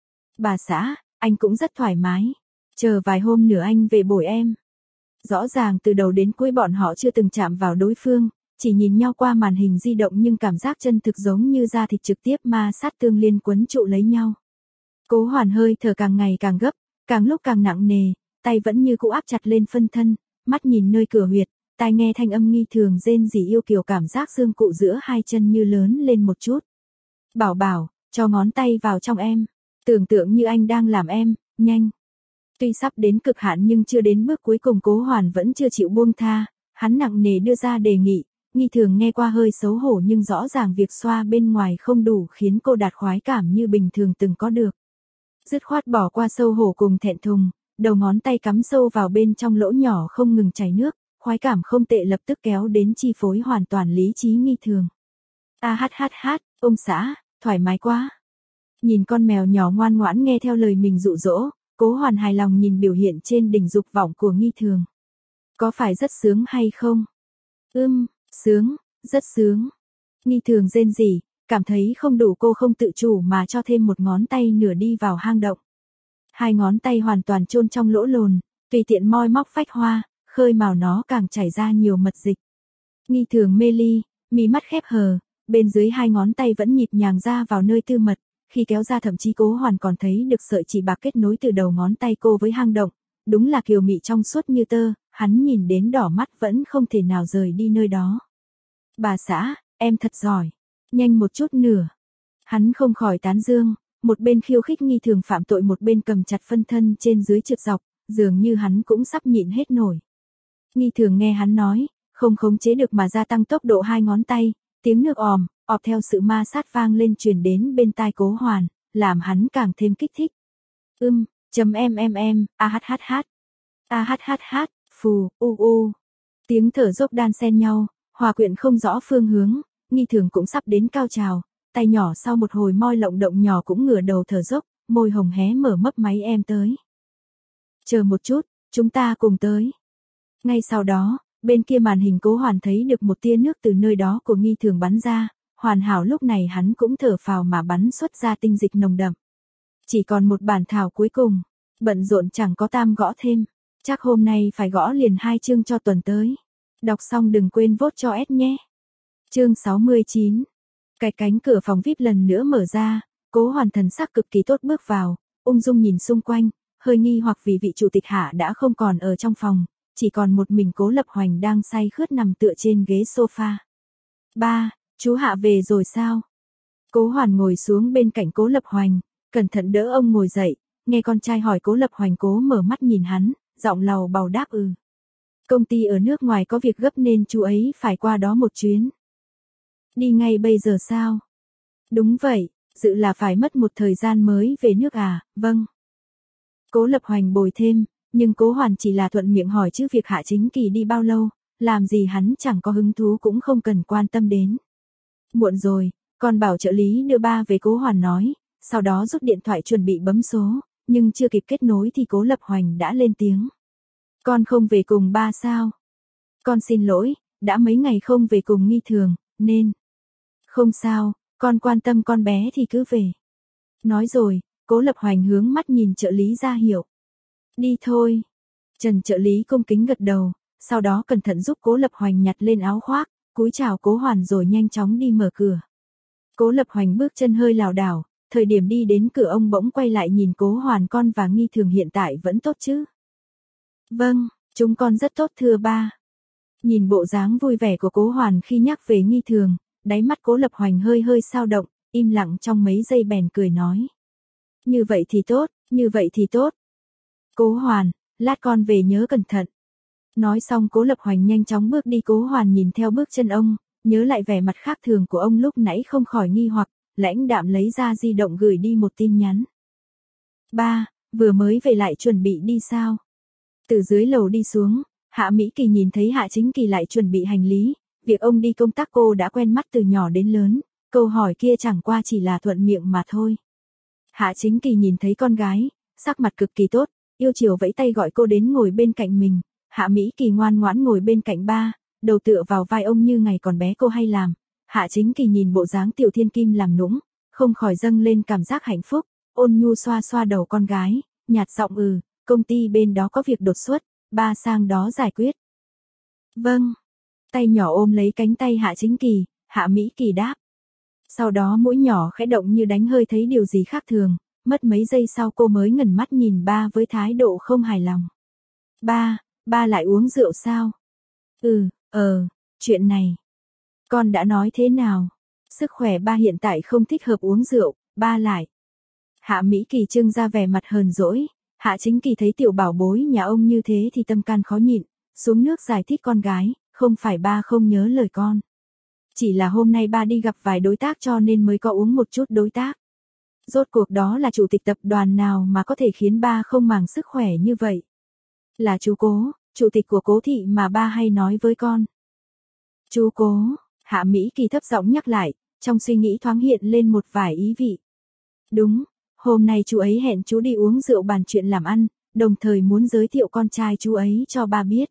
Bà xã, anh cũng rất thoải mái. Chờ vài hôm nữa anh về bồi em. Rõ ràng từ đầu đến cuối bọn họ chưa từng chạm vào đối phương, chỉ nhìn nhau qua màn hình di động nhưng cảm giác chân thực giống như da thịt trực tiếp ma sát tương liên quấn trụ lấy nhau. Cố Hoàn hơi thở càng ngày càng gấp, càng lúc càng nặng nề, tay vẫn như cũ áp chặt lên phân thân, mắt nhìn nơi cửa huyệt, tai nghe thanh âm Nghi Thường rên rỉ yêu kiều, cảm giác xương cụ giữa hai chân như lớn lên một chút. Bảo bảo, cho ngón tay vào trong em, tưởng tượng như anh đang làm em, nhanh. Tuy sắp đến cực hạn nhưng chưa đến bước cuối cùng Cố Hoàn vẫn chưa chịu buông tha, hắn nặng nề đưa ra đề nghị, Nghi Thường nghe qua hơi xấu hổ nhưng rõ ràng việc xoa bên ngoài không đủ khiến cô đạt khoái cảm như bình thường từng có được. Dứt khoát bỏ qua xấu hổ cùng thẹn thùng, đầu ngón tay cắm sâu vào bên trong lỗ nhỏ không ngừng chảy nước, khoái cảm không tệ lập tức kéo đến chi phối hoàn toàn lý trí Nghi Thường. A hát hát hát, ông xã, thoải mái quá. Nhìn con mèo nhỏ ngoan ngoãn nghe theo lời mình dụ dỗ, Cố Hoàn hài lòng nhìn biểu hiện trên đỉnh dục vọng của Nghi Thường. Có phải rất sướng hay không? Ưm, sướng, rất sướng. Nghi Thường rên rỉ, cảm thấy không đủ cô không tự chủ mà cho thêm một ngón tay nửa đi vào hang động. Hai ngón tay hoàn toàn chôn trong lỗ lồn, tùy tiện moi móc phách hoa, khơi mào nó càng chảy ra nhiều mật dịch. Nghi Thường mê ly, mí mắt khép hờ, bên dưới hai ngón tay vẫn nhịp nhàng ra vào nơi tư mật, khi kéo ra thậm chí Cố Hoàn còn thấy được sợi chỉ bạc kết nối từ đầu ngón tay cô với hang động, đúng là kiều mị trong suốt như tơ, hắn nhìn đến đỏ mắt vẫn không thể nào rời đi nơi đó. Bà xã, em thật giỏi. Nhanh một chút nữa. Hắn không khỏi tán dương, một bên khiêu khích Nghi Thường phạm tội một bên cầm chặt phân thân trên dưới trượt dọc, dường như hắn cũng sắp nhịn hết nổi. Nghi Thường nghe hắn nói, không khống chế được mà gia tăng tốc độ hai ngón tay, tiếng nước òm, ọp theo sự ma sát vang lên truyền đến bên tai Cố Hoàn, làm hắn càng thêm kích thích. Ưm, chấm em em em, a hát hát hát. A hát hát hát, phù, u u. Tiếng thở dốc đan xen nhau, hòa quyện không rõ phương hướng, Nghi Thường cũng sắp đến cao trào, tay nhỏ sau một hồi moi lộng động nhỏ cũng ngửa đầu thở dốc, môi hồng hé mở mấp máy em tới. Chờ một chút, chúng ta cùng tới. Ngay sau đó, bên kia màn hình Cố Hoàn thấy được một tia nước từ nơi đó của Nghi Thường bắn ra, hoàn hảo lúc này hắn cũng thở phào mà bắn xuất ra tinh dịch nồng đậm. Chỉ còn một bản thảo cuối cùng, bận rộn chẳng có tam gõ thêm, chắc hôm nay phải gõ liền hai chương cho tuần tới. Đọc xong đừng quên vote cho S nhé. Chương sáu mươi chín. Cái cánh cửa phòng vi ai pi lần nữa mở ra, Cố Hoàn thần sắc cực kỳ tốt bước vào, ung dung nhìn xung quanh, hơi nghi hoặc vì vị chủ tịch Hạ đã không còn ở trong phòng, chỉ còn một mình Cố Lập Hoành đang say khướt nằm tựa trên ghế sofa. Ba, chú Hạ về rồi sao? Cố Hoàn ngồi xuống bên cạnh Cố Lập Hoành, cẩn thận đỡ ông ngồi dậy, nghe con trai hỏi Cố Lập Hoành cố mở mắt nhìn hắn, giọng lầu bầu đáp ừ. Công ty ở nước ngoài có việc gấp nên chú ấy phải qua đó một chuyến. Đi ngay bây giờ sao? Đúng vậy, dự là phải mất một thời gian mới về nước à, vâng. Cố Lập Hoành bồi thêm, nhưng Cố Hoàn chỉ là thuận miệng hỏi chứ việc Hạ Chính Kỳ đi bao lâu, làm gì hắn chẳng có hứng thú cũng không cần quan tâm đến. Muộn rồi, con bảo trợ lý đưa ba về, Cố Hoàn nói, sau đó rút điện thoại chuẩn bị bấm số, nhưng chưa kịp kết nối thì Cố Lập Hoành đã lên tiếng. Con không về cùng ba sao? Con xin lỗi, đã mấy ngày không về cùng Nghi Thường, nên... Không sao, con quan tâm con bé thì cứ về. Nói rồi, Cố Lập Hoành hướng mắt nhìn trợ lý ra hiệu. Đi thôi. Trần trợ lý cung kính gật đầu, sau đó cẩn thận giúp Cố Lập Hoành nhặt lên áo khoác, cúi chào Cố Hoàn rồi nhanh chóng đi mở cửa. Cố Lập Hoành bước chân hơi lảo đảo, thời điểm đi đến cửa ông bỗng quay lại nhìn Cố Hoàn, con và Nghi Thường hiện tại vẫn tốt chứ? Vâng, chúng con rất tốt thưa ba. Nhìn bộ dáng vui vẻ của Cố Hoàn khi nhắc về Nghi Thường, đáy mắt Cố Lập Hoành hơi hơi xao động, im lặng trong mấy giây bèn cười nói. Như vậy thì tốt, như vậy thì tốt. Cố Hoàn, lát con về nhớ cẩn thận. Nói xong Cố Lập Hoành nhanh chóng bước đi. Cố Hoàn nhìn theo bước chân ông, nhớ lại vẻ mặt khác thường của ông lúc nãy không khỏi nghi hoặc, lãnh đạm lấy ra di động gửi đi một tin nhắn. Ba, vừa mới về lại chuẩn bị đi sao? Từ dưới lầu đi xuống, Hạ Mỹ Kỳ nhìn thấy Hạ Chính Kỳ lại chuẩn bị hành lý, việc ông đi công tác cô đã quen mắt từ nhỏ đến lớn, câu hỏi kia chẳng qua chỉ là thuận miệng mà thôi. Hạ Chính Kỳ nhìn thấy con gái, sắc mặt cực kỳ tốt, yêu chiều vẫy tay gọi cô đến ngồi bên cạnh mình. Hạ Mỹ Kỳ ngoan ngoãn ngồi bên cạnh ba, đầu tựa vào vai ông như ngày còn bé cô hay làm. Hạ Chính Kỳ nhìn bộ dáng tiểu thiên kim làm nũng, không khỏi dâng lên cảm giác hạnh phúc, ôn nhu xoa xoa đầu con gái, nhạt giọng ừ, công ty bên đó có việc đột xuất, ba sang đó giải quyết. Vâng. Tay nhỏ ôm lấy cánh tay Hạ Chính Kỳ, Hạ Mỹ Kỳ đáp. Sau đó mũi nhỏ khẽ động như đánh hơi thấy điều gì khác thường, mất mấy giây sau cô mới ngẩng mắt nhìn ba với thái độ không hài lòng. Ba, ba lại uống rượu sao? Ừ, ờ, chuyện này. Con đã nói thế nào? Sức khỏe ba hiện tại không thích hợp uống rượu, ba lại. Hạ Mỹ Kỳ trưng ra vẻ mặt hờn dỗi, Hạ Chính Kỳ thấy tiểu bảo bối nhà ông như thế thì tâm can khó nhịn, xuống nước giải thích con gái, không phải ba không nhớ lời con. Chỉ là hôm nay ba đi gặp vài đối tác cho nên mới có uống một chút đối tác. Rốt cuộc đó là chủ tịch tập đoàn nào mà có thể khiến ba không màng sức khỏe như vậy? Là chú Cố, chủ tịch của Cố thị mà ba hay nói với con. Chú Cố, Hạ Mỹ Kỳ thấp giọng nhắc lại, trong suy nghĩ thoáng hiện lên một vài ý vị. Đúng, hôm nay chú ấy hẹn chú đi uống rượu bàn chuyện làm ăn, đồng thời muốn giới thiệu con trai chú ấy cho ba biết.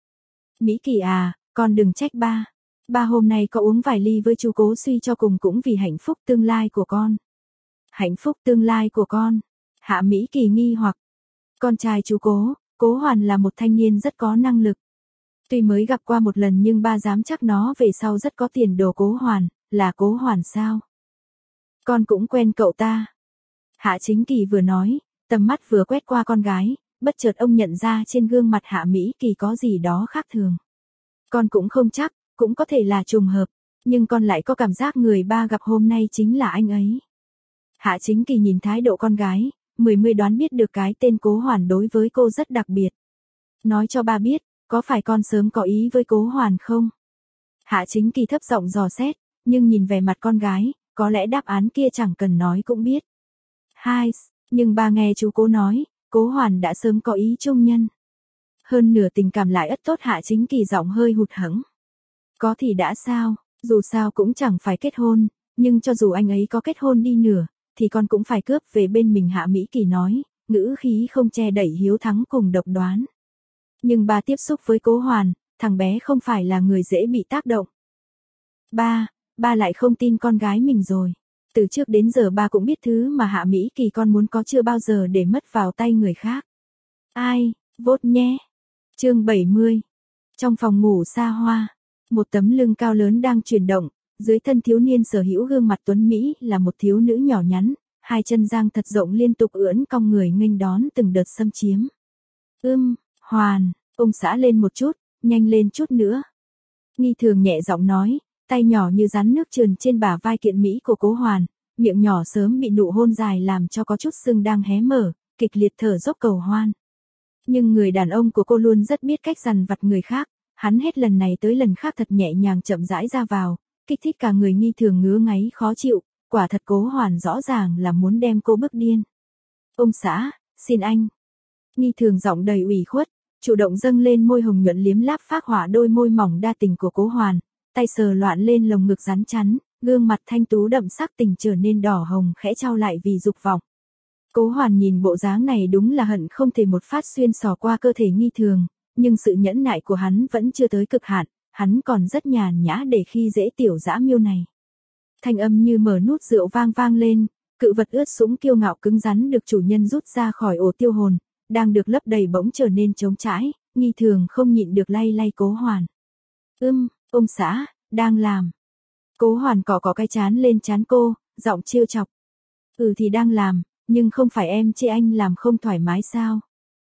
Mỹ Kỳ à, con đừng trách ba. Ba hôm nay có uống vài ly với chú Cố suy cho cùng cũng vì hạnh phúc tương lai của con. Hạnh phúc tương lai của con. Hạ Mỹ Kỳ nghi hoặc. Con trai chú Cố, Cố Hoàn là một thanh niên rất có năng lực. Tuy mới gặp qua một lần nhưng ba dám chắc nó về sau rất có tiền đồ. Cố Hoàn, là Cố Hoàn sao? Con cũng quen cậu ta. Hạ Chính Kỳ vừa nói, tầm mắt vừa quét qua con gái, bất chợt ông nhận ra trên gương mặt Hạ Mỹ Kỳ có gì đó khác thường. Con cũng không chắc, cũng có thể là trùng hợp. Nhưng con lại có cảm giác người ba gặp hôm nay chính là anh ấy. Hạ Chính Kỳ nhìn thái độ con gái, mười mươi đoán biết được cái tên Cố Hoàn đối với cô rất đặc biệt. Nói cho ba biết, có phải con sớm có ý với Cố Hoàn không? Hạ Chính Kỳ thấp giọng dò xét, nhưng nhìn về mặt con gái, có lẽ đáp án kia chẳng cần nói cũng biết. Hai, nhưng ba nghe chú Cố nói, Cố Hoàn đã sớm có ý chung nhân. Hơn nửa tình cảm lại ất tốt. Hạ Chính Kỳ giọng hơi hụt hẫng. Có thì đã sao, dù sao cũng chẳng phải kết hôn, nhưng cho dù anh ấy có kết hôn đi nữa, thì con cũng phải cướp về bên mình. Hạ Mỹ Kỳ nói, ngữ khí không che đậy hiếu thắng cùng độc đoán. Nhưng ba tiếp xúc với Cố Hoàn, thằng bé không phải là người dễ bị tác động. Ba, ba lại không tin con gái mình rồi. Từ trước đến giờ ba cũng biết thứ mà Hạ Mỹ Kỳ con muốn có chưa bao giờ để mất vào tay người khác. Ai, vote nhé. Chương bảy mươi. Trong phòng ngủ xa hoa, một tấm lưng cao lớn đang chuyển động, dưới thân thiếu niên sở hữu gương mặt tuấn Mỹ là một thiếu nữ nhỏ nhắn, hai chân giang thật rộng liên tục ưỡn cong người nghênh đón từng đợt xâm chiếm. Ưm, Hoàn, ông xã lên một chút, nhanh lên chút nữa. Nghi Thường nhẹ giọng nói, tay nhỏ như rắn nước trườn trên bả vai kiện Mỹ của Cố Hoàn, miệng nhỏ sớm bị nụ hôn dài làm cho có chút sưng đang hé mở, kịch liệt thở dốc cầu hoan. Nhưng người đàn ông của cô luôn rất biết cách dằn vặt người khác, hắn hết lần này tới lần khác thật nhẹ nhàng chậm rãi ra vào, kích thích cả người Nghi Thường ngứa ngáy khó chịu, quả thật Cố Hoàn rõ ràng là muốn đem cô bức điên. Ông xã, xin anh. Nghi Thường giọng đầy ủy khuất, chủ động dâng lên môi hồng nhuận liếm láp phác họa đôi môi mỏng đa tình của Cố Hoàn, tay sờ loạn lên lồng ngực rắn chắn, gương mặt thanh tú đậm sắc tình trở nên đỏ hồng khẽ trao lại vì dục vọng. Cố Hoàn nhìn bộ dáng này đúng là hận không thể một phát xuyên xỏ qua cơ thể Nghi Thường, nhưng sự nhẫn nại của hắn vẫn chưa tới cực hạn, hắn còn rất nhàn nhã để khi dễ tiểu dã miêu này. Thanh âm như mở nút rượu vang vang lên, cự vật ướt sũng kiêu ngạo cứng rắn được chủ nhân rút ra khỏi ổ tiêu hồn, đang được lấp đầy bỗng trở nên trống trải, Nghi Thường không nhịn được lay lay Cố Hoàn. Ưm, ông xã, đang làm. Cố Hoàn cọ cọ cái chán lên chán cô, giọng trêu chọc. Ừ thì đang làm, nhưng không phải em chê anh làm không thoải mái sao?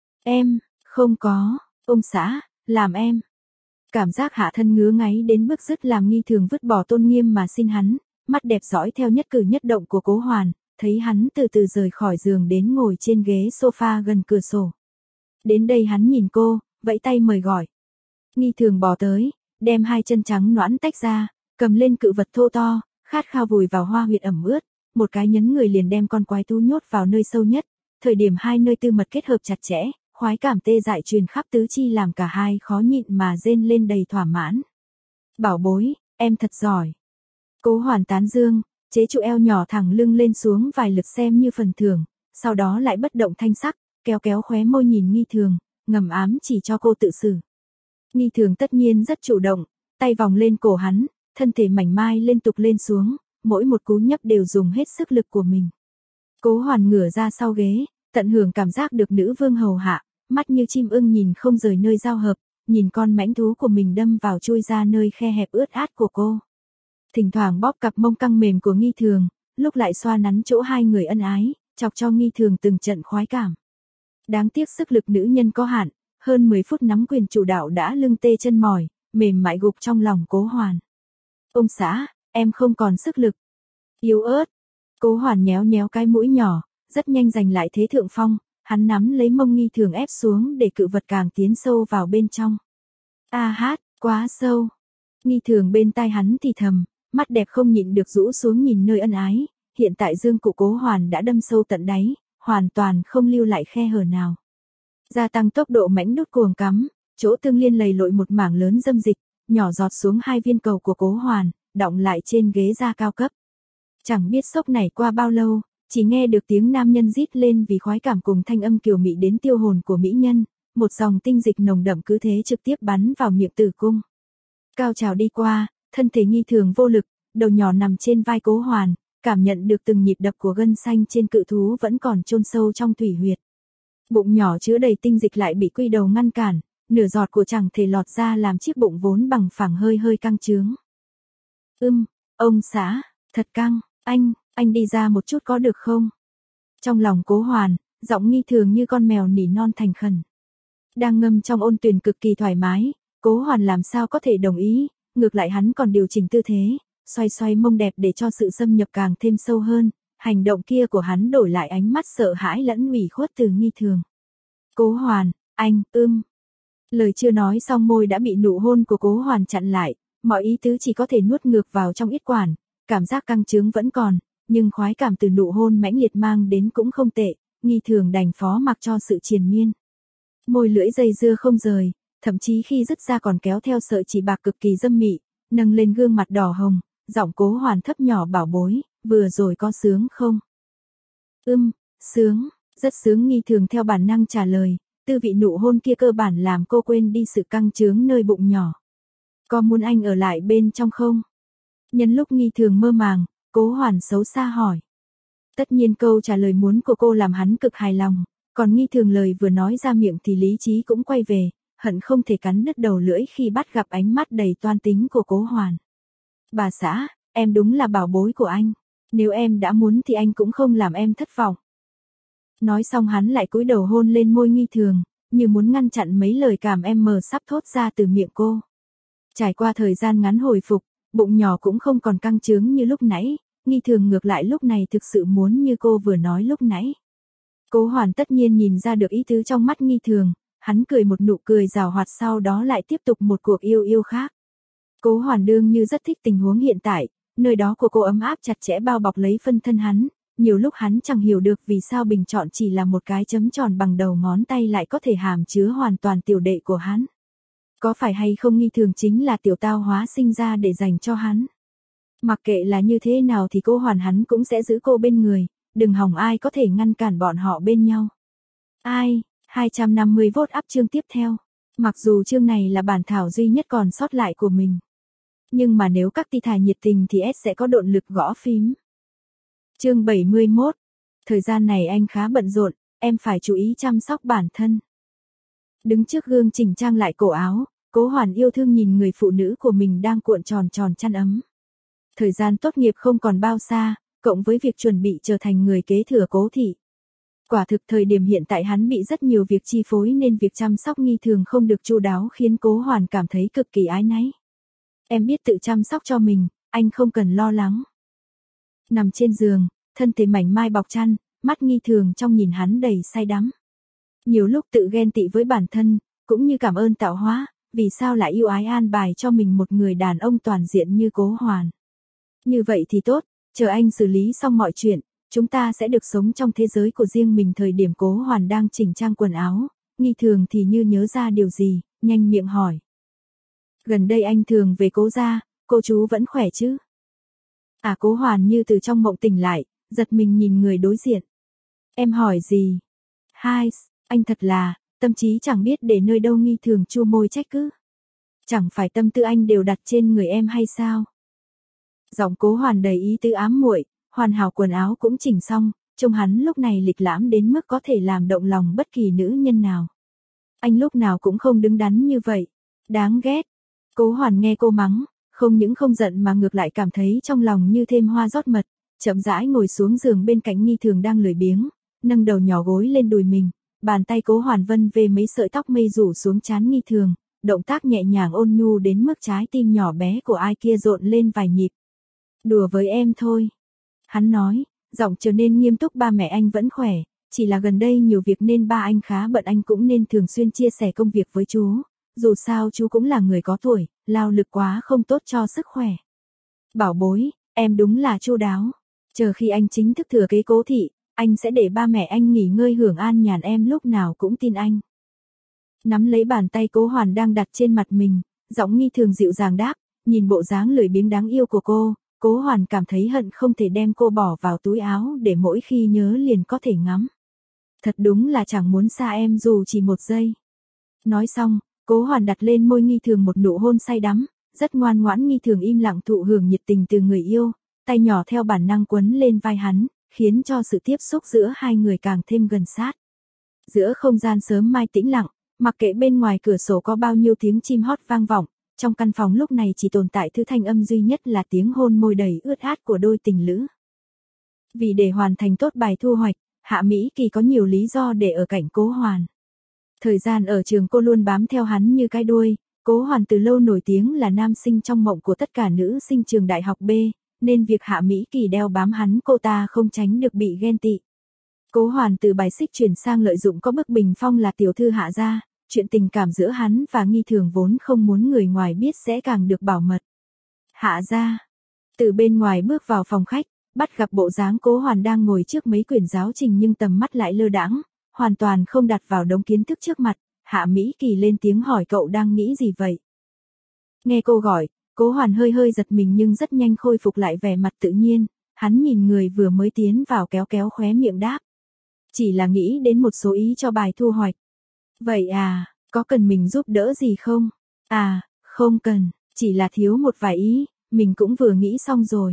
Em, không có, ông xã, làm em. Cảm giác hạ thân ngứa ngáy đến mức dứt làm Nghi Thường vứt bỏ tôn nghiêm mà xin hắn, mắt đẹp dõi theo nhất cử nhất động của Cố Hoàn, thấy hắn từ từ rời khỏi giường đến ngồi trên ghế sofa gần cửa sổ. Đến đây hắn nhìn cô, vẫy tay mời gọi. Nghi Thường bò tới, đem hai chân trắng nõn tách ra, cầm lên cự vật thô to, khát khao vùi vào hoa huyệt ẩm ướt, một cái nhấn người liền đem con quái thú nhốt vào nơi sâu nhất, thời điểm hai nơi tư mật kết hợp chặt chẽ, khoái cảm tê dại truyền khắp tứ chi làm cả hai khó nhịn mà rên lên đầy thỏa mãn. Bảo bối, em thật giỏi. Cố Hoàn tán dương, chế trụ eo nhỏ thẳng lưng lên xuống vài lượt xem như phần thưởng, sau đó lại bất động thanh sắc, kéo kéo khóe môi nhìn Nghi Thường, ngầm ám chỉ cho cô tự xử. Nghi Thường tất nhiên rất chủ động, tay vòng lên cổ hắn, thân thể mảnh mai liên tục lên xuống, mỗi một cú nhấp đều dùng hết sức lực của mình. Cố Hoàn ngửa ra sau ghế, tận hưởng cảm giác được nữ vương hầu hạ, mắt như chim ưng nhìn không rời nơi giao hợp, nhìn con mãnh thú của mình đâm vào chui ra nơi khe hẹp ướt át của cô. Thỉnh thoảng bóp cặp mông căng mềm của Nghi Thường, lúc lại xoa nắn chỗ hai người ân ái, chọc cho Nghi Thường từng trận khoái cảm. Đáng tiếc sức lực nữ nhân có hạn, hơn mười phút nắm quyền chủ đạo đã lưng tê chân mỏi, mềm mại gục trong lòng Cố Hoàn. Ông xã, em không còn sức lực. Yếu ớt. Cố Hoàn nhéo nhéo cái mũi nhỏ, rất nhanh giành lại thế thượng phong, hắn nắm lấy mông Nghi Thường ép xuống để cự vật càng tiến sâu vào bên trong. A hát, quá sâu. Nghi Thường bên tai hắn thì thầm, mắt đẹp không nhịn được rũ xuống nhìn nơi ân ái, hiện tại dương cụ Cố Hoàn đã đâm sâu tận đáy, hoàn toàn không lưu lại khe hở nào. Gia tăng tốc độ mãnh đút cuồng cắm, chỗ tương liên lầy lội một mảng lớn dâm dịch, nhỏ giọt xuống hai viên cầu của Cố Hoàn, đọng lại trên ghế da cao cấp. Chẳng biết sốc này qua bao lâu, chỉ nghe được tiếng nam nhân rít lên vì khoái cảm cùng thanh âm kiều mị đến tiêu hồn của mỹ nhân, một dòng tinh dịch nồng đậm cứ thế trực tiếp bắn vào miệng tử cung. Cao trào đi qua, thân thể Nghi Thường vô lực, đầu nhỏ nằm trên vai Cố Hoàn, cảm nhận được từng nhịp đập của gân xanh trên cự thú vẫn còn chôn sâu trong thủy huyệt. Bụng nhỏ chứa đầy tinh dịch lại bị quy đầu ngăn cản, nửa giọt của chẳng thể lọt ra làm chiếc bụng vốn bằng phẳng hơi hơi căng trướng. Ưm, ông xã, thật căng, anh, anh đi ra một chút có được không? Trong lòng Cố Hoàn, giọng Nghi Thường như con mèo nỉ non thành khẩn. Đang ngâm trong ôn tuyền cực kỳ thoải mái, Cố Hoàn làm sao có thể đồng ý, ngược lại hắn còn điều chỉnh tư thế, xoay xoay mông đẹp để cho sự xâm nhập càng thêm sâu hơn, hành động kia của hắn đổi lại ánh mắt sợ hãi lẫn ủy khuất từ Nghi Thường. Cố Hoàn, anh, ưm. Lời chưa nói xong môi đã bị nụ hôn của Cố Hoàn chặn lại, mọi ý tứ chỉ có thể nuốt ngược vào trong yết quản, cảm giác căng trướng vẫn còn, nhưng khoái cảm từ nụ hôn mãnh liệt mang đến cũng không tệ, Nghi Thường đành phó mặc cho sự triền miên. Môi lưỡi dây dưa không rời, thậm chí khi dứt ra còn kéo theo sợi chỉ bạc cực kỳ dâm mị, nâng lên gương mặt đỏ hồng, giọng Cố Hoàn thấp nhỏ bảo bối, vừa rồi có sướng không? Ưm, sướng, rất sướng. Nghi Thường theo bản năng trả lời, tư vị nụ hôn kia cơ bản làm cô quên đi sự căng trướng nơi bụng nhỏ. Có muốn anh ở lại bên trong không? Nhân lúc Nghi Thường mơ màng, Cố Hoàn xấu xa hỏi. Tất nhiên câu trả lời muốn của cô làm hắn cực hài lòng, còn Nghi Thường lời vừa nói ra miệng thì lý trí cũng quay về, hận không thể cắn đứt đầu lưỡi khi bắt gặp ánh mắt đầy toan tính của Cố Hoàn. Bà xã, em đúng là bảo bối của anh, nếu em đã muốn thì anh cũng không làm em thất vọng. Nói xong hắn lại cúi đầu hôn lên môi Nghi Thường, như muốn ngăn chặn mấy lời cảm em mờ sắp thốt ra từ miệng cô. Trải qua thời gian ngắn hồi phục, bụng nhỏ cũng không còn căng trướng như lúc nãy, Nghi Thường ngược lại lúc này thực sự muốn như cô vừa nói lúc nãy. Cố Hoàn tất nhiên nhìn ra được ý tứ trong mắt Nghi Thường, hắn cười một nụ cười giảo hoạt sau đó lại tiếp tục một cuộc yêu yêu khác. Cố Hoàn đương như rất thích tình huống hiện tại, nơi đó của cô ấm áp chặt chẽ bao bọc lấy phân thân hắn, nhiều lúc hắn chẳng hiểu được vì sao bình chọn chỉ là một cái chấm tròn bằng đầu ngón tay lại có thể hàm chứa hoàn toàn tiểu đệ của hắn. Có phải hay không Nghi Thường chính là tiểu tao hóa sinh ra để dành cho hắn. Mặc kệ là như thế nào thì Cố Hoàn hắn cũng sẽ giữ cô bên người, đừng hòng ai có thể ngăn cản bọn họ bên nhau. Ai, hai trăm năm mươi vote up chương tiếp theo. Mặc dù chương này là bản thảo duy nhất còn sót lại của mình. Nhưng mà nếu các ti thải nhiệt tình thì S sẽ có độn lực gõ phím. Chương bảy mươi mốt. Thời gian này anh khá bận rộn, em phải chú ý chăm sóc bản thân. Đứng trước gương chỉnh trang lại cổ áo, Cố Hoàn yêu thương nhìn người phụ nữ của mình đang cuộn tròn tròn chăn ấm. Thời gian tốt nghiệp không còn bao xa, cộng với việc chuẩn bị trở thành người kế thừa Cố thị. Quả thực thời điểm hiện tại hắn bị rất nhiều việc chi phối nên việc chăm sóc Nghi Thường không được chu đáo khiến Cố Hoàn cảm thấy cực kỳ áy náy. Em biết tự chăm sóc cho mình, anh không cần lo lắng. Nằm trên giường, thân thể mảnh mai bọc chăn, mắt Nghi Thường trong nhìn hắn đầy say đắm. Nhiều lúc tự ghen tị với bản thân, cũng như cảm ơn tạo hóa, vì sao lại yêu ái an bài cho mình một người đàn ông toàn diện như Cố Hoàn. Như vậy thì tốt, chờ anh xử lý xong mọi chuyện, chúng ta sẽ được sống trong thế giới của riêng mình. Thời điểm Cố Hoàn đang chỉnh trang quần áo, Nghi Thường thì như nhớ ra điều gì, nhanh miệng hỏi. Gần đây anh thường về Cố gia, cô chú vẫn khỏe chứ? À, Cố Hoàn như từ trong mộng tỉnh lại, giật mình nhìn người đối diện. Em hỏi gì? Hai, anh thật là, tâm trí chẳng biết để nơi đâu. Nghi Thường chua môi trách cứ. Chẳng phải tâm tư anh đều đặt trên người em hay sao? Giọng Cố Hoàn đầy ý tứ ám muội, hoàn hảo quần áo cũng chỉnh xong, trông hắn lúc này lịch lãm đến mức có thể làm động lòng bất kỳ nữ nhân nào. Anh lúc nào cũng không đứng đắn như vậy, đáng ghét. Cố Hoàn nghe cô mắng, không những không giận mà ngược lại cảm thấy trong lòng như thêm hoa rót mật, chậm rãi ngồi xuống giường bên cạnh Nghi Thường đang lười biếng, nâng đầu nhỏ gối lên đùi mình, bàn tay Cố Hoàn vân về mấy sợi tóc mây rủ xuống trán Nghi Thường, động tác nhẹ nhàng ôn nhu đến mức trái tim nhỏ bé của ai kia rộn lên vài nhịp. Đùa với em thôi. Hắn nói, giọng trở nên nghiêm túc. Ba mẹ anh vẫn khỏe, chỉ là gần đây nhiều việc nên ba anh khá bận. Anh cũng nên thường xuyên chia sẻ công việc với chú, dù sao chú cũng là người có tuổi, lao lực quá không tốt cho sức khỏe. Bảo bối, em đúng là chu đáo. Chờ khi anh chính thức thừa kế Cố thị, anh sẽ để ba mẹ anh nghỉ ngơi hưởng an nhàn, em lúc nào cũng tin anh. Nắm lấy bàn tay Cố Hoàn đang đặt trên mặt mình, giọng Nghi Thường dịu dàng đáp, nhìn bộ dáng lười biếng đáng yêu của cô, Cố Hoàn cảm thấy hận không thể đem cô bỏ vào túi áo để mỗi khi nhớ liền có thể ngắm. Thật đúng là chẳng muốn xa em dù chỉ một giây. Nói xong, Cố Hoàn đặt lên môi Nghi Thường một nụ hôn say đắm, rất ngoan ngoãn. Nghi Thường im lặng thụ hưởng nhiệt tình từ người yêu, tay nhỏ theo bản năng quấn lên vai hắn, khiến cho sự tiếp xúc giữa hai người càng thêm gần sát. Giữa không gian sớm mai tĩnh lặng, mặc kệ bên ngoài cửa sổ có bao nhiêu tiếng chim hót vang vọng, trong căn phòng lúc này chỉ tồn tại thứ thanh âm duy nhất là tiếng hôn môi đầy ướt át của đôi tình lữ. Vì để hoàn thành tốt bài thu hoạch, Hạ Mỹ Kỳ có nhiều lý do để ở cạnh Cố Hoàn. Thời gian ở trường cô luôn bám theo hắn như cái đuôi, Cố Hoàn từ lâu nổi tiếng là nam sinh trong mộng của tất cả nữ sinh trường đại học B, nên việc Hạ Mỹ Kỳ đeo bám hắn cô ta không tránh được bị ghen tị. Cố Hoàn từ bài xích chuyển sang lợi dụng có bức bình phong là tiểu thư Hạ gia, chuyện tình cảm giữa hắn và Nghi Thường vốn không muốn người ngoài biết sẽ càng được bảo mật. Hạ gia. Từ bên ngoài bước vào phòng khách, bắt gặp bộ dáng Cố Hoàn đang ngồi trước mấy quyển giáo trình nhưng tầm mắt lại lơ đãng, hoàn toàn không đặt vào đống kiến thức trước mặt. Hạ Mỹ Kỳ lên tiếng hỏi cậu đang nghĩ gì vậy? Nghe cô gọi, Cố Hoàn hơi hơi giật mình nhưng rất nhanh khôi phục lại vẻ mặt tự nhiên, hắn nhìn người vừa mới tiến vào kéo kéo khóe miệng đáp. Chỉ là nghĩ đến một số ý cho bài thu hoạch. Vậy à, có cần mình giúp đỡ gì không? À, không cần, chỉ là thiếu một vài ý, mình cũng vừa nghĩ xong rồi.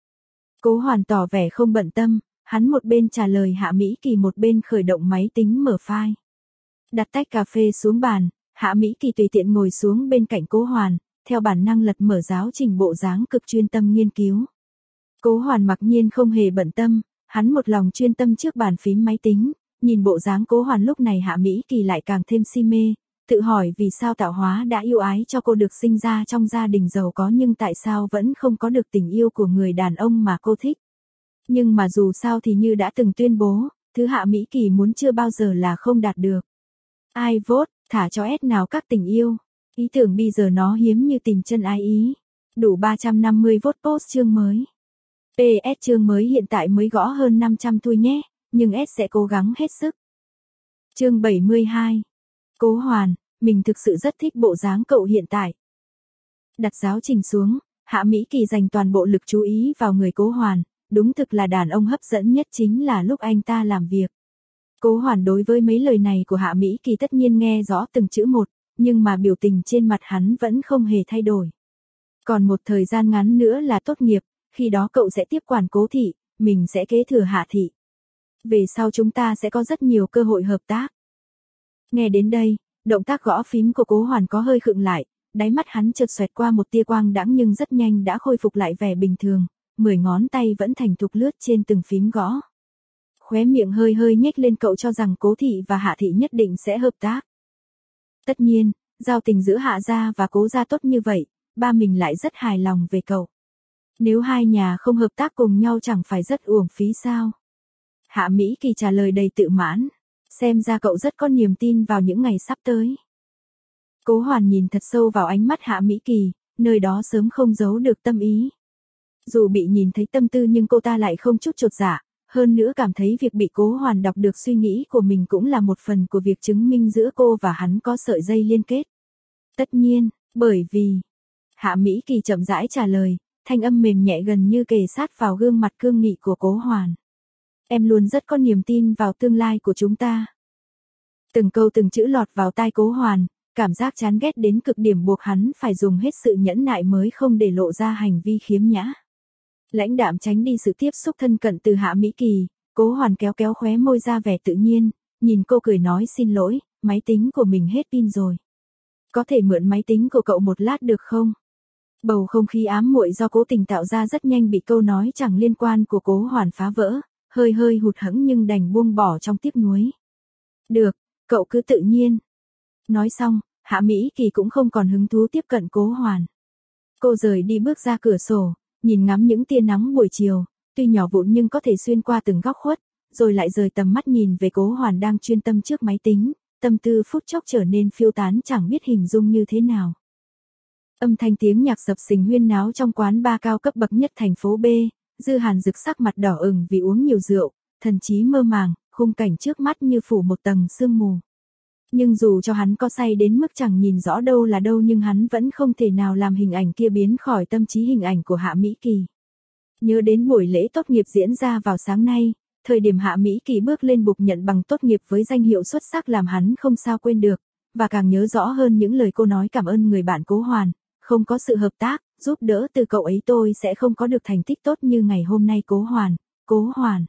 Cố Hoàn tỏ vẻ không bận tâm, hắn một bên trả lời Hạ Mỹ Kỳ một bên khởi động máy tính mở file. Đặt tách cà phê xuống bàn, Hạ Mỹ Kỳ tùy tiện ngồi xuống bên cạnh Cố Hoàn, theo bản năng lật mở giáo trình bộ dáng cực chuyên tâm nghiên cứu. Cố Hoàn mặc nhiên không hề bận tâm, hắn một lòng chuyên tâm trước bàn phím máy tính, nhìn bộ dáng Cố Hoàn lúc này Hạ Mỹ Kỳ lại càng thêm si mê, tự hỏi vì sao tạo hóa đã yêu ái cho cô được sinh ra trong gia đình giàu có nhưng tại sao vẫn không có được tình yêu của người đàn ông mà cô thích. Nhưng mà dù sao thì như đã từng tuyên bố, thứ Hạ Mỹ Kỳ muốn chưa bao giờ là không đạt được. Ai vote, thả cho S nào các tình yêu. Ý tưởng bây giờ nó hiếm như tìm chân ai ý. Đủ ba trăm năm mươi vote post chương mới. pê ét chương mới hiện tại mới gõ hơn năm trăm thôi nhé, nhưng S sẽ cố gắng hết sức. Chương bảy mươi hai. Cố Hoàn, mình thực sự rất thích bộ dáng cậu hiện tại. Đặt giáo trình xuống, Hạ Mỹ Kỳ dành toàn bộ lực chú ý vào người Cố Hoàn, đúng thực là đàn ông hấp dẫn nhất chính là lúc anh ta làm việc. Cố Hoàn đối với mấy lời này của Hạ Mỹ Kỳ tất nhiên nghe rõ từng chữ một, nhưng mà biểu tình trên mặt hắn vẫn không hề thay đổi. Còn một thời gian ngắn nữa là tốt nghiệp, khi đó cậu sẽ tiếp quản Cố thị, mình sẽ kế thừa Hạ thị. Về sau chúng ta sẽ có rất nhiều cơ hội hợp tác. Nghe đến đây, động tác gõ phím của Cố Hoàn có hơi khựng lại, đáy mắt hắn chợt xoẹt qua một tia quang đãng nhưng rất nhanh đã khôi phục lại vẻ bình thường, mười ngón tay vẫn thành thục lướt trên từng phím gõ. Khóe miệng hơi hơi nhếch lên cậu cho rằng Cố thị và Hạ thị nhất định sẽ hợp tác. Tất nhiên, giao tình giữa Hạ gia và Cố gia tốt như vậy, ba mình lại rất hài lòng về cậu. Nếu hai nhà không hợp tác cùng nhau chẳng phải rất uổng phí sao? Hạ Mỹ Kỳ trả lời đầy tự mãn, xem ra cậu rất có niềm tin vào những ngày sắp tới. Cố Hoàn nhìn thật sâu vào ánh mắt Hạ Mỹ Kỳ, nơi đó sớm không giấu được tâm ý. Dù bị nhìn thấy tâm tư nhưng cô ta lại không chút chột dạ, hơn nữa cảm thấy việc bị Cố Hoàn đọc được suy nghĩ của mình cũng là một phần của việc chứng minh giữa cô và hắn có sợi dây liên kết. Tất nhiên, bởi vì... Hạ Mỹ Kỳ chậm rãi trả lời, thanh âm mềm nhẹ gần như kề sát vào gương mặt cương nghị của Cố Hoàn. Em luôn rất có niềm tin vào tương lai của chúng ta. Từng câu từng chữ lọt vào tai Cố Hoàn, cảm giác chán ghét đến cực điểm buộc hắn phải dùng hết sự nhẫn nại mới không để lộ ra hành vi khiếm nhã. Lãnh đạm tránh đi sự tiếp xúc thân cận từ Hạ Mỹ Kỳ, Cố Hoàn kéo kéo khóe môi ra vẻ tự nhiên, nhìn cô cười nói xin lỗi, máy tính của mình hết pin rồi. Có thể mượn máy tính của cậu một lát được không? Bầu không khí ám muội do cố tình tạo ra rất nhanh bị câu nói chẳng liên quan của Cố Hoàn phá vỡ, hơi hơi hụt hẫng nhưng đành buông bỏ trong tiếc nuối. Được, cậu cứ tự nhiên. Nói xong, Hạ Mỹ Kỳ cũng không còn hứng thú tiếp cận Cố Hoàn. Cô rời đi bước ra cửa sổ, nhìn ngắm những tia nắng buổi chiều, tuy nhỏ vụn nhưng có thể xuyên qua từng góc khuất, rồi lại rời tầm mắt nhìn về Cố Hoàn đang chuyên tâm trước máy tính, tâm tư phút chốc trở nên phiêu tán chẳng biết hình dung như thế nào. Âm thanh tiếng nhạc sập sình huyên náo trong quán bar cao cấp bậc nhất thành phố B, Dư Hàn rực sắc mặt đỏ ửng vì uống nhiều rượu, thần trí mơ màng, khung cảnh trước mắt như phủ một tầng sương mù. Nhưng dù cho hắn có say đến mức chẳng nhìn rõ đâu là đâu nhưng hắn vẫn không thể nào làm hình ảnh kia biến khỏi tâm trí hình ảnh của Hạ Mỹ Kỳ. Nhớ đến buổi lễ tốt nghiệp diễn ra vào sáng nay, thời điểm Hạ Mỹ Kỳ bước lên bục nhận bằng tốt nghiệp với danh hiệu xuất sắc làm hắn không sao quên được, và càng nhớ rõ hơn những lời cô nói cảm ơn người bạn Cố Hoàn, không có sự hợp tác, giúp đỡ từ cậu ấy tôi sẽ không có được thành tích tốt như ngày hôm nay Cố Hoàn, Cố Hoàn.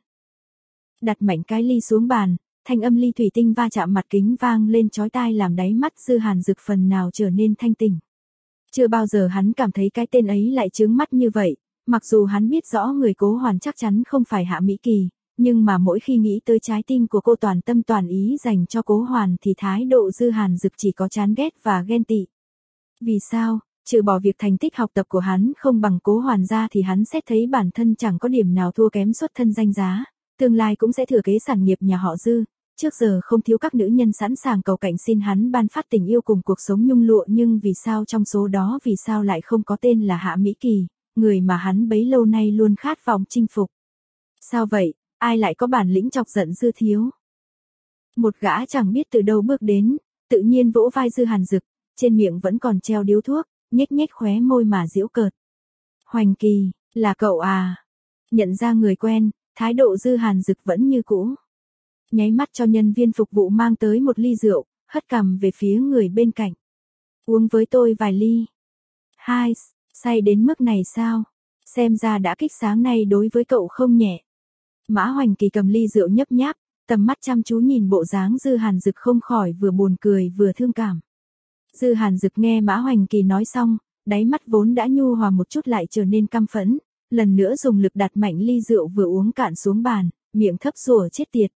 Đặt mạnh cái ly xuống bàn, thanh âm ly thủy tinh va chạm mặt kính vang lên chói tai làm đáy mắt Dư Hàn rực phần nào trở nên thanh tỉnh. Chưa bao giờ hắn cảm thấy cái tên ấy lại chướng mắt như vậy, mặc dù hắn biết rõ người Cố Hoàn chắc chắn không phải Hạ Mỹ Kỳ, nhưng mà mỗi khi nghĩ tới trái tim của cô toàn tâm toàn ý dành cho Cố Hoàn thì thái độ Dư Hàn rực chỉ có chán ghét và ghen tị. Vì sao? Trừ bỏ việc thành tích học tập của hắn không bằng Cố Hoàn ra thì hắn xét thấy bản thân chẳng có điểm nào thua kém xuất thân danh giá, tương lai cũng sẽ thừa kế sản nghiệp nhà họ Dư, trước giờ không thiếu các nữ nhân sẵn sàng cầu cạnh xin hắn ban phát tình yêu cùng cuộc sống nhung lụa, nhưng vì sao trong số đó vì sao lại không có tên là Hạ Mỹ Kỳ, người mà hắn bấy lâu nay luôn khát vọng chinh phục. Sao vậy, ai lại có bản lĩnh chọc giận Dư thiếu? Một gã chẳng biết từ đâu bước đến, tự nhiên vỗ vai Dư Hàn Dực, trên miệng vẫn còn treo điếu thuốc, nhếch nhếch khóe môi mà giễu cợt. Hoành Kỳ, là cậu à? Nhận ra người quen, thái độ Dư Hàn Dực vẫn như cũ. Nháy mắt cho nhân viên phục vụ mang tới một ly rượu, hất cằm về phía người bên cạnh. Uống với tôi vài ly. Hai, say đến mức này sao? Xem ra đã kích sáng nay đối với cậu không nhẹ. Mã Hoành Kỳ cầm ly rượu nhấp nháp, tầm mắt chăm chú nhìn bộ dáng Dư Hàn Dực không khỏi vừa buồn cười vừa thương cảm. Dư Hàn Dực nghe Mã Hoành Kỳ nói xong, đáy mắt vốn đã nhu hòa một chút lại trở nên căm phẫn, lần nữa dùng lực đặt mạnh ly rượu vừa uống cạn xuống bàn, miệng thấp rủa chết tiệt.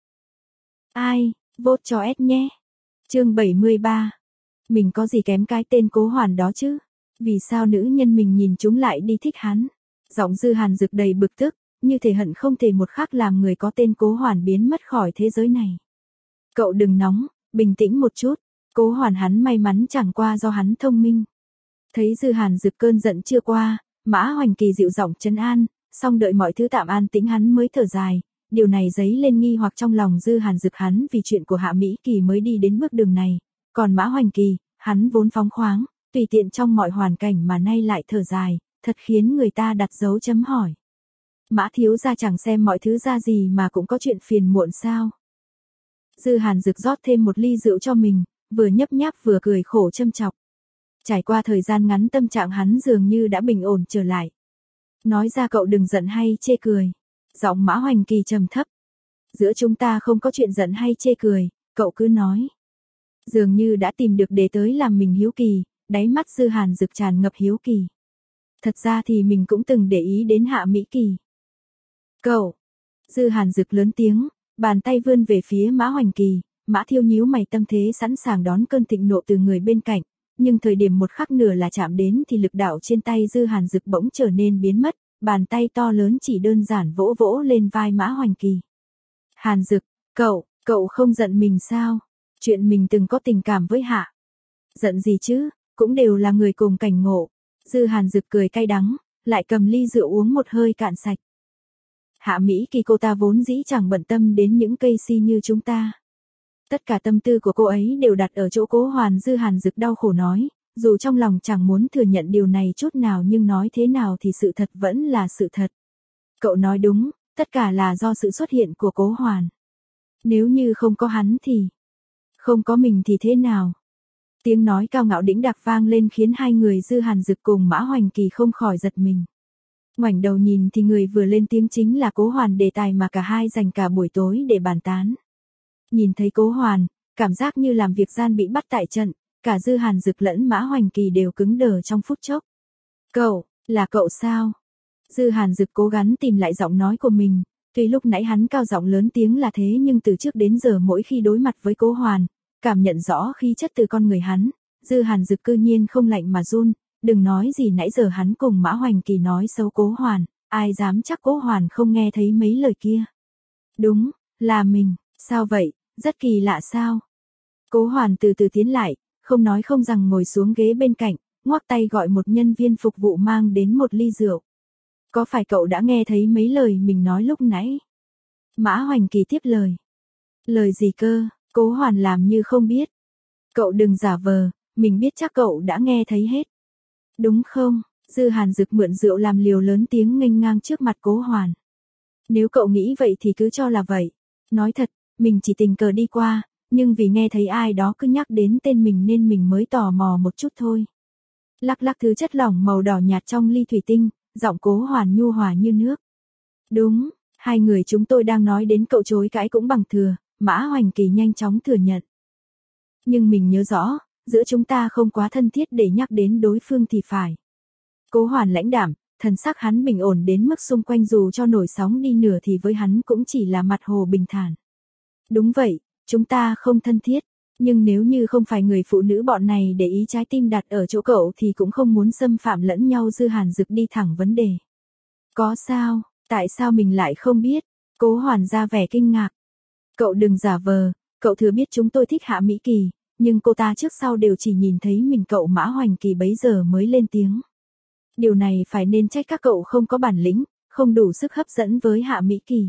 Ai, vote cho S nhé. Chương bảy mươi ba. Mình có gì kém cái tên Cố Hoàn đó chứ? Vì sao nữ nhân mình nhìn chúng lại đi thích hắn? Giọng Dư Hàn Dực đầy bực tức, như thể hận không thể một khắc làm người có tên Cố Hoàn biến mất khỏi thế giới này. Cậu đừng nóng, bình tĩnh một chút. Cố Hoàn hắn may mắn chẳng qua do hắn thông minh. Thấy Dư Hàn Dực cơn giận chưa qua, Mã Hoành Kỳ dịu giọng trấn an, xong đợi mọi thứ tạm an tĩnh hắn mới thở dài. Điều này dấy lên nghi hoặc trong lòng Dư Hàn Dực, hắn vì chuyện của Hạ Mỹ Kỳ mới đi đến bước đường này. Còn Mã Hoành Kỳ, hắn vốn phóng khoáng, tùy tiện trong mọi hoàn cảnh mà nay lại thở dài, thật khiến người ta đặt dấu chấm hỏi. Mã thiếu gia chẳng xem mọi thứ ra gì mà cũng có chuyện phiền muộn sao? Dư Hàn Dực rót thêm một ly rượu cho mình, vừa nhấp nháp vừa cười khổ châm chọc. Trải qua thời gian ngắn tâm trạng hắn dường như đã bình ổn trở lại. Nói ra cậu đừng giận hay chê cười. Giọng Mã Hoành Kỳ trầm thấp. Giữa chúng ta không có chuyện giận hay chê cười, cậu cứ nói. Dường như đã tìm được đề tới làm mình hiếu kỳ, đáy mắt Dư Hàn Dực tràn ngập hiếu kỳ. Thật ra thì mình cũng từng để ý đến Hạ Mỹ Kỳ. Cậu! Dư Hàn Dực lớn tiếng, bàn tay vươn về phía Mã Hoành Kỳ. Mã Thiêu nhíu mày tâm thế sẵn sàng đón cơn thịnh nộ từ người bên cạnh, nhưng thời điểm một khắc nửa là chạm đến thì lực đạo trên tay Dư Hàn Dực bỗng trở nên biến mất, bàn tay to lớn chỉ đơn giản vỗ vỗ lên vai Mã Hoành Kỳ. Hàn Dực, cậu, cậu không giận mình sao? Chuyện mình từng có tình cảm với Hạ. Giận gì chứ, cũng đều là người cùng cảnh ngộ. Dư Hàn Dực cười cay đắng, lại cầm ly rượu uống một hơi cạn sạch. Hạ Mỹ Kỳ cô ta vốn dĩ chẳng bận tâm đến những cây si như chúng ta. Tất cả tâm tư của cô ấy đều đặt ở chỗ Cố Hoàn. Dư Hàn Dực đau khổ nói, dù trong lòng chẳng muốn thừa nhận điều này chút nào nhưng nói thế nào thì sự thật vẫn là sự thật. Cậu nói đúng, tất cả là do sự xuất hiện của Cố Hoàn. Nếu như không có hắn thì... Không có mình thì thế nào? Tiếng nói cao ngạo đĩnh đạc vang lên khiến hai người Dư Hàn Dực cùng Mã Hoành Kỳ không khỏi giật mình. Ngoảnh đầu nhìn thì người vừa lên tiếng chính là Cố Hoàn, đề tài mà cả hai dành cả buổi tối để bàn tán. Nhìn thấy Cố Hoàn, cảm giác như làm việc gian bị bắt tại trận, cả Dư Hàn Dực lẫn Mã Hoành Kỳ đều cứng đờ trong phút chốc. Cậu, là cậu sao? Dư Hàn Dực cố gắng tìm lại giọng nói của mình, tuy lúc nãy hắn cao giọng lớn tiếng là thế nhưng từ trước đến giờ mỗi khi đối mặt với Cố Hoàn, cảm nhận rõ khí chất từ con người hắn, Dư Hàn Dực cư nhiên không lạnh mà run, đừng nói gì nãy giờ hắn cùng Mã Hoành Kỳ nói xấu Cố Hoàn, ai dám chắc Cố Hoàn không nghe thấy mấy lời kia. Đúng, là mình, sao vậy, rất kỳ lạ sao? Cố Hoàn từ từ tiến lại, không nói không rằng ngồi xuống ghế bên cạnh, ngoắc tay gọi một nhân viên phục vụ mang đến một ly rượu. Có phải cậu đã nghe thấy mấy lời mình nói lúc nãy? Mã Hoành Kỳ tiếp lời. Lời gì cơ? Cố Hoàn làm như không biết. Cậu đừng giả vờ, mình biết chắc cậu đã nghe thấy hết. Đúng không? Dư Hàn Dực mượn rượu làm liều lớn tiếng nghênh ngang trước mặt Cố Hoàn. Nếu cậu nghĩ vậy thì cứ cho là vậy. Nói thật, mình chỉ tình cờ đi qua, nhưng vì nghe thấy ai đó cứ nhắc đến tên mình nên mình mới tò mò một chút thôi. Lắc lắc thứ chất lỏng màu đỏ nhạt trong ly thủy tinh, giọng Cố Hoàn nhu hòa như nước. Đúng, hai người chúng tôi đang nói đến cậu chối cãi cũng bằng thừa, Mã Hoành Kỳ nhanh chóng thừa nhận. Nhưng mình nhớ rõ, giữa chúng ta không quá thân thiết để nhắc đến đối phương thì phải. Cố Hoàn lãnh đạm, thần sắc hắn bình ổn đến mức xung quanh dù cho nổi sóng đi nửa thì với hắn cũng chỉ là mặt hồ bình thản. Đúng vậy, chúng ta không thân thiết, Nhưng nếu như không phải người phụ nữ bọn này để ý trái tim đặt ở chỗ cậu thì cũng không muốn xâm phạm lẫn nhau. Dư Hàn Dực đi thẳng vấn đề. Có sao, tại sao mình lại không biết? Cố Hoàn ra vẻ kinh ngạc. Cậu đừng giả vờ, cậu thừa biết chúng tôi thích Hạ Mỹ Kỳ, nhưng cô ta trước sau đều chỉ nhìn thấy mình. Cậu Mã Hoành Kỳ bấy giờ mới lên tiếng. Điều này phải nên trách các cậu không có bản lĩnh, không đủ sức hấp dẫn với Hạ Mỹ Kỳ.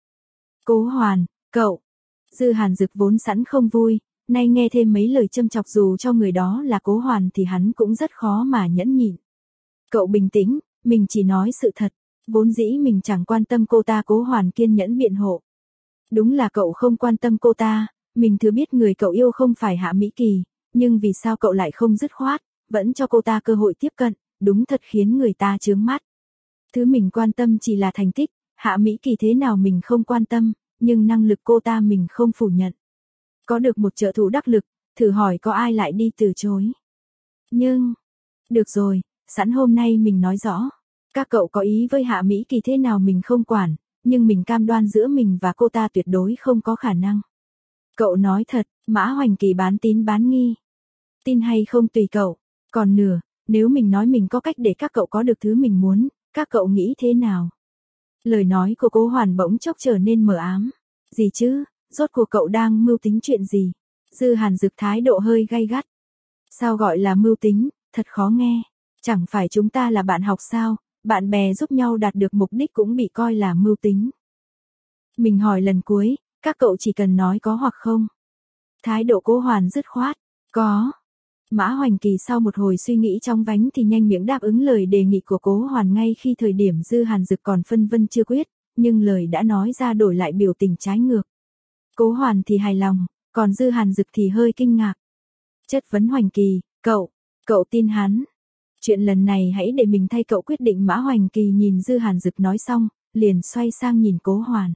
Cố Hoàn, cậu. Dư Hàn Dực vốn sẵn không vui, nay nghe thêm mấy lời châm chọc dù cho người đó là Cố Hoàn thì hắn cũng rất khó mà nhẫn nhịn. Cậu bình tĩnh, mình chỉ nói sự thật, vốn dĩ mình chẳng quan tâm cô ta. Cố Hoàn kiên nhẫn biện hộ. Đúng là cậu không quan tâm cô ta, mình thừa biết người cậu yêu không phải Hạ Mỹ Kỳ, nhưng vì sao cậu lại không dứt khoát, vẫn cho cô ta cơ hội tiếp cận, đúng thật khiến người ta chướng mắt. Thứ mình quan tâm chỉ là thành tích, Hạ Mỹ Kỳ thế nào mình không quan tâm, nhưng năng lực cô ta mình không phủ nhận. Có được một trợ thủ đắc lực, thử hỏi có ai lại đi từ chối. Nhưng, được rồi, sẵn hôm nay mình nói rõ, các cậu có ý với Hạ Mỹ Kỳ thế nào mình không quản, nhưng mình cam đoan giữa mình và cô ta tuyệt đối không có khả năng. Cậu nói thật, Mã Hoành Kỳ bán tín bán nghi. Tin hay không tùy cậu, còn nửa, nếu mình nói mình có cách để các cậu có được thứ mình muốn, các cậu nghĩ thế nào? Lời nói của Cố Hoàn bỗng chốc trở nên mờ ám. Gì chứ, rốt cuộc cậu đang mưu tính chuyện gì? Dư Hàn Dực thái độ hơi gay gắt. Sao gọi là mưu tính, thật khó nghe. Chẳng phải chúng ta là bạn học sao, bạn bè giúp nhau đạt được mục đích cũng bị coi là mưu tính. Mình hỏi lần cuối, các cậu chỉ cần nói có hoặc không. Thái độ Cố Hoàn dứt khoát. Có. Mã Hoành Kỳ sau một hồi suy nghĩ trong vánh thì nhanh miệng đáp ứng lời đề nghị của Cố Hoàn ngay khi thời điểm Dư Hàn Dực còn phân vân chưa quyết, nhưng lời đã nói ra đổi lại biểu tình trái ngược. Cố Hoàn thì hài lòng, còn Dư Hàn Dực thì hơi kinh ngạc. Chất vấn Hoành Kỳ, cậu, cậu tin hắn. Chuyện lần này hãy để mình thay cậu quyết định. Mã Hoành Kỳ nhìn Dư Hàn Dực nói xong, liền xoay sang nhìn Cố Hoàn.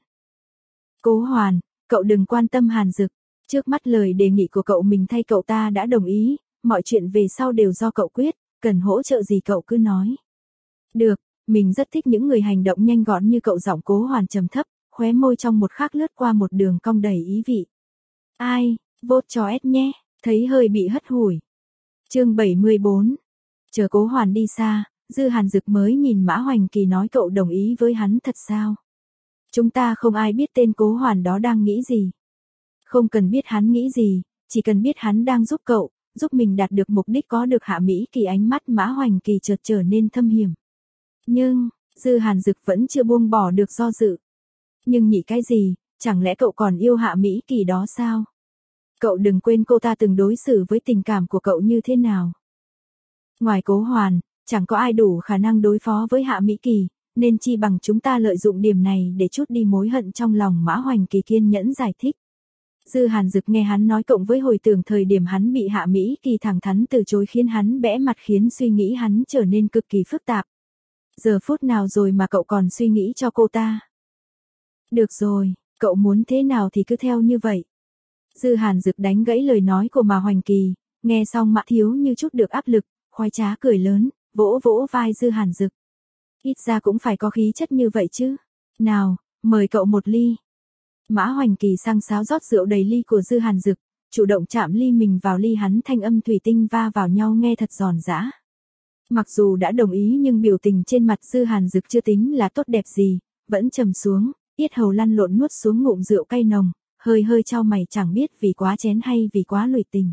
Cố Hoàn, cậu đừng quan tâm Hàn Dực, trước mắt lời đề nghị của cậu mình thay cậu ta đã đồng ý, mọi chuyện về sau đều do cậu quyết, cần hỗ trợ gì cậu cứ nói. Được, mình rất thích những người hành động nhanh gọn như cậu. Giọng Cố Hoàn trầm thấp, khóe môi trong một khắc lướt qua một đường cong đầy ý vị. Ai, vote cho S nhé, thấy hơi bị hất hủi. Chương bảy mươi bốn. Chờ Cố Hoàn đi xa, Dư Hàn Dực mới nhìn Mã Hoành Kỳ nói cậu đồng ý với hắn thật sao? Chúng ta không ai biết tên Cố Hoàn đó đang nghĩ gì. Không cần biết hắn nghĩ gì, chỉ cần biết hắn đang giúp cậu, giúp mình đạt được mục đích có được Hạ Mỹ Kỳ. Ánh mắt Mã Hoành Kỳ chợt trở nên thâm hiểm. Nhưng, Dư Hàn Dực vẫn chưa buông bỏ được do dự. Nhưng nhỉ cái gì, chẳng lẽ cậu còn yêu Hạ Mỹ Kỳ đó sao? Cậu đừng quên cô ta từng đối xử với tình cảm của cậu như thế nào. Ngoài Cố Hoàn, chẳng có ai đủ khả năng đối phó với Hạ Mỹ Kỳ, nên chi bằng chúng ta lợi dụng điểm này để trút đi mối hận trong lòng. Mã Hoành Kỳ kiên nhẫn giải thích. Dư Hàn Dực nghe hắn nói cộng với hồi tưởng thời điểm hắn bị Hạ Mỹ Kỳ thẳng thắn từ chối khiến hắn bẽ mặt, khiến suy nghĩ hắn trở nên cực kỳ phức tạp. Giờ phút nào rồi mà cậu còn suy nghĩ cho cô ta? Được rồi, cậu muốn thế nào thì cứ theo như vậy. Dư Hàn Dực đánh gãy lời nói của Mã Hoành Kỳ, nghe xong Mã Thiếu như chút được áp lực, khoái trá cười lớn, vỗ vỗ vai Dư Hàn Dực. Ít ra cũng phải có khí chất như vậy chứ. Nào, mời cậu một ly. Mã Hoành Kỳ sang sáo rót rượu đầy ly của Dư Hàn Dực, chủ động chạm ly mình vào ly hắn, thanh âm thủy tinh va vào nhau nghe thật giòn giã. Mặc dù đã đồng ý nhưng biểu tình trên mặt Dư Hàn Dực chưa tính là tốt đẹp gì, vẫn trầm xuống, yết hầu lăn lộn nuốt xuống ngụm rượu cay nồng, hơi hơi chau mày, chẳng biết vì quá chén hay vì quá lụy tình.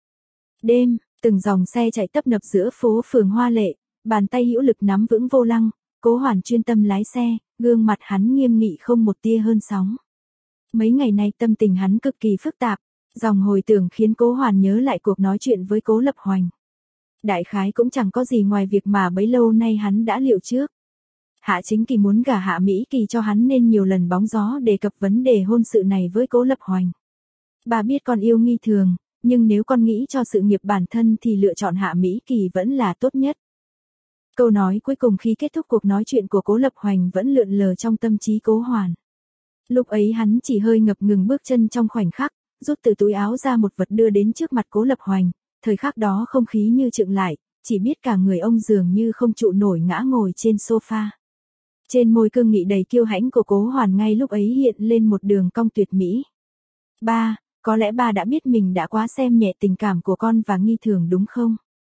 Đêm, từng dòng xe chạy tấp nập giữa phố phường hoa lệ, bàn tay hữu lực nắm vững vô lăng, Cố Hoàn chuyên tâm lái xe, gương mặt hắn nghiêm nghị không một tia hơn sóng. Mấy ngày nay tâm tình hắn cực kỳ phức tạp, dòng hồi tưởng khiến Cố Hoàn nhớ lại cuộc nói chuyện với Cố Lập Hoành. Đại khái cũng chẳng có gì ngoài việc mà bấy lâu nay hắn đã liệu trước. Hạ Chính Kỳ muốn gả Hạ Mỹ Kỳ cho hắn nên nhiều lần bóng gió đề cập vấn đề hôn sự này với Cố Lập Hoành. Bà biết con yêu nghi thường, nhưng nếu con nghĩ cho sự nghiệp bản thân thì lựa chọn Hạ Mỹ Kỳ vẫn là tốt nhất. Câu nói cuối cùng khi kết thúc cuộc nói chuyện của Cố Lập Hoành vẫn lượn lờ trong tâm trí Cố Hoàn. Lúc ấy hắn chỉ hơi ngập ngừng bước chân trong khoảnh khắc, rút từ túi áo ra một vật đưa đến trước mặt Cố Lập Hoành, thời khắc đó không khí như chững lại, chỉ biết cả người ông dường như không trụ nổi ngã ngồi trên sofa. Trên môi cương nghị đầy kiêu hãnh của Cố Hoàn ngay lúc ấy hiện lên một đường cong tuyệt mỹ. Ba, có lẽ ba đã biết mình đã quá xem nhẹ tình cảm của con và Nghi Thường đúng không?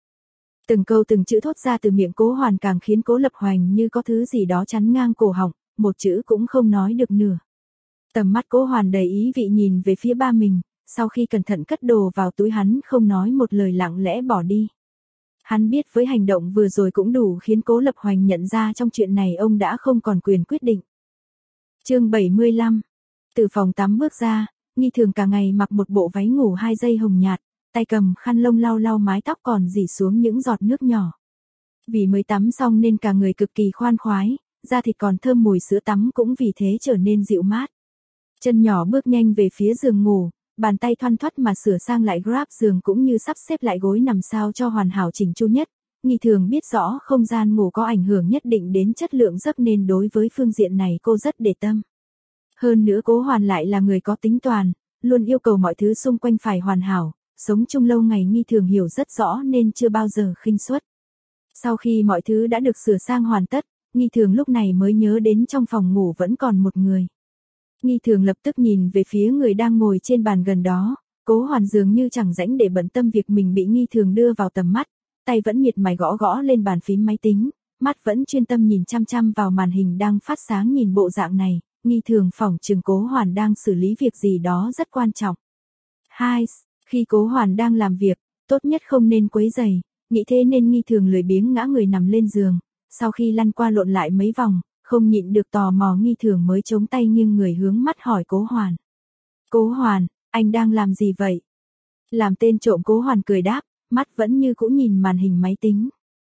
Từng câu từng chữ thốt ra từ miệng Cố Hoàn càng khiến Cố Lập Hoành như có thứ gì đó chắn ngang cổ họng, một chữ cũng không nói được nửa. Tầm mắt Cố Hoàn đầy ý vị nhìn về phía ba mình, sau khi cẩn thận cất đồ vào túi hắn không nói một lời lặng lẽ bỏ đi. Hắn biết với hành động vừa rồi cũng đủ khiến Cố Lập Hoành nhận ra trong chuyện này ông đã không còn quyền quyết định. Chương bảy mươi lăm. Từ phòng tắm bước ra, Nghi Thường cả ngày mặc một bộ váy ngủ hai dây hồng nhạt, tay cầm khăn lông lau lau mái tóc còn rỉ xuống những giọt nước nhỏ. Vì mới tắm xong nên cả người cực kỳ khoan khoái, da thịt còn thơm mùi sữa tắm cũng vì thế trở nên dịu mát. Chân nhỏ bước nhanh về phía giường ngủ, bàn tay thoăn thoắt mà sửa sang lại grab giường cũng như sắp xếp lại gối nằm sao cho hoàn hảo chỉnh chu nhất. Nghi Thường biết rõ không gian ngủ có ảnh hưởng nhất định đến chất lượng giấc nên đối với phương diện này cô rất để tâm. Hơn nữa Cố Hoàn lại là người có tính toán, luôn yêu cầu mọi thứ xung quanh phải hoàn hảo, sống chung lâu ngày Nghi Thường hiểu rất rõ nên chưa bao giờ khinh suất. Sau khi mọi thứ đã được sửa sang hoàn tất, Nghi Thường lúc này mới nhớ đến trong phòng ngủ vẫn còn một người. Nghi Thường lập tức nhìn về phía người đang ngồi trên bàn gần đó, Cố Hoàn dường như chẳng rảnh để bận tâm việc mình bị Nghi Thường đưa vào tầm mắt, tay vẫn miệt mài gõ gõ lên bàn phím máy tính, mắt vẫn chuyên tâm nhìn chăm chăm vào màn hình đang phát sáng. Nhìn bộ dạng này, Nghi Thường phỏng chừng Cố Hoàn đang xử lý việc gì đó rất quan trọng. Hai, khi Cố Hoàn đang làm việc, tốt nhất không nên quấy rầy, nghĩ thế nên Nghi Thường lười biếng ngã người nằm lên giường, sau khi lăn qua lộn lại mấy vòng, không nhịn được tò mò Nghi Thường mới chống tay nghiêng người hướng mắt hỏi Cố Hoàn. Cố Hoàn, anh đang làm gì vậy? Làm tên trộm, Cố Hoàn cười đáp, mắt vẫn như cũ nhìn màn hình máy tính.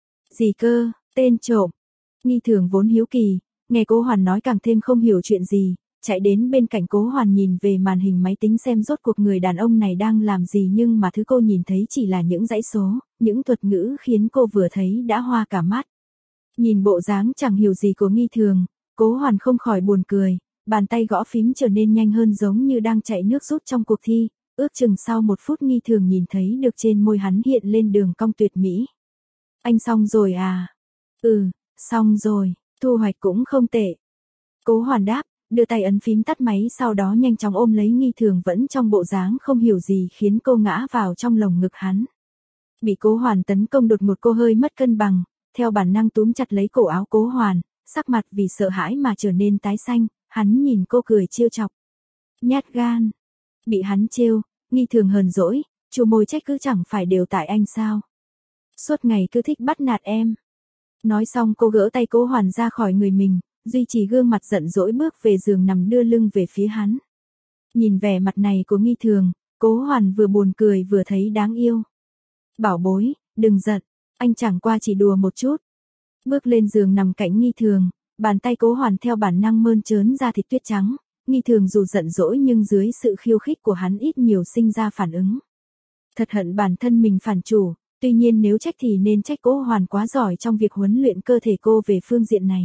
Gì cơ, tên trộm? Nghi Thường vốn hiếu kỳ, nghe Cố Hoàn nói càng thêm không hiểu chuyện gì, chạy đến bên cạnh Cố Hoàn nhìn về màn hình máy tính xem rốt cuộc người đàn ông này đang làm gì, nhưng mà thứ cô nhìn thấy chỉ là những dãy số, những thuật ngữ khiến cô vừa thấy đã hoa cả mắt. Nhìn bộ dáng chẳng hiểu gì của Nghi Thường, Cố Hoàn không khỏi buồn cười, bàn tay gõ phím trở nên nhanh hơn giống như đang chạy nước rút trong cuộc thi, ước chừng sau một phút Nghi Thường nhìn thấy được trên môi hắn hiện lên đường cong tuyệt mỹ. Anh xong rồi à? Ừ, xong rồi, thu hoạch cũng không tệ. Cố Hoàn đáp, đưa tay ấn phím tắt máy sau đó nhanh chóng ôm lấy Nghi Thường vẫn trong bộ dáng không hiểu gì khiến cô ngã vào trong lồng ngực hắn. Bị Cố Hoàn tấn công đột ngột cô hơi mất cân bằng, theo bản năng túm chặt lấy cổ áo Cố Hoàn, sắc mặt vì sợ hãi mà trở nên tái xanh, hắn nhìn cô cười trêu chọc. Nhát gan. Bị hắn trêu, Nghi Thường hờn dỗi, chu môi trách cứ chẳng phải đều tại anh sao. Suốt ngày cứ thích bắt nạt em. Nói xong cô gỡ tay Cố Hoàn ra khỏi người mình, duy trì gương mặt giận dỗi bước về giường nằm đưa lưng về phía hắn. Nhìn vẻ mặt này của Nghi Thường, Cố Hoàn vừa buồn cười vừa thấy đáng yêu. Bảo bối, đừng giận, anh chẳng qua chỉ đùa một chút. Bước lên giường nằm cạnh Nghi Thường, bàn tay Cố Hoàn theo bản năng mơn trớn ra thịt tuyết trắng. Nghi Thường dù giận dỗi nhưng dưới sự khiêu khích của hắn ít nhiều sinh ra phản ứng. Thật hận bản thân mình phản chủ, tuy nhiên nếu trách thì nên trách Cố Hoàn quá giỏi trong việc huấn luyện cơ thể cô về phương diện này.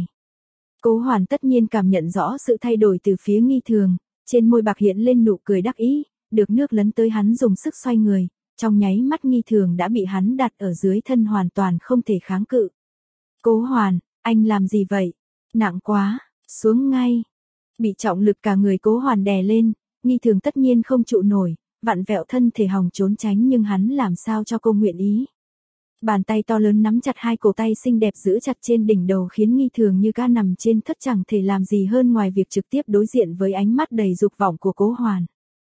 Cố Hoàn tất nhiên cảm nhận rõ sự thay đổi từ phía Nghi Thường, trên môi bạc hiện lên nụ cười đắc ý, được nước lấn tới hắn dùng sức xoay người, trong nháy mắt Nghi Thường đã bị hắn đặt ở dưới thân hoàn toàn không thể kháng cự. Cố Hoàn, anh làm gì vậy? Nặng quá, xuống ngay. Bị trọng lực cả người Cố Hoàn đè lên, Nghi Thường tất nhiên không trụ nổi, vặn vẹo thân thể hòng trốn tránh nhưng hắn làm sao cho cô nguyện ý. Bàn tay to lớn nắm chặt hai cổ tay xinh đẹp giữ chặt trên đỉnh đầu khiến Nghi Thường như cá nằm trên thất chẳng thể làm gì hơn ngoài việc trực tiếp đối diện với ánh mắt đầy dục vọng của Cố Hoàn.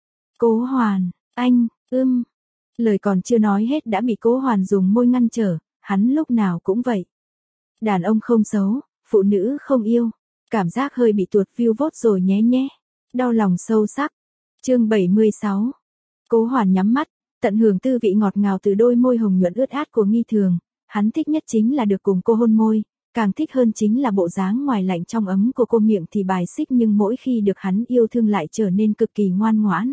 Cố Hoàn, anh, ưm. Lời còn chưa nói hết đã bị Cố Hoàn dùng môi ngăn trở, hắn lúc nào cũng vậy. Đàn ông không xấu, phụ nữ không yêu. Cảm giác hơi bị tuột view vốt rồi nhé nhé. Đau lòng sâu sắc. Chương bảy mươi sáu. Cố Hoàn nhắm mắt, tận hưởng tư vị ngọt ngào từ đôi môi hồng nhuận ướt át của Nghi Thường. Hắn thích nhất chính là được cùng cô hôn môi, càng thích hơn chính là bộ dáng ngoài lạnh trong ấm của cô, miệng thì bài xích nhưng mỗi khi được hắn yêu thương lại trở nên cực kỳ ngoan ngoãn.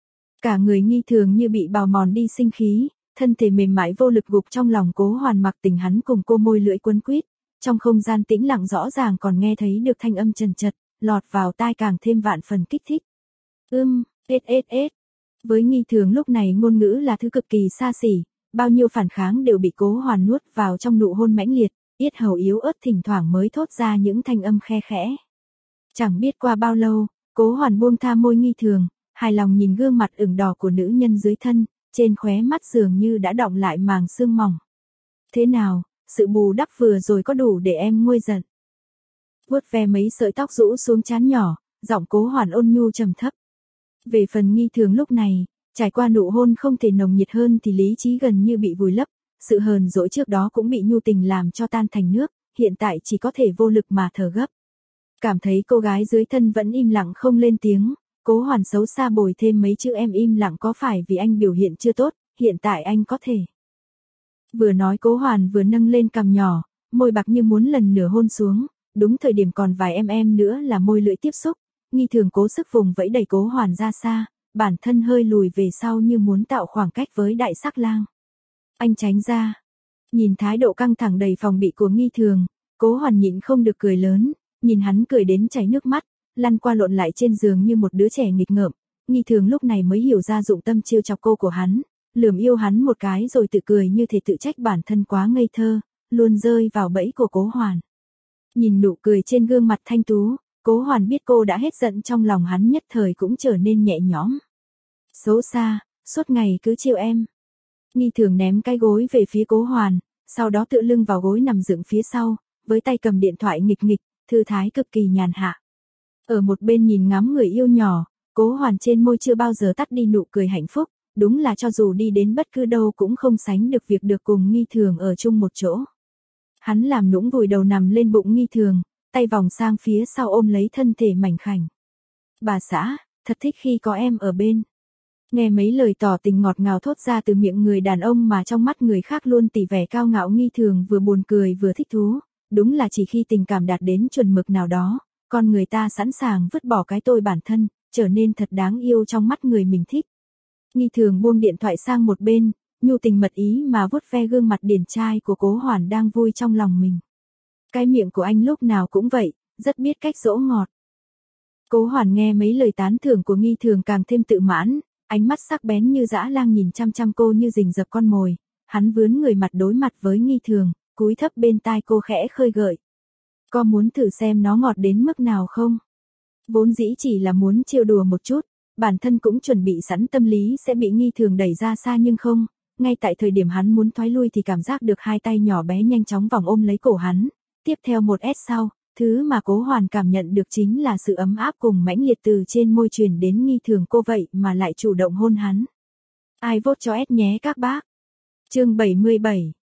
Cả người Nghi Thường như bị bào mòn đi sinh khí, thân thể mềm mại vô lực gục trong lòng Cố Hoàn mặc tình hắn cùng cô môi lưỡi quấn quýt. Trong không gian tĩnh lặng rõ ràng còn nghe thấy được thanh âm trần trật, lọt vào tai càng thêm vạn phần kích thích. Ưm, ết ết ết. Với Nghi Thường lúc này ngôn ngữ là thứ cực kỳ xa xỉ, bao nhiêu phản kháng đều bị Cố Hoàn nuốt vào trong nụ hôn mãnh liệt, yết hầu yếu ớt thỉnh thoảng mới thốt ra những thanh âm khe khẽ. Chẳng biết qua bao lâu, Cố Hoàn buông tha môi Nghi Thường, hài lòng nhìn gương mặt ửng đỏ của nữ nhân dưới thân, trên khóe mắt dường như đã đọng lại màng sương mỏng. Thế nào, sự bù đắp vừa rồi có đủ để em nguôi giận? Vuốt ve mấy sợi tóc rũ xuống trán nhỏ, giọng Cố Hoàn ôn nhu trầm thấp. Về phần Nghi Thường lúc này, trải qua nụ hôn không thể nồng nhiệt hơn thì lý trí gần như bị vùi lấp, sự hờn dỗi trước đó cũng bị nhu tình làm cho tan thành nước, hiện tại chỉ có thể vô lực mà thở gấp. Cảm thấy cô gái dưới thân vẫn im lặng không lên tiếng, Cố Hoàn xấu xa bồi thêm mấy chữ em im lặng có phải vì anh biểu hiện chưa tốt, hiện tại anh có thể. Vừa nói Cố Hoàn vừa nâng lên cằm nhỏ, môi bạc như muốn lần nửa hôn xuống, đúng thời điểm còn vài em em nữa là môi lưỡi tiếp xúc, Nghi Thường cố sức vùng vẫy đẩy Cố Hoàn ra xa, bản thân hơi lùi về sau như muốn tạo khoảng cách với đại sắc lang. Anh tránh ra. Nhìn thái độ căng thẳng đầy phòng bị của Nghi Thường, Cố Hoàn nhịn không được cười lớn, nhìn hắn cười đến chảy nước mắt, lăn qua lộn lại trên giường như một đứa trẻ nghịch ngợm. Nghi Thường lúc này mới hiểu ra dụng tâm trêu chọc cô của hắn, lườm yêu hắn một cái rồi tự cười như thể tự trách bản thân quá ngây thơ, luôn rơi vào bẫy của Cố Hoàn. Nhìn nụ cười trên gương mặt thanh tú, Cố Hoàn biết cô đã hết giận, trong lòng hắn nhất thời cũng trở nên nhẹ nhõm. Xấu xa, suốt ngày cứ trêu em. Nghi Thường ném cái gối về phía Cố Hoàn, sau đó tựa lưng vào gối nằm dựng phía sau, với tay cầm điện thoại nghịch nghịch, thư thái cực kỳ nhàn hạ. Ở một bên nhìn ngắm người yêu nhỏ, Cố Hoàn trên môi chưa bao giờ tắt đi nụ cười hạnh phúc, đúng là cho dù đi đến bất cứ đâu cũng không sánh được việc được cùng Nghi Thường ở chung một chỗ. Hắn làm nũng vùi đầu nằm lên bụng Nghi Thường, tay vòng sang phía sau ôm lấy thân thể mảnh khảnh. Bà xã, thật thích khi có em ở bên. Nghe mấy lời tỏ tình ngọt ngào thốt ra từ miệng người đàn ông mà trong mắt người khác luôn tỉ vẻ cao ngạo, Nghi Thường vừa buồn cười vừa thích thú, đúng là chỉ khi tình cảm đạt đến chuẩn mực nào đó, con người ta sẵn sàng vứt bỏ cái tôi bản thân, trở nên thật đáng yêu trong mắt người mình thích. Nghi Thường buông điện thoại sang một bên, nhu tình mật ý mà vuốt ve gương mặt điển trai của Cố Hoàn đang vui trong lòng mình. Cái miệng của anh lúc nào cũng vậy, rất biết cách dỗ ngọt. Cố Hoàn nghe mấy lời tán thưởng của Nghi Thường càng thêm tự mãn, ánh mắt sắc bén như dã lang nhìn chăm chăm cô như rình rập con mồi, hắn vướn người mặt đối mặt với Nghi Thường, cúi thấp bên tai cô khẽ khơi gợi. Có muốn thử xem nó ngọt đến mức nào không? Vốn dĩ chỉ là muốn trêu đùa một chút, bản thân cũng chuẩn bị sẵn tâm lý sẽ bị Nghi Thường đẩy ra xa, nhưng không, ngay tại thời điểm hắn muốn thoái lui thì cảm giác được hai tay nhỏ bé nhanh chóng vòng ôm lấy cổ hắn, tiếp theo một S sau, thứ mà Cố Hoàn cảm nhận được chính là sự ấm áp cùng mãnh liệt từ trên môi truyền đến Nghi Thường, cô vậy mà lại chủ động hôn hắn. Ai vote cho S nhé các bác. Chương bảy mươi bảy.